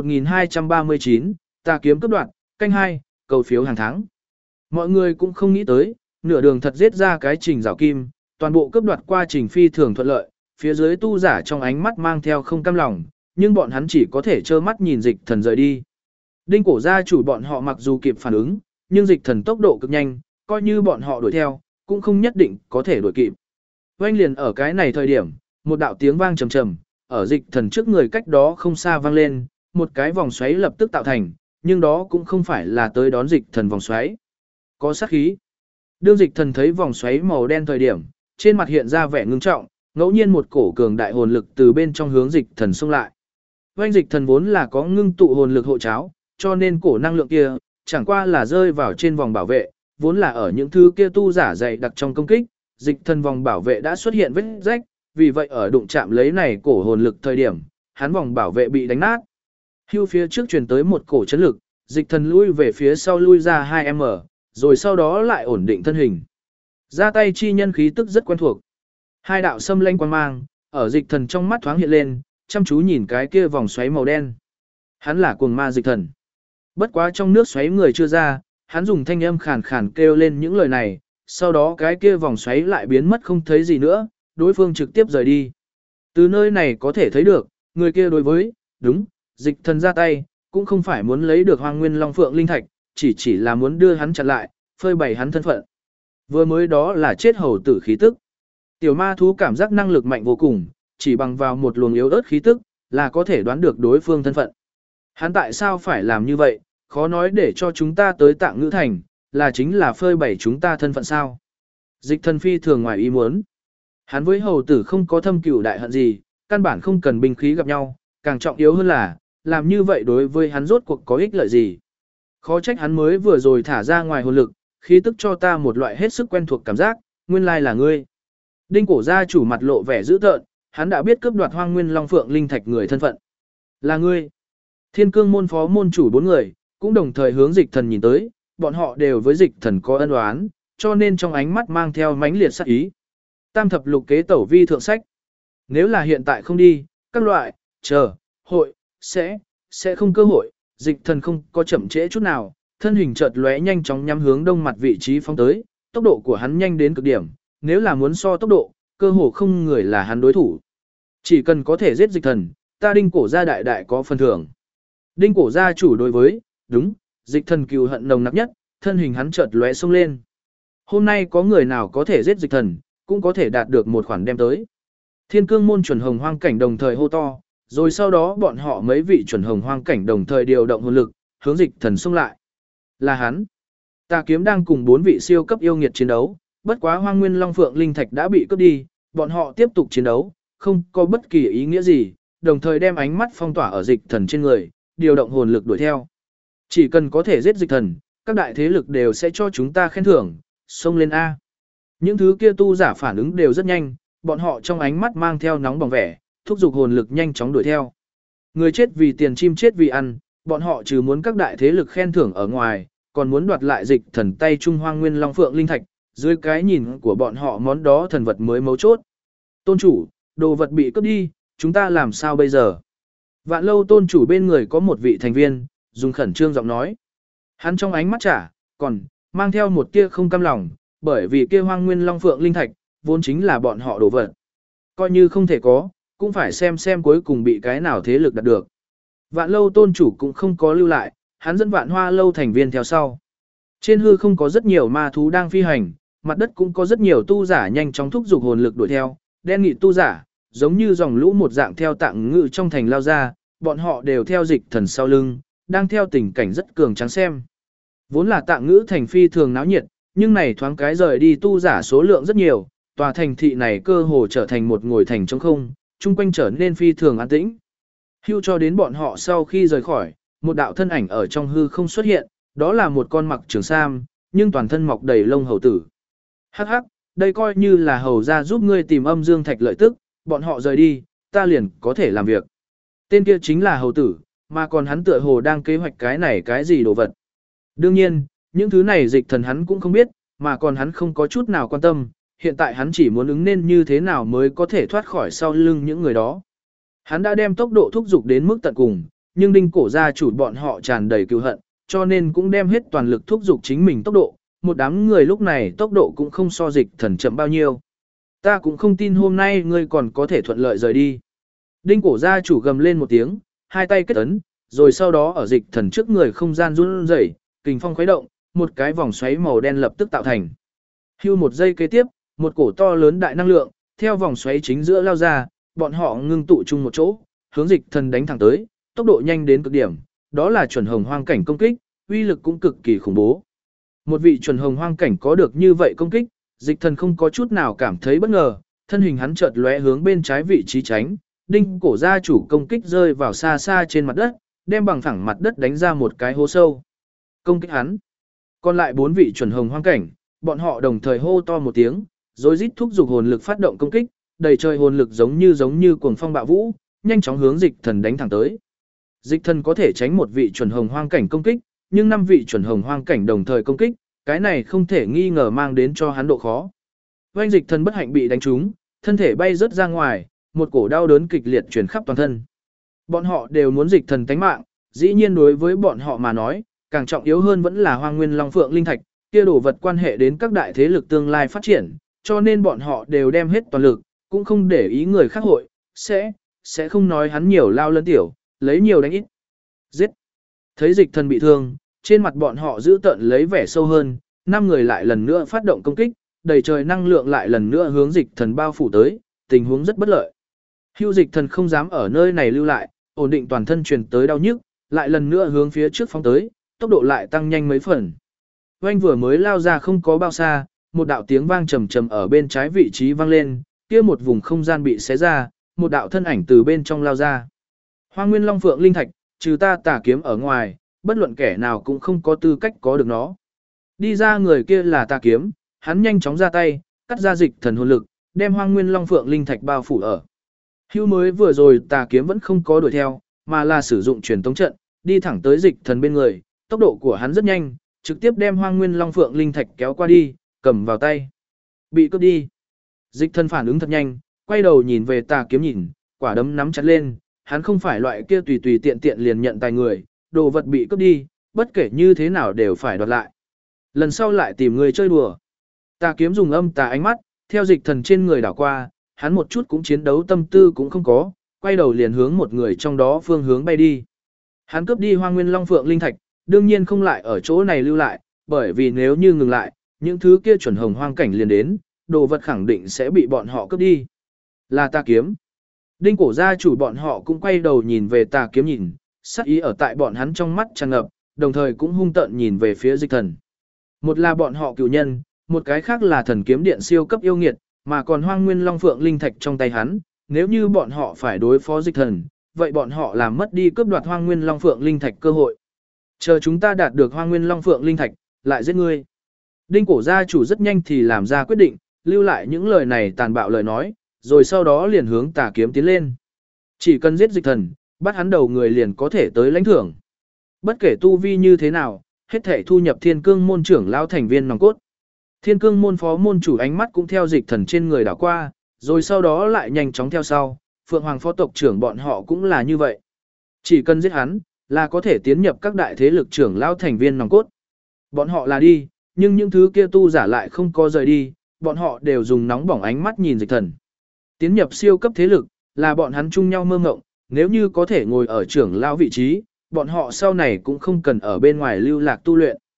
1239, ta kiếm cấp đoạn, canh 2, cầu phiếu hàng tháng. Mọi người cũng không nghĩ tới, nửa đường thật giết ra cái trình rào kim, toàn bộ cấp đoạt qua trình phi thường thuận lợi, phía dưới tu giả trong ánh mắt mang theo không cam lòng, nhưng bọn hắn chỉ có thể trơ mắt nhìn dịch thần rời đi. Đinh cổ gia chủ bọn họ mặc dù kịp phản ứng, nhưng dịch thần tốc độ cực nhanh, coi như bọn họ đuổi theo, cũng không nhất định có thể đuổi kịp. Oanh liền ở cái này thời điểm, một đạo tiếng vang trầm trầm, ở dịch thần trước người cách đó không xa vang lên, một cái vòng xoáy lập tức tạo thành, nhưng đó cũng không phải là tới đón dịch thần vòng xoáy. Có sát khí. Đương dịch thần thấy vòng xoáy màu đen thời điểm, trên mặt hiện ra vẻ ngưng trọng, ngẫu nhiên một cổ cường đại hồn lực từ bên trong hướng dịch thần xông lại. Oanh dịch thần vốn là có ngưng tụ hồn lực hộ cháo, cho nên cổ năng lượng kia, chẳng qua là rơi vào trên vòng bảo vệ, vốn là ở những thứ kia tu giả dày đặc trong công kích, dịch thần vòng bảo vệ đã xuất hiện vết rách, vì vậy ở đụng chạm lấy này cổ hồn lực thời điểm, hắn vòng bảo vệ bị đánh nát. Hưu phía trước truyền tới một cổ chấn lực, dịch thần lui về phía sau lui ra 2m, rồi sau đó lại ổn định thân hình. Ra tay chi nhân khí tức rất quen thuộc. Hai đạo xâm lanh quang mang, ở dịch thần trong mắt thoáng hiện lên, chăm chú nhìn cái kia vòng xoáy màu đen. Hắn là cuồng ma dịch thần. Bất quá trong nước xoáy người chưa ra, hắn dùng thanh âm khàn khàn kêu lên những lời này, sau đó cái kia vòng xoáy lại biến mất không thấy gì nữa, đối phương trực tiếp rời đi. Từ nơi này có thể thấy được, người kia đối với, đúng, dịch thần ra tay, cũng không phải muốn lấy được Hoang Nguyên Long Phượng linh thạch, chỉ là muốn đưa hắn chặn lại, phơi bày hắn thân phận. Vừa mới đó là chết hầu tử khí tức. Tiểu ma thú cảm giác năng lực mạnh vô cùng, chỉ bằng vào một luồng yếu ớt khí tức, là có thể đoán được đối phương thân phận. Hắn tại sao phải làm như vậy, khó nói để cho chúng ta tới Tạng Ngữ Thành, là chính là phơi bày chúng ta thân phận sao. Dịch thần phi thường ngoài ý muốn. Hắn với hầu tử không có thâm cửu đại hận gì, căn bản không cần binh khí gặp nhau, càng trọng yếu hơn là, làm như vậy đối với hắn rốt cuộc có ích lợi gì. Khó trách hắn mới vừa rồi thả ra ngoài hồn lực, khí tức cho ta một loại hết sức quen thuộc cảm giác, nguyên lai là ngươi. Đinh cổ gia chủ mặt lộ vẻ dữ tợn, hắn đã biết cướp đoạt Hoang Nguyên Long Phượng linh thạch người thân phận. Là ngươi. Thiên Cương môn phó môn chủ 4 người, cũng đồng thời hướng dịch thần nhìn tới, bọn họ đều với dịch thần có ân oán, cho nên trong ánh mắt mang theo mãnh liệt sát ý. Tam thập lục kế tẩu vi thượng sách. Nếu là hiện tại không đi, các loại, chờ, hội, sẽ không cơ hội, dịch thần không có chậm trễ chút nào, thân hình chợt lóe nhanh chóng nhắm hướng đông mặt vị trí phóng tới, tốc độ của hắn nhanh đến cực điểm, nếu là muốn so tốc độ, cơ hồ không người là hắn đối thủ. Chỉ cần có thể giết dịch thần, ta đinh cổ gia đại đại có phần thưởng. Đinh cổ gia chủ đối với, đúng, dịch thần cừu hận nồng nặc nhất, thân hình hắn chợt lóe xông lên. Hôm nay có người nào có thể giết dịch thần, cũng có thể đạt được một khoản đem tới. Thiên Cương môn chuẩn hồng hoang cảnh đồng thời hô to, rồi sau đó bọn họ mấy vị chuẩn hồng hoang cảnh đồng thời điều động hồn lực, hướng dịch thần xông lại. Là hắn. Tà kiếm đang cùng 4 vị siêu cấp yêu nghiệt chiến đấu, bất quá Hoang Nguyên Long Phượng linh thạch đã bị cướp đi, bọn họ tiếp tục chiến đấu, không có bất kỳ ý nghĩa gì, đồng thời đem ánh mắt phong tỏa ở dịch thần trên người, điều động hồn lực đuổi theo. Chỉ cần có thể giết dịch thần, các đại thế lực đều sẽ cho chúng ta khen thưởng, xông lên A. Những thứ kia tu giả phản ứng đều rất nhanh, bọn họ trong ánh mắt mang theo nóng bỏng vẻ, thúc giục hồn lực nhanh chóng đuổi theo. Người chết vì tiền, chim chết vì ăn, bọn họ trừ muốn các đại thế lực khen thưởng ở ngoài, còn muốn đoạt lại dịch thần tay Trung Hoang Nguyên Long Phượng linh thạch, dưới cái nhìn của bọn họ món đó thần vật mới mấu chốt. Tôn chủ, đồ vật bị cướp đi, chúng ta làm sao bây giờ? Vạn Lâu tôn chủ bên người có một vị thành viên, dùng khẩn trương giọng nói. Hắn trong ánh mắt còn mang theo một tia không cam lòng, bởi vì kia Hoang Nguyên Long Phượng linh thạch vốn chính là bọn họ đồ vật. Coi như không thể có, cũng phải xem cuối cùng bị cái nào thế lực đạt được. Vạn Lâu tôn chủ cũng không có lưu lại, hắn dẫn Vạn Hoa Lâu thành viên theo sau. Trên hư không có rất nhiều ma thú đang phi hành, mặt đất cũng có rất nhiều tu giả nhanh chóng thúc giục hồn lực đuổi theo, đen nghị tu giả, giống như dòng lũ một dạng theo tạng ngự trong thành lao ra, bọn họ đều theo dịch thần sau lưng, đang theo tình cảnh rất cường trắng xem. Vốn là tạng ngữ thành phi thường náo nhiệt, nhưng này thoáng cái rời đi tu giả số lượng rất nhiều, tòa thành thị này cơ hồ trở thành một ngồi thành trống không, chung quanh trở nên phi thường an tĩnh. Hưu cho đến bọn họ sau khi rời khỏi, một đạo thân ảnh ở trong hư không xuất hiện, đó là một con mặc trường sam, nhưng toàn thân mọc đầy lông hầu tử. Hắc hắc, đây coi như là hầu ra giúp ngươi tìm âm dương thạch lợi tức, bọn họ rời đi, ta liền có thể làm việc. Tên kia chính là hầu tử, mà còn hắn tựa hồ đang kế hoạch cái này cái gì đồ vật. Đương nhiên, những thứ này dịch thần hắn cũng không biết, mà còn hắn không có chút nào quan tâm, hiện tại hắn chỉ muốn ứng nên như thế nào mới có thể thoát khỏi sau lưng những người đó. Hắn đã đem tốc độ thúc giục đến mức tận cùng, nhưng đinh cổ gia chủ bọn họ tràn đầy cừu hận, cho nên cũng đem hết toàn lực thúc giục chính mình tốc độ, một đám người lúc này tốc độ cũng không so dịch thần chậm bao nhiêu. Ta cũng không tin hôm nay ngươi còn có thể thuận lợi rời đi. Đinh cổ gia chủ gầm lên một tiếng, hai tay kết ấn, rồi sau đó ở dịch thần trước người không gian run rẩy, kình phong khuấy động, một cái vòng xoáy màu đen lập tức tạo thành. Hưu một giây kế tiếp, một cổ to lớn đại năng lượng, theo vòng xoáy chính giữa lao ra, bọn họ ngưng tụ chung một chỗ, hướng dịch thần đánh thẳng tới, tốc độ nhanh đến cực điểm, đó là chuẩn hồng hoang cảnh công kích, uy lực cũng cực kỳ khủng bố. Một vị chuẩn hồng hoang cảnh có được như vậy công kích, dịch thần không có chút nào cảm thấy bất ngờ, thân hình hắn chợt lóe hướng bên trái vị trí tránh, đinh cổ gia chủ công kích rơi vào xa xa trên mặt đất, đem bằng phẳng mặt đất đánh ra một cái hố sâu. Công kích hắn. Còn lại 4 vị chuẩn hồng hoang cảnh, bọn họ đồng thời hô to một tiếng, rồi rít thúc giục hồn lực phát động công kích, đầy trời hồn lực giống như cuồng phong bạo vũ, nhanh chóng hướng dịch thần đánh thẳng tới. Dịch thần có thể tránh một vị chuẩn hồng hoang cảnh công kích, nhưng 5 vị chuẩn hồng hoang cảnh đồng thời công kích, cái này không thể nghi ngờ mang đến cho hắn độ khó. Oanh dịch thần bất hạnh bị đánh trúng, thân thể bay rớt ra ngoài, một cổ đau đớn kịch liệt truyền khắp toàn thân. Bọn họ đều muốn dịch thần tánh mạng, dĩ nhiên đối với bọn họ mà nói, càng trọng yếu hơn vẫn là Hoang Nguyên Long Phượng Linh Thạch, kia đồ vật quan hệ đến các đại thế lực tương lai phát triển, cho nên bọn họ đều đem hết toàn lực, cũng không để ý người khác hội, sẽ không nói hắn nhiều lao lấn tiểu, lấy nhiều đánh ít. Giết! Thấy dịch thần bị thương, trên mặt bọn họ giữ tận lấy vẻ sâu hơn, 5 người lại lần nữa phát động công kích, đầy trời năng lượng lại lần nữa hướng dịch thần bao phủ tới, tình huống rất bất lợi. Hưu dịch thần không dám ở nơi này lưu lại, ổn định toàn thân truyền tới đau nhức, lại lần nữa hướng phía trước phóng tới, tốc độ lại tăng nhanh mấy phần. Oanh vừa mới lao ra không có bao xa, một đạo tiếng vang trầm trầm ở bên trái vị trí vang lên, kia một vùng không gian bị xé ra, một đạo thân ảnh từ bên trong lao ra. Hoang Nguyên Long Phượng Linh Thạch, trừ ta tà kiếm ở ngoài, bất luận kẻ nào cũng không có tư cách có được nó. Đi ra người kia là tà kiếm, hắn nhanh chóng ra tay, cắt ra dịch thần hồn lực, đem Hoang Nguyên Long Phượng Linh Thạch bao phủ ở. Hưu mới vừa rồi tà kiếm vẫn không có đuổi theo, mà là sử dụng truyền tống trận, đi thẳng tới dịch thần bên người, tốc độ của hắn rất nhanh, trực tiếp đem Hoang Nguyên Long Phượng Linh Thạch kéo qua đi, cầm vào tay. Bị cướp đi. Dịch thần phản ứng thật nhanh, quay đầu nhìn về tà kiếm nhìn, quả đấm nắm chặt lên, hắn không phải loại kia tùy tùy tiện tiện liền nhận tài người, đồ vật bị cướp đi, bất kể như thế nào đều phải đoạt lại. Lần sau lại tìm người chơi đùa. Tà kiếm dùng âm tà ánh mắt, theo dịch thần trên người đảo qua, hắn một chút cũng chiến đấu tâm tư cũng không có, quay đầu liền hướng một người trong đó phương hướng bay đi. Hắn cướp đi Hoang Nguyên Long Phượng Linh Thạch, đương nhiên không lại ở chỗ này lưu lại, bởi vì nếu như ngừng lại, những thứ kia chuẩn hồng hoang cảnh liền đến, đồ vật khẳng định sẽ bị bọn họ cướp đi. Là tà kiếm. Đinh cổ gia chủ bọn họ cũng quay đầu nhìn về tà kiếm nhìn, sắc ý ở tại bọn hắn trong mắt tràn ngập, đồng thời cũng hung tợn nhìn về phía dịch thần. Một là bọn họ cựu nhân, một cái khác là thần kiếm điện siêu cấp yêu nghiệt, mà còn Hoang Nguyên Long Phượng Linh Thạch trong tay hắn, nếu như bọn họ phải đối phó dịch thần, vậy bọn họ làm mất đi cướp đoạt Hoang Nguyên Long Phượng Linh Thạch cơ hội. Chờ chúng ta đạt được Hoang Nguyên Long Phượng Linh Thạch, lại giết ngươi. Đinh cổ gia chủ rất nhanh thì làm ra quyết định, lưu lại những lời này tàn bạo lời nói, rồi sau đó liền hướng tà kiếm tiến lên. Chỉ cần giết dịch thần, bắt hắn đầu người liền có thể tới lãnh thưởng. Bất kể tu vi như thế nào, hết thể thu nhập Thiên Cương môn trưởng lão thành viên nòng cốt. Thiên Cương môn phó môn chủ ánh mắt cũng theo dịch thần trên người đảo qua, rồi sau đó lại nhanh chóng theo sau, Phượng Hoàng phó tộc trưởng bọn họ cũng là như vậy. Chỉ cần giết hắn, là có thể tiến nhập các đại thế lực trưởng lão thành viên nòng cốt. Bọn họ là đi, nhưng những thứ kia tu giả lại không có rời đi, bọn họ đều dùng nóng bỏng ánh mắt nhìn dịch thần. Tiến nhập siêu cấp thế lực, là bọn hắn chung nhau mơ ngộng, nếu như có thể ngồi ở trưởng lão vị trí, bọn họ sau này cũng không cần ở bên ngoài lưu lạc tu luyện.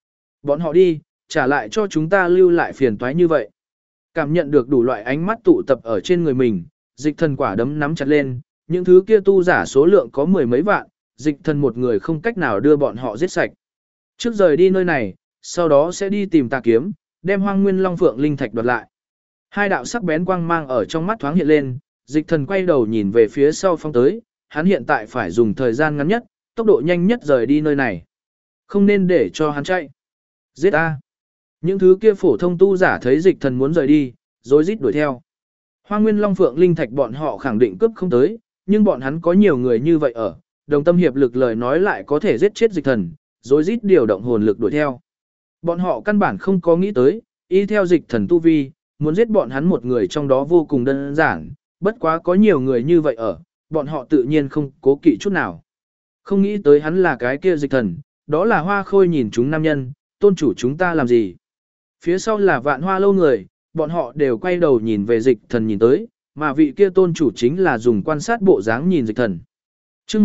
Bọn họ đi, trả lại cho chúng ta lưu lại phiền toái như vậy. Cảm nhận được đủ loại ánh mắt tụ tập ở trên người mình, dịch thần quả đấm nắm chặt lên, những thứ kia tu giả số lượng có mười mấy vạn, dịch thần một người không cách nào đưa bọn họ giết sạch. Trước rời đi nơi này, sau đó sẽ đi tìm Tà Kiếm, đem Hoang Nguyên Long Phượng linh thạch đoạt lại. Hai đạo sắc bén quang mang ở trong mắt thoáng hiện lên, dịch thần quay đầu nhìn về phía sau phong tới, hắn hiện tại phải dùng thời gian ngắn nhất, tốc độ nhanh nhất rời đi nơi này. Không nên để cho hắn chạy. Giết a! Những thứ kia phổ thông tu giả thấy dịch thần muốn rời đi, rối rít đuổi theo. Hoang Nguyên Long Phượng linh thạch bọn họ khẳng định cướp không tới, nhưng bọn hắn có nhiều người như vậy ở, đồng tâm hiệp lực lời nói lại có thể giết chết dịch thần, rối rít điều động hồn lực đuổi theo. Bọn họ căn bản không có nghĩ tới, y theo dịch thần tu vi, muốn giết bọn hắn một người trong đó vô cùng đơn giản, bất quá có nhiều người như vậy ở, bọn họ tự nhiên không cố kỵ chút nào. Không nghĩ tới hắn là cái kia dịch thần, đó là Hoa Khôi nhìn chúng nam nhân, tôn chủ chúng ta làm gì. Phía sau là Vạn Hoa lâu người, bọn họ đều quay đầu nhìn về dịch thần nhìn tới, mà vị kia tôn chủ chính là dùng quan sát bộ dáng nhìn dịch thần. Chương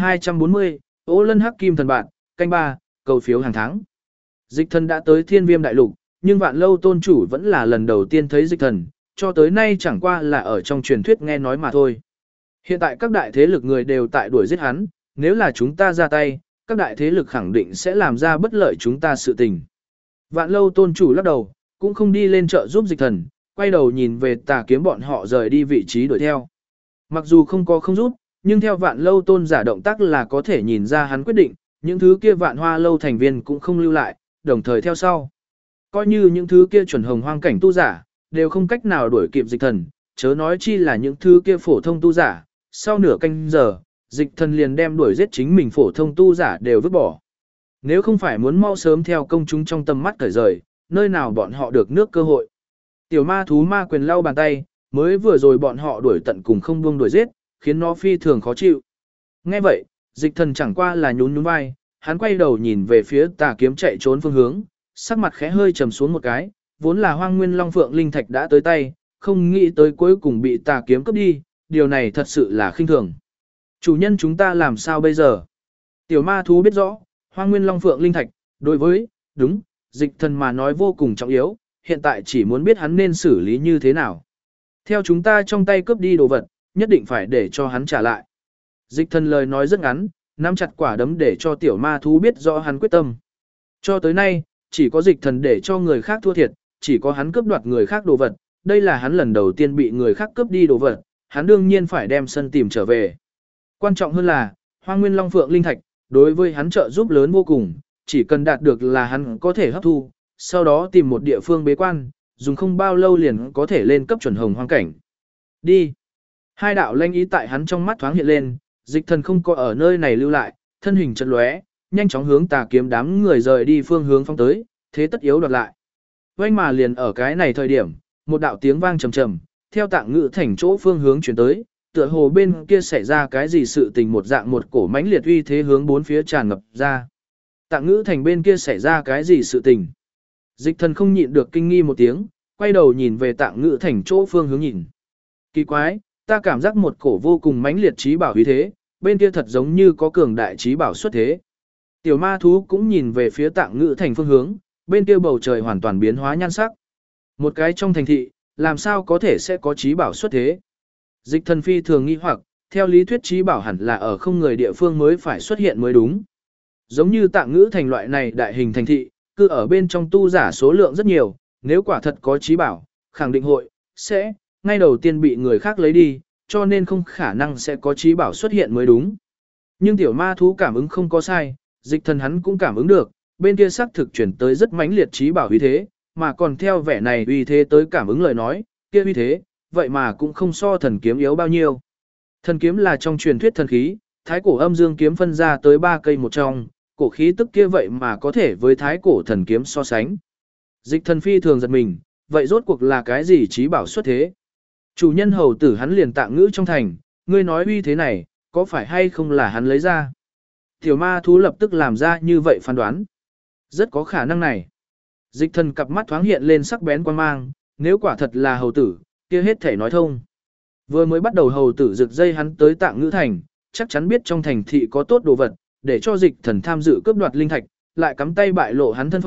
1240, Ô Lân Hắc Kim Thần Bạn, canh 3, cầu phiếu hàng tháng. Dịch thần đã tới Thiên Viêm Đại Lục, nhưng Vạn Lâu tôn chủ vẫn là lần đầu tiên thấy dịch thần, cho tới nay chẳng qua là ở trong truyền thuyết nghe nói mà thôi. Hiện tại các đại thế lực người đều tại đuổi giết hắn, nếu là chúng ta ra tay, các đại thế lực khẳng định sẽ làm ra bất lợi chúng ta sự tình. Vạn Lâu tôn chủ lắc đầu, cũng không đi lên trợ giúp dịch thần, quay đầu nhìn về Tà Kiếm bọn họ rời đi vị trí đuổi theo. Mặc dù không có không rút, nhưng theo Vạn Lâu tôn giả động tác là có thể nhìn ra hắn quyết định, những thứ kia Vạn Hoa lâu thành viên cũng không lưu lại, đồng thời theo sau. Coi như những thứ kia chuẩn hồng hoang cảnh tu giả, đều không cách nào đuổi kịp dịch thần, chớ nói chi là những thứ kia phổ thông tu giả, sau nửa canh giờ, dịch thần liền đem đuổi giết chính mình phổ thông tu giả đều vứt bỏ. Nếu không phải muốn mau sớm theo công chúng trong tầm mắt cởi rời, nơi nào bọn họ được nước cơ hội. Tiểu ma thú ma quyền lau bàn tay, mới vừa rồi bọn họ đuổi tận cùng không buông đuổi giết, khiến nó phi thường khó chịu. Nghe vậy, dịch thần chẳng qua là nhún nhún vai, hắn quay đầu nhìn về phía Tà Kiếm chạy trốn phương hướng, sắc mặt khẽ hơi trầm xuống một cái, vốn là Hoang Nguyên Long Phượng linh thạch đã tới tay, không nghĩ tới cuối cùng bị Tà Kiếm cướp đi, điều này thật sự là khinh thường. Chủ nhân chúng ta làm sao bây giờ? Tiểu ma thú biết rõ, Hoang Nguyên Long Phượng linh thạch, đối với, đúng, dịch thần mà nói vô cùng trọng yếu, hiện tại chỉ muốn biết hắn nên xử lý như thế nào. Theo chúng ta trong tay cướp đi đồ vật, nhất định phải để cho hắn trả lại. Dịch thần lời nói rất ngắn, nắm chặt quả đấm để cho tiểu ma thú biết rõ hắn quyết tâm. Cho tới nay, chỉ có dịch thần để cho người khác thua thiệt, chỉ có hắn cướp đoạt người khác đồ vật, đây là hắn lần đầu tiên bị người khác cướp đi đồ vật, hắn đương nhiên phải đem sân tìm trở về. Quan trọng hơn là, Hoang Nguyên Long Phượng linh thạch, đối với hắn trợ giúp lớn vô cùng, chỉ cần đạt được là hắn có thể hấp thu, sau đó tìm một địa phương bế quan, dùng không bao lâu liền có thể lên cấp chuẩn hồng hoang cảnh. Đi. Hai đạo lanh ý tại hắn trong mắt thoáng hiện lên, dịch thần không có ở nơi này lưu lại, thân hình chật lóe, nhanh chóng hướng Tà Kiếm đám người rời đi phương hướng phong tới, thế tất yếu đoạt lại. Vành mà liền ở cái này thời điểm, một đạo tiếng vang trầm trầm, theo Tạng Ngữ Thành chỗ phương hướng chuyển tới, tựa hồ bên kia xảy ra cái gì sự tình một dạng một cổ mãnh liệt uy thế hướng bốn phía tràn ngập ra. Tạng Ngữ Thành bên kia xảy ra cái gì sự tình? Dịch thần không nhịn được kinh nghi một tiếng, quay đầu nhìn về Tạng Ngữ Thành chỗ phương hướng nhìn. Kỳ quái, ta cảm giác một cổ vô cùng mãnh liệt trí bảo uy thế, bên kia thật giống như có cường đại trí bảo xuất thế. Tiểu ma thú cũng nhìn về phía Tạng Ngữ Thành phương hướng, bên kia bầu trời hoàn toàn biến hóa nhan sắc. Một cái trong thành thị, làm sao có thể sẽ có trí bảo xuất thế? Dịch thần phi thường nghi hoặc, theo lý thuyết trí bảo hẳn là ở không người địa phương mới phải xuất hiện mới đúng. Giống như Tạng Ngữ Thành loại này đại hình thành thị, cứ ở bên trong tu giả số lượng rất nhiều, nếu quả thật có trí bảo, khẳng định hội, sẽ, ngay đầu tiên bị người khác lấy đi, cho nên không khả năng sẽ có trí bảo xuất hiện mới đúng. Nhưng tiểu ma thú cảm ứng không có sai, dịch thần hắn cũng cảm ứng được, bên kia xác thực chuyển tới rất mãnh liệt trí bảo uy thế, mà còn theo vẻ này uy thế tới cảm ứng lời nói, kia uy thế, vậy mà cũng không so thần kiếm yếu bao nhiêu. Thần kiếm là trong truyền thuyết thần khí, thái cổ âm dương kiếm phân ra tới 3 cây một trong, cổ khí tức kia vậy mà có thể với thái cổ thần kiếm so sánh. Dịch thần phi thường giật mình, vậy rốt cuộc là cái gì trí bảo xuất thế? Chủ nhân hầu tử hắn liền Tạng Ngữ trong thành, ngươi nói uy thế này, có phải hay không là hắn lấy ra? Tiểu ma thú lập tức làm ra như vậy phán đoán. Rất có khả năng này. Dịch thần cặp mắt thoáng hiện lên sắc bén quan mang, nếu quả thật là hầu tử, kia hết thể nói thông. Vừa mới bắt đầu hầu tử rực dây hắn tới Tạng Ngữ thành, chắc chắn biết trong thành thị có tốt đồ vật, để cho dịch thần tham dự cướp đoạt linh thạch, lại cắm tay bại lộ hắn thân phận,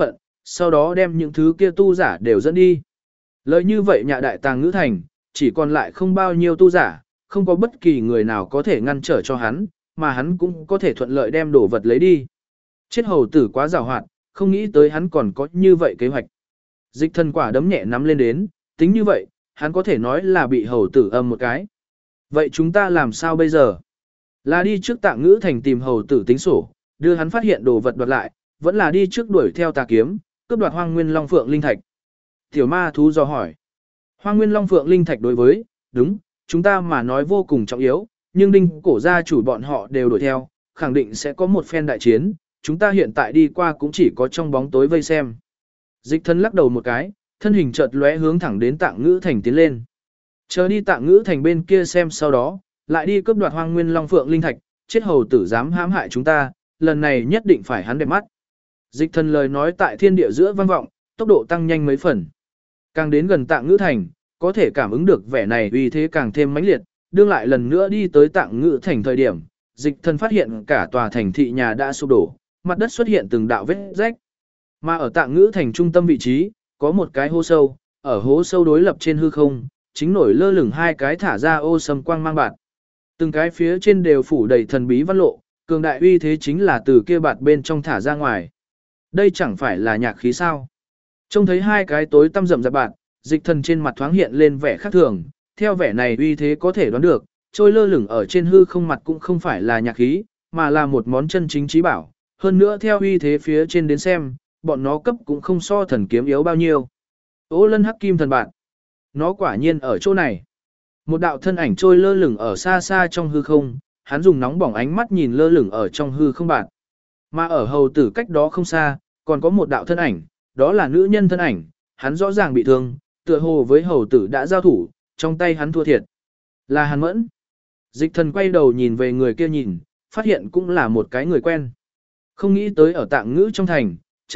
sau đó đem những thứ kia tu giả đều dẫn đi. Lời như vậy nhạ đại tàng ngữ thành, chỉ còn lại không bao nhiêu tu giả, không có bất kỳ người nào có thể ngăn trở cho hắn, mà hắn cũng có thể thuận lợi đem đồ vật lấy đi. Chết hầu tử quá giàu hoạt, không nghĩ tới hắn còn có như vậy kế hoạch. Dịch thần quả đấm nhẹ nắm lên đến, tính như vậy, hắn có thể nói là bị hầu tử âm một cái. Vậy chúng ta làm sao bây giờ? Là đi trước Tạng Ngữ Thành tìm hầu tử tính sổ, đưa hắn phát hiện đồ vật đoạt lại, vẫn là đi trước đuổi theo tà kiếm, cướp đoạt Hoang Nguyên Long Phượng Linh Thạch. Tiểu ma thú do hỏi. Hoang Nguyên Long Phượng Linh Thạch đối với, đúng, chúng ta mà nói vô cùng trọng yếu, nhưng đinh cổ gia chủ bọn họ đều đuổi theo, khẳng định sẽ có một phen đại chiến, chúng ta hiện tại đi qua cũng chỉ có trong bóng tối vây xem. Dịch thân lắc đầu một cái, thân hình chợt lóe hướng thẳng đến Tạng Ngữ Thành tiến lên. Chờ đi Tạng Ngữ Thành bên kia xem sau đó, lại đi cướp đoạt Hoang Nguyên Long Phượng Linh Thạch, chết hầu tử dám hãm hại chúng ta, lần này nhất định phải hắn đẹp mắt. Dịch thần lời nói tại thiên địa giữa vang vọng, tốc độ tăng nhanh mấy phần. Càng đến gần Tạng Ngữ Thành, có thể cảm ứng được vẻ này uy thế càng thêm mãnh liệt, đương lại lần nữa đi tới Tạng Ngữ Thành thời điểm, dịch thần phát hiện cả tòa thành thị nhà đã sụp đổ, mặt đất xuất hiện từng đạo vết rách. Mà ở Tạng Ngữ Thành trung tâm vị trí, có một cái hố sâu, ở hố sâu đối lập trên hư không, chính nổi lơ lửng hai cái thả ra ô sầm quang mang bạt. Từng cái phía trên đều phủ đầy thần bí văn lộ, cường đại uy thế chính là từ kia bạt bên trong thả ra ngoài. Đây chẳng phải là nhạc khí sao? Trông thấy hai cái tối tăm rậm rạp bạt, dịch thần trên mặt thoáng hiện lên vẻ khác thường, theo vẻ này uy thế có thể đoán được, trôi lơ lửng ở trên hư không mặt cũng không phải là nhạc khí, mà là một món chân chính trí bảo. Hơn nữa theo uy thế phía trên đến xem, bọn nó cấp cũng không so thần kiếm yếu bao nhiêu. Ô lân hắc kim thần bạn. Nó quả nhiên ở chỗ này. Một đạo thân ảnh trôi lơ lửng ở xa xa trong hư không, hắn dùng nóng bỏng ánh mắt nhìn lơ lửng ở trong hư không bạn. Mà ở hầu tử cách đó không xa, còn có một đạo thân ảnh, đó là nữ nhân thân ảnh, hắn rõ ràng bị thương, tựa hồ với hầu tử đã giao thủ, trong tay hắn thua thiệt. Là Hàn Mẫn. Dịch thần quay đầu nhìn về người kia nhìn, phát hiện cũng là một cái người quen. Không nghĩ tới ở Tạng Ngữ trong thành,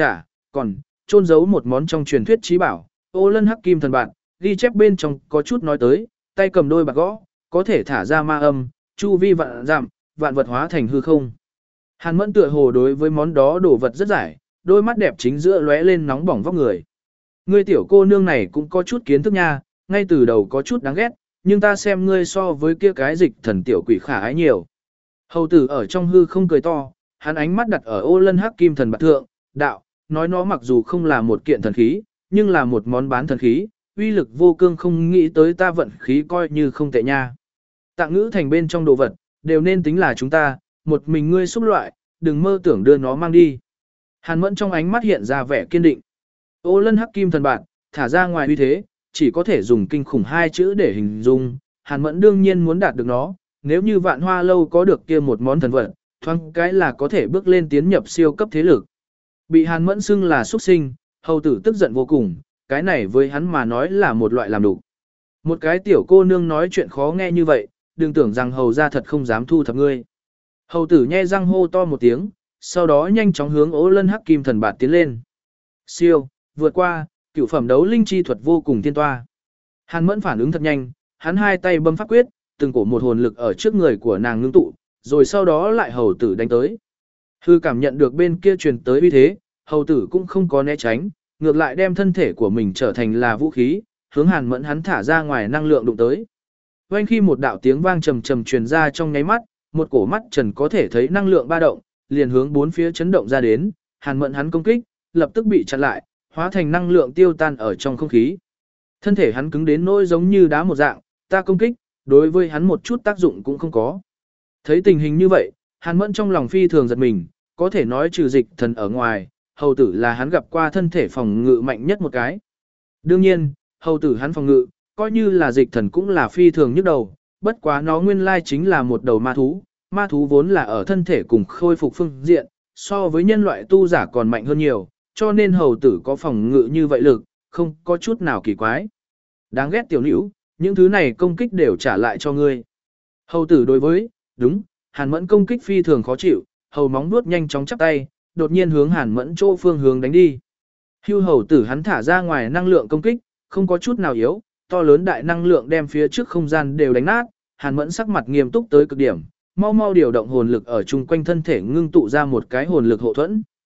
còn chôn giấu một món trong truyền thuyết trí bảo, ô lân hắc kim thần bạn, ghi chép bên trong có chút nói tới, tay cầm đôi bạc gõ, có thể thả ra ma âm, chu vi vạn giảm, vạn vật hóa thành hư không. Hàn Mẫn tựa hồ đối với món đó đồ vật rất giải, đôi mắt đẹp chính giữa lóe lên nóng bỏng vóc người. Ngươi tiểu cô nương này cũng có chút kiến thức nha, ngay từ đầu có chút đáng ghét, nhưng ta xem ngươi so với kia cái dịch thần tiểu quỷ khả ái nhiều. Hầu tử ở trong hư không cười to, hắn ánh mắt đặt ở ô lân hắc kim thần bạc thượng, đạo, nói nó mặc dù không là một kiện thần khí, nhưng là một món bán thần khí, uy lực vô cương, không nghĩ tới ta vận khí coi như không tệ nha. Tạng Ngữ Thành bên trong đồ vật, đều nên tính là chúng ta, một mình ngươi xúc loại, đừng mơ tưởng đưa nó mang đi. Hàn Mẫn trong ánh mắt hiện ra vẻ kiên định. Ô lân hắc kim thần bạn, thả ra ngoài uy thế, chỉ có thể dùng kinh khủng hai chữ để hình dung. Hàn Mẫn đương nhiên muốn đạt được nó, nếu như Vạn Hoa Lâu có được kia một món thần vật, thoáng cái là có thể bước lên tiến nhập siêu cấp thế lực. Bị Hàn Mẫn xưng là xuất sinh, hầu tử tức giận vô cùng, cái này với hắn mà nói là một loại làm đủ. Một cái tiểu cô nương nói chuyện khó nghe như vậy, đừng tưởng rằng hầu ra thật không dám thu thập ngươi. Hầu tử nhe răng hô to một tiếng, sau đó nhanh chóng hướng Ô Lân hắc kim thần bạt tiến lên. Siêu, vượt qua, cửu phẩm đấu linh chi thuật vô cùng tiên toa. Hàn Mẫn phản ứng thật nhanh, hắn hai tay bấm pháp quyết, từng cổ một hồn lực ở trước người của nàng ngưng tụ, rồi sau đó lại hầu tử đánh tới. Hư cảm nhận được bên kia truyền tới uy thế, hầu tử cũng không có né tránh, ngược lại đem thân thể của mình trở thành là vũ khí, hướng Hàn Mẫn hắn thả ra ngoài năng lượng đụng tới. Oanh khi một đạo tiếng vang trầm trầm truyền ra trong nháy mắt, một cổ mắt trần có thể thấy năng lượng ba động, liền hướng bốn phía chấn động ra đến, Hàn Mẫn hắn công kích, lập tức bị chặn lại, hóa thành năng lượng tiêu tan ở trong không khí. Thân thể hắn cứng đến nỗi giống như đá một dạng, ta công kích, đối với hắn một chút tác dụng cũng không có. Thấy tình hình như vậy, Hàn Mẫn trong lòng phi thường giật mình, có thể nói trừ dịch thần ở ngoài, hầu tử là hắn gặp qua thân thể phòng ngự mạnh nhất một cái. Đương nhiên, hầu tử hắn phòng ngự, coi như là dịch thần cũng là phi thường nhức đầu, bất quá nó nguyên lai chính là một đầu ma thú vốn là ở thân thể cùng khôi phục phương diện, so với nhân loại tu giả còn mạnh hơn nhiều, cho nên hầu tử có phòng ngự như vậy lực, không có chút nào kỳ quái. Đáng ghét tiểu nữ, những thứ này công kích đều trả lại cho ngươi. Hầu tử đối với, đúng, Hàn Mẫn công kích phi thường khó chịu, hầu móng vuốt nhanh chóng chắp tay, đột nhiên hướng Hàn Mẫn chỗ phương hướng đánh đi. Hưu hầu tử hắn thả ra ngoài năng lượng công kích, không có chút nào yếu, to lớn đại năng lượng đem phía trước không gian đều đánh nát, Hàn Mẫn sắc mặt nghiêm túc tới cực điểm, mau mau điều động hồn lực ở chung quanh thân thể ngưng tụ ra một cái hồn lực hộ thuẫn.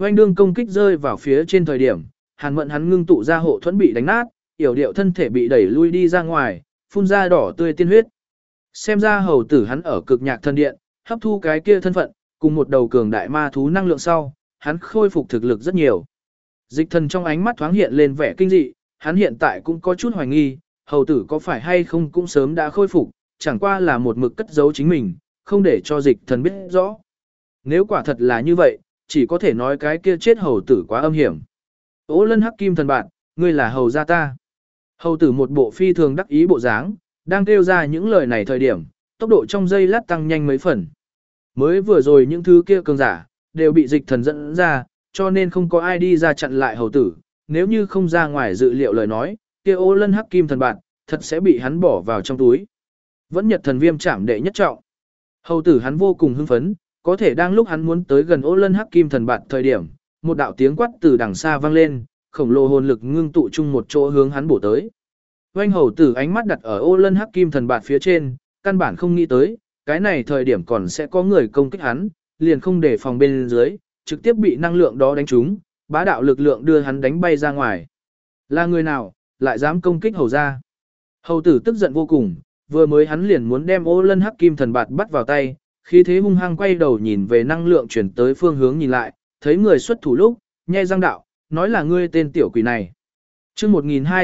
Oanh đương công kích rơi vào phía trên thời điểm, Hàn Mẫn hắn ngưng tụ ra hộ thuẫn bị đánh nát, yểu điệu thân thể bị đẩy lui đi ra ngoài, phun ra đỏ tươi tiên huyết. Xem ra hầu tử hắn ở cực nhạc thân điện, hấp thu cái kia thân phận, cùng một đầu cường đại ma thú năng lượng sau, hắn khôi phục thực lực rất nhiều. Dịch thần trong ánh mắt thoáng hiện lên vẻ kinh dị, hắn hiện tại cũng có chút hoài nghi, hầu tử có phải hay không cũng sớm đã khôi phục, chẳng qua là một mực cất giấu chính mình, không để cho dịch thần biết rõ. Nếu quả thật là như vậy, chỉ có thể nói cái kia chết hầu tử quá âm hiểm. Ô Lân Hắc Kim Thần Bạn, ngươi là hầu gia ta. Hầu tử một bộ phi thường đắc ý bộ dáng, đang kêu ra những lời này thời điểm, tốc độ trong giây lát tăng nhanh mấy phần. Mới vừa rồi những thứ kia cường giả, đều bị dịch thần dẫn ra, cho nên không có ai đi ra chặn lại hầu tử, nếu như không ra ngoài dự liệu lời nói, kia Ô Lân Hắc Kim Thần Bạn, thật sẽ bị hắn bỏ vào trong túi. Vẫn Nhật Thần Viêm chạm đệ nhất trọng. Hầu tử hắn vô cùng hưng phấn, có thể đang lúc hắn muốn tới gần Ô Lân Hắc Kim Thần Bạn thời điểm, một đạo tiếng quát từ đằng xa vang lên, khổng lồ hồn lực ngưng tụ chung một chỗ hướng hắn bổ tới. Oanh hầu tử ánh mắt đặt ở Ô Lân Hắc Kim Thần Bạt phía trên, căn bản không nghĩ tới, cái này thời điểm còn sẽ có người công kích hắn, liền không để phòng bên dưới, trực tiếp bị năng lượng đó đánh trúng, bá đạo lực lượng đưa hắn đánh bay ra ngoài. Là người nào, lại dám công kích hầu ra? Hầu tử tức giận vô cùng, vừa mới hắn liền muốn đem Ô Lân Hắc Kim Thần Bạt bắt vào tay, khí thế hung hăng quay đầu nhìn về năng lượng chuyển tới phương hướng nhìn lại, thấy người xuất thủ lúc, nhe răng đạo, nói là ngươi tên tiểu quỷ này. Chương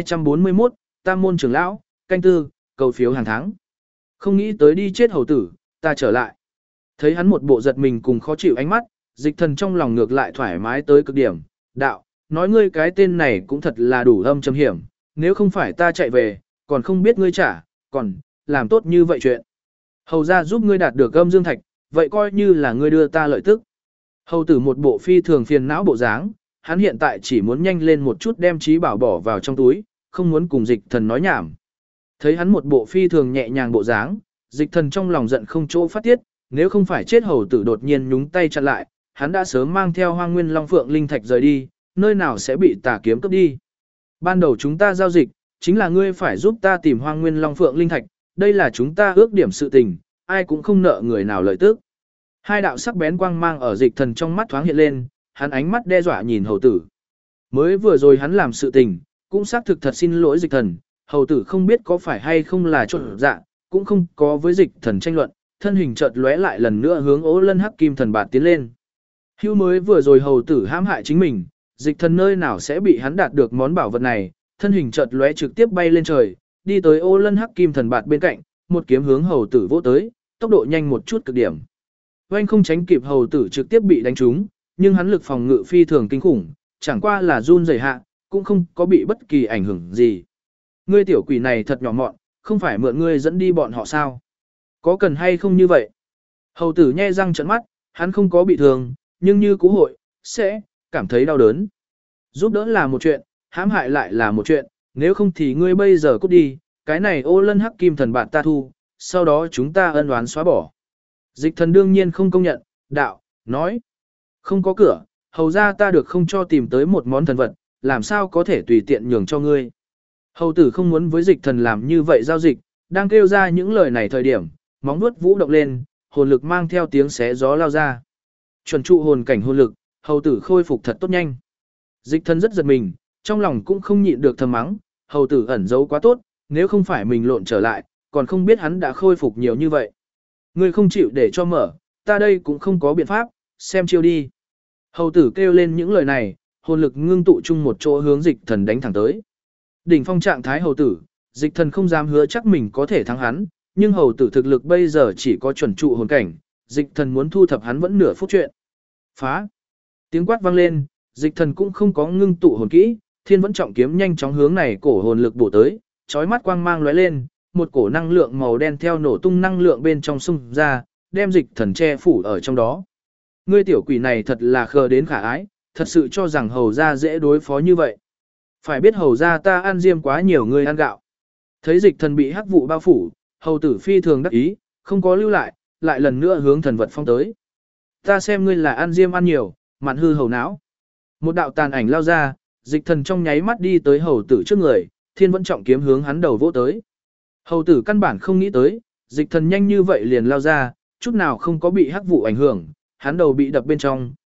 1241, Tam môn trưởng lão, canh tư, cầu phiếu hàng tháng. Không nghĩ tới đi chết hầu tử, ta trở lại. Thấy hắn một bộ giật mình cùng khó chịu ánh mắt, dịch thần trong lòng ngược lại thoải mái tới cực điểm. Đạo, nói ngươi cái tên này cũng thật là đủ âm châm hiểm, nếu không phải ta chạy về, còn không biết ngươi trả, còn, làm tốt như vậy chuyện. Hầu ra giúp ngươi đạt được âm dương thạch, vậy coi như là ngươi đưa ta lợi tức. Hầu tử một bộ phi thường phiền não bộ dáng, hắn hiện tại chỉ muốn nhanh lên một chút đem trí bảo bỏ vào trong túi, không muốn cùng dịch thần nói nhảm. Thấy hắn một bộ phi thường nhẹ nhàng bộ dáng, dịch thần trong lòng giận không chỗ phát tiết, nếu không phải chết hầu tử đột nhiên nhúng tay chặn lại, hắn đã sớm mang theo Hoang Nguyên Long Phượng linh thạch rời đi, nơi nào sẽ bị tà kiếm cướp đi. Ban đầu chúng ta giao dịch, chính là ngươi phải giúp ta tìm Hoang Nguyên Long Phượng linh thạch, đây là chúng ta ước điểm sự tình, ai cũng không nợ người nào lợi tức. Hai đạo sắc bén quang mang ở dịch thần trong mắt thoáng hiện lên, hắn ánh mắt đe dọa nhìn hầu tử. Mới vừa rồi hắn làm sự tình, cũng xác thực thật xin lỗi dịch thần, hầu tử không biết có phải hay không là trộn dạ, cũng không có với dịch thần tranh luận, thân hình chợt lóe lại lần nữa hướng Ô Lân Hắc Kim Thần Bạt tiến lên. Hưu mới vừa rồi hầu tử hãm hại chính mình, dịch thần nơi nào sẽ bị hắn đạt được món bảo vật này, thân hình chợt lóe trực tiếp bay lên trời, đi tới Ô Lân Hắc Kim Thần Bạt bên cạnh, một kiếm hướng hầu tử vỗ tới, tốc độ nhanh một chút cực điểm. Oanh không tránh kịp hầu tử trực tiếp bị đánh trúng, nhưng hắn lực phòng ngự phi thường kinh khủng, chẳng qua là run rẩy hạ, cũng không có bị bất kỳ ảnh hưởng gì. Ngươi tiểu quỷ này thật nhỏ mọn, không phải mượn ngươi dẫn đi bọn họ sao? Có cần hay không như vậy? Hầu tử nhe răng trợn mắt, hắn không có bị thương, nhưng như cú hội, sẽ cảm thấy đau đớn. Giúp đỡ là một chuyện, hãm hại lại là một chuyện, nếu không thì ngươi bây giờ cút đi, cái này Ô Lân Hắc Kim Thần Bạt ta thu, sau đó chúng ta ân oán xóa bỏ. Dịch thần đương nhiên không công nhận, đạo, nói. Không có cửa, hầu ra ta được không cho tìm tới một món thần vật, làm sao có thể tùy tiện nhường cho ngươi. Hầu tử không muốn với dịch thần làm như vậy giao dịch, đang kêu ra những lời này thời điểm, móng vuốt vũ động lên, hồn lực mang theo tiếng xé gió lao ra. Chuẩn trụ hồn cảnh hồn lực, hầu tử khôi phục thật tốt nhanh. Dịch thần rất giật mình, trong lòng cũng không nhịn được thầm mắng, hầu tử ẩn giấu quá tốt, nếu không phải mình lộn trở lại, còn không biết hắn đã khôi phục nhiều như vậy. Ngươi không chịu để cho mở, ta đây cũng không có biện pháp, xem chiêu đi. Hầu tử kêu lên những lời này, hồn lực ngưng tụ chung một chỗ hướng dịch thần đánh thẳng tới. Đỉnh phong trạng thái hầu tử, dịch thần không dám hứa chắc mình có thể thắng hắn, nhưng hầu tử thực lực bây giờ chỉ có chuẩn trụ hồn cảnh, dịch thần muốn thu thập hắn vẫn nửa phút chuyện. Phá! Tiếng quát vang lên, dịch thần cũng không có ngưng tụ hồn kỹ, thiên vẫn trọng kiếm nhanh chóng hướng này cổ hồn lực bổ tới, chói mắt quang mang lóe lên, một cổ năng lượng màu đen theo nổ tung năng lượng bên trong xung ra, đem dịch thần che phủ ở trong đó. Ngươi tiểu quỷ này thật là khờ đến khả ái, thật sự cho rằng hầu ra dễ đối phó như vậy. Phải biết hầu ra ta ăn diêm quá nhiều người ăn gạo. Thấy dịch thần bị hắc vụ bao phủ, hầu tử phi thường đắc ý, không có lưu lại, lại lần nữa hướng thần vật phong tới. Ta xem ngươi là ăn diêm ăn nhiều, mặn hư hầu não. Một đạo tàn ảnh lao ra, dịch thần trong nháy mắt đi tới hầu tử trước người, thiên vẫn trọng kiếm hướng hắn đầu vỗ tới. Hầu tử căn bản không nghĩ tới, dịch thần nhanh như vậy liền lao ra, chút nào không có bị hắc vụ ảnh hưởng, hắn đầu bị đập bên trong,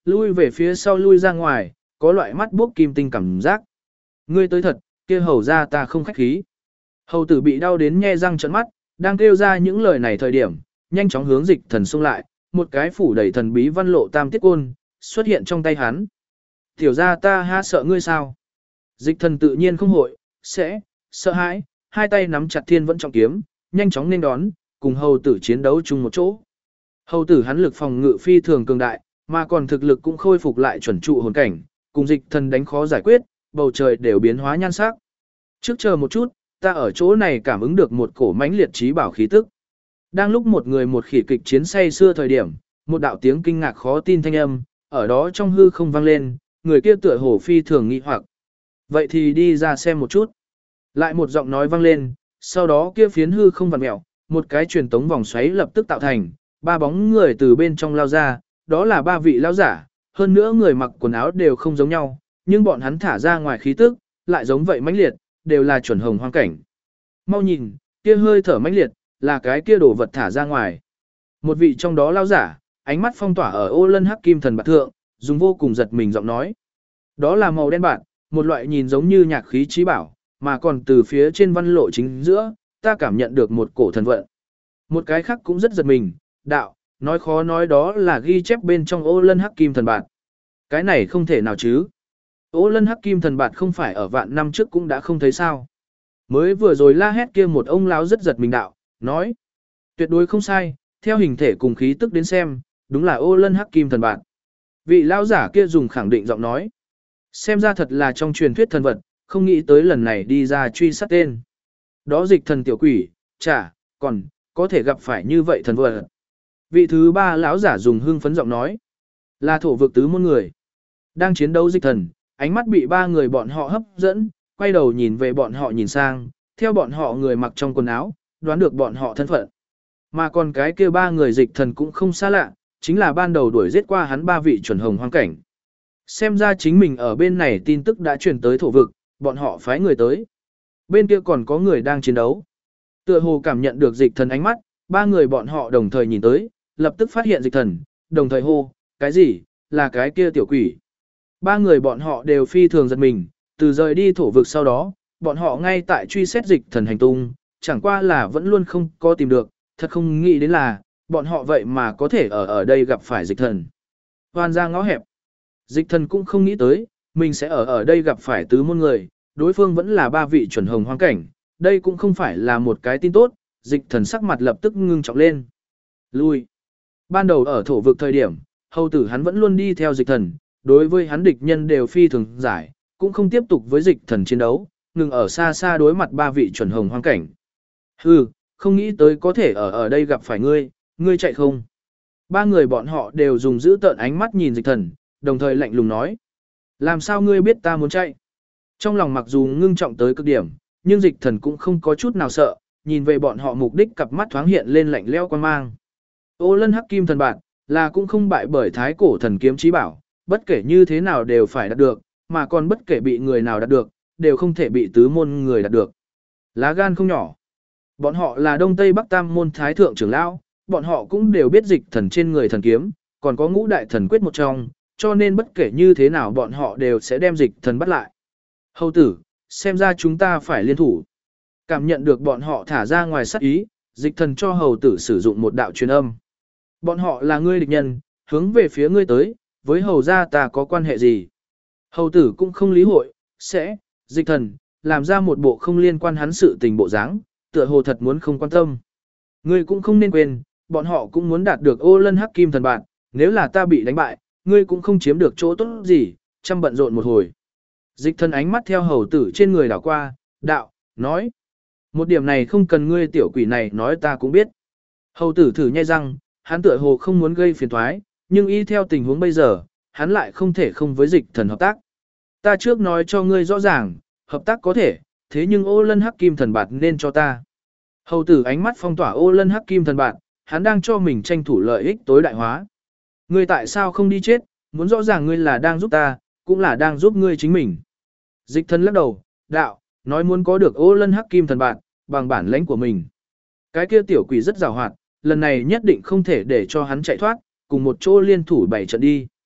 lui về phía sau lui ra ngoài, có loại mắt buốc kim tinh cảm giác. Ngươi tới thật, kia hầu ra ta không khách khí. Hầu tử bị đau đến nhe răng trợn mắt, đang kêu ra những lời này thời điểm, nhanh chóng hướng Dịch Thần xông lại, một cái phủ đầy thần bí văn lộ tam tiết côn, xuất hiện trong tay hắn. Tiểu ra ta ha sợ ngươi sao? Dịch Thần tự nhiên không hội, sẽ, sợ hãi, hai tay nắm chặt thiên vẫn trọng kiếm, nhanh chóng nên đón, cùng hầu tử chiến đấu chung một chỗ. Hầu tử hắn lực phòng ngự phi thường cường đại, mà còn thực lực cũng khôi phục lại chuẩn trụ hồn cảnh, cùng Dịch Thần đánh khó giải quyết, bầu trời đều biến hóa nhan sắc. Trước chờ một chút, ta ở chỗ này cảm ứng được một cổ mãnh liệt trí bảo khí tức. Đang lúc một người một khỉ kịch chiến say xưa thời điểm, một đạo tiếng kinh ngạc khó tin thanh âm, ở đó trong hư không vang lên, người kia tựa hồ phi thường nghi hoặc. Vậy thì đi ra xem một chút. Lại một giọng nói vang lên, sau đó kia phiến hư không vặn mèo, một cái truyền tống vòng xoáy lập tức tạo thành, ba bóng người từ bên trong lao ra, đó là ba vị lão giả, hơn nữa người mặc quần áo đều không giống nhau, nhưng bọn hắn thả ra ngoài khí tức, lại giống vậy mãnh liệt, đều là chuẩn hồng hoang cảnh. Mau nhìn, kia hơi thở mãnh liệt, là cái kia đồ vật thả ra ngoài. Một vị trong đó lão giả, ánh mắt phong tỏa ở ô lân hắc kim thần bạc thượng, dùng vô cùng giật mình giọng nói. Đó là màu đen bạc, một loại nhìn giống như nhạc khí trí bảo, mà còn từ phía trên văn lộ chính giữa, ta cảm nhận được một cổ thần vận. Một cái khác cũng rất giật mình, đạo, nói khó nói đó là ghi chép bên trong ô lân hắc kim thần bạc. Cái này không thể nào chứ. Ô lân hắc kim thần bạc không phải ở vạn năm trước cũng đã không thấy sao. Mới vừa rồi la hét kia một ông lão rất giật mình đạo, nói. Tuyệt đối không sai, theo hình thể cùng khí tức đến xem, đúng là ô lân hắc kim thần bạc. Vị lão giả kia dùng khẳng định giọng nói. Xem ra thật là trong truyền thuyết thần vật, không nghĩ tới lần này đi ra truy sát tên. Đó Dịch Thần tiểu quỷ, chả, còn, có thể gặp phải như vậy thần vật. Vị thứ ba lão giả dùng hưng phấn giọng nói. Là thổ vực tứ môn người. Đang chiến đấu Dịch Thần, ánh mắt bị ba người bọn họ hấp dẫn, quay đầu nhìn về bọn họ nhìn sang, theo bọn họ người mặc trong quần áo, đoán được bọn họ thân phận. Mà còn cái kia ba người Dịch Thần cũng không xa lạ, chính là ban đầu đuổi giết qua hắn ba vị chuẩn hồng hoang cảnh. Xem ra chính mình ở bên này tin tức đã truyền tới thổ vực, bọn họ phái người tới. Bên kia còn có người đang chiến đấu. Tựa hồ cảm nhận được Dịch Thần ánh mắt, ba người bọn họ đồng thời nhìn tới, lập tức phát hiện Dịch Thần, đồng thời hô, cái gì, là cái kia tiểu quỷ. Ba người bọn họ đều phi thường giật mình, từ rời đi thổ vực sau đó, bọn họ ngay tại truy xét Dịch Thần hành tung, chẳng qua là vẫn luôn không có tìm được, thật không nghĩ đến là, bọn họ vậy mà có thể ở đây gặp phải Dịch Thần. Hoan ra ngõ hẹp. Dịch Thần cũng không nghĩ tới, mình sẽ ở đây gặp phải tứ môn người, đối phương vẫn là ba vị chuẩn hồng hoang cảnh, đây cũng không phải là một cái tin tốt, Dịch Thần sắc mặt lập tức ngưng trọng lên. Lui. Ban đầu ở thổ vực thời điểm, hầu tử hắn vẫn luôn đi theo Dịch Thần, đối với hắn địch nhân đều phi thường giải, cũng không tiếp tục với Dịch Thần chiến đấu, ngừng ở xa xa đối mặt ba vị chuẩn hồng hoang cảnh. Hừ, không nghĩ tới có thể ở đây gặp phải ngươi, ngươi chạy không? Ba người bọn họ đều dùng giữ tợn ánh mắt nhìn Dịch Thần, đồng thời lạnh lùng nói. Làm sao ngươi biết ta muốn chạy? Trong lòng mặc dù ngưng trọng tới cực điểm, nhưng Dịch Thần cũng không có chút nào sợ, nhìn về bọn họ mục đích cặp mắt thoáng hiện lên lạnh lẽo quan mang. Ô lân hắc kim thần bạc, là cũng không bại bởi thái cổ thần kiếm chí bảo, bất kể như thế nào đều phải đạt được, mà còn bất kể bị người nào đạt được, đều không thể bị tứ môn người đạt được. Lá gan không nhỏ. Bọn họ là Đông Tây Bắc Tam môn thái thượng trưởng lão, bọn họ cũng đều biết Dịch Thần trên người thần kiếm, còn có ngũ đại thần quyết một trong, cho nên bất kể như thế nào bọn họ đều sẽ đem Dịch Thần bắt lại. Hầu tử, xem ra chúng ta phải liên thủ. Cảm nhận được bọn họ thả ra ngoài sát ý, Dịch Thần cho hầu tử sử dụng một đạo truyền âm. Bọn họ là ngươi địch nhân, hướng về phía ngươi tới, với hầu gia ta có quan hệ gì? Hầu tử cũng không lý hội, sẽ, Dịch Thần, làm ra một bộ không liên quan hắn sự tình bộ dáng, tựa hồ thật muốn không quan tâm. Ngươi cũng không nên quên, bọn họ cũng muốn đạt được ô lân hắc kim thần bạc, nếu là ta bị đánh bại, ngươi cũng không chiếm được chỗ tốt gì, chăm bận rộn một hồi. Dịch Thần ánh mắt theo hầu tử trên người đảo qua, đạo, nói. Một điểm này không cần ngươi tiểu quỷ này nói ta cũng biết. Hầu tử thử nhai răng, hắn tựa hồ không muốn gây phiền toái, nhưng y theo tình huống bây giờ, hắn lại không thể không với Dịch Thần hợp tác. Ta trước nói cho ngươi rõ ràng, hợp tác có thể, thế nhưng ô lân hắc kim thần bạc nên cho ta. Hầu tử ánh mắt phong tỏa ô lân hắc kim thần bạc, hắn đang cho mình tranh thủ lợi ích tối đại hóa. Ngươi tại sao không đi chết, muốn rõ ràng ngươi là đang giúp ta, cũng là đang giúp ngươi chính mình. Dịch Thần lắc đầu, đạo, nói muốn có được ô lân hắc kim thần bạc, bằng bản lãnh của mình. Cái kia tiểu quỷ rất giàu hoạt, lần này nhất định không thể để cho hắn chạy thoát, cùng một chỗ liên thủ bảy trận đi.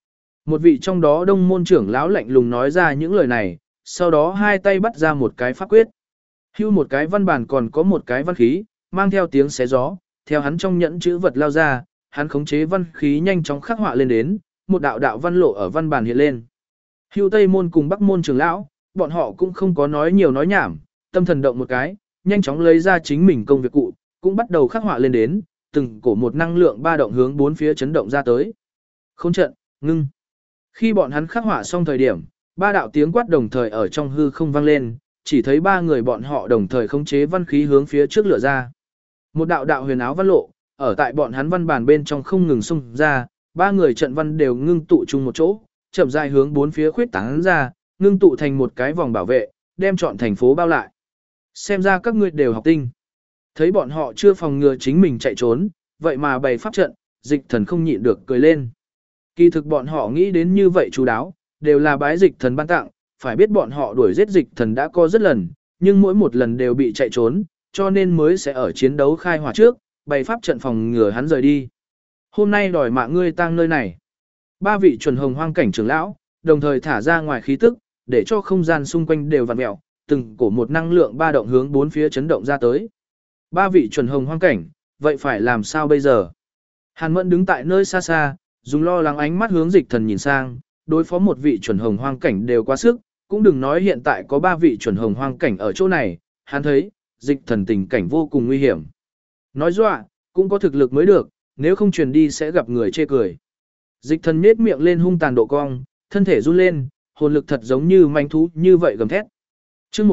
Một vị trong đó đông môn trưởng lão lạnh lùng nói ra những lời này, sau đó hai tay bắt ra một cái pháp quyết. Hưu một cái văn bản còn có một cái văn khí, mang theo tiếng xé gió, theo hắn trong nhẫn chữ vật lao ra, hắn khống chế văn khí nhanh chóng khắc họa lên đến, một đạo đạo văn lộ ở văn bản hiện lên. Hưu Tây môn cùng Bắc môn trưởng lão, bọn họ cũng không có nói nhiều nói nhảm, tâm thần động một cái, nhanh chóng lấy ra chính mình công việc cụ, cũng bắt đầu khắc họa lên đến, từng cổ một năng lượng ba động hướng bốn phía chấn động ra tới. Không trận, ngưng. Khi bọn hắn khắc họa xong thời điểm, ba đạo tiếng quát đồng thời ở trong hư không vang lên, chỉ thấy ba người bọn họ đồng thời khống chế văn khí hướng phía trước lửa ra. Một đạo đạo huyền áo văn lộ, ở tại bọn hắn văn bản bên trong không ngừng xung ra, ba người trận văn đều ngưng tụ chung một chỗ, chậm rãi hướng bốn phía khuyết tán ra, ngưng tụ thành một cái vòng bảo vệ, đem trọn thành phố bao lại. Xem ra các ngươi đều học tinh. Thấy bọn họ chưa phòng ngừa chính mình chạy trốn, vậy mà bày pháp trận, Dịch Thần không nhịn được cười lên. Kỳ thực bọn họ nghĩ đến như vậy chú đáo, đều là bái Dịch Thần ban tặng, phải biết bọn họ đuổi giết Dịch Thần đã có rất lần, nhưng mỗi một lần đều bị chạy trốn, cho nên mới sẽ ở chiến đấu khai hỏa trước, bày pháp trận phòng ngừa hắn rời đi. Hôm nay đòi mạng ngươi tang nơi này. Ba vị chuẩn hồng hoang cảnh trưởng lão, đồng thời thả ra ngoài khí tức, để cho không gian xung quanh đều vặn mèo, từng cổ một năng lượng ba động hướng bốn phía chấn động ra tới. Ba vị chuẩn hồng hoang cảnh, vậy phải làm sao bây giờ? Hàn Mẫn đứng tại nơi xa xa, dùng lo lắng ánh mắt hướng Dịch Thần nhìn sang, đối phó một vị chuẩn hồng hoang cảnh đều quá sức, cũng đừng nói hiện tại có ba vị chuẩn hồng hoang cảnh ở chỗ này, hắn thấy, Dịch Thần tình cảnh vô cùng nguy hiểm. Nói dọa, cũng có thực lực mới được, nếu không truyền đi sẽ gặp người chê cười. Dịch Thần nhếch miệng lên hung tàn độ cong, thân thể run lên, hồn lực thật giống như manh thú như vậy gầm thét. Chương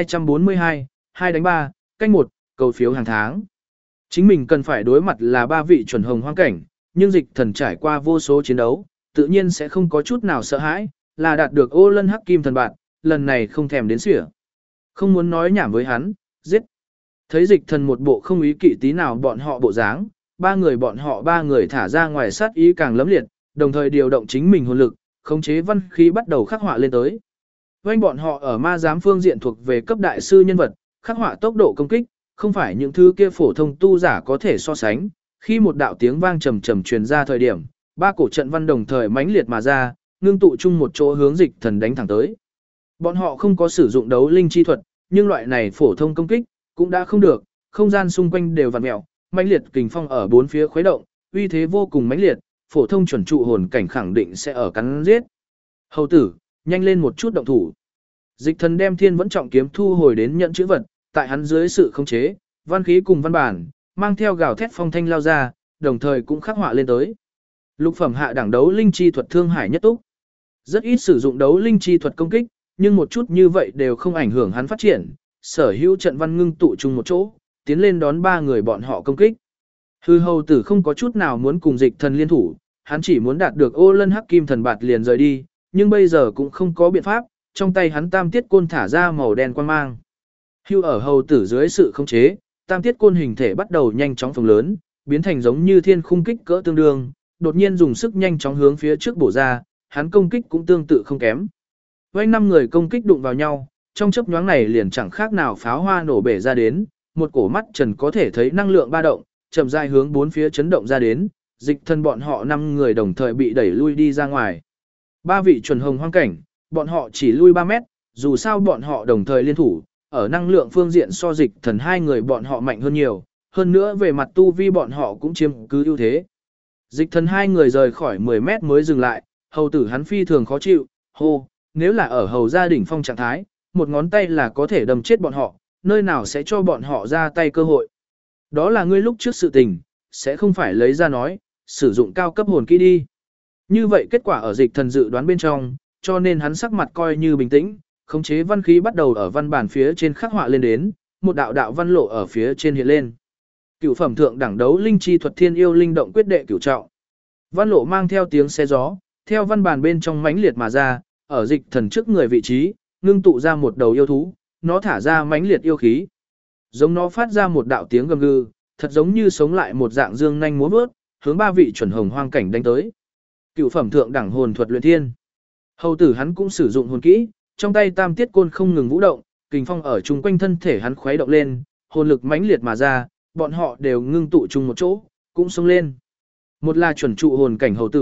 1242, 2 đánh 3, canh 1, cầu phiếu hàng tháng. Chính mình cần phải đối mặt là ba vị chuẩn hồng hoang cảnh, nhưng Dịch Thần trải qua vô số chiến đấu, tự nhiên sẽ không có chút nào sợ hãi, là đạt được Ô Lân Hắc Kim thần bạn, lần này không thèm đến xỉa. Không muốn nói nhảm với hắn, giết. Thấy Dịch Thần một bộ không ý kỵ tí nào bọn họ bộ dáng, bọn họ ba người thả ra ngoài sát ý càng lấm liệt, đồng thời điều động chính mình hồn lực, khống chế văn khí bắt đầu khắc họa lên tới. Vành bọn họ ở ma giám phương diện thuộc về cấp đại sư nhân vật, khắc họa tốc độ công kích, không phải những thứ kia phổ thông tu giả có thể so sánh. Khi một đạo tiếng vang trầm trầm truyền ra thời điểm, ba cổ trận văn đồng thời mãnh liệt mà ra, ngưng tụ chung một chỗ hướng Dịch Thần đánh thẳng tới. Bọn họ không có sử dụng đấu linh chi thuật, nhưng loại này phổ thông công kích cũng đã không được, không gian xung quanh đều vặn mèo, mãnh liệt kình phong ở bốn phía khuấy động, uy thế vô cùng mãnh liệt, phổ thông chuẩn trụ hồn cảnh khẳng định sẽ ở cắn giết. Hầu tử, nhanh lên một chút động thủ. Dịch Thần đem Thiên Vẫn Trọng kiếm thu hồi đến nhận chữ vật, tại hắn dưới sự khống chế, văn khí cùng văn bản, mang theo gào thét phong thanh lao ra, đồng thời cũng khắc họa lên tới. Lục phẩm hạ đẳng đấu linh chi thuật Thương Hải Nhất Túc. Rất ít sử dụng đấu linh chi thuật công kích, nhưng một chút như vậy đều không ảnh hưởng hắn phát triển, sở hữu trận văn ngưng tụ chung một chỗ, tiến lên đón ba người bọn họ công kích. Hư hầu tử không có chút nào muốn cùng Dịch Thần liên thủ, hắn chỉ muốn đạt được Ô Lân Hắc Kim thần bạt liền rời đi, nhưng bây giờ cũng không có biện pháp, trong tay hắn tam tiết côn thả ra màu đen quang mang. Hưu ở hầu tử dưới sự khống chế, tam tiết côn hình thể bắt đầu nhanh chóng phồng lớn, biến thành giống như thiên khung kích cỡ tương đương, đột nhiên dùng sức nhanh chóng hướng phía trước bổ ra, hắn công kích cũng tương tự không kém. Vành năm người công kích đụng vào nhau, trong chớp nhoáng này liền chẳng khác nào pháo hoa nổ bể ra đến, một cổ mắt trần có thể thấy năng lượng ba động, chậm rãi hướng bốn phía chấn động ra đến, Dịch Thần bọn họ 5 người đồng thời bị đẩy lui đi ra ngoài. Ba vị chuẩn hồng hoang cảnh, bọn họ chỉ lui 3 mét, dù sao bọn họ đồng thời liên thủ, ở năng lượng phương diện so Dịch Thần hai người bọn họ mạnh hơn nhiều, hơn nữa về mặt tu vi bọn họ cũng chiếm cứ ưu thế. Dịch Thần hai người rời khỏi 10 mét mới dừng lại, hầu tử hắn phi thường khó chịu, hô, nếu là ở hầu gia đỉnh phong trạng thái, một ngón tay là có thể đâm chết bọn họ, nơi nào sẽ cho bọn họ ra tay cơ hội. Đó là ngươi lúc trước sự tình, sẽ không phải lấy ra nói, sử dụng cao cấp hồn kỹ đi. Như vậy kết quả ở Dịch Thần dự đoán bên trong, cho nên hắn sắc mặt coi như bình tĩnh, khống chế văn khí bắt đầu ở văn bản phía trên khắc họa lên đến, một đạo đạo văn lộ ở phía trên hiện lên. Cửu phẩm thượng đẳng đấu linh chi thuật Thiên Yêu Linh Động quyết đệ cửu trọng. Văn lộ mang theo tiếng xe gió, theo văn bản bên trong mãnh liệt mà ra, ở Dịch Thần trước người vị trí, ngưng tụ ra một đầu yêu thú, nó thả ra mãnh liệt yêu khí. Giống nó phát ra một đạo tiếng gầm gừ, thật giống như sống lại một dạng dương nhanh múa vớt, hướng ba vị chuẩn hồng hoang cảnh đánh tới. Cửu phẩm thượng đẳng hồn thuật luyện thiên. Hầu tử hắn cũng sử dụng hồn kỹ, trong tay tam tiết côn không ngừng vũ động, kình phong ở chung quanh thân thể hắn khuấy động lên, hồn lực mãnh liệt mà ra, bọn họ đều ngưng tụ chung một chỗ, cũng xông lên. Một là chuẩn trụ hồn cảnh hầu tử,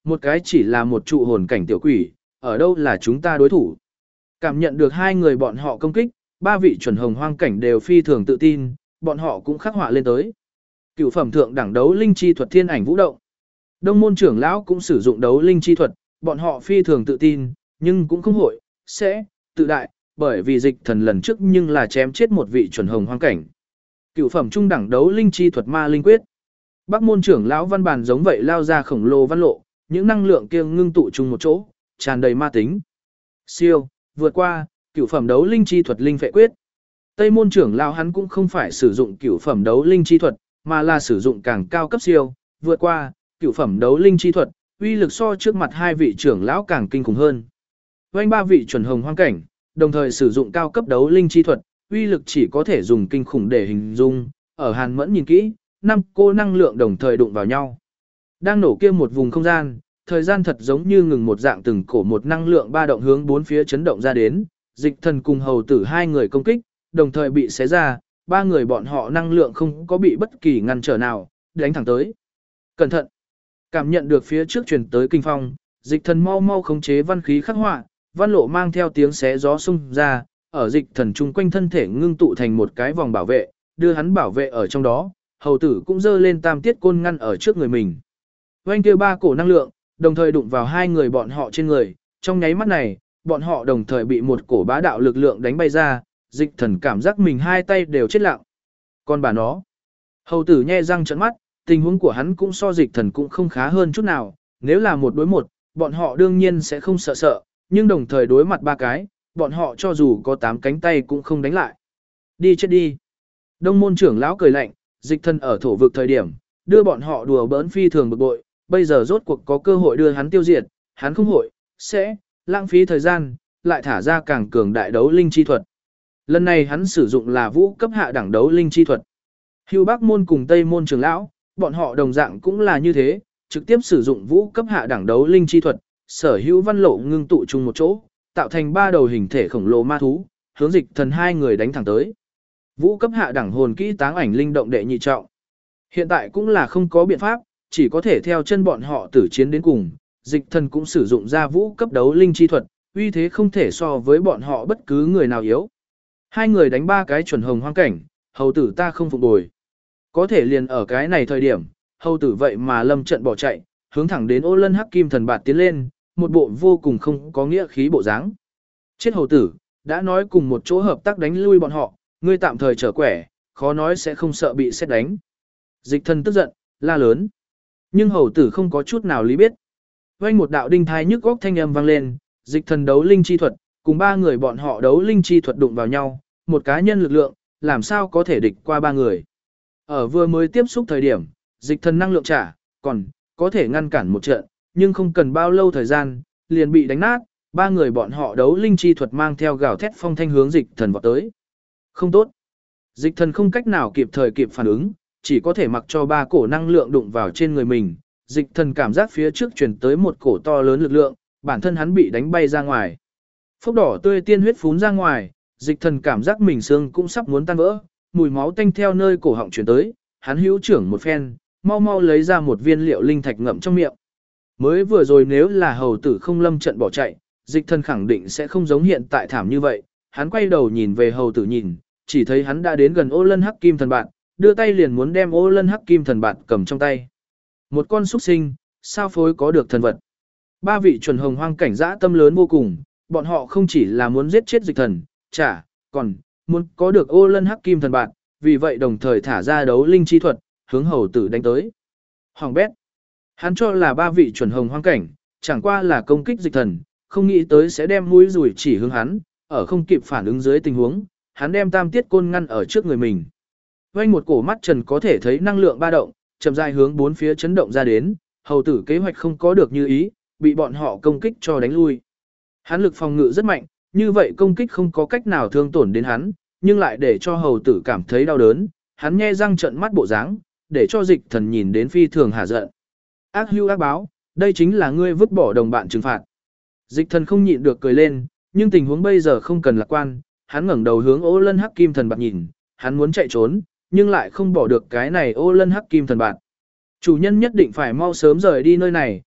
một cái chỉ là một trụ hồn cảnh tiểu quỷ, ở đâu là chúng ta đối thủ. Cảm nhận được hai người bọn họ công kích, ba vị chuẩn hồng hoang cảnh đều phi thường tự tin, bọn họ cũng khắc họa lên tới. Cựu phẩm thượng đẳng đấu linh chi thuật thiên ảnh vũ động. Đông môn trưởng lão cũng sử dụng đấu linh chi thuật, bọn họ phi thường tự tin, nhưng cũng không hội, sẽ, tự đại, bởi vì dịch thần lần trước nhưng là chém chết một vị chuẩn hồng hoang cảnh. Cựu phẩm trung đẳng đấu linh chi thuật ma linh quyết. Bắc môn trưởng lão văn bàn giống vậy lao ra khổng lồ văn lộ, những năng lượng kia ngưng tụ chung một chỗ, tràn đầy ma tính. Siêu, vượt qua, cửu phẩm đấu linh chi thuật linh phệ quyết. Tây môn trưởng lão hắn cũng không phải sử dụng cửu phẩm đấu linh chi thuật, mà là sử dụng càng cao cấp siêu, vượt qua, cửu phẩm đấu linh chi thuật, uy lực so trước mặt hai vị trưởng lão càng kinh khủng hơn. Vành ba vị chuẩn hồng hoang cảnh, đồng thời sử dụng cao cấp đấu linh chi thuật, uy lực chỉ có thể dùng kinh khủng để hình dung, ở Hàn Mẫn nhìn kỹ, năm cô năng lượng đồng thời đụng vào nhau. Đang nổ kia một vùng không gian, thời gian thật giống như ngừng một dạng từng cổ một năng lượng ba động hướng bốn phía chấn động ra đến, dịch thần cùng hầu tử hai người công kích, đồng thời bị xé ra, ba người bọn họ năng lượng không có bị bất kỳ ngăn trở nào, đánh thẳng tới. Cẩn thận! Cảm nhận được phía trước truyền tới kinh phong, dịch thần mau mau khống chế văn khí khắc họa, văn lộ mang theo tiếng xé gió xung ra, ở dịch thần chung quanh thân thể ngưng tụ thành một cái vòng bảo vệ, đưa hắn bảo vệ ở trong đó, hầu tử cũng dơ lên tam tiết côn ngăn ở trước người mình. Oanh kia ba cổ năng lượng, đồng thời đụng vào hai người bọn họ trên người, trong nháy mắt này, bọn họ đồng thời bị một cổ bá đạo lực lượng đánh bay ra, dịch thần cảm giác mình hai tay đều chết lặng. Còn bà nó, hầu tử nhe răng trợn mắt, tình huống của hắn cũng so dịch thần cũng không khá hơn chút nào, nếu là một đối một, bọn họ đương nhiên sẽ không sợ, nhưng đồng thời đối mặt ba cái, bọn họ cho dù có 8 cánh tay cũng không đánh lại. Đi chết đi. Đông môn trưởng lão cười lạnh, dịch thần ở thổ vực thời điểm, đưa bọn họ đùa bỡn phi thường bực bội, bây giờ rốt cuộc có cơ hội đưa hắn tiêu diệt, hắn không hội, sẽ, lãng phí thời gian, lại thả ra càng cường đại đấu linh chi thuật. Lần này hắn sử dụng là vũ cấp hạ đẳng đấu linh chi thuật. Hưu Bắc môn cùng Tây môn trưởng lão, bọn họ đồng dạng cũng là như thế, trực tiếp sử dụng vũ cấp hạ đẳng đấu linh chi thuật, sở hữu văn lộ ngưng tụ chung một chỗ, tạo thành ba đầu hình thể khổng lồ ma thú, hướng dịch thần hai người đánh thẳng tới. Vũ cấp hạ đẳng hồn kỹ táng ảnh linh động đệ nhị trọng. Hiện tại cũng là không có biện pháp, chỉ có thể theo chân bọn họ tử chiến đến cùng, dịch thần cũng sử dụng ra vũ cấp đấu linh chi thuật, uy thế không thể so với bọn họ bất cứ người nào yếu. Hai người đánh ba cái chuẩn hồng hoang cảnh, hầu tử ta không phục bồi. Có thể liền ở cái này thời điểm, hầu tử vậy mà lâm trận bỏ chạy, hướng thẳng đến Ô Lân Hắc Kim Thần Bạt tiến lên, một bộ vô cùng không có nghĩa khí bộ dáng. Chết hầu tử, đã nói cùng một chỗ hợp tác đánh lui bọn họ, ngươi tạm thời trở quẻ, khó nói sẽ không sợ bị xét đánh. Dịch thần tức giận, la lớn. Nhưng hầu tử không có chút nào lý biết. Vang một đạo đinh thai nhức góc thanh âm vang lên, dịch thần đấu linh chi thuật, cùng ba người bọn họ đấu linh chi thuật đụng vào nhau, một cá nhân lực lượng, làm sao có thể địch qua ba người. Ở vừa mới tiếp xúc thời điểm, dịch thần năng lượng trả, còn có thể ngăn cản một trận, nhưng không cần bao lâu thời gian, liền bị đánh nát, ba người bọn họ đấu linh chi thuật mang theo gào thét phong thanh hướng dịch thần vọt tới. Không tốt. Dịch thần không cách nào kịp thời kịp phản ứng, chỉ có thể mặc cho ba cổ năng lượng đụng vào trên người mình. Dịch thần cảm giác phía trước truyền tới một cổ to lớn lực lượng, bản thân hắn bị đánh bay ra ngoài. Phốc đỏ tươi tiên huyết phún ra ngoài, dịch thần cảm giác mình xương cũng sắp muốn tan vỡ, mùi máu tanh theo nơi cổ họng truyền tới, hắn hữu trưởng một phen, mau mau lấy ra một viên liệu linh thạch ngậm trong miệng. Mới vừa rồi nếu là hầu tử không lâm trận bỏ chạy, dịch thần khẳng định sẽ không giống hiện tại thảm như vậy. Hắn quay đầu nhìn về hầu tử nhìn, chỉ thấy hắn đã đến gần Ô Lân Hắc Kim Thần Bạt, đưa tay liền muốn đem Ô Lân Hắc Kim Thần Bạt cầm trong tay. Một con súc sinh, sao phối có được thần vật. Ba vị chuẩn hồng hoang cảnh dã tâm lớn vô cùng, bọn họ không chỉ là muốn giết chết dịch thần, còn muốn có được Ô Lân Hắc Kim Thần Bạt, vì vậy đồng thời thả ra đấu linh chi thuật, hướng hầu tử đánh tới. Hoàng bét. Hắn cho là ba vị chuẩn hồng hoang cảnh, chẳng qua là công kích dịch thần, không nghĩ tới sẽ đem mũi rủi chỉ hướng hắn, ở không kịp phản ứng dưới tình huống, hắn đem tam tiết côn ngăn ở trước người mình. Vành một cổ mắt trần có thể thấy năng lượng ba động, chậm rãi hướng bốn phía chấn động ra đến, hầu tử kế hoạch không có được như ý, bị bọn họ công kích cho đánh lui. Hắn lực phòng ngự rất mạnh, như vậy công kích không có cách nào thương tổn đến hắn, nhưng lại để cho hầu tử cảm thấy đau đớn, hắn nhe răng trợn mắt bộ dáng, để cho dịch thần nhìn đến phi thường hả giận. Ác hưu ác báo, đây chính là ngươi vứt bỏ đồng bạn trừng phạt. Dịch thần không nhịn được cười lên, nhưng tình huống bây giờ không cần lạc quan, hắn ngẩng đầu hướng Ô Lân Hắc Kim Thần Bạt nhìn, hắn muốn chạy trốn, nhưng lại không bỏ được cái này Ô Lân Hắc Kim Thần Bạt. Chủ nhân nhất định phải mau sớm rời đi nơi này,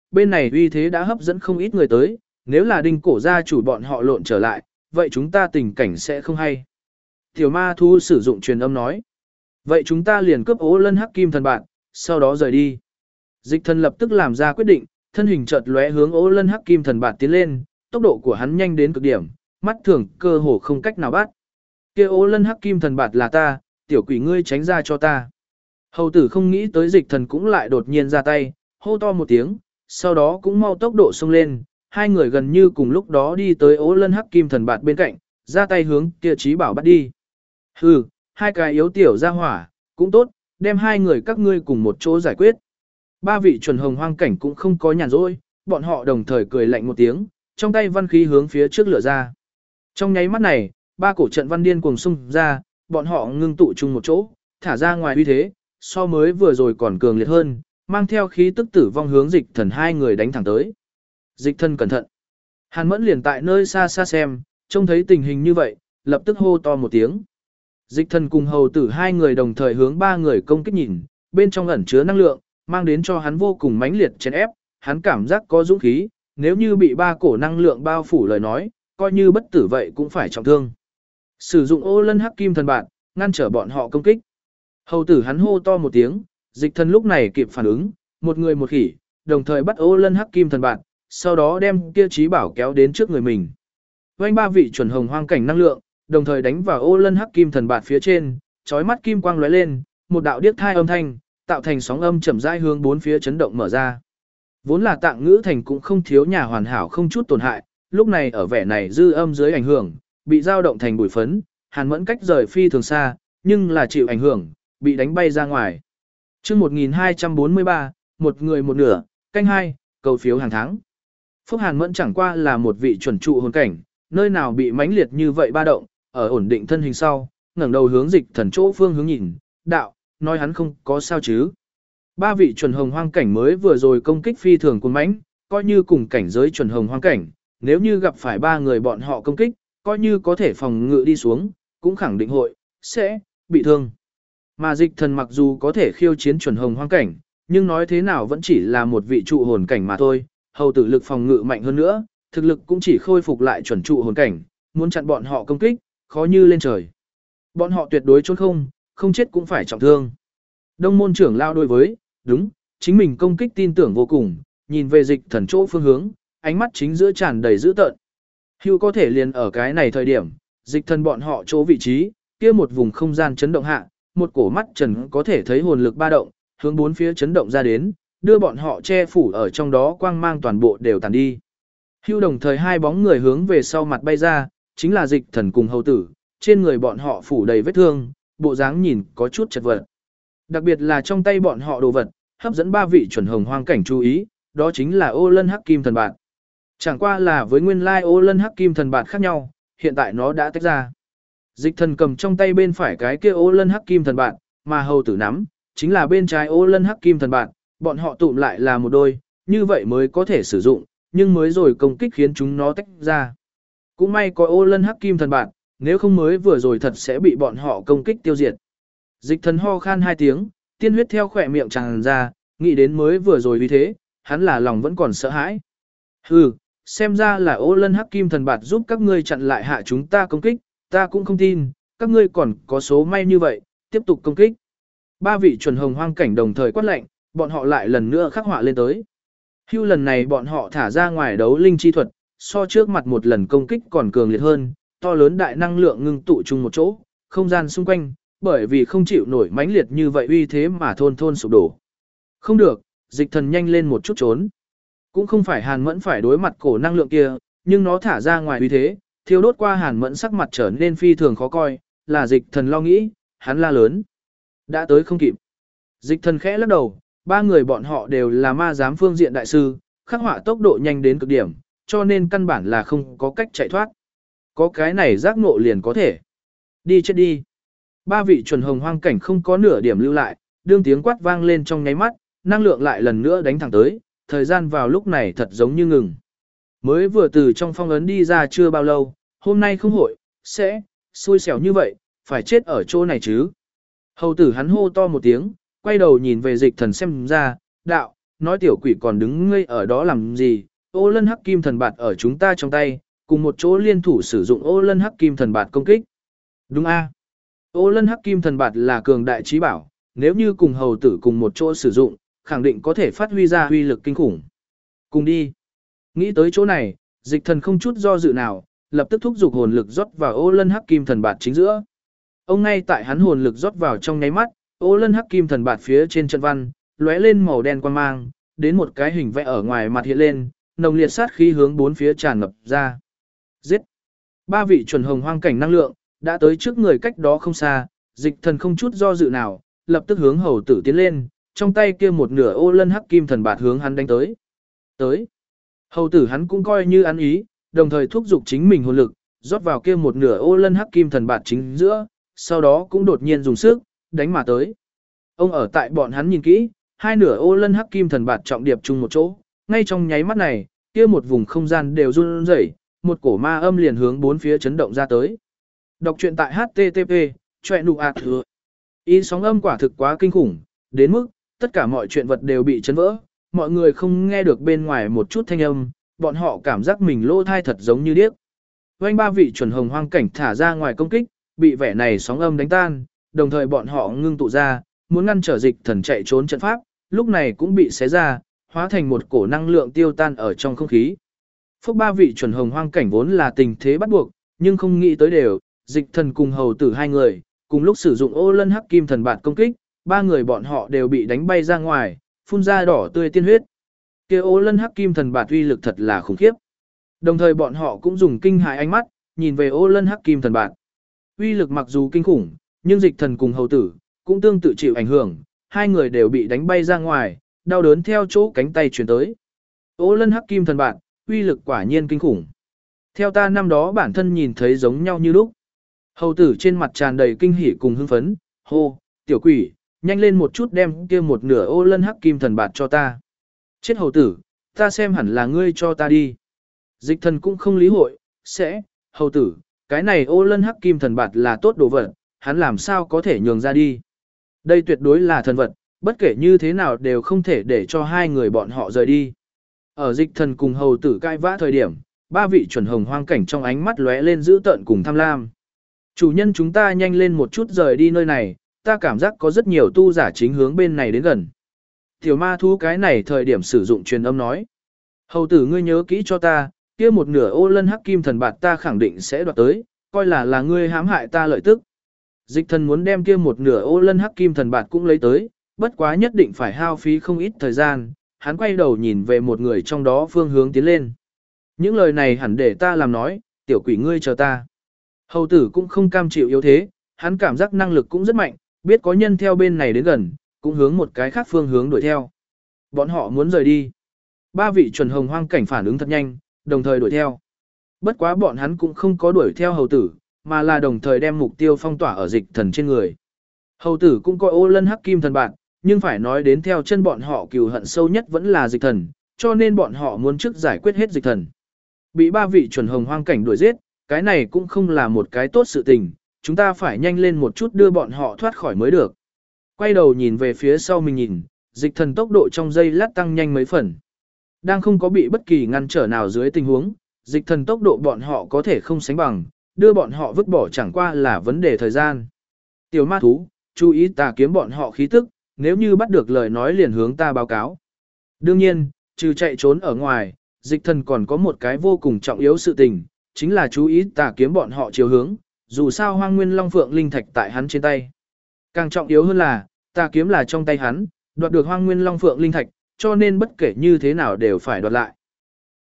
bên này uy thế đã hấp dẫn không ít người tới, nếu là đinh cổ gia chủ bọn họ lộn trở lại, vậy chúng ta tình cảnh sẽ không hay. Tiểu ma thu sử dụng truyền âm nói. Vậy chúng ta liền cướp Ô Lân Hắc Kim Thần Bạt, sau đó rời đi. Dịch thần lập tức làm ra quyết định, thân hình chợt lóe hướng Ô Lân Hắc Kim Thần Bạt tiến lên, tốc độ của hắn nhanh đến cực điểm, mắt thường cơ hồ không cách nào bắt. Kia Ô Lân Hắc Kim Thần Bạt là ta, tiểu quỷ ngươi tránh ra cho ta. Hầu tử không nghĩ tới dịch thần cũng lại đột nhiên ra tay, hô to một tiếng, sau đó cũng mau tốc độ xông lên, hai người gần như cùng lúc đó đi tới Ô Lân Hắc Kim Thần Bạt bên cạnh, ra tay hướng kia Chí Bảo bắt đi. Hừ, hai cái yếu tiểu ra hỏa, cũng tốt, đem hai người các ngươi cùng một chỗ giải quyết. Ba vị chuẩn hồng hoang cảnh cũng không có nhàn rỗi, bọn họ đồng thời cười lạnh một tiếng, trong tay văn khí hướng phía trước lửa ra. Trong nháy mắt này, ba cổ trận văn điên cuồng xung ra, bọn họ ngưng tụ chung một chỗ, thả ra ngoài uy thế, so mới vừa rồi còn cường liệt hơn, mang theo khí tức tử vong hướng dịch thần hai người đánh thẳng tới. Dịch thần cẩn thận. Hàn Mẫn liền tại nơi xa xa xem, trông thấy tình hình như vậy, lập tức hô to một tiếng. Dịch thần cùng hầu tử hai người đồng thời hướng ba người công kích nhìn, bên trong ẩn chứa năng lượng, mang đến cho hắn vô cùng mãnh liệt chèn ép, hắn cảm giác có dũng khí, nếu như bị ba cổ năng lượng bao phủ lời nói, coi như bất tử vậy cũng phải trọng thương. Sử dụng Ô Lân Hắc Kim Thần Bạt, ngăn trở bọn họ công kích. Hầu tử hắn hô to một tiếng, dịch thần lúc này kịp phản ứng, một người một khỉ, đồng thời bắt Ô Lân Hắc Kim Thần Bạt, sau đó đem kia Chí Bảo kéo đến trước người mình. Vành ba vị chuẩn hồng hoang cảnh năng lượng, đồng thời đánh vào Ô Lân Hắc Kim Thần Bạt phía trên, chói mắt kim quang lóe lên, một đạo điếc thai âm thanh, tạo thành sóng âm chậm rãi hướng bốn phía chấn động mở ra. Vốn là Tạng Ngữ Thành cũng không thiếu nhà hoàn hảo không chút tổn hại, lúc này ở vẻ này dư âm dưới ảnh hưởng, bị dao động thành bụi phấn, Hàn Mẫn cách rời phi thường xa, nhưng là chịu ảnh hưởng, bị đánh bay ra ngoài. Chương 1243, một người một nửa, canh 2, cầu phiếu hàng tháng. Phúc Hàn Mẫn chẳng qua là một vị chuẩn trụ hồn cảnh, nơi nào bị mãnh liệt như vậy ba động, ở ổn định thân hình sau, ngẩng đầu hướng dịch thần chỗ phương hướng nhìn, đạo, nói hắn không có sao chứ. Ba vị chuẩn hồng hoang cảnh mới vừa rồi công kích phi thường cuồng mãnh, coi như cùng cảnh giới chuẩn hồng hoang cảnh, nếu như gặp phải ba người bọn họ công kích, coi như có thể phòng ngự đi xuống, cũng khẳng định hội, sẽ, bị thương. Mà dịch thần mặc dù có thể khiêu chiến chuẩn hồng hoang cảnh, nhưng nói thế nào vẫn chỉ là một vị trụ hồn cảnh mà thôi, hầu tử lực phòng ngự mạnh hơn nữa, thực lực cũng chỉ khôi phục lại chuẩn trụ hồn cảnh, muốn chặn bọn họ công kích, khó như lên trời. Bọn họ tuyệt đối trốn không chết cũng phải trọng thương. Đông môn trưởng lao đối với, đúng, chính mình công kích tin tưởng vô cùng, nhìn về dịch thần chỗ phương hướng, ánh mắt chính giữa tràn đầy dữ tợn. Hưu có thể liền ở cái này thời điểm, dịch thần bọn họ chỗ vị trí, kia một vùng không gian chấn động hạ, một cổ mắt trần có thể thấy hồn lực ba động, hướng bốn phía chấn động ra đến, đưa bọn họ che phủ ở trong đó quang mang toàn bộ đều tàn đi. Hưu đồng thời hai bóng người hướng về sau mặt bay ra, chính là dịch thần cùng hầu tử, trên người bọn họ phủ đầy vết thương, bộ dáng nhìn có chút chật vật. Đặc biệt là trong tay bọn họ đồ vật, hấp dẫn ba vị chuẩn hồng hoang cảnh chú ý, đó chính là Ô Lân Hắc Kim Thần Bạt. Chẳng qua là với nguyên lai Ô Lân Hắc Kim Thần Bạt khác nhau, hiện tại nó đã tách ra. Dịch thần cầm trong tay bên phải cái kia Ô Lân Hắc Kim Thần Bạt, mà hầu tử nắm, chính là bên trái Ô Lân Hắc Kim Thần Bạt, bọn họ tụm lại là một đôi, như vậy mới có thể sử dụng, nhưng mới rồi công kích khiến chúng nó tách ra. Cũng may có Ô Lân Hắc Kim Thần Bạt, nếu không mới vừa rồi thật sẽ bị bọn họ công kích tiêu diệt. Dịch thần ho khan hai tiếng, tiên huyết theo khỏe miệng tràn ra, nghĩ đến mới vừa rồi vì thế, hắn là lòng vẫn còn sợ hãi. Hừ, xem ra là Ô Lân Hắc Kim Thần Bạt giúp các ngươi chặn lại hạ chúng ta công kích, ta cũng không tin, các ngươi còn có số may như vậy, tiếp tục công kích. Ba vị chuẩn hồng hoang cảnh đồng thời quát lệnh, bọn họ lại lần nữa khắc họa lên tới. Hưu lần này bọn họ thả ra ngoài đấu linh chi thuật, so trước mặt một lần công kích còn cường liệt hơn, to lớn đại năng lượng ngưng tụ chung một chỗ, không gian xung quanh, bởi vì không chịu nổi mãnh liệt như vậy uy thế mà thôn thôn sụp đổ. Không được, dịch thần nhanh lên một chút trốn. Cũng không phải Hàn Mẫn phải đối mặt cổ năng lượng kia, nhưng nó thả ra ngoài uy thế, thiêu đốt qua Hàn Mẫn sắc mặt trở nên phi thường khó coi, là dịch thần lo nghĩ, hắn la lớn. Đã tới không kịp. Dịch thần khẽ lắc đầu, ba người bọn họ đều là ma giám phương diện đại sư, khắc họa tốc độ nhanh đến cực điểm, cho nên căn bản là không có cách chạy thoát. Có cái này giác ngộ liền có thể. Đi chết đi. Ba vị chuẩn hồng hoang cảnh không có nửa điểm lưu lại, đương tiếng quát vang lên trong nháy mắt, năng lượng lại lần nữa đánh thẳng tới, thời gian vào lúc này thật giống như ngừng. Mới vừa từ trong phong ấn đi ra chưa bao lâu, hôm nay không hội, sẽ, xui xẻo như vậy, phải chết ở chỗ này chứ. Hầu tử hắn hô to một tiếng, quay đầu nhìn về dịch thần xem ra, đạo, nói tiểu quỷ còn đứng ngây ở đó làm gì, ô lân hắc kim thần bạt ở chúng ta trong tay, cùng một chỗ liên thủ sử dụng ô lân hắc kim thần bạt công kích. Đúng a? Ô lân hắc kim thần bạt là cường đại trí bảo, nếu như cùng hầu tử cùng một chỗ sử dụng, khẳng định có thể phát huy ra uy lực kinh khủng. Cùng đi. Nghĩ tới chỗ này, dịch thần không chút do dự nào, lập tức thúc giục hồn lực rót vào ô lân hắc kim thần bạt chính giữa. Ông ngay tại hắn hồn lực rót vào trong nháy mắt, ô lân hắc kim thần bạt phía trên trận văn, lóe lên màu đen quang mang, đến một cái hình vẽ ở ngoài mặt hiện lên, nồng liệt sát khí hướng bốn phía tràn ngập ra. Giết! Ba vị chuẩn hồng hoang cảnh năng lượng, đã tới trước người cách đó không xa, dịch thần không chút do dự nào, lập tức hướng hầu tử tiến lên, trong tay kia một nửa ô lân hắc kim thần bạt hướng hắn đánh tới. Tới! Hầu tử hắn cũng coi như ăn ý, đồng thời thúc giục chính mình hồn lực, rót vào kia một nửa ô lân hắc kim thần bạt chính giữa, sau đó cũng đột nhiên dùng sức, đánh mà tới. Ông ở tại bọn hắn nhìn kỹ, hai nửa ô lân hắc kim thần bạt trọng điệp chung một chỗ, ngay trong nháy mắt này, kia một vùng không gian đều run rẩy, một cổ ma âm liền hướng bốn phía chấn động ra tới. Đọc truyện tại http choẹ nụ ạt thừa. Ý sóng âm quả thực quá kinh khủng, đến mức tất cả mọi chuyện vật đều bị chấn vỡ, mọi người không nghe được bên ngoài một chút thanh âm, bọn họ cảm giác mình lỗ thai thật giống như điếc. Vành ba vị chuẩn hồng hoang cảnh thả ra ngoài công kích, bị vẻ này sóng âm đánh tan, đồng thời bọn họ ngưng tụ ra, muốn ngăn trở dịch thần chạy trốn trận pháp, lúc này cũng bị xé ra, hóa thành một cổ năng lượng tiêu tan ở trong không khí. Phúc ba vị chuẩn hồng hoang cảnh vốn là tình thế bắt buộc, nhưng không nghĩ tới đều, dịch thần cùng hầu tử hai người, cùng lúc sử dụng ô lân hắc kim thần bạt công kích, ba người bọn họ đều bị đánh bay ra ngoài, phun ra đỏ tươi tiên huyết. Kia ô lân hắc kim thần bạt uy lực thật là khủng khiếp. Đồng thời bọn họ cũng dùng kinh hãi ánh mắt, nhìn về ô lân hắc kim thần bạt. Uy lực mặc dù kinh khủng, nhưng dịch thần cùng hầu tử, cũng tương tự chịu ảnh hưởng, hai người đều bị đánh bay ra ngoài, đau đớn theo chỗ cánh tay chuyển tới. Ô lân hắc kim thần bạt, uy lực quả nhiên kinh khủng. Theo ta năm đó bản thân nhìn thấy giống nhau như lúc. Hầu tử trên mặt tràn đầy kinh hỉ cùng hưng phấn, hô, tiểu quỷ, nhanh lên một chút đem kia một nửa ô lân hắc kim thần bạt cho ta. Chết hầu tử, ta xem hẳn là ngươi cho ta đi. Dịch thần cũng không lý hội, hầu tử, cái này ô lân hắc kim thần bạt là tốt đồ vật, hắn làm sao có thể nhường ra đi. Đây tuyệt đối là thần vật, bất kể như thế nào đều không thể để cho hai người bọn họ rời đi. Ở dịch thần cùng hầu tử cãi vã thời điểm, ba vị chuẩn hồng hoang cảnh trong ánh mắt lóe lên dữ tợn cùng tham lam. Chủ nhân chúng ta nhanh lên một chút rời đi nơi này, ta cảm giác có rất nhiều tu giả chính hướng bên này đến gần. Tiểu ma thú cái này thời điểm sử dụng truyền âm nói. Hầu tử ngươi nhớ kỹ cho ta, kia một nửa ô lân hắc kim thần bạt ta khẳng định sẽ đoạt tới, coi là ngươi hãm hại ta lợi tức. Dịch thần muốn đem kia một nửa ô lân hắc kim thần bạt cũng lấy tới, bất quá nhất định phải hao phí không ít thời gian, hắn quay đầu nhìn về một người trong đó phương hướng tiến lên. Những lời này hẳn để ta làm nói, tiểu quỷ ngươi chờ ta. Hầu tử cũng không cam chịu yếu thế, hắn cảm giác năng lực cũng rất mạnh, biết có nhân theo bên này đến gần, cũng hướng một cái khác phương hướng đuổi theo. Bọn họ muốn rời đi. Ba vị chuẩn hồng hoang cảnh phản ứng thật nhanh, đồng thời đuổi theo. Bất quá bọn hắn cũng không có đuổi theo hầu tử, mà là đồng thời đem mục tiêu phong tỏa ở dịch thần trên người. Hầu tử cũng coi ô lân hắc kim thần bạn, nhưng phải nói đến theo chân bọn họ cừu hận sâu nhất vẫn là dịch thần, cho nên bọn họ muốn trước giải quyết hết dịch thần. Bị ba vị chuẩn hồng hoang cảnh đuổi giết, cái này cũng không là một cái tốt sự tình, chúng ta phải nhanh lên một chút đưa bọn họ thoát khỏi mới được. Quay đầu nhìn về phía sau mình nhìn, dịch thần tốc độ trong giây lát tăng nhanh mấy phần. Đang không có bị bất kỳ ngăn trở nào dưới tình huống, dịch thần tốc độ bọn họ có thể không sánh bằng, đưa bọn họ vứt bỏ chẳng qua là vấn đề thời gian. Tiểu ma thú, chú ý tà kiếm bọn họ khí tức, nếu như bắt được lời nói liền hướng ta báo cáo. Đương nhiên, trừ chạy trốn ở ngoài, dịch thần còn có một cái vô cùng trọng yếu sự tình, chính là chú ý tà kiếm bọn họ chiều hướng, dù sao Hoang Nguyên Long Phượng linh thạch tại hắn trên tay. Càng trọng yếu hơn là, tà kiếm là trong tay hắn, đoạt được Hoang Nguyên Long Phượng linh thạch, cho nên bất kể như thế nào đều phải đoạt lại.